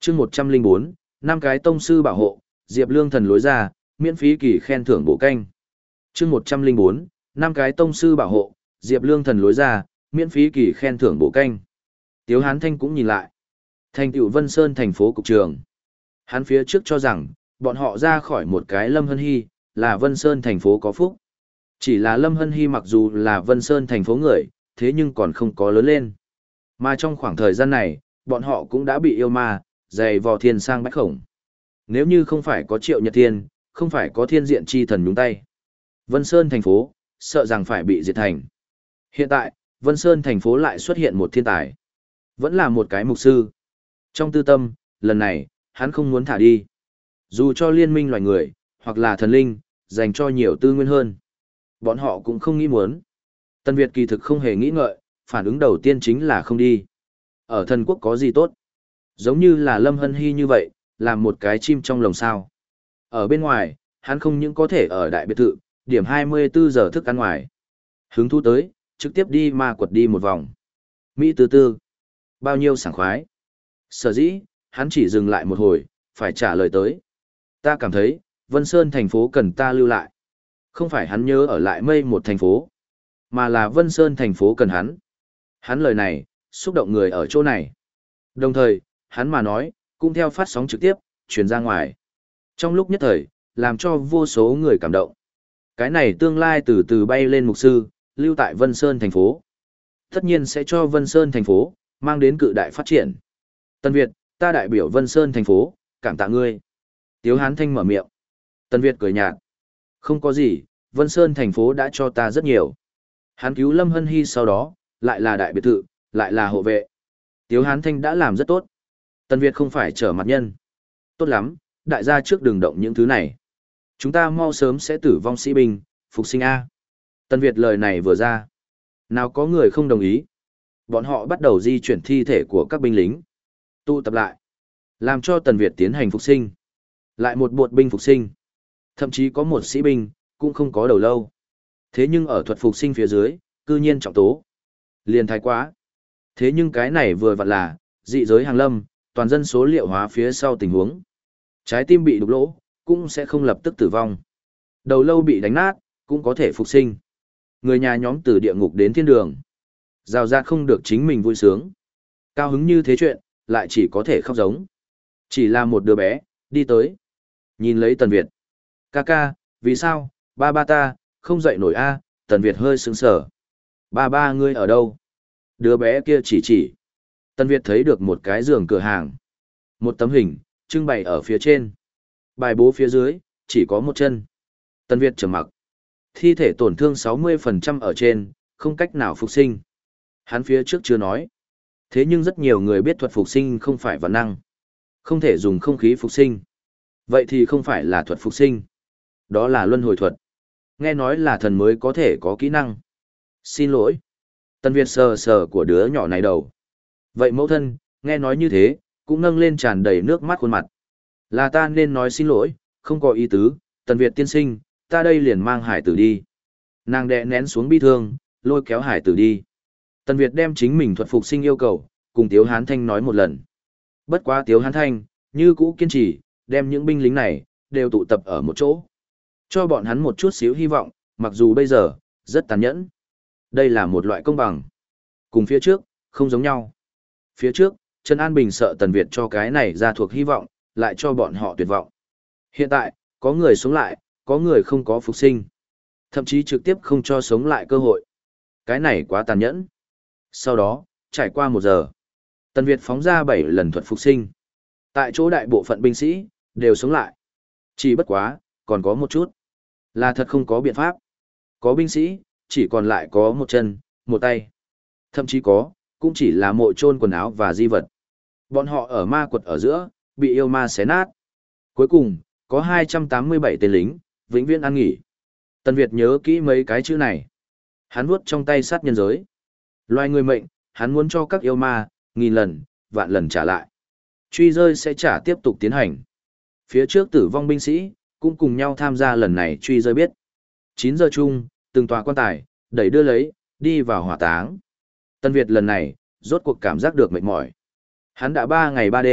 chương một trăm linh bốn, năm cái tông sư bảo hộ, Diệp Lương thần lối ra, miễn phí kỳ khen thưởng bổ canh. chương một trăm linh bốn, năm cái tông sư bảo hộ, Diệp Lương thần lối ra, miễn phí kỳ khen thưởng bổ canh. Tiếu Hán Thanh cũng nhìn lại. Thành tựu Vân Sơn thành phố cục trường. Hắn phía trước cho rằng, bọn họ ra khỏi một cái Lâm Hân Hy, là Vân Sơn thành phố có phúc. Chỉ là Lâm Hân Hy mặc dù là Vân Sơn thành phố người, thế nhưng còn không có lớn lên. Mà trong khoảng thời gian này, bọn họ cũng đã bị yêu ma, dày vò thiên sang bách khổng. Nếu như không phải có Triệu Nhật Thiên, không phải có thiên diện chi thần nhúng tay, Vân Sơn thành phố, sợ rằng phải bị diệt thành. Hiện tại, Vân Sơn thành phố lại xuất hiện một thiên tài. Vẫn là một cái mục sư. Trong tư tâm, lần này, hắn không muốn thả đi. Dù cho liên minh loài người, hoặc là thần linh, dành cho nhiều tư nguyên hơn. Bọn họ cũng không nghĩ muốn. Tân Việt kỳ thực không hề nghĩ ngợi, phản ứng đầu tiên chính là không đi. Ở thần quốc có gì tốt? Giống như là Lâm Hân Hy như vậy, làm một cái chim trong lồng sao. Ở bên ngoài, hắn không những có thể ở đại biệt thự, điểm hai mươi bốn giờ thức ăn ngoài. Hứng thú tới, trực tiếp đi ma quật đi một vòng. Mỹ từ tư. Bao nhiêu sảng khoái. Sở dĩ, hắn chỉ dừng lại một hồi, phải trả lời tới. Ta cảm thấy, Vân Sơn thành phố cần ta lưu lại. Không phải hắn nhớ ở lại mây một thành phố, mà là Vân Sơn thành phố cần hắn. Hắn lời này, xúc động người ở chỗ này. Đồng thời, hắn mà nói, cũng theo phát sóng trực tiếp, truyền ra ngoài. Trong lúc nhất thời, làm cho vô số người cảm động. Cái này tương lai từ từ bay lên mục sư, lưu tại Vân Sơn thành phố. Tất nhiên sẽ cho Vân Sơn thành phố, mang đến cự đại phát triển. Tân Việt, ta đại biểu Vân Sơn thành phố, cảm tạ ngươi. Tiếu Hán Thanh mở miệng. Tân Việt cười nhạt. Không có gì, Vân Sơn thành phố đã cho ta rất nhiều. Hắn cứu Lâm Hân Hy sau đó, lại là đại biệt thự, lại là hộ vệ. Tiếu Hán Thanh đã làm rất tốt. Tân Việt không phải trở mặt nhân. Tốt lắm, đại gia trước đừng động những thứ này. Chúng ta mau sớm sẽ tử vong sĩ binh, phục sinh A. Tân Việt lời này vừa ra. Nào có người không đồng ý. Bọn họ bắt đầu di chuyển thi thể của các binh lính. Tụ tập lại. Làm cho Tần Việt tiến hành phục sinh. Lại một buột binh phục sinh. Thậm chí có một sĩ binh, cũng không có đầu lâu. Thế nhưng ở thuật phục sinh phía dưới, cư nhiên trọng tố. Liền thái quá. Thế nhưng cái này vừa vặn là, dị giới hàng lâm, toàn dân số liệu hóa phía sau tình huống. Trái tim bị đục lỗ, cũng sẽ không lập tức tử vong. Đầu lâu bị đánh nát, cũng có thể phục sinh. Người nhà nhóm từ địa ngục đến thiên đường. Rào rạt không được chính mình vui sướng. Cao hứng như thế chuyện, lại chỉ có thể khóc giống. Chỉ là một đứa bé, đi tới. Nhìn lấy Tần Việt. Ca ca, vì sao, ba ba ta, không dậy nổi a? Tần Việt hơi sững sờ. Ba ba ngươi ở đâu? Đứa bé kia chỉ chỉ. Tần Việt thấy được một cái giường cửa hàng. Một tấm hình, trưng bày ở phía trên. Bài bố phía dưới, chỉ có một chân. Tần Việt trầm mặc. Thi thể tổn thương sáu mươi phần trăm ở trên, không cách nào phục sinh. Hắn phía trước chưa nói. Thế nhưng rất nhiều người biết thuật phục sinh không phải vật năng. Không thể dùng không khí phục sinh. Vậy thì không phải là thuật phục sinh. Đó là luân hồi thuật. Nghe nói là thần mới có thể có kỹ năng. Xin lỗi. Tần Việt sờ sờ của đứa nhỏ này đầu. Vậy mẫu thân, nghe nói như thế, cũng nâng lên tràn đầy nước mắt khuôn mặt. Là ta nên nói xin lỗi, không có ý tứ, Tần Việt tiên sinh, ta đây liền mang hải tử đi. Nàng đè nén xuống bi thương, lôi kéo hải tử đi. Tần Việt đem chính mình thuật phục sinh yêu cầu, cùng Tiếu Hán Thanh nói một lần. Bất quá Tiếu Hán Thanh, như cũ kiên trì, đem những binh lính này, đều tụ tập ở một chỗ. Cho bọn hắn một chút xíu hy vọng, mặc dù bây giờ, rất tàn nhẫn. Đây là một loại công bằng. Cùng phía trước, không giống nhau. Phía trước, Trần An Bình sợ Tần Việt cho cái này ra thuộc hy vọng, lại cho bọn họ tuyệt vọng. Hiện tại, có người sống lại, có người không có phục sinh. Thậm chí trực tiếp không cho sống lại cơ hội. Cái này quá tàn nhẫn. Sau đó, trải qua một giờ, Tần Việt phóng ra bảy lần thuật phục sinh. Tại chỗ đại bộ phận binh sĩ, đều sống lại. Chỉ bất quá, còn có một chút. Là thật không có biện pháp. Có binh sĩ, chỉ còn lại có một chân, một tay. Thậm chí có, cũng chỉ là mộ chôn quần áo và di vật. Bọn họ ở ma quật ở giữa, bị yêu ma xé nát. Cuối cùng, có hai trăm tám mươi bảy tên lính, vĩnh viễn an nghỉ. Tần Việt nhớ kỹ mấy cái chữ này. Hắn vuốt trong tay sát nhân giới. Loài người mệnh, hắn muốn cho các yêu ma, nghìn lần, vạn lần trả lại. Truy rơi sẽ trả tiếp tục tiến hành. Phía trước tử vong binh sĩ, cũng cùng nhau tham gia lần này truy rơi biết. chín giờ chung, từng tòa quan tài, đẩy đưa lấy, đi vào hỏa táng. Tân Việt lần này, rốt cuộc cảm giác được mệt mỏi. Hắn đã ba ngày ba đêm,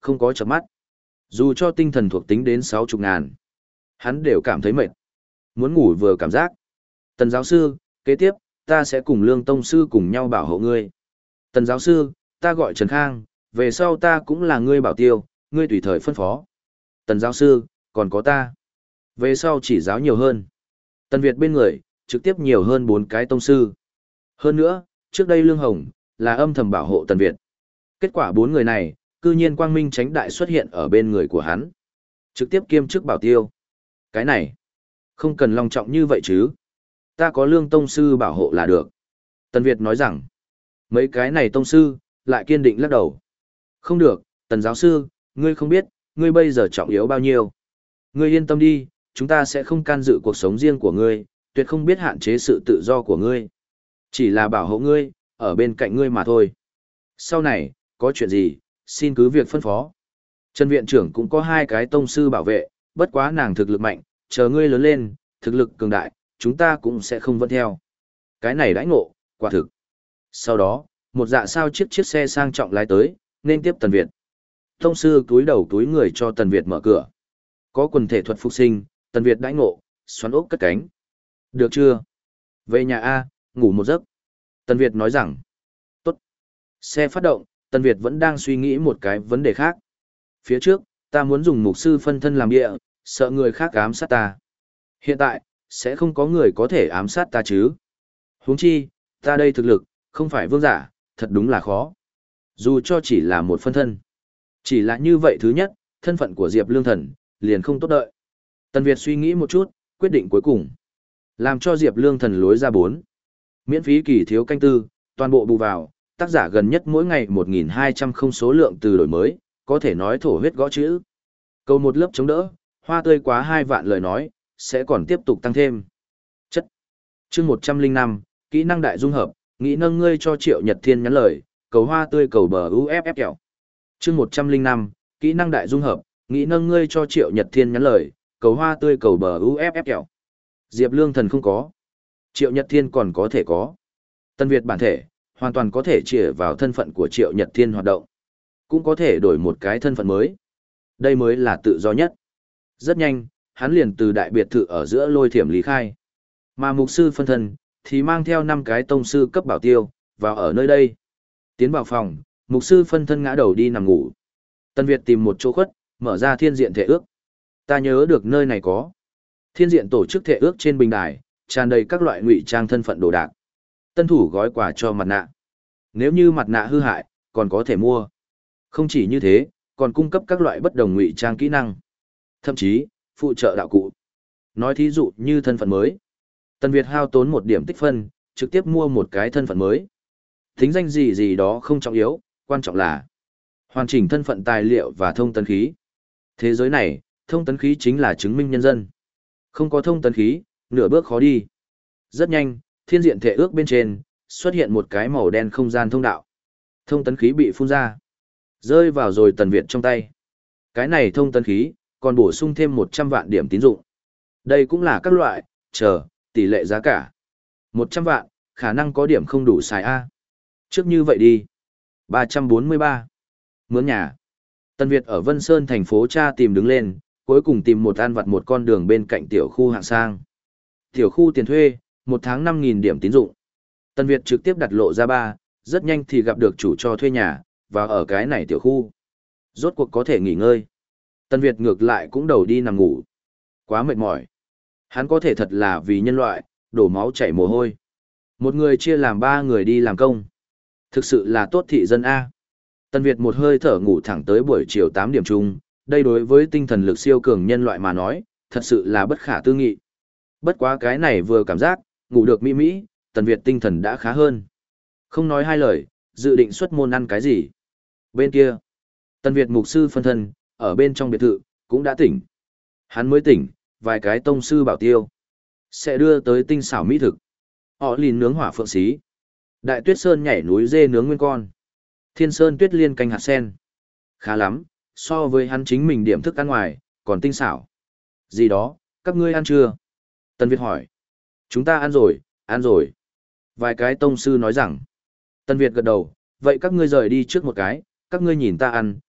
không có chợp mắt. Dù cho tinh thần thuộc tính đến sáu chục ngàn, hắn đều cảm thấy mệt. Muốn ngủ vừa cảm giác. Tần giáo sư, kế tiếp, ta sẽ cùng Lương Tông sư cùng nhau bảo hộ ngươi. Tần giáo sư, ta gọi Trần Khang, về sau ta cũng là ngươi bảo tiêu, ngươi tùy thời phân phó. Tần giáo sư, còn có ta. Về sau chỉ giáo nhiều hơn. Tần Việt bên người, trực tiếp nhiều hơn bốn cái tông sư. Hơn nữa, trước đây Lương Hồng, là âm thầm bảo hộ Tần Việt. Kết quả bốn người này, cư nhiên quang minh tránh đại xuất hiện ở bên người của hắn. Trực tiếp kiêm chức bảo tiêu. Cái này, không cần long trọng như vậy chứ. Ta có Lương tông sư bảo hộ là được. Tần Việt nói rằng, mấy cái này tông sư, lại kiên định lắc đầu. Không được, Tần giáo sư, ngươi không biết, ngươi bây giờ trọng yếu bao nhiêu. Ngươi yên tâm đi, chúng ta sẽ không can dự cuộc sống riêng của ngươi, tuyệt không biết hạn chế sự tự do của ngươi. Chỉ là bảo hộ ngươi, ở bên cạnh ngươi mà thôi. Sau này, có chuyện gì, xin cứ việc phân phó. Trần viện trưởng cũng có hai cái tông sư bảo vệ, bất quá nàng thực lực mạnh, chờ ngươi lớn lên, thực lực cường đại, chúng ta cũng sẽ không vân theo. Cái này đãi ngộ, quả thực. Sau đó, một dạ sao chiếc chiếc xe sang trọng lái tới, nên tiếp Tần Việt. Tông sư túi đầu túi người cho Tần Việt mở cửa. Có quần thể thuật phục sinh, Tần Việt đãi ngộ, xoắn ốc cất cánh. Được chưa? Về nhà A, ngủ một giấc. Tần Việt nói rằng, tốt. Xe phát động, Tần Việt vẫn đang suy nghĩ một cái vấn đề khác. Phía trước, ta muốn dùng mục sư phân thân làm địa, sợ người khác ám sát ta. Hiện tại, sẽ không có người có thể ám sát ta chứ. Huống chi, ta đây thực lực, không phải vương giả, thật đúng là khó. Dù cho chỉ là một phân thân. Chỉ là như vậy thứ nhất, thân phận của Diệp Lương Thần, liền không tốt đợi. Tần Việt suy nghĩ một chút, quyết định cuối cùng. Làm cho Diệp Lương Thần lối ra bốn. Miễn phí kỳ thiếu canh tư, toàn bộ bù vào, tác giả gần nhất mỗi ngày một nghìn hai trăm không số lượng từ đổi mới, có thể nói thổ huyết gõ chữ. Cầu một lớp chống đỡ, hoa tươi quá hai vạn lời nói, sẽ còn tiếp tục tăng thêm. Chất. Chương một trăm linh năm, kỹ năng đại dung hợp, nghĩ nâng ngươi cho Triệu Nhật Thiên nhắn lời, cầu hoa tươi cầu bờ u ép ép kẹo. Chương một trăm linh năm, kỹ năng đại dung hợp, nghĩ nâng ngươi cho Triệu Nhật Thiên nhắn lời, cầu hoa tươi cầu bờ u ép ép kẹo. Diệp Lương Thần không có. Triệu Nhật Thiên còn có thể có. Tân Việt bản thể, hoàn toàn có thể chĩa vào thân phận của Triệu Nhật Thiên hoạt động. Cũng có thể đổi một cái thân phận mới. Đây mới là tự do nhất. Rất nhanh, hắn liền từ đại biệt thự ở giữa lôi thiểm lý khai. Mà mục sư phân thân, thì mang theo năm cái tông sư cấp bảo tiêu, vào ở nơi đây. Tiến vào phòng, mục sư phân thân ngã đầu đi nằm ngủ. Tân Việt tìm một chỗ khuất, mở ra thiên diện thể ước. Ta nhớ được nơi này có. Thiên diện tổ chức thể ước trên bình đài, tràn đầy các loại ngụy trang thân phận đồ đạc. Tân thủ gói quà cho mặt nạ. Nếu như mặt nạ hư hại, còn có thể mua. Không chỉ như thế, còn cung cấp các loại bất đồng ngụy trang kỹ năng. Thậm chí, phụ trợ đạo cụ. Nói thí dụ như thân phận mới. Tân Việt hao tốn một điểm tích phân, trực tiếp mua một cái thân phận mới. Tính danh gì gì đó không trọng yếu, quan trọng là hoàn chỉnh thân phận tài liệu và thông tấn khí. Thế giới này, thông tấn khí chính là chứng minh nhân dân. Không có thông tấn khí, nửa bước khó đi. Rất nhanh, thiên diện thể ước bên trên, xuất hiện một cái màu đen không gian thông đạo. Thông tấn khí bị phun ra. Rơi vào rồi Tần Việt trong tay. Cái này thông tấn khí, còn bổ sung thêm một trăm vạn điểm tín dụng. Đây cũng là các loại, chờ, tỷ lệ giá cả. một trăm vạn, khả năng có điểm không đủ xài A. Trước như vậy đi. ba trăm bốn mươi ba. Mướn nhà. Tần Việt ở Vân Sơn thành phố tra tìm đứng lên, cuối cùng tìm một ăn vặt một con đường bên cạnh tiểu khu hạng sang. Tiểu khu tiền thuê, một tháng năm nghìn điểm tín dụng. Tần Việt trực tiếp đặt lộ ra ba, rất nhanh thì gặp được chủ cho thuê nhà, và ở cái này tiểu khu. Rốt cuộc có thể nghỉ ngơi. Tần Việt ngược lại cũng đầu đi nằm ngủ. Quá mệt mỏi. Hắn có thể thật là vì nhân loại, đổ máu chảy mồ hôi. Một người chia làm ba người đi làm công. Thực sự là tốt thị dân A. Tần Việt một hơi thở ngủ thẳng tới buổi chiều tám điểm chung, đây đối với tinh thần lực siêu cường nhân loại mà nói, thật sự là bất khả tư nghị. Bất quá cái này vừa cảm giác, ngủ được mỹ mỹ, Tần Việt tinh thần đã khá hơn. Không nói hai lời, dự định xuất môn ăn cái gì. Bên kia, Tần Việt mục sư phân thân, ở bên trong biệt thự, cũng đã tỉnh. Hắn mới tỉnh, vài cái tông sư bảo tiêu. Sẽ đưa tới tinh xảo mỹ thực. Họ lìn nướng hỏa phượng xí. Đại tuyết sơn nhảy núi dê nướng nguyên con. Thiên sơn tuyết liên canh hạt sen. Khá lắm, so với hắn chính mình điểm thức ăn ngoài, còn tinh xảo. Gì đó, các ngươi ăn chưa? Tần Việt hỏi. Chúng ta ăn rồi, ăn rồi. Vài cái tông sư nói rằng. Tần Việt gật đầu, vậy các ngươi rời đi trước một cái, các ngươi nhìn ta ăn,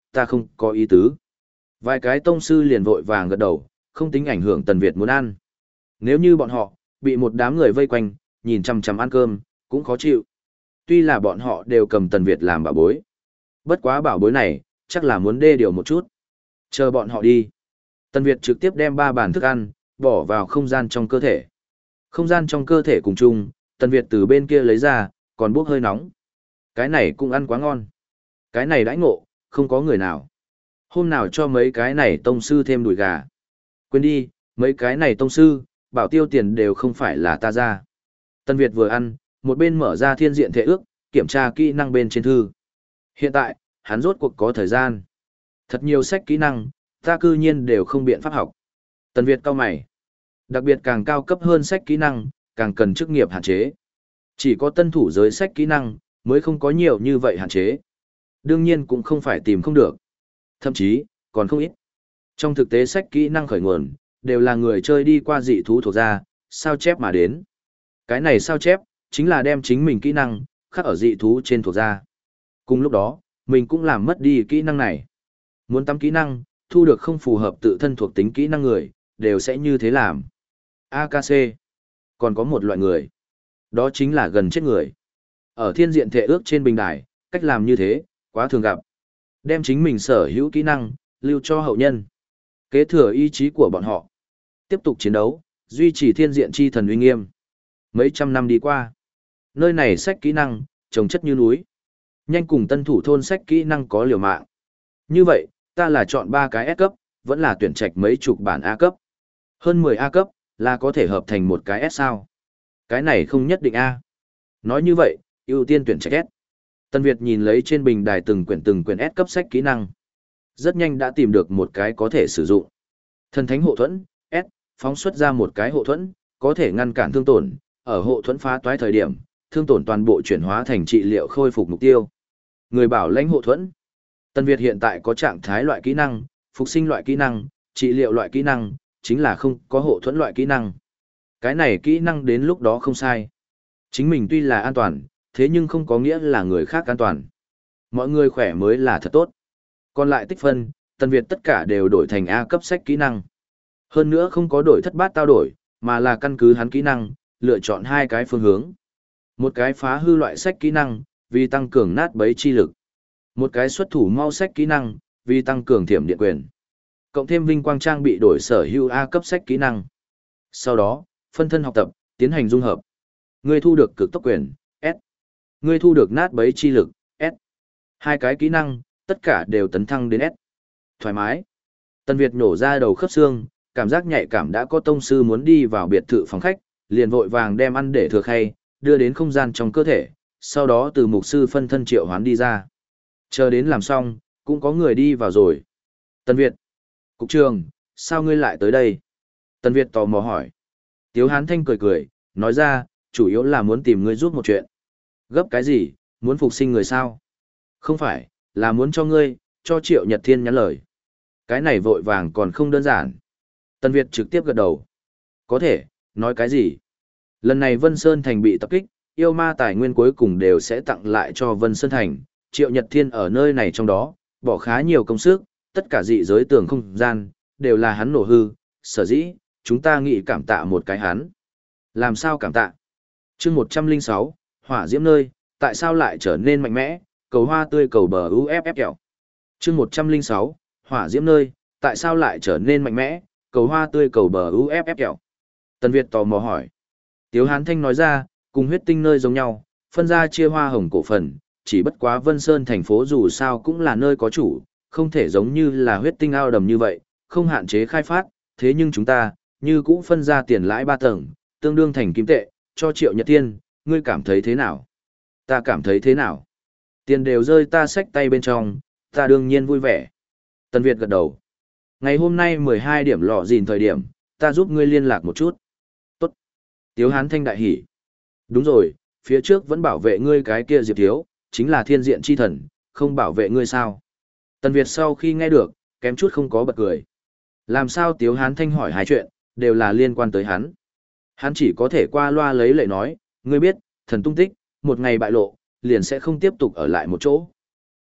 ta không có ý tứ. Vài cái tông sư liền vội vàng gật đầu, không tính ảnh hưởng Tần Việt muốn ăn. Nếu như bọn họ, bị một đám người vây quanh, nhìn chằm chằm ăn cơm, cũng khó chịu. Tuy là bọn họ đều cầm Tần Việt làm bảo bối. Bất quá bảo bối này, chắc là muốn đê điều một chút. Chờ bọn họ đi. Tần Việt trực tiếp đem ba bàn thức ăn, bỏ vào không gian trong cơ thể. Không gian trong cơ thể cùng chung, Tần Việt từ bên kia lấy ra, còn bốc hơi nóng. Cái này cũng ăn quá ngon. Cái này đãi ngộ, không có người nào. Hôm nào cho mấy cái này tông sư thêm đùi gà. Quên đi, mấy cái này tông sư, bảo tiêu tiền đều không phải là ta ra. Tần Việt vừa ăn, một bên mở ra thiên diện thể ước, kiểm tra kỹ năng bên trên thư. Hiện tại, hắn rốt cuộc có thời gian. Thật nhiều sách kỹ năng, ta cư nhiên đều không biện pháp học. Tần Việt cao mày. Đặc biệt càng cao cấp hơn sách kỹ năng, càng cần chức nghiệp hạn chế. Chỉ có tân thủ giới sách kỹ năng, mới không có nhiều như vậy hạn chế. Đương nhiên cũng không phải tìm không được. Thậm chí, còn không ít. Trong thực tế sách kỹ năng khởi nguồn, đều là người chơi đi qua dị thú thuộc ra, sao chép mà đến. Cái này sao chép, chính là đem chính mình kỹ năng, khắc ở dị thú trên thuộc ra. Cùng lúc đó, mình cũng làm mất đi kỹ năng này. Muốn tắm kỹ năng, thu được không phù hợp tự thân thuộc tính kỹ năng người, đều sẽ như thế làm. a ca xê. Còn có một loại người. Đó chính là gần chết người. Ở thiên diện thể ước trên bình đài, cách làm như thế, quá thường gặp. Đem chính mình sở hữu kỹ năng, lưu cho hậu nhân. Kế thừa ý chí của bọn họ. Tiếp tục chiến đấu, duy trì thiên diện chi thần uy nghiêm. Mấy trăm năm đi qua. Nơi này sách kỹ năng, trồng chất như núi. Nhanh cùng tân thủ thôn sách kỹ năng có liều mạng. Như vậy, ta là chọn ba cái S cấp, vẫn là tuyển trạch mấy chục bản A cấp. Hơn mười A cấp, là có thể hợp thành một cái S sao. Cái này không nhất định A. Nói như vậy, ưu tiên tuyển trạch S. Tân Việt nhìn lấy trên bình đài từng quyển từng quyển S cấp sách kỹ năng. Rất nhanh đã tìm được một cái có thể sử dụng. Thần thánh hộ thuẫn, S, phóng xuất ra một cái hộ thuẫn, có thể ngăn cản thương tổn, ở hộ thuẫn phá toái thời điểm, thương tổn toàn bộ chuyển hóa thành trị liệu khôi phục mục tiêu. Người bảo lãnh hộ thuẫn. Tân Việt hiện tại có trạng thái loại kỹ năng, phục sinh loại kỹ năng, trị liệu loại kỹ năng, chính là không có hộ thuẫn loại kỹ năng. Cái này kỹ năng đến lúc đó không sai. Chính mình tuy là an toàn, thế nhưng không có nghĩa là người khác an toàn. Mọi người khỏe mới là thật tốt. Còn lại tích phân, Tân Việt tất cả đều đổi thành A cấp sách kỹ năng. Hơn nữa không có đổi thất bát tao đổi, mà là căn cứ hắn kỹ năng, lựa chọn hai cái phương hướng. Một cái phá hư loại sách kỹ năng, vì tăng cường nát bấy chi lực. Một cái xuất thủ mau sách kỹ năng, vì tăng cường thiểm điện quyền. Cộng thêm vinh quang trang bị đổi sở hữu A cấp sách kỹ năng. Sau đó, phân thân học tập, tiến hành dung hợp. Ngươi thu được cực tốc quyền, S. Ngươi thu được nát bấy chi lực, S. Hai cái kỹ năng, tất cả đều tấn thăng đến S. Thoải mái. Tân Việt nổ ra đầu khớp xương, cảm giác nhạy cảm đã có tông sư muốn đi vào biệt thự phòng khách, liền vội vàng đem ăn để thừa khay, đưa đến không gian trong cơ thể, sau đó từ mục sư phân thân triệu hoán đi ra. Chờ đến làm xong, cũng có người đi vào rồi. Tân Việt. Cục trường, sao ngươi lại tới đây? Tân Việt tò mò hỏi. Tiếu Hán Thanh cười cười, nói ra, chủ yếu là muốn tìm ngươi giúp một chuyện. Gấp cái gì, muốn phục sinh người sao? Không phải, là muốn cho ngươi, cho Triệu Nhật Thiên nhắn lời. Cái này vội vàng còn không đơn giản. Tân Việt trực tiếp gật đầu. Có thể, nói cái gì? Lần này Vân Sơn Thành bị tập kích, yêu ma tài nguyên cuối cùng đều sẽ tặng lại cho Vân Sơn Thành. Triệu Nhật Thiên ở nơi này trong đó, bỏ khá nhiều công sức, tất cả dị giới tường không gian, đều là hắn nổ hư, sở dĩ, chúng ta nghĩ cảm tạ một cái hắn. Làm sao cảm tạ? chương một trăm lẻ sáu, hỏa diễm nơi, tại sao lại trở nên mạnh mẽ, cầu hoa tươi cầu bờ u ép ép kẹo. chương một trăm lẻ sáu, hỏa diễm nơi, tại sao lại trở nên mạnh mẽ, cầu hoa tươi cầu bờ u ép ép kẹo. Tân Việt tò mò hỏi. Tiếu Hán Thanh nói ra, cùng huyết tinh nơi giống nhau, phân ra chia hoa hồng cổ phần, chỉ bất quá Vân Sơn thành phố dù sao cũng là nơi có chủ, không thể giống như là huyết tinh ao đầm như vậy, không hạn chế khai phát, thế nhưng chúng ta, như cũ phân ra tiền lãi ba tầng, tương đương thành kim tệ, cho Triệu Nhật Thiên, ngươi cảm thấy thế nào? Ta cảm thấy thế nào? Tiền đều rơi ta xách tay bên trong, ta đương nhiên vui vẻ. Tân Việt gật đầu. Ngày hôm nay mười hai điểm lọ gìn thời điểm, ta giúp ngươi liên lạc một chút. Tốt. Tiếu Hán Thanh đại hỉ. Đúng rồi, phía trước vẫn bảo vệ ngươi cái kia Diệp Thiếu, chính là thiên diện chi thần, không bảo vệ ngươi sao? Tân Việt sau khi nghe được, kém chút không có bật cười. Làm sao Tiếu Hán Thanh hỏi hai chuyện, đều là liên quan tới hắn. Hắn chỉ có thể qua loa lấy lệ nói, ngươi biết, thần tung tích, một ngày bại lộ, liền sẽ không tiếp tục ở lại một chỗ.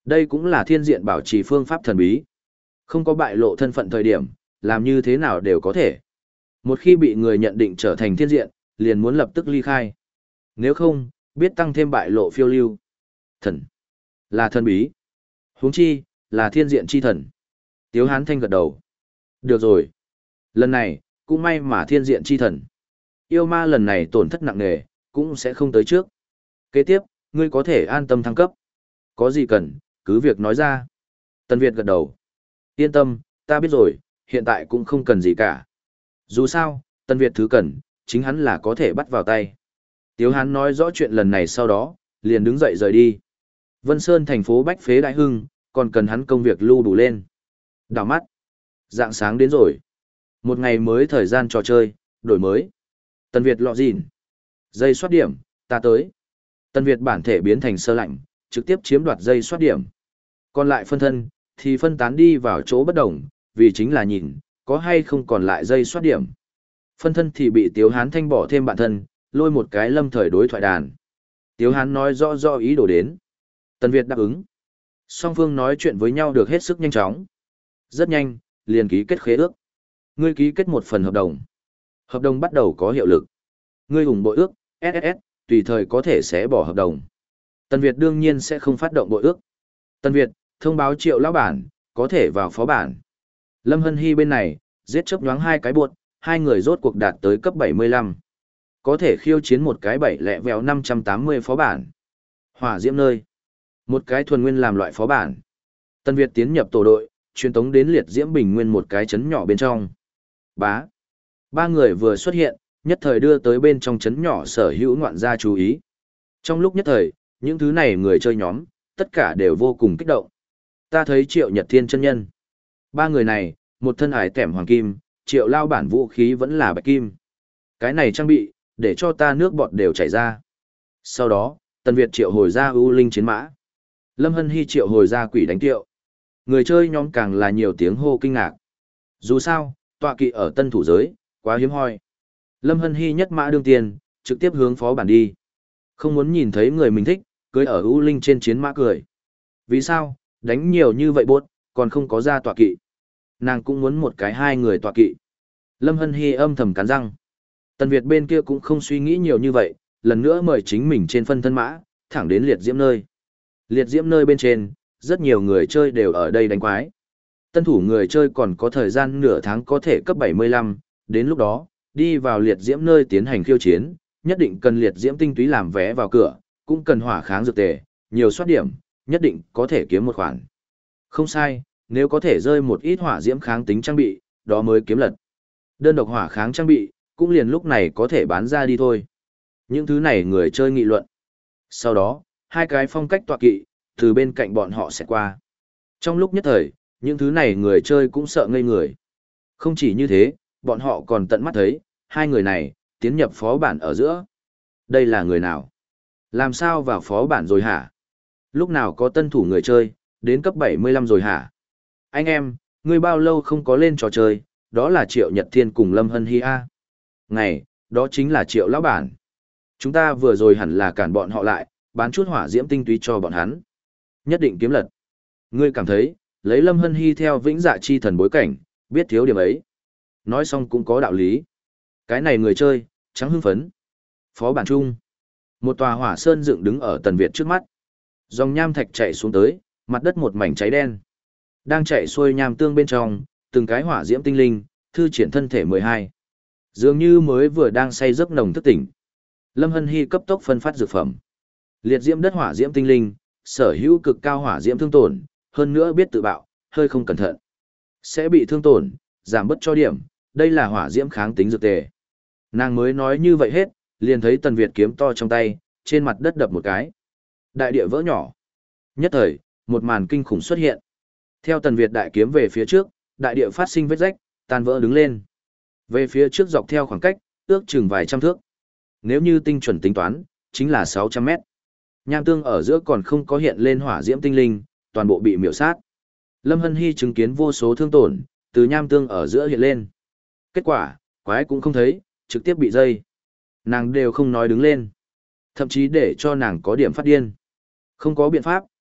Đây cũng là thiên diện bảo trì phương pháp thần bí. Không có bại lộ thân phận thời điểm, làm như thế nào đều có thể. Một khi bị người nhận định trở thành thiên diện, liền muốn lập tức ly khai. Nếu không, biết tăng thêm bại lộ phiêu lưu. Thần. Là thần bí. Huống chi, là thiên diện chi thần. Tiếu Hán Thanh gật đầu. Được rồi. Lần này, cũng may mà thiên diện chi thần. Yêu ma lần này tổn thất nặng nề, cũng sẽ không tới trước. Kế tiếp, ngươi có thể an tâm thăng cấp. Có gì cần, cứ việc nói ra. Tân Việt gật đầu. Yên tâm, ta biết rồi, hiện tại cũng không cần gì cả. Dù sao, Tân Việt thứ cần, chính hắn là có thể bắt vào tay. Tiếu Hán nói rõ chuyện lần này sau đó, liền đứng dậy rời đi. Vân Sơn thành phố Bách Phế Đại Hưng, còn cần hắn công việc lưu đủ lên. Đảo mắt. Dạng sáng đến rồi. Một ngày mới thời gian trò chơi, đổi mới. Tân Việt lọ gìn. Dây soát điểm, ta tới. Tân Việt bản thể biến thành sơ lạnh, trực tiếp chiếm đoạt dây soát điểm. Còn lại phân thân, thì phân tán đi vào chỗ bất đồng, vì chính là nhìn, có hay không còn lại dây soát điểm. Phân thân thì bị Tiếu Hán Thanh bỏ thêm bản thân, lôi một cái lâm thời đối thoại đàn. Tiếu Hán nói rõ rõ ý đồ đến. Tân Việt đáp ứng. Song phương nói chuyện với nhau được hết sức nhanh chóng. Rất nhanh, liền ký kết khế ước. Ngươi ký kết một phần hợp đồng. Hợp đồng bắt đầu có hiệu lực. Ngươi ủng bội ước, ét ét ét, tùy thời có thể sẽ bỏ hợp đồng. Tân Việt đương nhiên sẽ không phát động bội ước. Tân Việt, thông báo Triệu lão bản, có thể vào phó bản. Lâm Hân Hy bên này, giết chớp nhoáng hai cái buột, hai người rốt cuộc đạt tới cấp bảy mươi lăm. Có thể khiêu chiến một cái bảy lẹ vèo năm trăm tám mươi phó bản. Hỏa diễm nơi. Một cái thuần nguyên làm loại phó bản. Tân Việt tiến nhập tổ đội, truyền tống đến liệt diễm bình nguyên một cái trấn nhỏ bên trong. Bá. Ba người vừa xuất hiện, nhất thời đưa tới bên trong trấn nhỏ sở hữu ngoạn gia chú ý. Trong lúc nhất thời, những thứ này người chơi nhóm, tất cả đều vô cùng kích động. Ta thấy Triệu Nhật Thiên chân nhân. Ba người này, một thân ải tẻm hoàng kim, Triệu lao bản vũ khí vẫn là bạch kim. Cái này trang bị, để cho ta nước bọt đều chảy ra. Sau đó, Tân Việt triệu hồi ra ưu linh chiến mã. Lâm Hân Hy triệu hồi ra quỷ đánh tiệu. Người chơi nhóm càng là nhiều tiếng hô kinh ngạc. Dù sao, tọa kỵ ở tân thủ giới, quá hiếm hoi. Lâm Hân Hy nhất mã đương tiền, trực tiếp hướng phó bản đi. Không muốn nhìn thấy người mình thích, cưới ở ưu linh trên chiến mã cười. Vì sao, đánh nhiều như vậy bốt, còn không có ra tọa kỵ. Nàng cũng muốn một cái hai người tọa kỵ. Lâm Hân Hy âm thầm cắn răng. Tần Việt bên kia cũng không suy nghĩ nhiều như vậy, lần nữa mời chính mình trên phân thân mã, thẳng đến liệt diễm nơi. Liệt diễm nơi bên trên, rất nhiều người chơi đều ở đây đánh quái. Tân thủ người chơi còn có thời gian nửa tháng có thể cấp bảy mươi lăm, đến lúc đó, đi vào liệt diễm nơi tiến hành khiêu chiến, nhất định cần liệt diễm tinh túy làm vé vào cửa, cũng cần hỏa kháng dược tề, nhiều soát điểm, nhất định có thể kiếm một khoản. Không sai, nếu có thể rơi một ít hỏa diễm kháng tính trang bị, đó mới kiếm lật. Đơn độc hỏa kháng trang bị, cũng liền lúc này có thể bán ra đi thôi. Những thứ này người chơi nghị luận. Sau đó, hai cái phong cách tọa kỵ, từ bên cạnh bọn họ sẽ qua. Trong lúc nhất thời, những thứ này người chơi cũng sợ ngây người. Không chỉ như thế, bọn họ còn tận mắt thấy, hai người này, tiến nhập phó bản ở giữa. Đây là người nào? Làm sao vào phó bản rồi hả? Lúc nào có tân thủ người chơi, đến cấp bảy mươi lăm rồi hả? Anh em, ngươi bao lâu không có lên trò chơi, đó là Triệu Nhật Thiên cùng Lâm Hân Hy A. Ngày, đó chính là Triệu lão bản. Chúng ta vừa rồi hẳn là cản bọn họ lại, bán chút hỏa diễm tinh túy cho bọn hắn. Nhất định kiếm lật. Ngươi cảm thấy, lấy Lâm Hân Hy theo vĩnh dạ chi thần bối cảnh, biết thiếu điểm ấy. Nói xong cũng có đạo lý. Cái này người chơi, trắng hưng phấn. Phó bản chung. Một tòa hỏa sơn dựng đứng ở Tần Việt trước mắt. Dòng nham thạch chạy xuống tới, mặt đất một mảnh cháy đen. Đang chạy xuôi nham tương bên trong, từng cái hỏa diễm tinh linh, thư triển thân thể mười hai. Dường như mới vừa đang say giấc nồng thức tỉnh. Lâm Hân Hy cấp tốc phân phát dược phẩm. Liệt diễm đất hỏa diễm tinh linh, sở hữu cực cao hỏa diễm thương tổn, hơn nữa biết tự bạo, hơi không cẩn thận sẽ bị thương tổn, giảm bớt cho điểm, đây là hỏa diễm kháng tính dược tề. Nàng mới nói như vậy hết, liền thấy Tần Việt kiếm to trong tay, trên mặt đất đập một cái. Đại địa vỡ nhỏ. Nhất thời, một màn kinh khủng xuất hiện. Theo Tần Việt đại kiếm về phía trước, đại địa phát sinh vết rách, tan vỡ đứng lên. Về phía trước dọc theo khoảng cách, ước chừng vài trăm thước. Nếu như tinh chuẩn tính toán, chính là sáu trăm mét. Nham tương ở giữa còn không có hiện lên hỏa diễm tinh linh, toàn bộ bị miểu sát. Lâm Hân Hy chứng kiến vô số thương tổn, từ nham tương ở giữa hiện lên. Kết quả, quái cũng không thấy, trực tiếp bị dây. Nàng đều không nói đứng lên. Thậm chí để cho nàng có điểm phát điên. Không có biện pháp,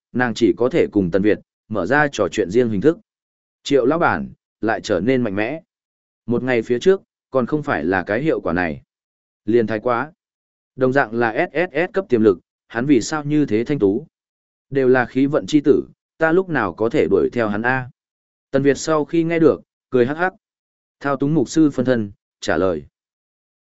nàng chỉ có thể cùng Tần Việt, mở ra trò chuyện riêng hình thức. Triệu lão bản, lại trở nên mạnh mẽ. Một ngày phía trước, còn không phải là cái hiệu quả này. Liền thái quá. Đồng dạng là ét ét ét cấp tiềm lực, hắn vì sao như thế thanh tú? Đều là khí vận chi tử, ta lúc nào có thể đuổi theo hắn A. Tần Việt sau khi nghe được, cười hắc hắc. Thao túng mục sư phân thân, trả lời.